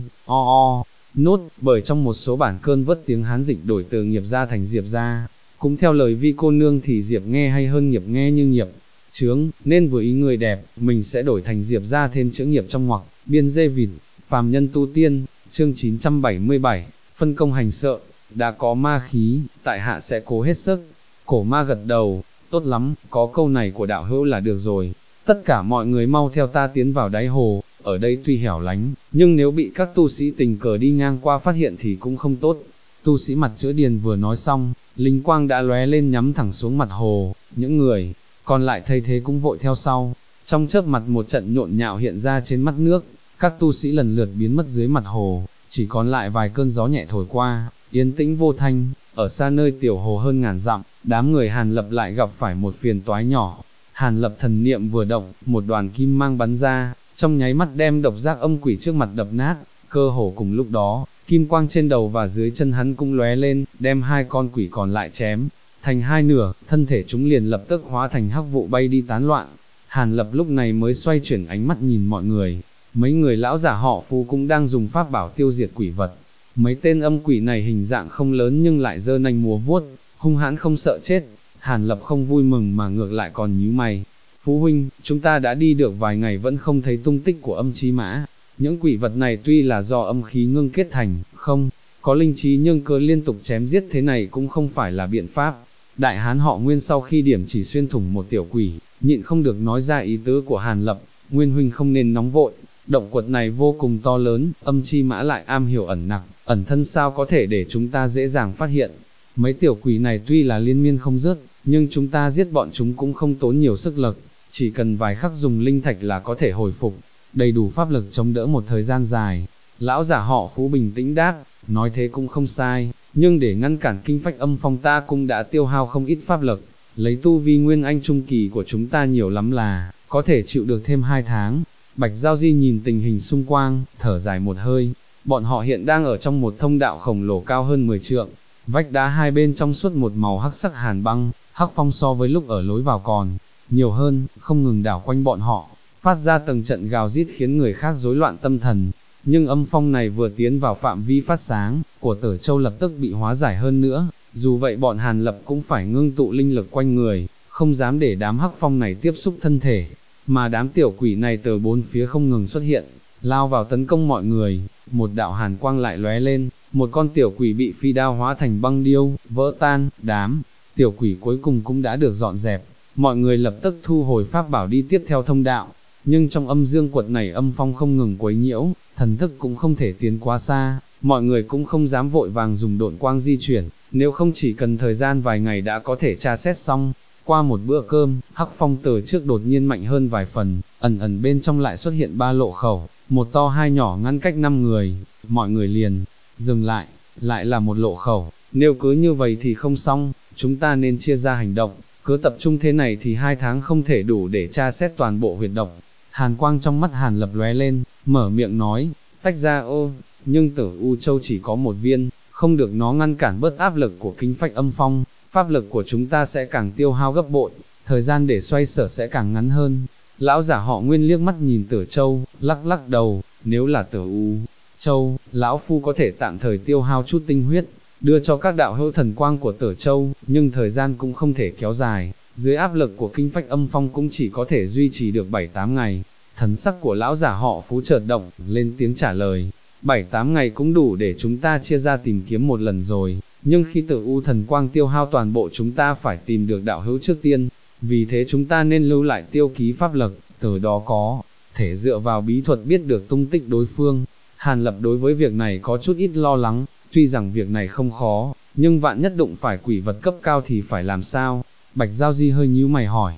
nốt, bởi trong một số bản cơn vất tiếng Hán dịch đổi từ nghiệp gia thành diệp gia, cũng theo lời Vi cô nương thì diệp nghe hay hơn nghiệp nghe như nghiệp, chướng, nên vừa ý người đẹp, mình sẽ đổi thành diệp gia thêm chữ nghiệp trong ngoặc, biên dê vịt, phàm nhân tu tiên, chương 977, phân công hành sợ, đã có ma khí, tại hạ sẽ cố hết sức, cổ ma gật đầu, tốt lắm, có câu này của đạo hữu là được rồi, tất cả mọi người mau theo ta tiến vào đáy hồ, ở đây tuy hẻo lánh, nhưng nếu bị các tu sĩ tình cờ đi ngang qua phát hiện thì cũng không tốt. Tu sĩ mặt chữ điền vừa nói xong, linh quang đã lóe lên nhắm thẳng xuống mặt hồ, những người còn lại thấy thế cũng vội theo sau. Trong chớp mặt một trận nhộn nhạo hiện ra trên mắt nước, các tu sĩ lần lượt biến mất dưới mặt hồ, chỉ còn lại vài cơn gió nhẹ thổi qua, yên tĩnh vô thanh. Ở xa nơi tiểu hồ hơn ngàn dặm, đám người Hàn Lập lại gặp phải một phiền toái nhỏ. Hàn Lập thần niệm vừa động, một đoàn kim mang bắn ra, trong nháy mắt đem độc giác âm quỷ trước mặt đập nát, cơ hồ cùng lúc đó, kim quang trên đầu và dưới chân hắn cũng lóe lên, đem 2 con quỷ còn lại chém thành 2 nửa, thân thể chúng liền lập tức hóa thành hắc vụ bay đi tán loạn. Hàn Lập lúc này mới xoay chuyển ánh mắt nhìn mọi người, mấy người lão giả họ Phú cũng đang dùng pháp bảo tiêu diệt quỷ vật. Mấy tên âm quỷ này hình dạng không lớn nhưng lại giơ nanh múa vuốt, hung hãn không sợ chết. Hàn Lập không vui mừng mà ngược lại còn nhíu mày. Phú huynh, chúng ta đã đi được vài ngày vẫn không thấy tung tích của âm chí mã. Những quỷ vật này tuy là do âm khí ngưng kết thành, không có linh trí nhưng cứ liên tục chém giết thế này cũng không phải là biện pháp. Đại hán họ Nguyên sau khi điểm chỉ xuyên thủng một tiểu quỷ, nhịn không được nói ra ý tứ của Hàn Lập. Nguyên huynh không nên nóng vội, động quật này vô cùng to lớn, âm chi mã lại am hiểu ẩn nặc, ẩn thân sao có thể để chúng ta dễ dàng phát hiện. Mấy tiểu quỷ này tuy là liên miên không dứt, nhưng chúng ta giết bọn chúng cũng không tốn nhiều sức lực, chỉ cần vài khắc dùng linh thạch là có thể hồi phục, đầy đủ pháp lực chống đỡ một thời gian dài. Lão giả họ Phú bình tĩnh đáp, nói thế cũng không sai, nhưng để ngăn cản kinh phách âm phong ta cũng đã tiêu hao không ít pháp lực, lấy tu vi nguyên anh trung kỳ của chúng ta nhiều lắm là, có thể chịu được thêm 2 tháng. Bạch Giao Di nhìn tình hình xung quanh, thở dài một hơi, bọn họ hiện đang ở trong một thông đạo khổng lồ cao hơn 10 trượng, vách đá hai bên trong suốt một màu hắc sắc hàn băng, hắc phong so với lúc ở lối vào còn nhiều hơn, không ngừng đảo quanh bọn họ, phát ra từng trận gào rít khiến người khác rối loạn tâm thần. Nhưng âm phong này vừa tiến vào phạm vi phát sáng của Tử Châu lập tức bị hóa giải hơn nữa, dù vậy bọn Hàn Lập cũng phải ngưng tụ linh lực quanh người, không dám để đám hắc phong này tiếp xúc thân thể, mà đám tiểu quỷ này từ bốn phía không ngừng xuất hiện, lao vào tấn công mọi người. Một đạo hàn quang lại lóe lên, một con tiểu quỷ bị phi đao hóa thành băng điêu, vỡ tan. Đám tiểu quỷ cuối cùng cũng đã được dọn dẹp, mọi người lập tức thu hồi pháp bảo đi tiếp theo thông đạo. Nhưng trong âm dương quật này âm phong không ngừng quấy nhiễu, thần thức cũng không thể tiến quá xa, mọi người cũng không dám vội vàng dùng độn quang di chuyển, nếu không chỉ cần thời gian vài ngày đã có thể tra xét xong. Qua một bữa cơm, hắc phong từ trước đột nhiên mạnh hơn vài phần, ẩn ẩn bên trong lại xuất hiện 3 lộ khẩu, một to hai nhỏ ngăn cách 5 người, mọi người liền dừng lại là một lộ khẩu, nếu cứ như vậy thì không xong, chúng ta nên chia ra hành động, cứ tập trung thế này thì 2 tháng không thể đủ để tra xét toàn bộ huyệt động. Hàn quang trong mắt Hàn Lập lóe lên, mở miệng nói, tách ra nhưng Tử U Châu chỉ có một viên, không được nó ngăn cản bớt áp lực của kinh phách âm phong, pháp lực của chúng ta sẽ càng tiêu hao gấp bội, thời gian để xoay sở sẽ càng ngắn hơn. Lão giả họ Nguyên liếc mắt nhìn Tử Châu, lắc lắc đầu, nếu là Tử U Châu, lão phu có thể tạm thời tiêu hao chút tinh huyết, đưa cho các đạo hữu thần quang của Tử Châu, nhưng thời gian cũng không thể kéo dài, dưới áp lực của kinh phách âm phong cũng chỉ có thể duy trì được 7-8 ngày. Thần sắc của lão giả họ Phú chợt động, lên tiếng trả lời, 7-8 ngày cũng đủ để chúng ta chia ra tìm kiếm một lần rồi, nhưng khi Tử U thần quang tiêu hao toàn bộ chúng ta phải tìm được đạo hữu trước tiên, vì thế chúng ta nên lưu lại tiêu ký pháp lực, từ đó có thể dựa vào bí thuật biết được tung tích đối phương. Hàn Lập đối với việc này có chút ít lo lắng, tuy rằng việc này không khó, nhưng vạn nhất đụng phải quỷ vật cấp cao thì phải làm sao? Bạch Giao Di hơi nhíu mày hỏi,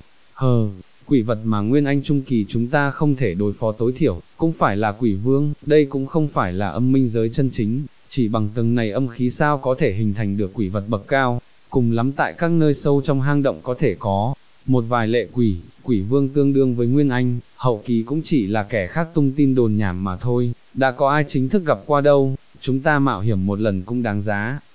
quỷ vật mà nguyên anh trung kỳ chúng ta không thể đối phó tối thiểu, cũng phải là quỷ vương, đây cũng không phải là âm minh giới chân chính, chỉ bằng từng này âm khí sao có thể hình thành được quỷ vật bậc cao, cùng lắm tại các nơi sâu trong hang động có thể có một vài lệ quỷ vương tương đương với nguyên anh, hậu kỳ cũng chỉ là kẻ khác tung tin đồn nhảm mà thôi, đã có ai chính thức gặp qua đâu, chúng ta mạo hiểm một lần cũng đáng giá,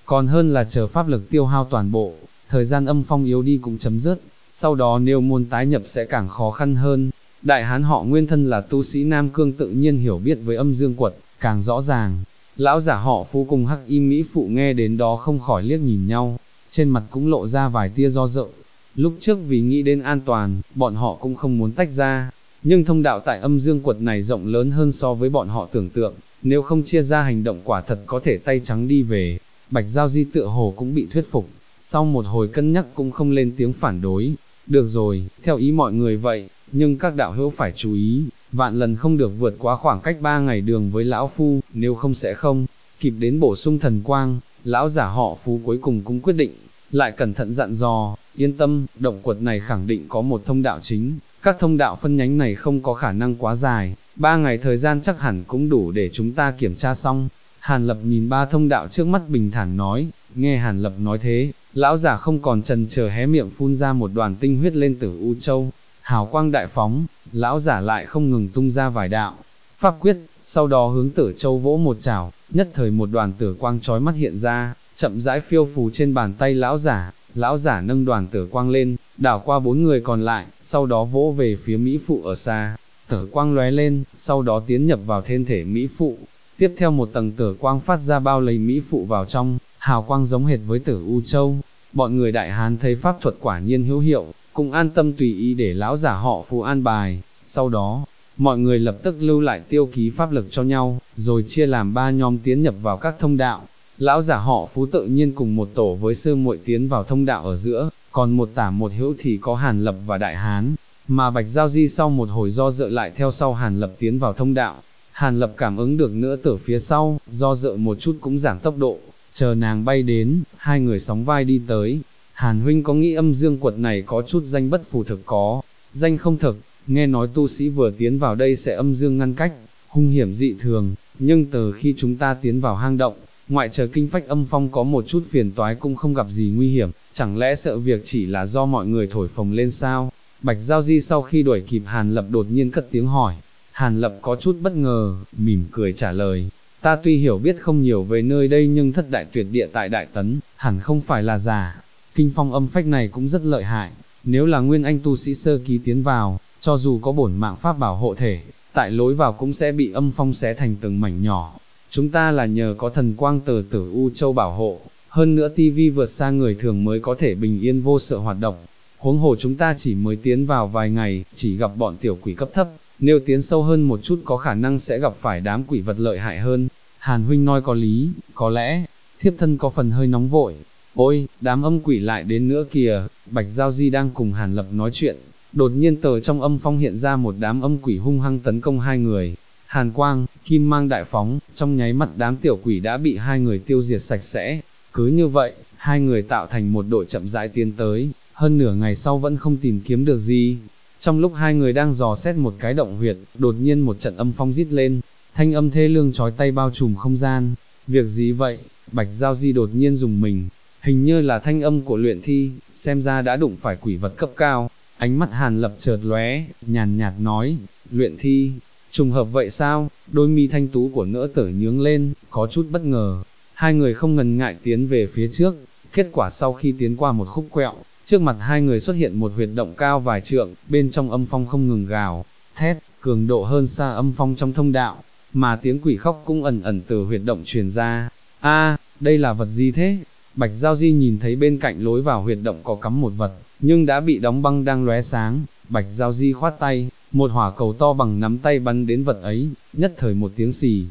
còn hơn là chờ pháp lực tiêu hao toàn bộ, thời gian âm phong yếu đi cũng chấm dứt, sau đó nếu muốn tái nhập sẽ càng khó khăn hơn. Đại hán họ Nguyên thân là tu sĩ Nam Cương tự nhiên hiểu biết với âm dương quật, càng rõ ràng. Lão giả họ Phú cùng Hắc Y Mỹ phụ nghe đến đó không khỏi liếc nhìn nhau, trên mặt cũng lộ ra vài tia do dự. Lúc trước vì nghĩ đến an toàn, bọn họ cũng không muốn tách ra, nhưng thông đạo tại âm dương quật này rộng lớn hơn so với bọn họ tưởng tượng, nếu không chia ra hành động quả thật có thể tay trắng đi về. Bạch Giao Di tựa hồ cũng bị thuyết phục, sau một hồi cân nhắc cũng không lên tiếng phản đối. Được rồi, theo ý mọi người vậy, nhưng các đạo hữu phải chú ý, vạn lần không được vượt quá khoảng cách 3 ngày đường với lão phu, nếu không sẽ không kịp đến bổ sung thần quang. Lão giả họ Phú cuối cùng cũng quyết định, lại cẩn thận dặn dò, yên tâm, động quật này khẳng định có một thông đạo chính, các thông đạo phân nhánh này không có khả năng quá dài, 3 ngày thời gian chắc hẳn cũng đủ để chúng ta kiểm tra xong. Hàn Lập nhìn 3 thông đạo trước mắt bình thản nói. Nghe Hàn Lập nói thế, lão giả không còn chần chờ hé miệng phun ra một đoàn tinh huyết lên Tử U Châu, hào quang đại phóng, lão giả lại không ngừng tung ra vài đạo pháp quyết, sau đó hướng Tử Châu vỗ một chảo, nhất thời một đoàn tử quang chói mắt hiện ra, chậm rãi phiêu phù trên bàn tay lão giả nâng đoàn tử quang lên, đảo qua 4 người còn lại, sau đó vỗ về phía Mỹ phụ ở xa, tử quang lóe lên, sau đó tiến nhập vào thân thể Mỹ phụ, tiếp theo một tầng tử quang phát ra bao lấy Mỹ phụ vào trong, hào quang giống hệt với Tử U Châu. Bọn người Đại Hán thấy pháp thuật quả nhiên hữu hiệu, cũng an tâm tùy ý để lão giả họ Phú an bài. Sau đó, mọi người lập tức lưu lại tiêu ký pháp lực cho nhau, rồi chia làm 3 nhóm tiến nhập vào các thông đạo. Lão giả họ Phú tự nhiên cùng một tổ với sư muội tiến vào thông đạo ở giữa, còn một tả một hữu thì có Hàn Lập và Đại Hán, mà Bạch Giao Di sau một hồi do dự lại theo sau Hàn Lập tiến vào thông đạo. Hàn Lập cảm ứng được nữa từ phía sau, do dự một chút cũng giảm tốc độ, chờ nàng bay đến, hai người sóng vai đi tới. Hàn huynh có nghĩ âm dương quật này có chút danh bất phù thực có, danh không thực, nghe nói tu sĩ vừa tiến vào đây sẽ âm dương ngăn cách, hung hiểm dị thường, nhưng từ khi chúng ta tiến vào hang động, ngoại trừ kinh phách âm phong có một chút phiền toái cũng không gặp gì nguy hiểm, chẳng lẽ sợ việc chỉ là do mọi người thổi phồng lên sao? Bạch Giao Di sau khi đuổi kịp Hàn Lập đột nhiên cất tiếng hỏi. Hàn Lập có chút bất ngờ, mỉm cười trả lời, ta tuy hiểu biết không nhiều về nơi đây nhưng thất đại tuyệt địa tại Đại Tấn, hẳn không phải là giả. Kinh phong âm phách này cũng rất lợi hại, nếu là nguyên anh tu sĩ sơ ký tiến vào, cho dù có bổn mạng pháp bảo hộ thể, tại lối vào cũng sẽ bị âm phong xé thành từng mảnh nhỏ. Chúng ta là nhờ có thần quang từ Tử U Châu bảo hộ, hơn nữa tivi vượt xa người thường mới có thể bình yên vô sợ hoạt động. Huống hồ chúng ta chỉ mới tiến vào vài ngày, chỉ gặp bọn tiểu quỷ cấp thấp, nếu tiến sâu hơn một chút có khả năng sẽ gặp phải đám quỷ vật lợi hại hơn. Hàn huynh nói có lý, có lẽ, thiếp thân có phần hơi nóng vội. Ôi, đám âm quỷ lại đến nữa kìa. Bạch Giao Di đang cùng Hàn Lập nói chuyện, đột nhiên từ trong âm phong hiện ra một đám âm quỷ hung hăng tấn công hai người. Hàn quang, kim mang đại phóng, trong nháy mắt đám tiểu quỷ đã bị hai người tiêu diệt sạch sẽ. Cứ như vậy, hai người tạo thành một đội chậm rãi tiến tới, hơn nửa ngày sau vẫn không tìm kiếm được gì. Trong lúc hai người đang dò xét một cái động huyệt, đột nhiên một trận âm phong rít lên, thanh âm thê lương chói tai bao trùm không gian. Việc gì vậy? Bạch Giao Di đột nhiên dùng mình, hình như là thanh âm của luyện thi, xem ra đã đụng phải quỷ vật cấp cao. Ánh mắt Hàn Lập chợt lóe, nhàn nhạt nói, luyện thi, trùng hợp vậy sao? Đôi mi thanh tú của nữ tử nhướng lên, có chút bất ngờ. Hai người không ngần ngại tiến về phía trước, kết quả sau khi tiến qua một khúc quẹo, trước mặt hai người xuất hiện một huyệt động cao vài trượng, bên trong âm phong không ngừng gào, thét, cường độ hơn xa âm phong trong thông đạo, mà tiếng quỷ khóc cũng ẩn ẩn từ huyệt động truyền ra. A, đây là vật gì thế? Bạch Giao Di nhìn thấy bên cạnh lối vào huyệt động có cắm một vật, nhưng đã bị đóng băng đang lóe sáng. Bạch Giao Di khoát tay, một hỏa cầu to bằng nắm tay bắn đến vật ấy, nhất thời một tiếng xì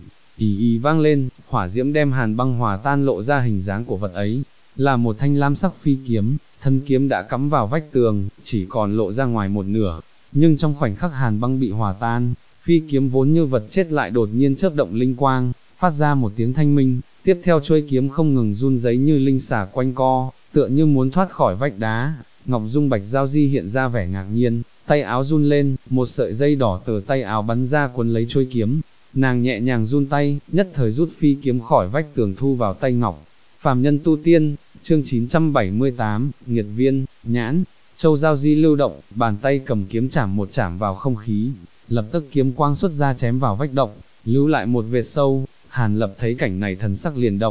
ì vang lên, hỏa diễm đem hàn băng hòa tan, lộ ra hình dáng của vật ấy, là một thanh lam sắc phi kiếm. Thân kiếm đã cắm vào vách tường, chỉ còn lộ ra ngoài một nửa, nhưng trong khoảnh khắc hàn băng bị hòa tan, phi kiếm vốn như vật chết lại đột nhiên chớp động linh quang, phát ra một tiếng thanh minh, tiếp theo chuôi kiếm không ngừng run rẩy như linh xà quanh co, tựa như muốn thoát khỏi vách đá. Ngọc Dung Bạch Giao Di hiện ra vẻ ngạc nhiên, tay áo run lên, một sợi dây đỏ từ tay áo bắn ra cuốn lấy chuôi kiếm, nàng nhẹ nhàng run tay, nhất thời rút phi kiếm khỏi vách tường thu vào tay ngọc. Phàm nhân tu tiên, chương 978, nghiệt viên, nhãn, Châu Giao Di lưu động, bàn tay cầm kiếm chảm một chảm vào không khí, lập tức kiếm quang xuất ra chém vào vách động, lưu lại một vệt sâu. Hàn Lập thấy cảnh này thần sắc liền động,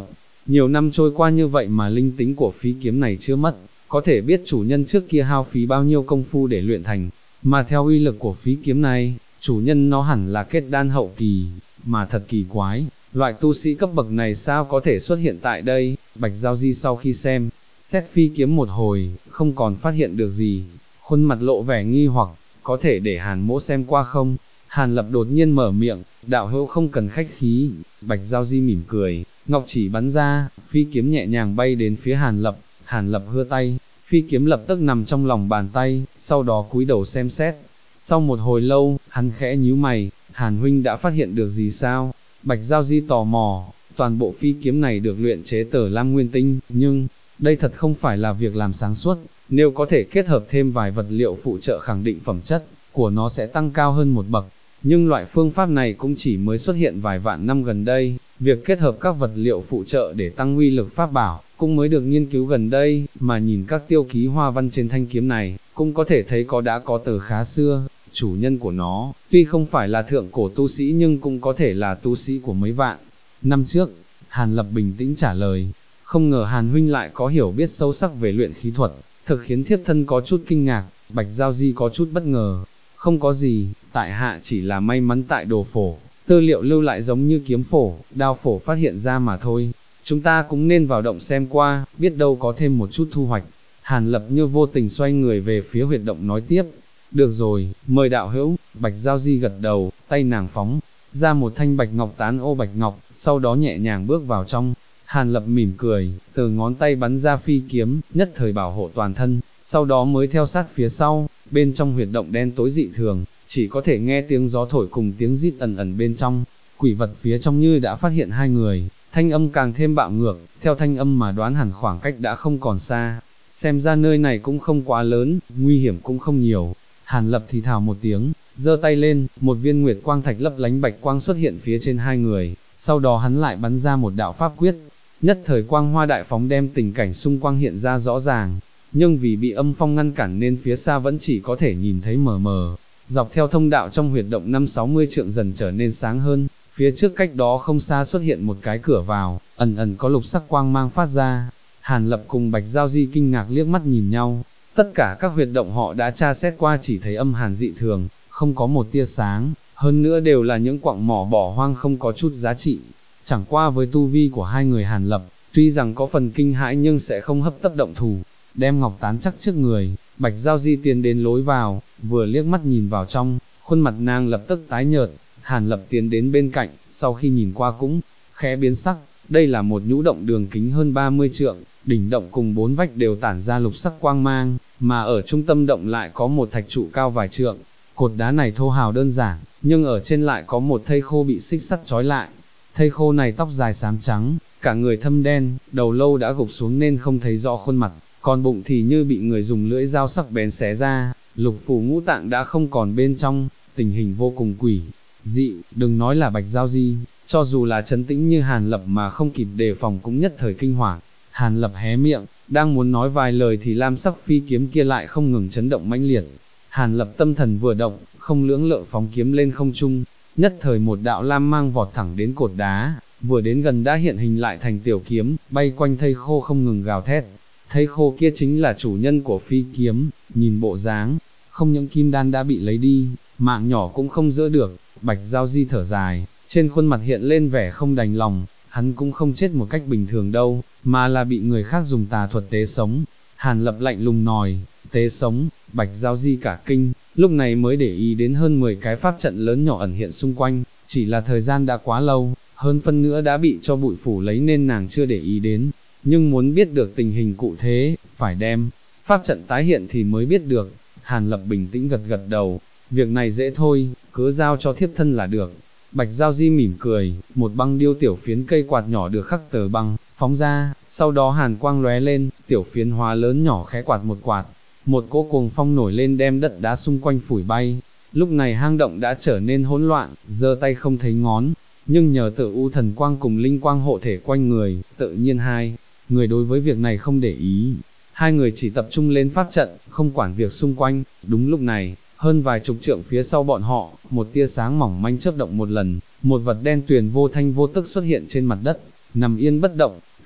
Nhiều năm trôi qua như vậy mà linh tính của phi kiếm này chưa mất, có thể biết chủ nhân trước kia hao phí bao nhiêu công phu để luyện thành, mà theo uy lực của phi kiếm này, chủ nhân nó hẳn là kết đan hậu kỳ, mà thật kỳ quái, loại tu sĩ cấp bậc này sao có thể xuất hiện tại đây. Bạch Giao Di sau khi xem, xét phi kiếm một hồi, không còn phát hiện được gì, khuôn mặt lộ vẻ nghi hoặc, có thể để Hàn Mỗ xem qua không? Hàn Lập đột nhiên mở miệng, đạo hữu không cần khách khí. Bạch Giao Di mỉm cười, ngọc chỉ bắn ra, phi kiếm nhẹ nhàng bay đến phía Hàn Lập hưa tay, phi kiếm lập tức nằm trong lòng bàn tay, sau đó cúi đầu xem xét. Sau một hồi lâu, hắn khẽ nhíu mày, Hàn huynh đã phát hiện được gì sao? Bạch Giao Di tò mò, toàn bộ phi kiếm này được luyện chế từ lam nguyên tinh, nhưng đây thật không phải là việc làm sáng suốt, nếu có thể kết hợp thêm vài vật liệu phụ trợ khẳng định phẩm chất của nó sẽ tăng cao hơn một bậc. Nhưng loại phương pháp này cũng chỉ mới xuất hiện vài vạn năm gần đây, việc kết hợp các vật liệu phụ trợ để tăng uy lực pháp bảo, cũng mới được nghiên cứu gần đây, mà nhìn các tiêu ký hoa văn trên thanh kiếm này, cũng có thể thấy đã có từ khá xưa. Chủ nhân của nó, tuy không phải là thượng cổ tu sĩ nhưng cũng có thể là tu sĩ của mấy vạn năm trước. Hàn Lập bình tĩnh trả lời, không ngờ Hàn huynh lại có hiểu biết sâu sắc về luyện khí thuật, thực khiến thiếp thân có chút kinh ngạc. Bạch Giao Di có chút bất ngờ, không có gì, tại hạ chỉ là may mắn tại đồ phổ, tư liệu lưu lại giống như kiếm phổ, đao phổ phát hiện ra mà thôi. Chúng ta cũng nên vào động xem qua, biết đâu có thêm một chút thu hoạch. Hàn Lập như vô tình xoay người về phía huyệt động nói tiếp, được rồi, mời đạo hữu. Bạch Giao Di gật đầu, tay nàng phóng ra một thanh bạch ngọc tán ô bạch ngọc, sau đó nhẹ nhàng bước vào trong. Hàn Lập mỉm cười, từ ngón tay bắn ra phi kiếm, nhất thời bảo hộ toàn thân, sau đó mới theo sát phía sau. Bên trong huyệt động đen tối dị thường, chỉ có thể nghe tiếng gió thổi cùng tiếng rít ẩn ẩn bên trong. Quỷ vật phía trong như đã phát hiện hai người, thanh âm càng thêm bạo ngược, theo thanh âm mà đoán hẳn khoảng cách đã không còn xa. Xem ra nơi này cũng không quá lớn, nguy hiểm cũng không nhiều. Hàn Lập thì thào một tiếng, giơ tay lên, một viên nguyệt quang thạch lấp lánh bạch quang xuất hiện phía trên hai người, sau đó hắn lại bắn ra một đạo pháp quyết. Nhất thời quang hoa đại phóng đem tình cảnh xung quanh hiện ra rõ ràng, nhưng vì bị âm phong ngăn cản nên phía xa vẫn chỉ có thể nhìn thấy mờ mờ. Dọc theo thông đạo trong huyệt động 5-60 trượng dần trở nên sáng hơn, phía trước cách đó không xa xuất hiện một cái cửa vào, ẩn ẩn có lục sắc quang mang phát ra. Hàn Lập cùng Bạch Giao Di kinh ngạc liếc mắt nhìn nhau, tất cả các huyệt động họ đã tra xét qua chỉ thấy âm hàn dị thường, không có một tia sáng, hơn nữa đều là những quặng mỏ bỏ hoang không có chút giá trị. Chẳng qua với tu vi của hai người Hàn Lập, tuy rằng có phần kinh hãi nhưng sẽ không hấp tấp động thủ. Đem ngọc tán chắc trước người, Bạch Giao Di tiến đến lối vào, vừa liếc mắt nhìn vào trong, khuôn mặt nàng lập tức tái nhợt. Hàn Lập tiến đến bên cạnh, sau khi nhìn qua cũng khẽ biến sắc. Đây là một nhũ động đường kính hơn 30 trượng, đỉnh động cùng bốn vách đều tản ra lục sắc quang mang, mà ở trung tâm động lại có một thạch trụ cao vài trượng. Cột đá này thô hào đơn giản, nhưng ở trên lại có một thây khô bị xích sắt trói lại. Thây khô này tóc dài xám trắng, cả người thâm đen, đầu lâu đã gục xuống nên không thấy rõ khuôn mặt, còn bụng thì như bị người dùng lưỡi dao sắc bén xé ra, lục phủ ngũ tạng đã không còn bên trong, tình hình vô cùng quỷ dị. Đừng nói là Bạch Giao Di, cho dù là trấn tĩnh như Hàn Lập mà không kịp đề phòng cũng nhất thời kinh hoàng. Hàn Lập hé miệng, đang muốn nói vài lời thì lam sắc phi kiếm kia lại không ngừng chấn động mãnh liệt. Hàn Lập tâm thần vừa động, không lưỡng lự phóng kiếm lên không trung, nhất thời một đạo lam mang vọt thẳng đến cột đá, vừa đến gần đã hiện hình lại thành tiểu kiếm, bay quanh thây khô không ngừng gào thét. Thây khô kia chính là chủ nhân của phi kiếm, nhìn bộ dáng, không những kim đan đã bị lấy đi, mạng nhỏ cũng không giữ được. Bạch Giao Di thở dài, trên khuôn mặt hiện lên vẻ không đành lòng, hắn cũng không chết một cách bình thường đâu, mà là bị người khác dùng tà thuật tế sống. Hàn Lập lạnh lùng nói, tế sống. Bạch Giao Di cả kinh, lúc này mới để ý đến hơn 10 cái pháp trận lớn nhỏ ẩn hiện xung quanh, chỉ là thời gian đã quá lâu, hơn phân nữa đã bị cho bụi phủ lấy nên nàng chưa để ý đến, nhưng muốn biết được tình hình cụ thể, phải đem pháp trận tái hiện thì mới biết được. Hàn Lập bình tĩnh gật gật đầu, việc này dễ thôi, cứ giao cho thiếp thân là được. Bạch Giao Di mỉm cười, một băng điêu tiểu phiến cây quạt nhỏ được khắc tờ băng, phóng ra, sau đó hàn quang lóe lên, tiểu phiến hóa lớn nhỏ khẽ quạt một quạt, một cỗ cuồng phong nổi lên đem đất đá xung quanh phủi bay. Lúc này hang động đã trở nên hỗn loạn, giơ tay không thấy ngón, nhưng nhờ tự u thần quang cùng linh quang hộ thể quanh người, tự nhiên hai người đối với việc này không để ý. Hai người chỉ tập trung lên pháp trận, không quản việc xung quanh. Đúng lúc này, hơn vài chục trượng phía sau bọn họ, một tia sáng mỏng manh chớp động một lần, một vật đen tuyền vô thanh vô tức xuất hiện trên mặt đất, nằm yên bất động.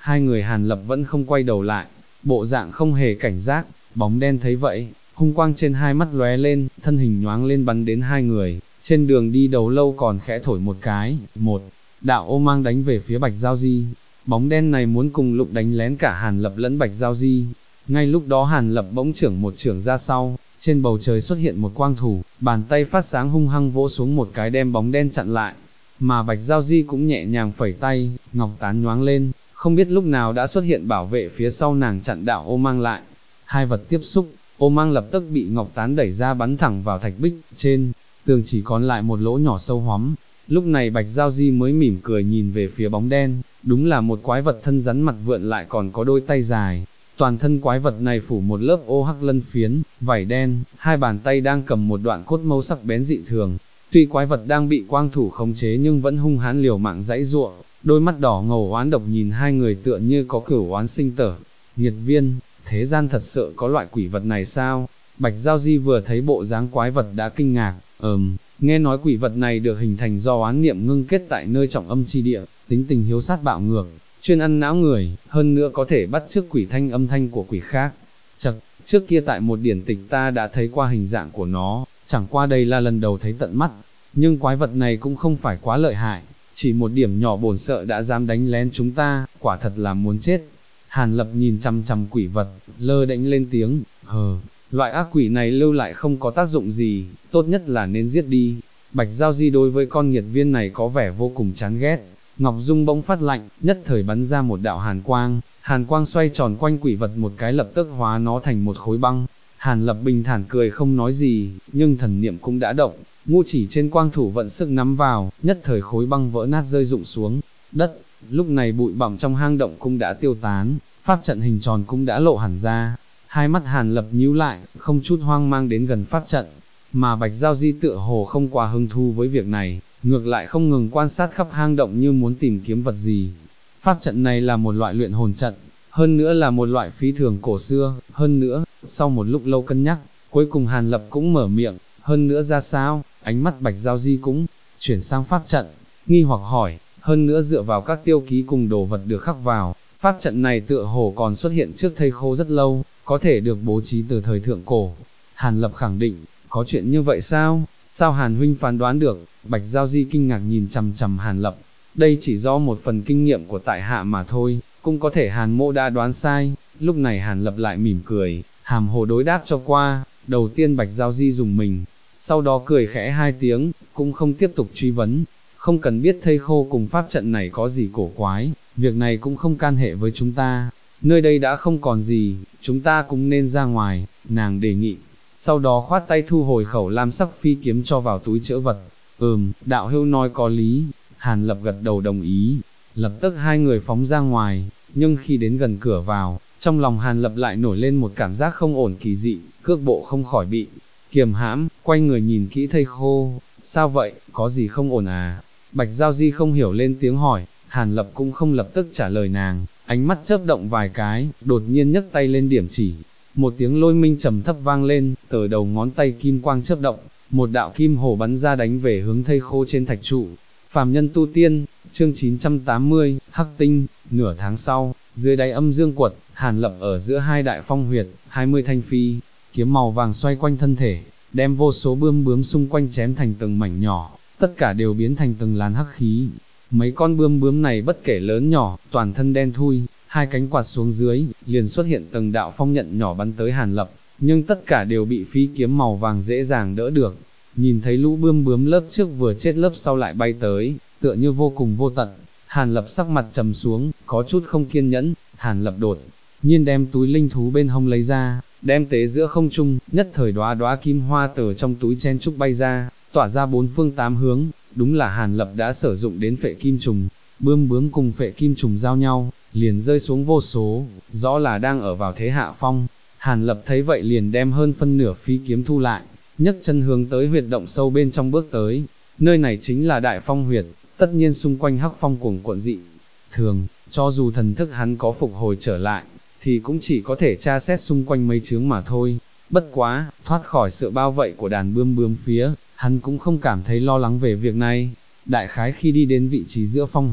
hai người Hàn Lập vẫn không quay đầu lại, bộ dạng không hề cảnh giác, bóng đen thấy vậy, hung quang trên hai mắt lóe lên, thân hình nhoáng lên bắn đến hai người, trên đường đi đầu lâu còn khẽ thổi một cái, một đạo ô mang đánh về phía Bạch Giao Di, bóng đen này muốn cùng lục đánh lén cả Hàn Lập lẫn Bạch Giao Di, ngay lúc đó Hàn Lập bỗng chưởng một chưởng ra sau, trên bầu trời xuất hiện một quang thủ, bàn tay phát sáng hung hăng vỗ xuống một cái đem bóng đen chặn lại, mà Bạch Giao Di cũng nhẹ nhàng phẩy tay, ngọc tán nhoáng lên, không biết lúc nào đã xuất hiện bảo vệ phía sau nàng chặn đạo ô mang lại, hai vật tiếp xúc, ô mang lập tức bị ngọc tán đẩy ra bắn thẳng vào thạch bích, trên tường chỉ còn lại một lỗ nhỏ sâu hoắm. Lúc này Bạch Giao Di mới mỉm cười nhìn về phía bóng đen, đúng là một quái vật thân rắn mặt vượn lại còn có đôi tay dài. Toàn thân quái vật này phủ một lớp ô hắc lân phiến, vảy đen, hai bàn tay đang cầm một đoạn cốt mâu sắc bén dị thường. Tuy quái vật đang bị quang thủ khống chế nhưng vẫn hung hãn liều mạng giãy giụa, đôi mắt đỏ ngầu oán độc nhìn hai người tựa như có cửu oán sinh tử. Nghiệt viên, thế gian thật sự có loại quỷ vật này sao? Bạch Giao Di vừa thấy bộ dáng quái vật đã kinh ngạc, nghe nói quỷ vật này được hình thành do oán niệm ngưng kết tại nơi trọng âm chi địa, tính tình hiếu sát bạo ngược, chuyên ăn não người, hơn nữa có thể bắt chước quỷ thanh âm thanh của quỷ khác. Chật, trước kia tại một điển tịch ta đã thấy qua hình dạng của nó, chẳng qua đây là lần đầu thấy tận mắt, nhưng quái vật này cũng không phải quá lợi hại, chỉ một điểm nhỏ bổn sợ đã dám đánh lén chúng ta, quả thật là muốn chết. Hàn Lập nhìn chằm chằm quỷ vật, lơ đễnh lên tiếng, loại ác quỷ này lưu lại không có tác dụng gì, tốt nhất là nên giết đi. Bạch Giao Di đối với con nghiệt viên này có vẻ vô cùng chán ghét, Ngọc Dung bỗng phát lạnh, nhất thời bắn ra một đạo hàn quang xoay tròn quanh quỷ vật một cái lập tức hóa nó thành một khối băng. Hàn Lập bình thản cười không nói gì, nhưng thần niệm cũng đã động, ngũ chỉ trên quang thủ vận sức nắm vào, nhất thời khối băng vỡ nát rơi rụng xuống đất. Lúc này bụi bặm trong hang động cũng đã tiêu tán, pháp trận hình tròn cũng đã lộ hẳn ra. Hai mắt Hàn Lập nhíu lại, không chút hoang mang đến gần pháp trận, mà Bạch Giao Di tựa hồ không quá hứng thú với việc này, ngược lại không ngừng quan sát khắp hang động như muốn tìm kiếm vật gì. Pháp trận này là một loại luyện hồn trận, hơn nữa là một loại phi thường cổ xưa, hơn nữa, sau một lúc lâu cân nhắc, cuối cùng Hàn Lập cũng mở miệng, hơn nữa ra sao, ánh mắt Bạch Giao Di cũng chuyển sang pháp trận, nghi hoặc hỏi, hơn nữa dựa vào các tiêu ký cùng đồ vật được khắc vào, pháp trận này tựa hồ còn xuất hiện trước thây khô rất lâu, có thể được bố trí từ thời thượng cổ. Hàn Lập khẳng định, có chuyện như vậy sao? Sao Hàn huynh phán đoán được? Bạch Giao Di kinh ngạc nhìn chằm chằm Hàn Lập, đây chỉ do một phần kinh nghiệm của tại hạ mà thôi, cũng có thể Hàn mô đã đoán sai. Lúc này Hàn Lập lại mỉm cười, hàm hồ đối đáp cho qua. Đầu tiên Bạch Giao Di dùng mình, sau đó cười khẽ hai tiếng, cũng không tiếp tục truy vấn, không cần biết thây khô cùng pháp trận này có gì cổ quái, việc này cũng không can hệ với chúng ta, nơi đây đã không còn gì, chúng ta cũng nên ra ngoài, nàng đề nghị, sau đó khoát tay thu hồi khẩu lam sắc phi kiếm cho vào túi trữ vật. Đạo hữu nói có lý. Hàn Lập gật đầu đồng ý, lập tức hai người phóng ra ngoài, nhưng khi đến gần cửa vào, trong lòng Hàn Lập lại nổi lên một cảm giác không ổn kỳ dị, cước bộ không khỏi bị kiềm hãm, quay người nhìn kỹ thây khô, sao vậy, có gì không ổn à? Bạch Giao Di không hiểu lên tiếng hỏi, Hàn Lập cũng không lập tức trả lời nàng, ánh mắt chớp động vài cái, đột nhiên nhấc tay lên điểm chỉ, một tiếng lôi minh trầm thấp vang lên, từ đầu ngón tay kim quang chớp động, một đạo kim hồ bắn ra đánh về hướng thây khô trên thạch trụ. Phàm nhân tu tiên, chương 980, Hắc Tinh. Nửa tháng sau, dưới đáy âm dương quật, Hàn Lập ở giữa hai đại phong huyệt, 20 thanh phi kiếm màu vàng xoay quanh thân thể, đem vô số bươm bướm xung quanh chém thành từng mảnh nhỏ, tất cả đều biến thành từng làn hắc khí. Mấy con bươm bướm này bất kể lớn nhỏ, toàn thân đen thui, hai cánh quạt xuống dưới, liền xuất hiện từng đạo phong nhận nhỏ bắn tới Hàn Lập, nhưng tất cả đều bị phi kiếm màu vàng dễ dàng đỡ được. Nhìn thấy lũ bươm bướm lớp trước vừa chết lớp sau lại bay tới, tựa như vô cùng vô tận, Hàn Lập sắc mặt trầm xuống, có chút không kiên nhẫn. Hàn Lập đột nhiên đem túi linh thú bên hông lấy ra, đem tế giữa không trung, nhất thời đóa đóa kim hoa từ trong túi chen trúc bay ra, tỏa ra bốn phương tám hướng. Đúng là Hàn Lập đã sử dụng đến phệ kim trùng, bươm bướm cùng phệ kim trùng giao nhau, liền rơi xuống vô số, rõ là đang ở vào thế hạ phong. Hàn Lập thấy vậy liền đem hơn phân nửa phi kiếm thu lại, nhấc chân hướng tới huyệt động sâu bên trong bước tới. Nơi này chính là đại phong huyệt, tất nhiên xung quanh hắc phong cuồng cuộn dị thường, cho dù thần thức hắn có phục hồi trở lại, thì cũng chỉ có thể tra xét xung quanh mấy chướng mà thôi. Bất quá, thoát khỏi sự bao vây của đàn bươm bướm phía, hắn cũng không cảm thấy lo lắng về việc này. Đại khái khi đi đến vị trí giữa phong huyệt,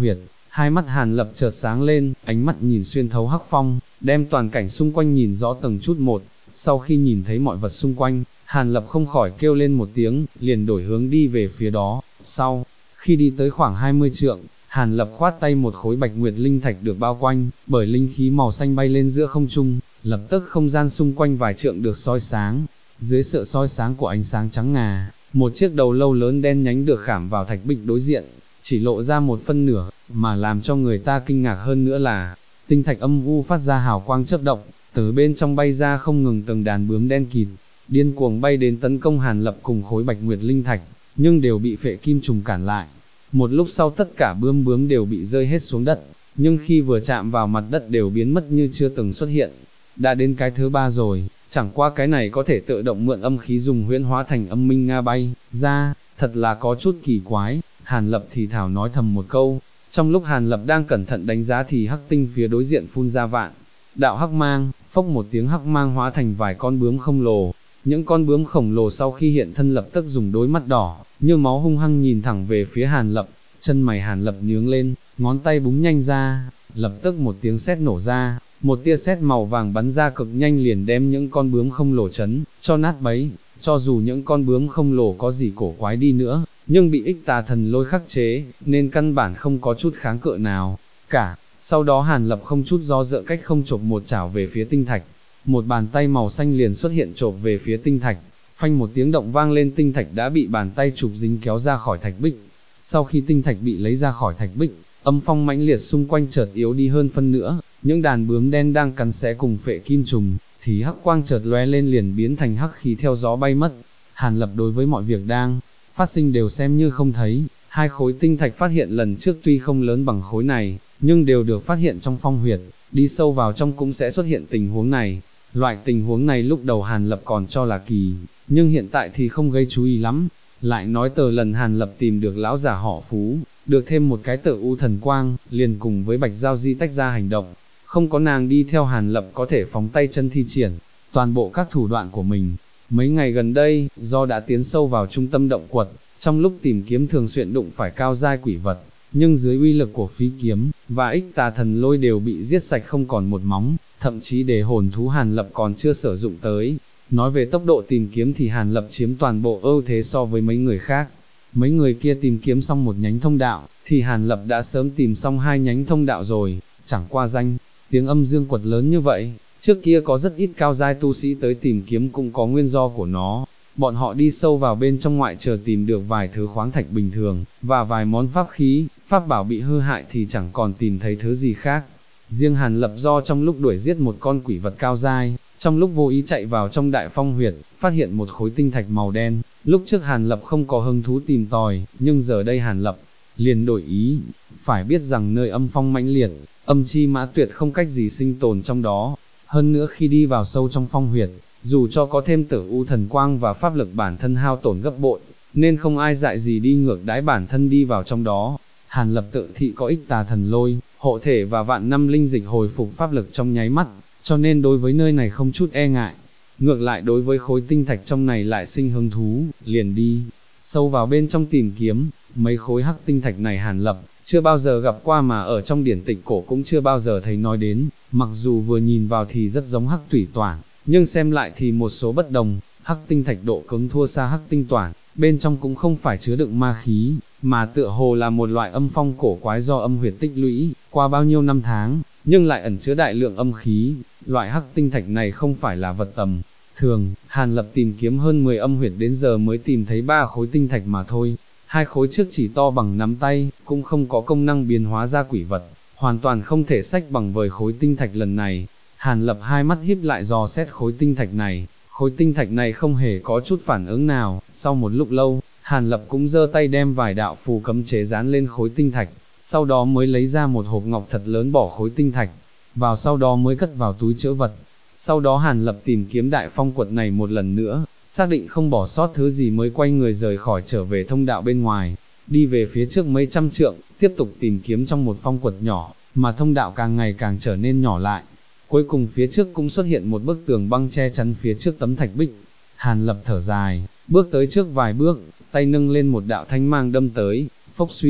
Hai mắt Hàn Lập chợt sáng lên, ánh mắt nhìn xuyên thấu hắc phong, đem toàn cảnh xung quanh nhìn rõ từng chút một. Sau khi nhìn thấy mọi vật xung quanh, Hàn Lập không khỏi kêu lên một tiếng, liền đổi hướng đi về phía đó. Sau khi đi tới khoảng 20 trượng, Hàn Lập khoát tay, một khối bạch nguyệt linh thạch được bao quanh bởi linh khí màu xanh bay lên giữa không trung, lập tức không gian xung quanh vài trượng được soi sáng. Dưới sự soi sáng của ánh sáng trắng ngà, một chiếc đầu lâu lớn đen nhánh được khảm vào thạch bích đối diện, chỉ lộ ra một phân nửa, mà làm cho người ta kinh ngạc hơn nữa là, tinh thạch âm u phát ra hào quang chớp động, từ bên trong bay ra không ngừng từng đàn bướm đen kịt, điên cuồng bay đến tấn công Hàn Lập cùng khối bạch nguyệt linh thạch, nhưng đều bị phệ kim trùng cản lại. Một lúc sau tất cả bướm đều bị rơi hết xuống đất, nhưng khi vừa chạm vào mặt đất đều biến mất như chưa từng xuất hiện. Đã đến cái thứ ba rồi, chẳng qua cái này có thể tự động mượn âm khí dùng huyễn hóa thành âm minh nga bay ra, thật là có chút kỳ quái. Hàn Lập thì thảo nói thầm một câu. Trong lúc Hàn Lập đang cẩn thận đánh giá thì hắc tinh phía đối diện phun ra vạn đạo hắc mang, phốc một tiếng, hắc mang hóa thành vài con bướm khổng lồ. Những con bướm khổng lồ sau khi hiện thân lập tức dùng đôi mắt đỏ như máu hung hăng nhìn thẳng về phía Hàn Lập. Chân mày Hàn Lập nhướng lên, ngón tay búng nhanh ra, lập tức một tiếng sét nổ ra, một tia sét màu vàng bắn ra cực nhanh liền đem những con bướm khổng lồ chấn cho nát bấy. Cho dù những con bướm khổng lồ có gì cổ quái đi nữa, nhưng bị ích tà thần lôi khắc chế, nên căn bản không có chút kháng cự nào cả. Sau đó Hàn Lập không chút do dự cách không chộp một chảo về phía tinh thạch, một bàn tay màu xanh liền xuất hiện chộp về phía tinh thạch, phanh một tiếng động vang lên, tinh thạch đã bị bàn tay chụp dính kéo ra khỏi thạch bích. Sau khi tinh thạch bị lấy ra khỏi thạch bích, âm phong mãnh liệt xung quanh chợt yếu đi hơn phân nữa, những đàn bướm đen đang cắn xé cùng phệ kim trùng, thì hắc quang chợt lóe lên liền biến thành hắc khí theo gió bay mất. Hàn Lập đối với mọi việc đang phát sinh đều xem như không thấy. Hai khối tinh thạch phát hiện lần trước tuy không lớn bằng khối này, nhưng đều được phát hiện trong phong huyệt, đi sâu vào trong cũng sẽ xuất hiện tình huống này. Loại tình huống này lúc đầu Hàn Lập còn cho là kỳ, nhưng hiện tại thì không gây chú ý lắm. Lại nói từ lần Hàn Lập tìm được lão giả họ Phú, được thêm một cái Tử U thần quang, liền cùng với Bạch Giao Di tách ra hành động. Không có nàng đi theo, Hàn Lập có thể phóng tay chân thi triển toàn bộ các thủ đoạn của mình. Mấy ngày gần đây, do đã tiến sâu vào trung tâm động quật, trong lúc tìm kiếm thường xuyên đụng phải cao giai quỷ vật, nhưng dưới uy lực của phi kiếm và ích tà thần lôi đều bị giết sạch không còn một móng, thậm chí để hồn thú Hàn Lập còn chưa sử dụng tới. Nói về tốc độ tìm kiếm thì Hàn Lập chiếm toàn bộ ưu thế so với mấy người khác. Mấy người kia tìm kiếm xong một nhánh thông đạo, thì Hàn Lập đã sớm tìm xong hai nhánh thông đạo rồi. Chẳng qua danh tiếng âm dương quật lớn như vậy, trước kia có rất ít cao giai tu sĩ tới tìm kiếm cũng có nguyên do của nó. Bọn họ đi sâu vào bên trong, ngoại trừ tìm được vài thứ khoáng thạch bình thường, và vài món pháp khí, pháp bảo bị hư hại thì chẳng còn tìm thấy thứ gì khác. Riêng Hàn Lập do trong lúc đuổi giết một con quỷ vật cao giai, trong lúc vô ý chạy vào trong đại phong huyệt, phát hiện một khối tinh thạch màu đen. Lúc trước Hàn Lập không có hứng thú tìm tòi, nhưng giờ đây Hàn Lập liền đổi ý. Phải biết rằng nơi âm phong mãnh liệt, âm chi mã tuyệt không cách gì sinh tồn trong đó. Hơn nữa khi đi vào sâu trong phong huyệt, dù cho có thêm Tử U thần quang và pháp lực bản thân hao tổn gấp bội, nên không ai dại gì đi ngược đãi bản thân đi vào trong đó. Hàn Lập tự thị có ích tà thần lôi, hộ thể và vạn năm linh dịch hồi phục pháp lực trong nháy mắt, cho nên đối với nơi này không chút e ngại. Ngược lại đối với khối tinh thạch trong này lại sinh hứng thú, liền đi sâu vào bên trong tìm kiếm. Mấy khối hắc tinh thạch này Hàn Lập chưa bao giờ gặp qua, mà ở trong điển tịch cổ cũng chưa bao giờ thấy nói đến. Mặc dù vừa nhìn vào thì rất giống hắc thủy toản, nhưng xem lại thì một số bất đồng. Hắc tinh thạch độ cứng thua xa hắc tinh toản, bên trong cũng không phải chứa đựng ma khí, mà tựa hồ là một loại âm phong cổ quái do âm huyệt tích lũy qua bao nhiêu năm tháng, nhưng lại ẩn chứa đại lượng âm khí. Loại hắc tinh thạch này không phải là vật tầm thường. Hàn Lập tìm kiếm hơn 10 âm huyệt đến giờ mới tìm thấy 3 khối tinh thạch mà thôi. Hai khối trước chỉ to bằng nắm tay, cũng không có công năng biến hóa ra quỷ vật, hoàn toàn không thể xách bằng với khối tinh thạch lần này. Hàn Lập hai mắt híp lại dò xét khối tinh thạch này. Khối tinh thạch này không hề có chút phản ứng nào. Sau một lúc lâu, Hàn Lập cũng giơ tay đem vài đạo phù cấm chế dán lên khối tinh thạch, sau đó mới lấy ra một hộp ngọc thật lớn bỏ khối tinh thạch vào, sau đó mới cất vào túi trữ vật. Sau đó Hàn Lập tìm kiếm đại phong quật này một lần nữa, xác định không bỏ sót thứ gì mới quay người rời khỏi, trở về thông đạo bên ngoài, đi về phía trước mấy trăm trượng, tiếp tục tìm kiếm trong một phong quật nhỏ, mà thông đạo càng ngày càng trở nên nhỏ lại. Cuối cùng phía trước cũng xuất hiện một bức tường băng che chắn phía trước tấm thạch bích. Hàn Lập thở dài, bước tới trước vài bước, tay nâng lên một đạo thanh mang đâm tới, phốc suy,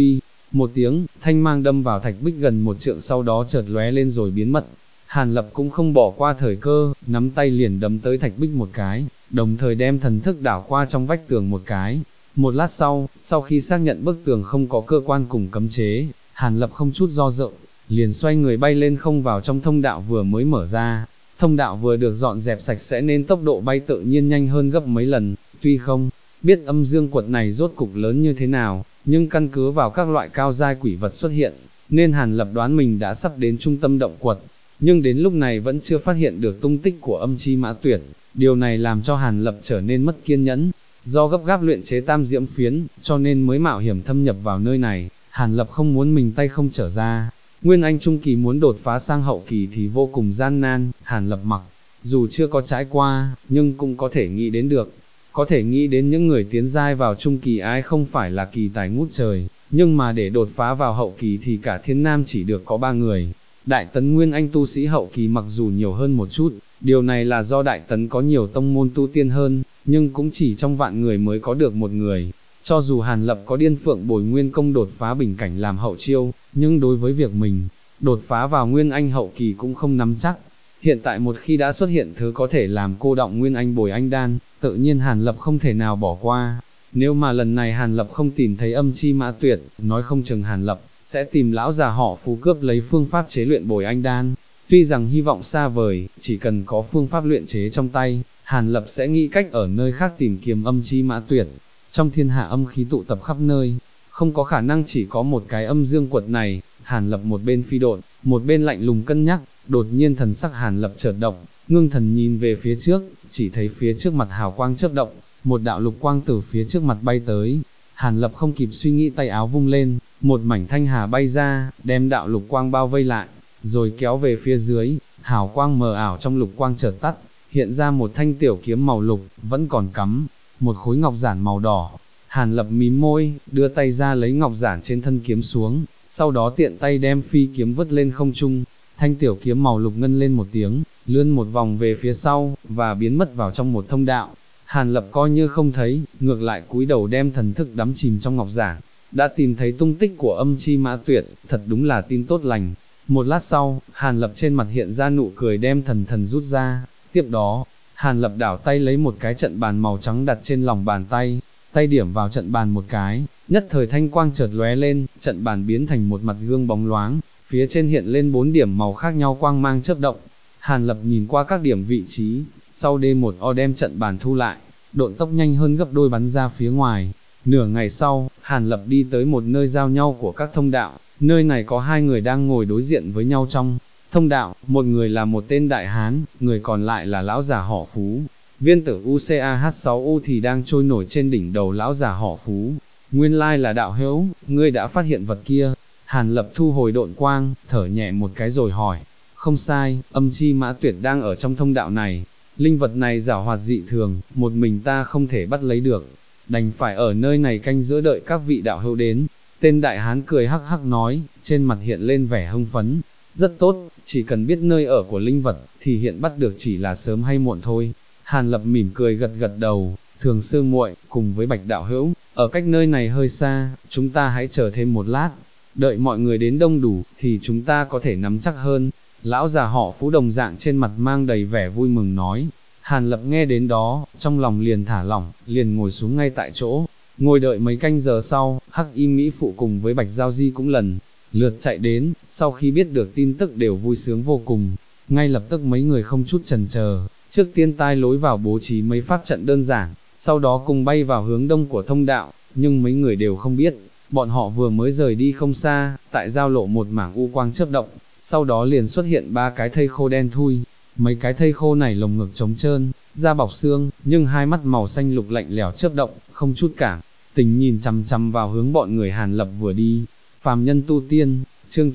một tiếng, thanh mang đâm vào thạch bích gần một trượng sau đó chợt lóe lên rồi biến mất. Hàn Lập cũng không bỏ qua thời cơ, nắm tay liền đấm tới thạch bích một cái, đồng thời đem thần thức đảo qua trong vách tường một cái. Một lát sau khi xác nhận bức tường không có cơ quan cùng cấm chế, Hàn Lập không chút do dự, liền xoay người bay lên không vào trong thông đạo vừa mới mở ra. Thông đạo vừa được dọn dẹp sạch sẽ nên tốc độ bay tự nhiên nhanh hơn gấp mấy lần, tuy không biết âm dương quật này rốt cục lớn như thế nào, nhưng căn cứ vào các loại cao giai quỷ vật xuất hiện, nên Hàn Lập đoán mình đã sắp đến trung tâm động quật, nhưng đến lúc này vẫn chưa phát hiện được tung tích của âm chi mã tuyển, điều này làm cho Hàn Lập trở nên mất kiên nhẫn. Do gấp gáp luyện chế tam diễm phiến, cho nên mới mạo hiểm thâm nhập vào nơi này, Hàn Lập không muốn mình tay không trở ra. Nguyên Anh Trung Kỳ muốn đột phá sang hậu kỳ thì vô cùng gian nan, Hàn Lập mặc dù chưa có trải qua, nhưng cũng có thể nghĩ đến được. Có thể nghĩ đến những người tiến giai vào Trung Kỳ ai không phải là kỳ tài ngút trời, nhưng mà để đột phá vào hậu kỳ thì cả Thiên Nam chỉ được có 3 người. Đại Tấn Nguyên Anh tu sĩ hậu kỳ mặc dù nhiều hơn một chút, điều này là do Đại Tấn có nhiều tông môn tu tiên hơn, nhưng cũng chỉ trong vạn người mới có được một người. Cho dù Hàn Lập có Điên Phượng Bồi Nguyên Công đột phá bình cảnh làm hậu chiêu, nhưng đối với việc mình đột phá vào Nguyên Anh hậu kỳ cũng không nắm chắc. Hiện tại một khi đã xuất hiện thứ có thể làm cô động Nguyên Anh Bồi Anh Đan, tự nhiên Hàn Lập không thể nào bỏ qua. Nếu mà lần này Hàn Lập không tìm thấy âm chi mã tuyệt, nói không chừng Hàn Lập sẽ tìm lão già họ Phú cướp lấy phương pháp chế luyện Bồi Anh Đan. Tuy rằng hy vọng xa vời, chỉ cần có phương pháp luyện chế trong tay, Hàn Lập sẽ nghĩ cách ở nơi khác tìm kiếm âm chi mã tuyệt. Trong thiên hạ âm khí tụ tập khắp nơi, không có khả năng chỉ có một cái âm dương quật này. Hàn Lập một bên phi độn, một bên lạnh lùng cân nhắc, đột nhiên thần sắc Hàn Lập chợt động, ngưng thần nhìn về phía trước, chỉ thấy phía trước mặt hào quang chớp động, một đạo lục quang từ phía trước mặt bay tới. Hàn Lập không kịp suy nghĩ, tay áo vung lên, một mảnh thanh hà bay ra, đem đạo lục quang bao vây lại, rồi kéo về phía dưới. Hào quang mờ ảo trong lục quang chợt tắt, hiện ra một thanh tiểu kiếm màu lục, vẫn còn cắm một khối ngọc giản màu đỏ. Hàn Lập mím môi, đưa tay ra lấy ngọc giản trên thân kiếm xuống, sau đó tiện tay đem phi kiếm vứt lên không trung. Thanh tiểu kiếm màu lục ngân lên một tiếng, lướn một vòng về phía sau, và biến mất vào trong một thông đạo. Hàn Lập coi như không thấy, ngược lại cúi đầu đem thần thức đắm chìm trong ngọc giản. Đã tìm thấy tung tích của âm chi mã tuyệt, thật đúng là tin tốt lành. Một lát sau, Hàn Lập trên mặt hiện ra nụ cười, đem thần rút ra. Tiếp đó, Hàn Lập đảo tay lấy một cái trận bàn màu trắng đặt trên lòng bàn tay, tay điểm vào trận bàn một cái, nhất thời thanh quang chợt lóe lên, trận bàn biến thành một mặt gương bóng loáng, phía trên hiện lên 4 điểm màu khác nhau quang mang chớp động. Hàn Lập nhìn qua các điểm vị trí, sau D1O đem trận bàn thu lại, độn tốc nhanh hơn gấp đôi bắn ra phía ngoài. Nửa ngày sau, Hàn Lập đi tới một nơi giao nhau của các thông đạo, nơi này có 2 người đang ngồi đối diện với nhau trong thông đạo, một người là một tên đại hán, người còn lại là lão già họ Phú. Viên tử UCAH6U thì đang trôi nổi trên đỉnh đầu lão già họ Phú. Nguyên lai là đạo hữu, ngươi đã phát hiện vật kia. Hàn Lập thu hồi độn quang, thở nhẹ một cái rồi hỏi. Không sai, âm chi mã tuyệt đang ở trong thông đạo này. Linh vật này giảo hoạt dị thường, một mình ta không thể bắt lấy được, đành phải ở nơi này canh giữa đợi các vị đạo hữu đến. Tên đại hán cười hắc hắc nói, trên mặt hiện lên vẻ hưng phấn. Rất tốt, chỉ cần biết nơi ở của linh vật, thì hiện bắt được chỉ là sớm hay muộn thôi. Hàn Lập mỉm cười gật gật đầu, Thường sư muội cùng với Bạch đạo hữu, ở cách nơi này hơi xa, chúng ta hãy chờ thêm một lát, đợi mọi người đến đông đủ, thì chúng ta có thể nắm chắc hơn. Lão già họ Phú đồng dạng trên mặt mang đầy vẻ vui mừng nói. Hàn Lập nghe đến đó, trong lòng liền thả lỏng, liền ngồi xuống ngay tại chỗ, ngồi đợi mấy canh giờ sau, Hắc Y Mỹ Phụ cùng với Bạch Giao Di cũng lần lượt chạy đến, sau khi biết được tin tức đều vui sướng vô cùng, ngay lập tức mấy người không chút chần chờ, trước tiên tai lối vào bố trí mấy pháp trận đơn giản, sau đó cùng bay vào hướng đông của thông đạo, nhưng mấy người đều không biết, bọn họ vừa mới rời đi không xa, tại giao lộ một mảng u quang chớp động, sau đó liền xuất hiện 3 cái thây khô đen thui. Mấy cái thây khô này lồng ngực trống trơn, da bọc xương, nhưng hai mắt màu xanh lục lạnh lẽo chớp động, không chút cảm tình nhìn chằm chằm vào hướng bọn người Hàn Lập vừa đi. Phàm nhân tu tiên, chương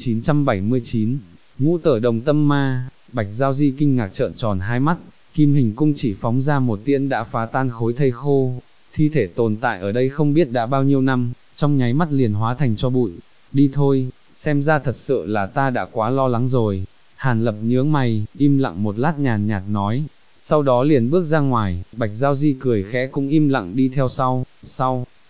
979, Ngũ Tở Đồng Tâm Ma. Bạch Giao Di kinh ngạc trợn tròn hai mắt, kim hình cung chỉ phóng ra một tiễn đã phá tan khối thây khô, thi thể tồn tại ở đây không biết đã bao nhiêu năm, trong nháy mắt liền hóa thành tro bụi. Đi thôi, xem ra thật sự là ta đã quá lo lắng rồi. Hàn Lập nhướng mày, im lặng một lát nhàn nhạt nói, sau đó liền bước ra ngoài. Bạch Giao Di cười khẽ cũng im lặng đi theo sau.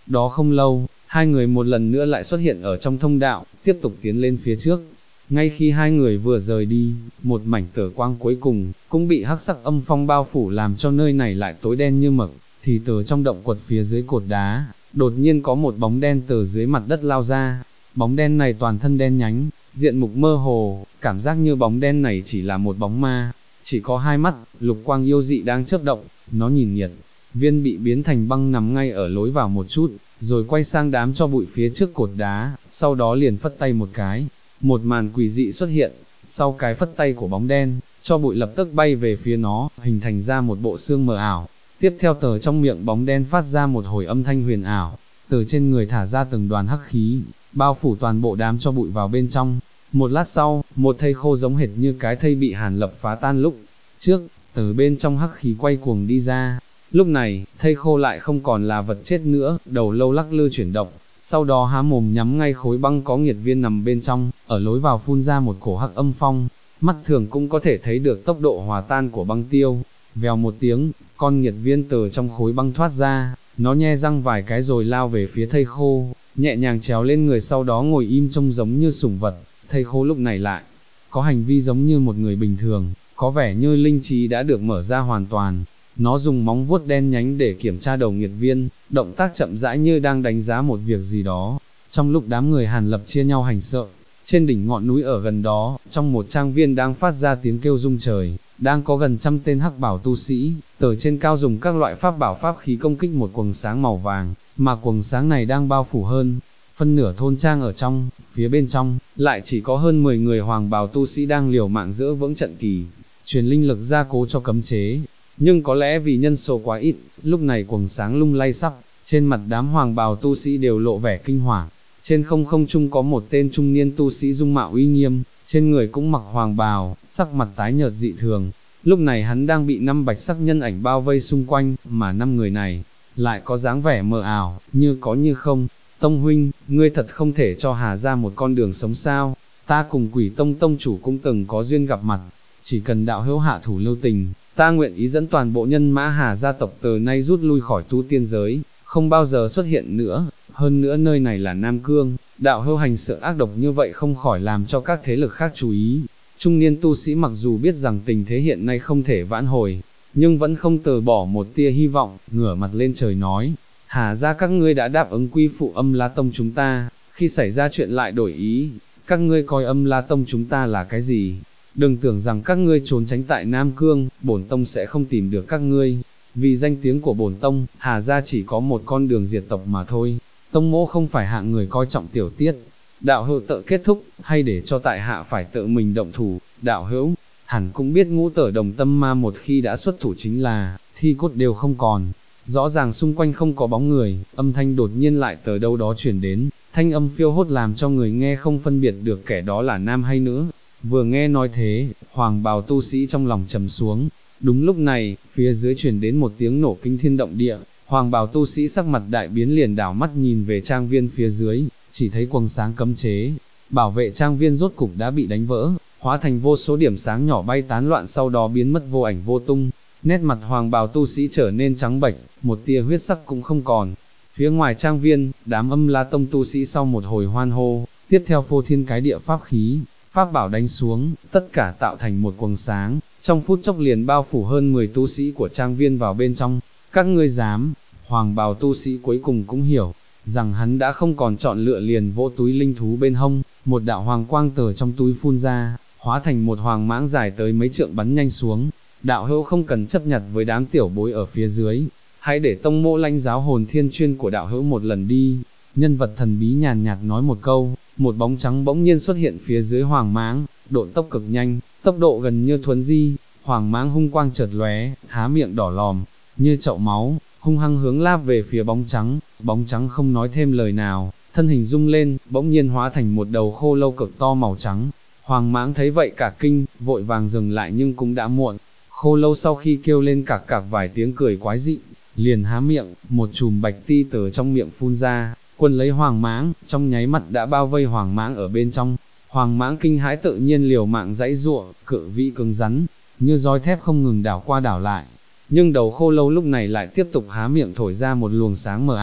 Đó không lâu, hai người một lần nữa lại xuất hiện ở trong thông đạo, tiếp tục tiến lên phía trước. Ngay khi hai người vừa rời đi, một mảnh tờ quang cuối cùng, cũng bị hắc sắc âm phong bao phủ làm cho nơi này lại tối đen như mực, thì từ trong động quật phía dưới cột đá, đột nhiên có một bóng đen từ dưới mặt đất lao ra. Bóng đen này toàn thân đen nhánh, diện mục mơ hồ, cảm giác như bóng đen này chỉ là một bóng ma, chỉ có hai mắt, lục quang yêu dị đang chớp động, nó nhìn nhiệt. Viên bị biến thành băng nằm ngay ở lối vào một chút, rồi quay sang đám cho bụi phía trước cột đá, sau đó liền phất tay một cái. Một màn quỷ dị xuất hiện, sau cái phất tay của bóng đen, cho bụi lập tức bay về phía nó, hình thành ra một bộ xương mờ ảo. Tiếp theo từ trong miệng bóng đen phát ra một hồi âm thanh huyền ảo, từ trên người thả ra từng đoàn hắc khí, bao phủ toàn bộ đám cho bụi vào bên trong. Một lát sau, một thây khô giống hệt như cái thây bị Hàn Lập phá tan lúc trước, từ bên trong hắc khí quay cuồng đi ra. Lúc này, thây khô lại không còn là vật chết nữa, đầu lâu lắc lư chuyển động, sau đó há mồm nhắm ngay khối băng có nghiệt viên nằm bên trong, ở lối vào phun ra một cổ hắc âm phong, mắt thường cũng có thể thấy được tốc độ hòa tan của băng tiêu. Vèo một tiếng, con nghiệt viên từ trong khối băng thoát ra, nó nhe răng vài cái rồi lao về phía thây khô, nhẹ nhàng trèo lên người sau đó ngồi im trông giống như sủng vật. Thây khô lúc này lại có hành vi giống như một người bình thường, có vẻ như linh trí đã được mở ra hoàn toàn. Nó dùng móng vuốt đen nhánh để kiểm tra đầu nghiệt viên, động tác chậm rãi như đang đánh giá một việc gì đó. Trong lúc đám người Hàn Lập chia nhau hành sợ, trên đỉnh ngọn núi ở gần đó, trong một trang viên đang phát ra tiếng kêu rung trời, đang có gần 100 tên hắc bảo tu sĩ, từ trên cao dùng các loại pháp bảo pháp khí công kích một quầng sáng màu vàng, mà quầng sáng này đang bao phủ hơn phân nửa thôn trang ở trong. Phía bên trong, lại chỉ có hơn 10 người hoàng bào tu sĩ đang liều mạng giữ vững trận kỳ, truyền linh lực ra cố cho cấm chế. Nhưng có lẽ vì nhân số quá ít, lúc này quầng sáng lung lay sắp, trên mặt đám hoàng bào tu sĩ đều lộ vẻ kinh hoàng. Trên không trung có một tên trung niên tu sĩ dung mạo uy nghiêm, trên người cũng mặc hoàng bào, sắc mặt tái nhợt dị thường. Lúc này hắn đang bị 5 bạch sắc nhân ảnh bao vây xung quanh, mà 5 người này lại có dáng vẻ mờ ảo, như có như không. Tông huynh, ngươi thật không thể cho Hà ra một con đường sống sao? Ta cùng Quỷ Tông tông chủ cũng từng có duyên gặp mặt, chỉ cần đạo hữu hạ thủ lưu tình, ta nguyện ý dẫn toàn bộ nhân mã Hà gia tộc từ nay rút lui khỏi tu tiên giới, không bao giờ xuất hiện nữa. Hơn nữa nơi này là Nam Cương, đạo hữu hành sự ác độc như vậy không khỏi làm cho các thế lực khác chú ý. Trung niên tu sĩ mặc dù biết rằng tình thế hiện nay không thể vãn hồi, nhưng vẫn không từ bỏ một tia hy vọng, ngửa mặt lên trời nói: Hà ra các ngươi đã đáp ứng quy phụ Âm La Tông chúng ta, khi xảy ra chuyện lại đổi ý, các ngươi coi Âm La Tông chúng ta là cái gì? Đừng tưởng rằng các ngươi trốn tránh tại Nam Cương, bổn tông sẽ không tìm được các ngươi. Vì danh tiếng của bổn tông, Hà gia chỉ có một con đường diệt tộc mà thôi. Tông mỗ không phải hạng người coi trọng tiểu tiết. Đạo hữu tự kết thúc, hay để cho tại hạ phải tự mình động thủ? Đạo hữu hẳn cũng biết Ngũ Tở Đồng Tâm Ma một khi đã xuất thủ chính là thi cốt đều không còn. Rõ ràng xung quanh không có bóng người, âm thanh đột nhiên lại từ đâu đó truyền đến, thanh âm phiêu hốt làm cho người nghe không phân biệt được kẻ đó là nam hay nữ. Vừa nghe nói thế, hoàng bào tu sĩ trong lòng trầm xuống. Đúng lúc này, phía dưới truyền đến một tiếng nổ kinh thiên động địa, hoàng bào tu sĩ sắc mặt đại biến liền đảo mắt nhìn về trang viên phía dưới, chỉ thấy quầng sáng cấm chế, bảo vệ trang viên rốt cục đã bị đánh vỡ, hóa thành vô số điểm sáng nhỏ bay tán loạn sau đó biến mất vô ảnh vô tung. Nét mặt hoàng bào tu sĩ trở nên trắng bệch, một tia huyết sắc cũng không còn. Phía ngoài trang viên, đám Âm La Tông tu sĩ sau một hồi hoan hô, tiếp theo phô thiên cái địa pháp khí, pháp bảo đánh xuống, tất cả tạo thành một quầng sáng, trong phút chốc liền bao phủ hơn 10 tu sĩ của trang viên vào bên trong. Các ngươi dám? Hoàng bào tu sĩ cuối cùng cũng hiểu rằng hắn đã không còn chọn lựa, liền vỗ túi linh thú bên hông, một đạo hoàng quang từ trong túi phun ra, hóa thành một hoàng mãng dài tới mấy trượng bắn nhanh xuống. Đạo hữu không cần chấp nhặt với đám tiểu bối ở phía dưới, hãy để tông mỗ lãnh giáo hồn thiên chuyên của đạo hữu một lần đi. Nhân vật thần bí nhàn nhạt nói một câu, một bóng trắng bỗng nhiên xuất hiện phía dưới hoàng mãng, độn tốc cực nhanh, tốc độ gần như thuấn di. Hoàng mãng hung quang chợt lóe, há miệng đỏ lòm, như chậu máu, hung hăng hướng láp về phía bóng trắng không nói thêm lời nào, thân hình rung lên, bỗng nhiên hóa thành một đầu khô lâu cực to màu trắng. Hoàng mãng thấy vậy cả kinh, vội vàng dừng lại nhưng cũng đã muộn. Khô lâu sau khi kêu lên cạc cạc vài tiếng cười quái dị, liền há miệng, một chùm bạch ti từ trong miệng phun ra, quân lấy hoàng mãng, trong nháy mắt đã bao vây hoàng mãng ở bên trong. Hoàng mãng kinh hãi tự nhiên liều mạng giãy giụa, cự vĩ cứng rắn, như roi thép không ngừng đảo qua đảo lại. Nhưng đầu khô lâu lúc này lại tiếp tục há miệng thổi ra một luồng sáng mờ ảo,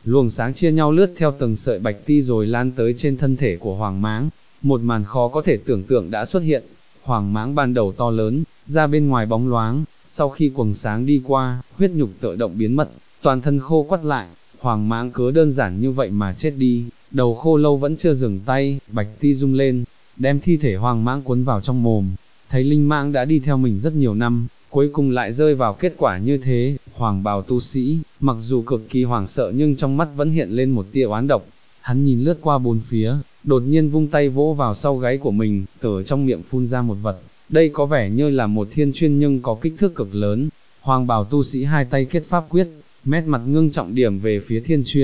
luồng sáng chia nhau lướt theo từng sợi bạch ti rồi lan tới trên thân thể của Hoàng Mãng. Một màn khó có thể tưởng tượng đã xuất hiện. Hoàng Mãng ban đầu to lớn, ra bên ngoài bóng loáng, sau khi quầng sáng đi qua, huyết nhục tự động biến mất, toàn thân khô quắt lại. Hoàng Mãng cứ đơn giản như vậy mà chết đi. Đầu khô lâu vẫn chưa dừng tay, bạch ti rung lên, đem thi thể Hoàng Mãng cuốn vào trong mồm. Thấy linh mãng đã đi theo mình rất nhiều năm, cuối cùng lại rơi vào kết quả như thế. Hoàng bào tu sĩ, mặc dù cực kỳ hoảng sợ nhưng trong mắt vẫn hiện lên một tia oán độc. Hắn nhìn lướt qua bốn phía, đột nhiên vung tay vỗ vào sau gáy của mình, từ trong miệng phun ra một vật. Đây có vẻ như là một thiên chuyên nhưng có kích thước cực lớn. Hoàng bào tu sĩ hai tay kết pháp quyết, mét mặt ngưng trọng điểm về phía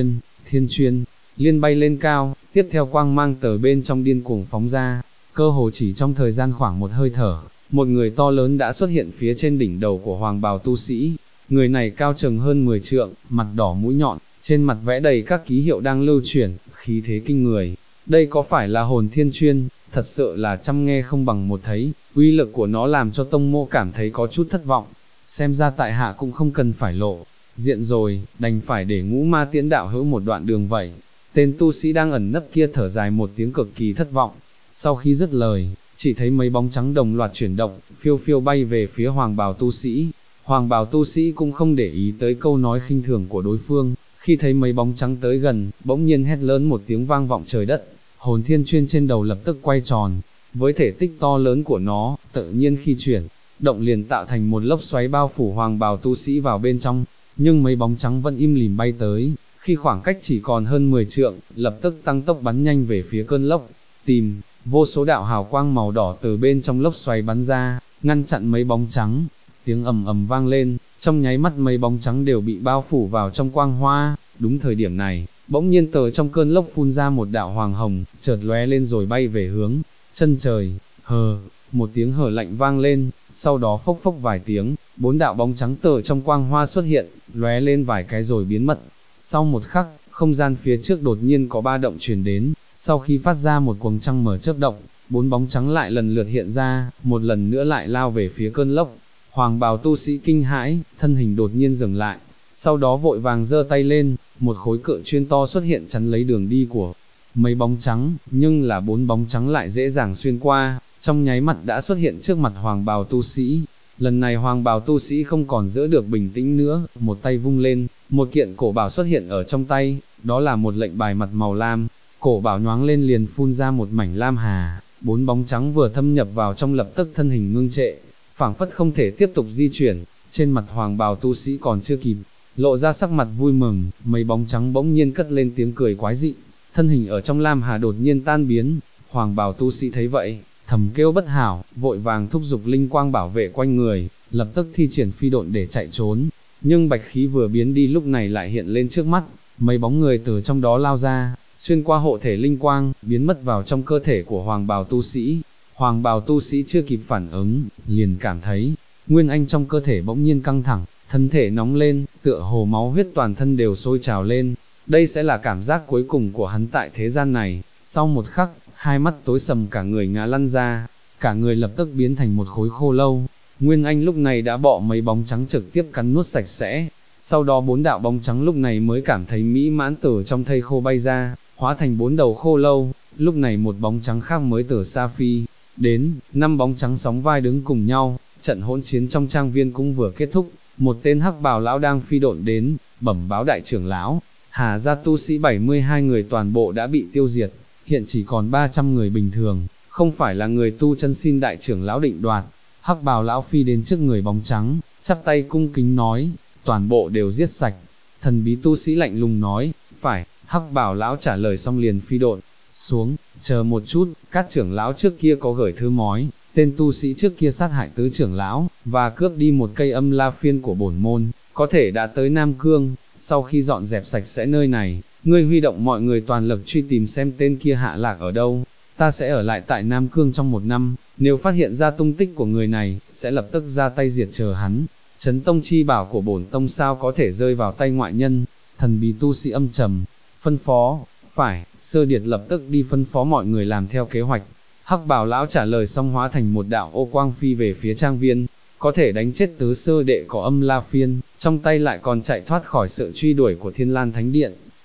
thiên chuyên, liên bay lên cao, tiếp theo quang mang từ bên trong điên cuồng phóng ra, cơ hồ chỉ trong thời gian khoảng một hơi thở, một người to lớn đã xuất hiện phía trên đỉnh đầu của hoàng bào tu sĩ. Người này cao chừng hơn 10 trượng, mặt đỏ mũi nhọn, trên mặt vẽ đầy các ký hiệu đang lưu chuyển, khí thế kinh người. Đây có phải là hồn thiên chuyên? Thật sự là trăm nghe không bằng một thấy, uy lực của nó làm cho tông mô cảm thấy có chút thất vọng. Xem ra tại hạ cũng không cần phải lộ diện rồi, đành phải để Ngũ Ma Tiễn đạo hữu một đoạn đường vậy. Tên tu sĩ đang ẩn nấp kia thở dài một tiếng cực kỳ thất vọng. Sau khi dứt lời, chỉ thấy mấy bóng trắng đồng loạt chuyển động, phiêu phiêu bay về phía hoàng bào tu sĩ. Hoàng bào tu sĩ cũng không để ý tới câu nói khinh thường của đối phương, khi thấy mấy bóng trắng tới gần, bỗng nhiên hét lớn một tiếng vang vọng trời đất. Hồn thiên chuyên trên đầu lập tức quay tròn, với thể tích to lớn của nó, tự nhiên khi chuyển động liền tạo thành một lốc xoáy bao phủ hoàng bào tu sĩ vào bên trong, nhưng mấy bóng trắng vẫn im lìm bay tới, khi khoảng cách chỉ còn hơn 10 trượng, lập tức tăng tốc bắn nhanh về phía cơn lốc. Tìm, vô số đạo hào quang màu đỏ từ bên trong lốc xoáy bắn ra, ngăn chặn mấy bóng trắng. Tiếng ầm ầm vang lên, trong nháy mắt mấy bóng trắng đều bị bao phủ vào trong quang hoa. Đúng thời điểm này, bỗng nhiên từ trong cơn lốc phun ra một đạo hoàng hồng, chợt lóe lên rồi bay về hướng chân trời. Hờ, một tiếng hờ lạnh vang lên, sau đó phốc phốc vài tiếng, 4 đạo bóng trắng từ trong quang hoa xuất hiện, lóe lên vài cái rồi biến mất. Sau một khắc, không gian phía trước đột nhiên có ba động truyền đến, sau khi phát ra một quầng trăng mở chớp động, 4 bóng trắng lại lần lượt hiện ra, một lần nữa lại lao về phía cơn lốc. Hoàng bào tu sĩ kinh hãi, thân hình đột nhiên dừng lại, sau đó vội vàng giơ tay lên, một khối cự chuyên to xuất hiện chắn lấy đường đi của mấy bóng trắng, nhưng là 4 bóng trắng lại dễ dàng xuyên qua, trong nháy mắt đã xuất hiện trước mặt hoàng bào tu sĩ. Lần này hoàng bào tu sĩ không còn giữ được bình tĩnh nữa, một tay vung lên, một kiện cổ bảo xuất hiện ở trong tay, đó là một lệnh bài mặt màu lam. Cổ bảo nhoáng lên liền phun ra một mảnh lam hà, 4 bóng trắng vừa thâm nhập vào trong lập tức thân hình ngưng trệ, phảng phất không thể tiếp tục di chuyển. Trên mặt hoàng bào tu sĩ còn chưa kịp lộ ra sắc mặt vui mừng, mấy bóng trắng bỗng nhiên cất lên tiếng cười quái dị, thân hình ở trong lam hà đột nhiên tan biến. Hoàng bào tu sĩ thấy vậy, thầm kêu bất hảo, vội vàng thúc giục linh quang bảo vệ quanh người, lập tức thi triển phi độn để chạy trốn. Nhưng bạch khí vừa biến đi lúc này lại hiện lên trước mắt, mấy bóng người từ trong đó lao ra, xuyên qua hộ thể linh quang, biến mất vào trong cơ thể của hoàng bào tu sĩ. Hoàng bào tu sĩ chưa kịp phản ứng, liền cảm thấy nguyên anh trong cơ thể bỗng nhiên căng thẳng, thân thể nóng lên, tựa hồ máu huyết toàn thân đều sôi trào lên. Đây sẽ là cảm giác cuối cùng của hắn tại thế gian này. Sau một khắc, hai mắt tối sầm cả người ngã lăn ra, cả người lập tức biến thành một khối khô lâu. Nguyên anh lúc này đã bọ mấy bóng trắng trực tiếp cắn nuốt sạch sẽ. Sau đó 4 đạo bóng trắng lúc này mới cảm thấy mỹ mãn từ trong thây khô bay ra, hóa thành 4 đầu khô lâu. Lúc này một bóng trắng khác mới từ xa phi đến, 5 bóng trắng sóng vai đứng cùng nhau. Trận hỗn chiến trong trang viên cũng vừa kết thúc, một tên hắc bào lão đang phi độn đến, bẩm báo đại trưởng lão, Hà gia tu sĩ 72 người toàn bộ đã bị tiêu diệt, hiện chỉ còn 300 người bình thường, không phải là người tu chân, xin đại trưởng lão định đoạt. Hắc bào lão phi đến trước người bóng trắng, chắp tay cung kính nói, toàn bộ đều giết sạch. Thần bí tu sĩ lạnh lùng nói, phải. Hắc bào lão trả lời xong liền phi độn xuống, chờ một chút, các trưởng lão trước kia có gửi thư mói, tên tu sĩ trước kia sát hại tứ trưởng lão, và cướp đi một cây âm la phiên của bổn môn, có thể đã tới Nam Cương. Sau khi dọn dẹp sạch sẽ nơi này, ngươi huy động mọi người toàn lực truy tìm xem tên kia hạ lạc ở đâu. Ta sẽ ở lại tại Nam Cương trong 1 năm, nếu phát hiện ra tung tích của người này, sẽ lập tức ra tay diệt trừ hắn. Chấn tông chi bảo của bổn tông sao có thể rơi vào tay ngoại nhân. Thần bí tu sĩ âm trầm phân phó, phải. Sơ Điệt lập tức đi phân phó mọi người làm theo kế hoạch. Hắc bào lão trả lời xong hóa thành một đạo ô quang phi về phía trang viên, có thể đánh chết tứ sơ đệ có âm la phiên, trong tay lại còn chạy thoát khỏi sự truy đuổi của Thiên Lan Thánh Điện.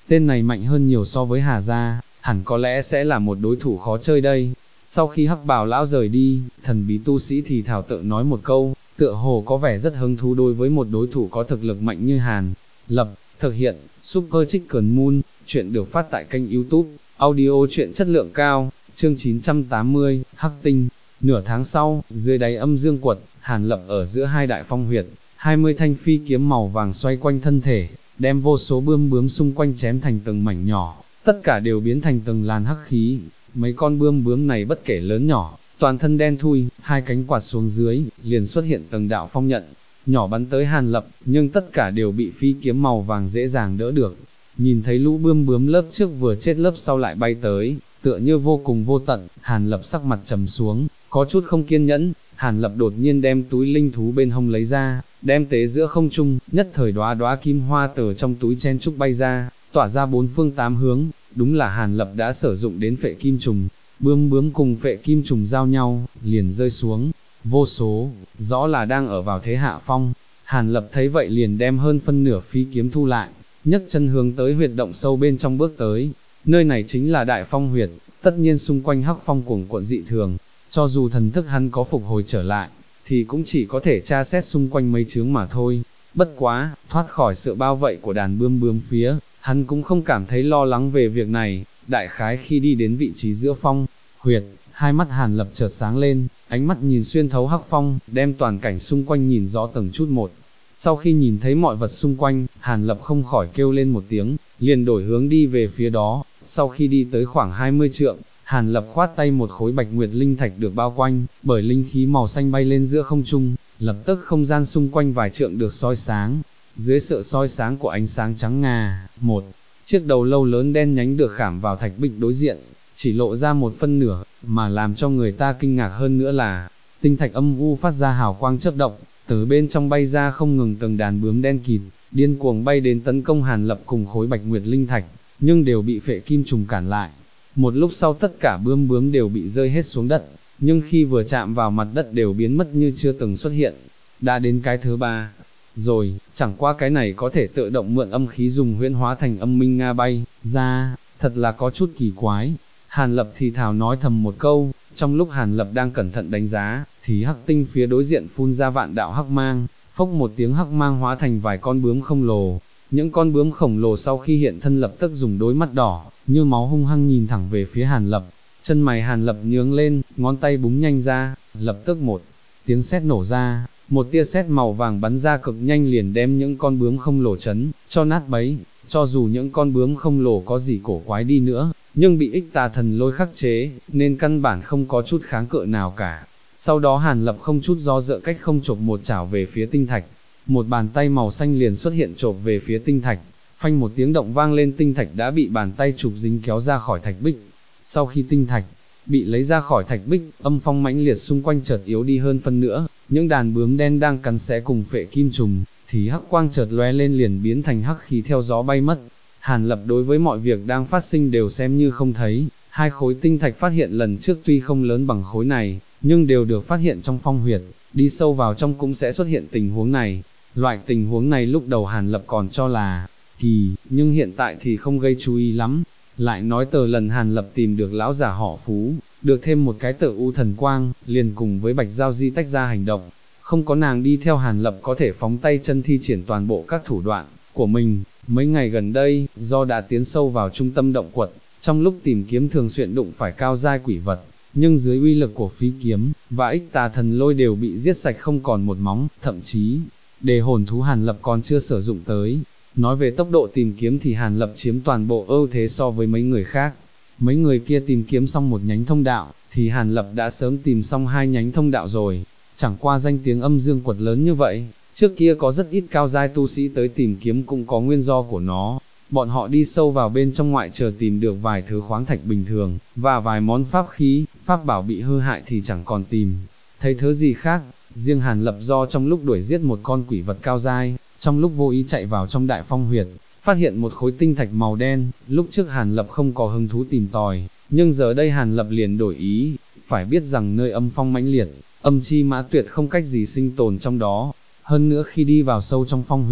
tên này mạnh hơn nhiều so với Hà gia, hẳn có lẽ sẽ là một đối thủ khó chơi đây. Sau khi Hắc Bào lão rời đi, thần bí tu sĩ thì thảo tự nói một câu, tựa hồ có vẻ rất hứng thú đối với một đối thủ có thực lực mạnh như Hàn Lập. Thực hiện, Super Chicken Moon, chuyện được phát tại kênh YouTube, audio truyện chất lượng cao, chương 980, Hắc Tinh. Nửa tháng sau, dưới đáy âm dương quật, Hàn Lập ở giữa hai đại phong huyệt, 20 thanh phi kiếm màu vàng xoay quanh thân thể, đem vô số bươm bướm xung quanh chém thành từng mảnh nhỏ, tất cả đều biến thành từng làn hắc khí. Mấy con bươm bướm này bất kể lớn nhỏ, toàn thân đen thui, hai cánh quạt xuống dưới, liền xuất hiện từng đạo phong nhận, nhỏ bắn tới Hàn Lập, nhưng tất cả đều bị phi kiếm màu vàng dễ dàng đỡ được. Nhìn thấy lũ bươm bướm lớp trước vừa chết lớp sau lại bay tới, tựa như vô cùng vô tận, Hàn Lập sắc mặt trầm xuống, có chút không kiên nhẫn. Hàn Lập đột nhiên đem túi linh thú bên hông lấy ra, đem tế giữa không trung, nhất thời đóa đóa kim hoa từ trong túi chen trúc bay ra, tỏa ra bốn phương tám hướng. Đúng là Hàn Lập đã sử dụng đến phệ kim trùng, bươm bướm cùng phệ kim trùng giao nhau, liền rơi xuống, vô số, rõ là đang ở vào thế hạ phong. Hàn Lập thấy vậy liền đem hơn phân nửa phi kiếm thu lại, nhấc chân hướng tới huyệt động sâu bên trong bước tới. Nơi này chính là đại phong huyệt, tất nhiên xung quanh hắc phong cuồng cuộn dị thường, cho dù thần thức hắn có phục hồi trở lại, thì cũng chỉ có thể tra xét xung quanh mấy chướng mà thôi. Bất quá, thoát khỏi sự bao vây của đàn bươm bướm phía, hắn cũng không cảm thấy lo lắng về việc này. Đại khái khi đi đến vị trí giữa phong huyệt, hai mắt Hàn Lập chợt sáng lên, ánh mắt nhìn xuyên thấu hắc phong, đem toàn cảnh xung quanh nhìn rõ từng chút một. Sau khi nhìn thấy mọi vật xung quanh, Hàn Lập không khỏi kêu lên một tiếng, liền đổi hướng đi về phía đó. Sau khi đi tới khoảng 20 trượng, Hàn Lập khoát tay một khối bạch nguyệt linh thạch được bao quanh bởi linh khí màu xanh bay lên giữa không trung, lập tức không gian xung quanh vài trượng được soi sáng. Dưới sự soi sáng của ánh sáng trắng ngà, một chiếc đầu lâu lớn đen nhánh được khảm vào thạch bích đối diện, chỉ lộ ra một phân nửa, mà làm cho người ta kinh ngạc hơn nữa là, tinh thạch âm u phát ra hào quang chớp động, từ bên trong bay ra không ngừng từng đàn bướm đen kịt, điên cuồng bay đến tấn công Hàn Lập cùng khối bạch nguyệt linh thạch, nhưng đều bị phệ kim trùng cản lại. Một lúc sau tất cả bướm bướm đều bị rơi hết xuống đất, nhưng khi vừa chạm vào mặt đất đều biến mất như chưa từng xuất hiện. Đã đến cái thứ ba rồi, chẳng qua cái này có thể tự động mượn âm khí dùng huyễn hóa thành âm minh nga bay ra, thật là có chút kỳ quái. Hàn Lập thì thào nói thầm một câu, trong lúc Hàn Lập đang cẩn thận đánh giá, thì hắc tinh phía đối diện phun ra vạn đạo hắc mang, phốc một tiếng hắc mang hóa thành vài con bướm khổng lồ. Những con bướm khổng lồ sau khi hiện thân lập tức dùng đôi mắt đỏ, như máu hung hăng nhìn thẳng về phía Hàn Lập. Chân mày Hàn Lập nhướng lên, ngón tay búng nhanh ra, lập tức một tiếng sét nổ ra, một tia sét màu vàng bắn ra cực nhanh liền đem những con bướm khổng lồ chấn cho nát bấy. Cho dù những con bướm khổng lồ có gì cổ quái đi nữa, nhưng bị ích tà thần lôi khắc chế, nên căn bản không có chút kháng cự nào cả. Sau đó Hàn Lập không chút do dự cách không chộp một chảo về phía tinh thạch, một bàn tay màu xanh liền xuất hiện chộp về phía tinh thạch, phanh một tiếng động vang lên, tinh thạch đã bị bàn tay chụp dính kéo ra khỏi thạch bích. Sau khi tinh thạch bị lấy ra khỏi thạch bích, âm phong mãnh liệt xung quanh chợt yếu đi hơn phân nữa, những đàn bướm đen đang cắn xé cùng phệ kim trùng, thì hắc quang chợt lóe lên liền biến thành hắc khí theo gió bay mất. Hàn Lập đối với mọi việc đang phát sinh đều xem như không thấy, hai khối tinh thạch phát hiện lần trước tuy không lớn bằng khối này, nhưng đều được phát hiện trong phong huyệt, đi sâu vào trong cũng sẽ xuất hiện tình huống này. Loại tình huống này lúc đầu Hàn Lập còn cho là kỳ, nhưng hiện tại thì không gây chú ý lắm. Lại nói từ lần Hàn Lập tìm được lão giả họ Phú, được thêm một cái tự u thần quang, liền cùng với Bạch Giao Di tách ra hành động. Không có nàng đi theo Hàn Lập có thể phóng tay chân thi triển toàn bộ các thủ đoạn của mình. Mấy ngày gần đây, do đã tiến sâu vào trung tâm động quật, trong lúc tìm kiếm thường xuyên đụng phải cao giai quỷ vật, nhưng dưới uy lực của phi kiếm và ích tà thần lôi đều bị giết sạch không còn một móng, thậm chí đề hồn thú Hàn Lập còn chưa sử dụng tới. Nói về tốc độ tìm kiếm thì Hàn Lập chiếm toàn bộ ưu thế so với mấy người khác. Mấy người kia tìm kiếm xong một nhánh thông đạo, thì Hàn Lập đã sớm tìm xong hai nhánh thông đạo rồi. Chẳng qua danh tiếng âm dương quật lớn như vậy, trước kia có rất ít cao giai tu sĩ tới tìm kiếm cũng có nguyên do của nó. Bọn họ đi sâu vào bên trong ngoại chờ tìm được vài thứ khoáng thạch bình thường, và vài món pháp khí, pháp bảo bị hư hại thì chẳng còn tìm thấy thứ gì khác. Riêng Hàn Lập do trong lúc đuổi giết một con quỷ vật cao giai, trong lúc vô ý chạy vào trong đại phong huyệt, phát hiện một khối tinh thạch màu đen. Lúc trước Hàn Lập không có hứng thú tìm tòi, nhưng giờ đây Hàn Lập liền đổi ý. Phải biết rằng nơi âm phong mãnh liệt, âm chi mã tuyệt không cách gì sinh tồn trong đó. Hơn nữa khi đi vào sâu trong phong huyệt,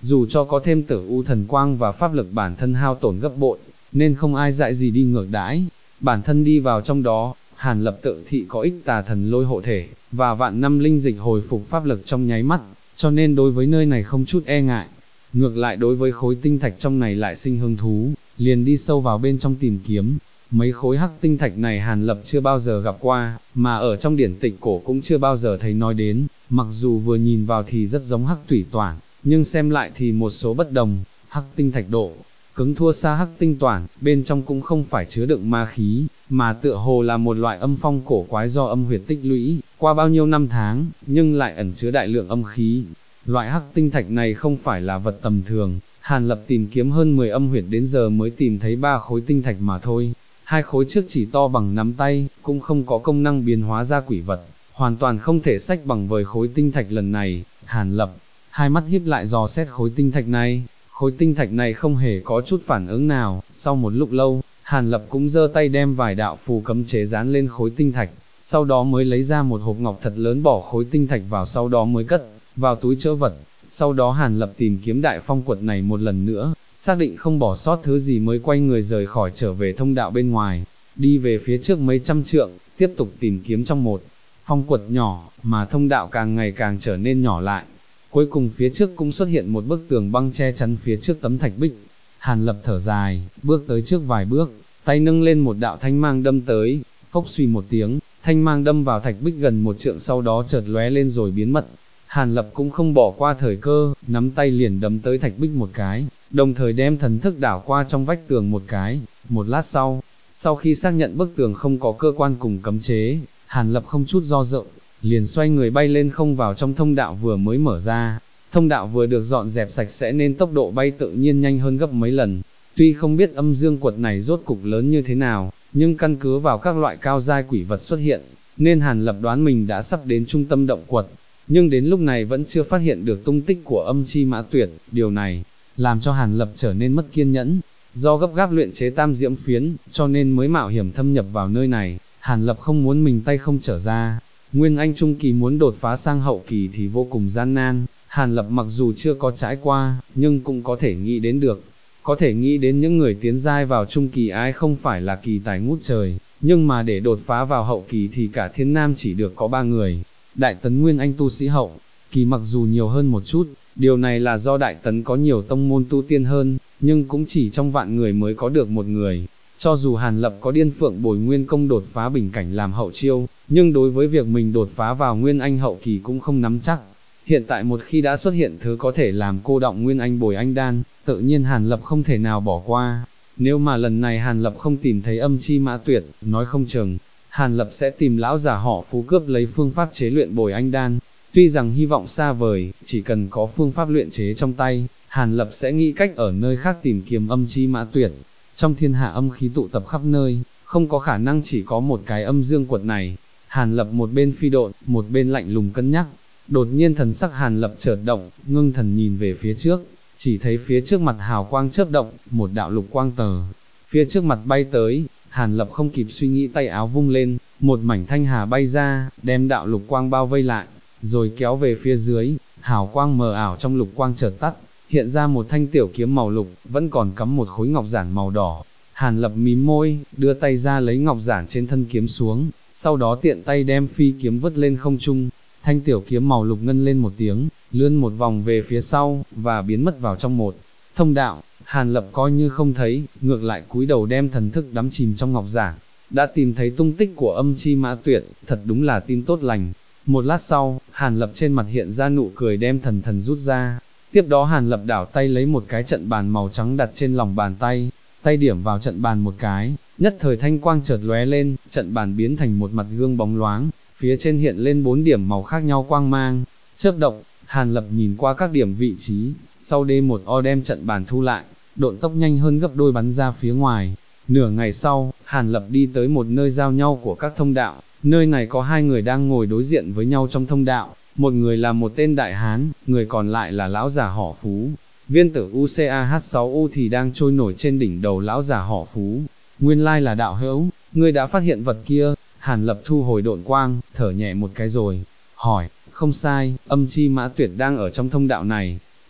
dù cho có thêm tử u thần quang và pháp lực bản thân hao tổn gấp bội, nên không ai dại gì đi ngược đãi, bản thân đi vào trong đó. Hàn Lập tự thị có ích tà thần lôi hộ thể, và vạn năm linh dịch hồi phục pháp lực trong nháy mắt, cho nên đối với nơi này không chút e ngại. Ngược lại đối với khối tinh thạch trong này lại sinh hứng thú, liền đi sâu vào bên trong tìm kiếm. Mấy khối hắc tinh thạch này Hàn Lập chưa bao giờ gặp qua, mà ở trong điển tịch cổ cũng chưa bao giờ thấy nói đến, mặc dù vừa nhìn vào thì rất giống hắc thủy toản, nhưng xem lại thì một số bất đồng. Hắc tinh thạch độ cứng thua xa hắc tinh toản, bên trong cũng không phải chứa đựng ma khí, mà tựa hồ là một loại âm phong cổ quái do âm huyệt tích lũy, qua bao nhiêu năm tháng, nhưng lại ẩn chứa đại lượng âm khí. Loại hắc tinh thạch này không phải là vật tầm thường, Hàn Lập tìm kiếm hơn 10 âm huyệt đến giờ mới tìm thấy 3 khối tinh thạch mà thôi. 2 khối trước chỉ to bằng nắm tay, cũng không có công năng biến hóa ra quỷ vật, hoàn toàn không thể xách bằng với khối tinh thạch lần này. Hàn Lập, hai mắt híp lại dò xét khối tinh thạch này. Khối tinh thạch này không hề có chút phản ứng nào. Sau một lúc lâu, Hàn Lập cũng giơ tay đem vài đạo phù cấm chế dán lên khối tinh thạch, sau đó mới lấy ra một hộp ngọc thật lớn bỏ khối tinh thạch vào, sau đó mới cất vào túi trữ vật. Sau đó Hàn Lập tìm kiếm đại phong quật này một lần nữa, xác định không bỏ sót thứ gì mới quay người rời khỏi, trở về thông đạo bên ngoài, đi về phía trước mấy trăm trượng, tiếp tục tìm kiếm trong một phong quật nhỏ, mà thông đạo càng ngày càng trở nên nhỏ lại. Cuối cùng phía trước cũng xuất hiện một bức tường băng che chắn phía trước tấm thạch bích. Hàn Lập thở dài, bước tới trước vài bước, tay nâng lên một đạo thanh mang đâm tới, phốc suy một tiếng, thanh mang đâm vào thạch bích gần 1 trượng, sau đó chợt lóe lên rồi biến mất. Hàn Lập cũng không bỏ qua thời cơ, nắm tay liền đấm tới thạch bích một cái, đồng thời đem thần thức đảo qua trong vách tường một cái. Một lát sau khi xác nhận bức tường không có cơ quan cùng cấm chế, Hàn Lập không chút do dự, liền xoay người bay lên không vào trong thông đạo vừa mới mở ra. Thông đạo vừa được dọn dẹp sạch sẽ nên tốc độ bay tự nhiên nhanh hơn gấp mấy lần. Tuy không biết âm dương quật này rốt cục lớn như thế nào, nhưng căn cứ vào các loại cao giai quỷ vật xuất hiện, nên Hàn Lập đoán mình đã sắp đến trung tâm động quật. Nhưng đến lúc này vẫn chưa phát hiện được tung tích của âm chi mã tuyệt, điều này làm cho Hàn Lập trở nên mất kiên nhẫn. Do gấp gáp luyện chế tam diễm phiến, cho nên mới mạo hiểm thâm nhập vào nơi này. Hàn Lập không muốn mình tay không trở ra. Nguyên Anh trung kỳ muốn đột phá sang hậu kỳ thì vô cùng gian nan. Hàn Lập mặc dù chưa có trải qua, nhưng cũng có thể nghĩ đến được. Có thể nghĩ đến những người tiến giai vào trung kỳ ai không phải là kỳ tài ngút trời, nhưng mà để đột phá vào hậu kỳ thì cả thiên nam chỉ được có 3 người. Đại Tấn Nguyên Anh tu sĩ hậu kỳ mặc dù nhiều hơn một chút, điều này là do Đại Tấn có nhiều tông môn tu tiên hơn, nhưng cũng chỉ trong vạn người mới có được một người. Cho dù Hàn Lập có Điên Phượng Bồi Nguyên công đột phá bình cảnh làm hậu chiêu, nhưng đối với việc mình đột phá vào Nguyên Anh hậu kỳ cũng không nắm chắc. Hiện tại một khi đã xuất hiện thứ có thể làm cô động Nguyên Anh Bồi Anh đan, tự nhiên Hàn Lập không thể nào bỏ qua. Nếu mà lần này Hàn Lập không tìm thấy âm chi mã tuyệt, nói không chừng, Hàn Lập sẽ tìm lão già họ Phú cướp lấy phương pháp chế luyện Bồi Anh đan. Tuy rằng hy vọng xa vời, chỉ cần có phương pháp luyện chế trong tay, Hàn Lập sẽ nghĩ cách ở nơi khác tìm kiếm âm chi mã tuyệt. Trong thiên hạ âm khí tụ tập khắp nơi, không có khả năng chỉ có một cái âm dương quật này. Hàn Lập một bên phi độn, một bên lạnh lùng cân nhắc. Đột nhiên thần sắc Hàn Lập chợt động, ngưng thần nhìn về phía trước, chỉ thấy phía trước mặt hào quang chớp động, một đạo lục quang tờ phía trước mặt bay tới. Hàn Lập không kịp suy nghĩ, tay áo vung lên, một mảnh thanh hà bay ra, đem đạo lục quang bao vây lại, rồi kéo về phía dưới. Hào quang mờ ảo trong lục quang chợt tắt, hiện ra một thanh tiểu kiếm màu lục, vẫn còn cắm một khối ngọc giản màu đỏ. Hàn Lập mím môi, đưa tay ra lấy ngọc giản trên thân kiếm xuống, sau đó tiện tay đem phi kiếm vứt lên không trung. Thanh tiểu kiếm màu lục ngân lên một tiếng, lướn một vòng về phía sau, và biến mất vào trong một thông đạo. Hàn Lập coi như không thấy, ngược lại cúi đầu đem thần thức đắm chìm trong ngọc giản. Đã tìm thấy tung tích của âm chi mã tuyệt, thật đúng là tin tốt lành. Một lát sau, Hàn Lập trên mặt hiện ra nụ cười, đem thần rút ra. Tiếp đó Hàn Lập đảo tay lấy một cái trận bàn màu trắng đặt trên lòng bàn tay, tay điểm vào trận bàn một cái, nhất thời thanh quang chợt lóe lên, trận bàn biến thành một mặt gương bóng loáng, phía trên hiện lên 4 điểm màu khác nhau quang mang, chớp động. Hàn Lập nhìn qua các điểm vị trí, sau đêm một o đem trận bàn thu lại, độn tốc nhanh hơn gấp đôi bắn ra phía ngoài. Nửa ngày sau, Hàn Lập đi tới một nơi giao nhau của các thông đạo, nơi này có 2 người đang ngồi đối diện với nhau trong thông đạo, một người là một tên đại hán, người còn lại là lão già họ Phú. Viên tử UCAH6U thì đang trôi nổi trên đỉnh đầu lão già họ Phú. Nguyên lai là đạo hữu, ngươi đã phát hiện vật kia. Hàn Lập thu hồi độn quang, thở nhẹ một cái rồi hỏi, không sai, âm chi mã tuyệt đang ở trong thông đạo này.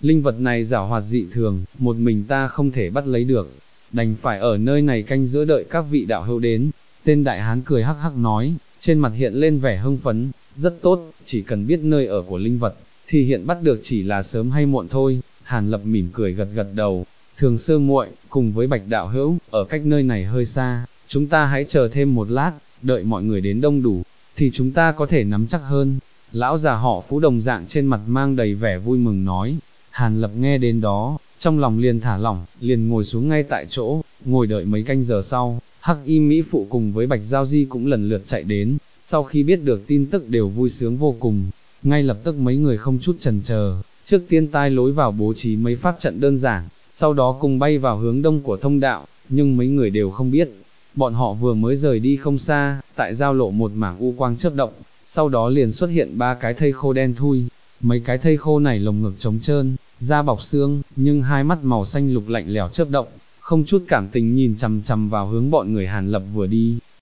linh vật này giảo hoạt dị thường, một mình ta không thể bắt lấy được, đành phải ở nơi này canh giữa đợi các vị đạo hữu đến. Tên đại hán cười hắc hắc nói, trên mặt hiện lên vẻ hưng phấn, rất tốt, chỉ cần biết nơi ở của linh vật, thì hiện bắt được chỉ là sớm hay muộn thôi. Hàn Lập mỉm cười gật gật đầu, Thường Sơ muội cùng với Bạch đạo hữu, ở cách nơi này hơi xa, chúng ta hãy chờ thêm một lát, đợi mọi người đến đông đủ, thì chúng ta có thể nắm chắc hơn. Lão già họ Phú đồng dạng trên mặt mang đầy vẻ vui mừng nói. Hàn Lập nghe đến đó, trong lòng liền thả lỏng, liền ngồi xuống ngay tại chỗ, ngồi đợi mấy canh giờ sau, Hắc Y Mỹ Phụ cùng với Bạch Giao Di cũng lần lượt chạy đến, sau khi biết được tin tức đều vui sướng vô cùng, ngay lập tức mấy người không chút chần chờ, trước tiên tai lối vào bố trí mấy pháp trận đơn giản, sau đó cùng bay vào hướng đông của thông đạo, nhưng mấy người đều không biết, bọn họ vừa mới rời đi không xa, tại giao lộ một mảng u quang chớp động, sau đó liền xuất hiện ba cái thây khô đen thui, mấy cái thây khô này lồng ngực trống trơn, da bọc xương, nhưng hai mắt màu xanh lục lạnh lẽo chớp động, không chút cảm tình nhìn chằm chằm vào hướng bọn người Hàn Lập vừa đi,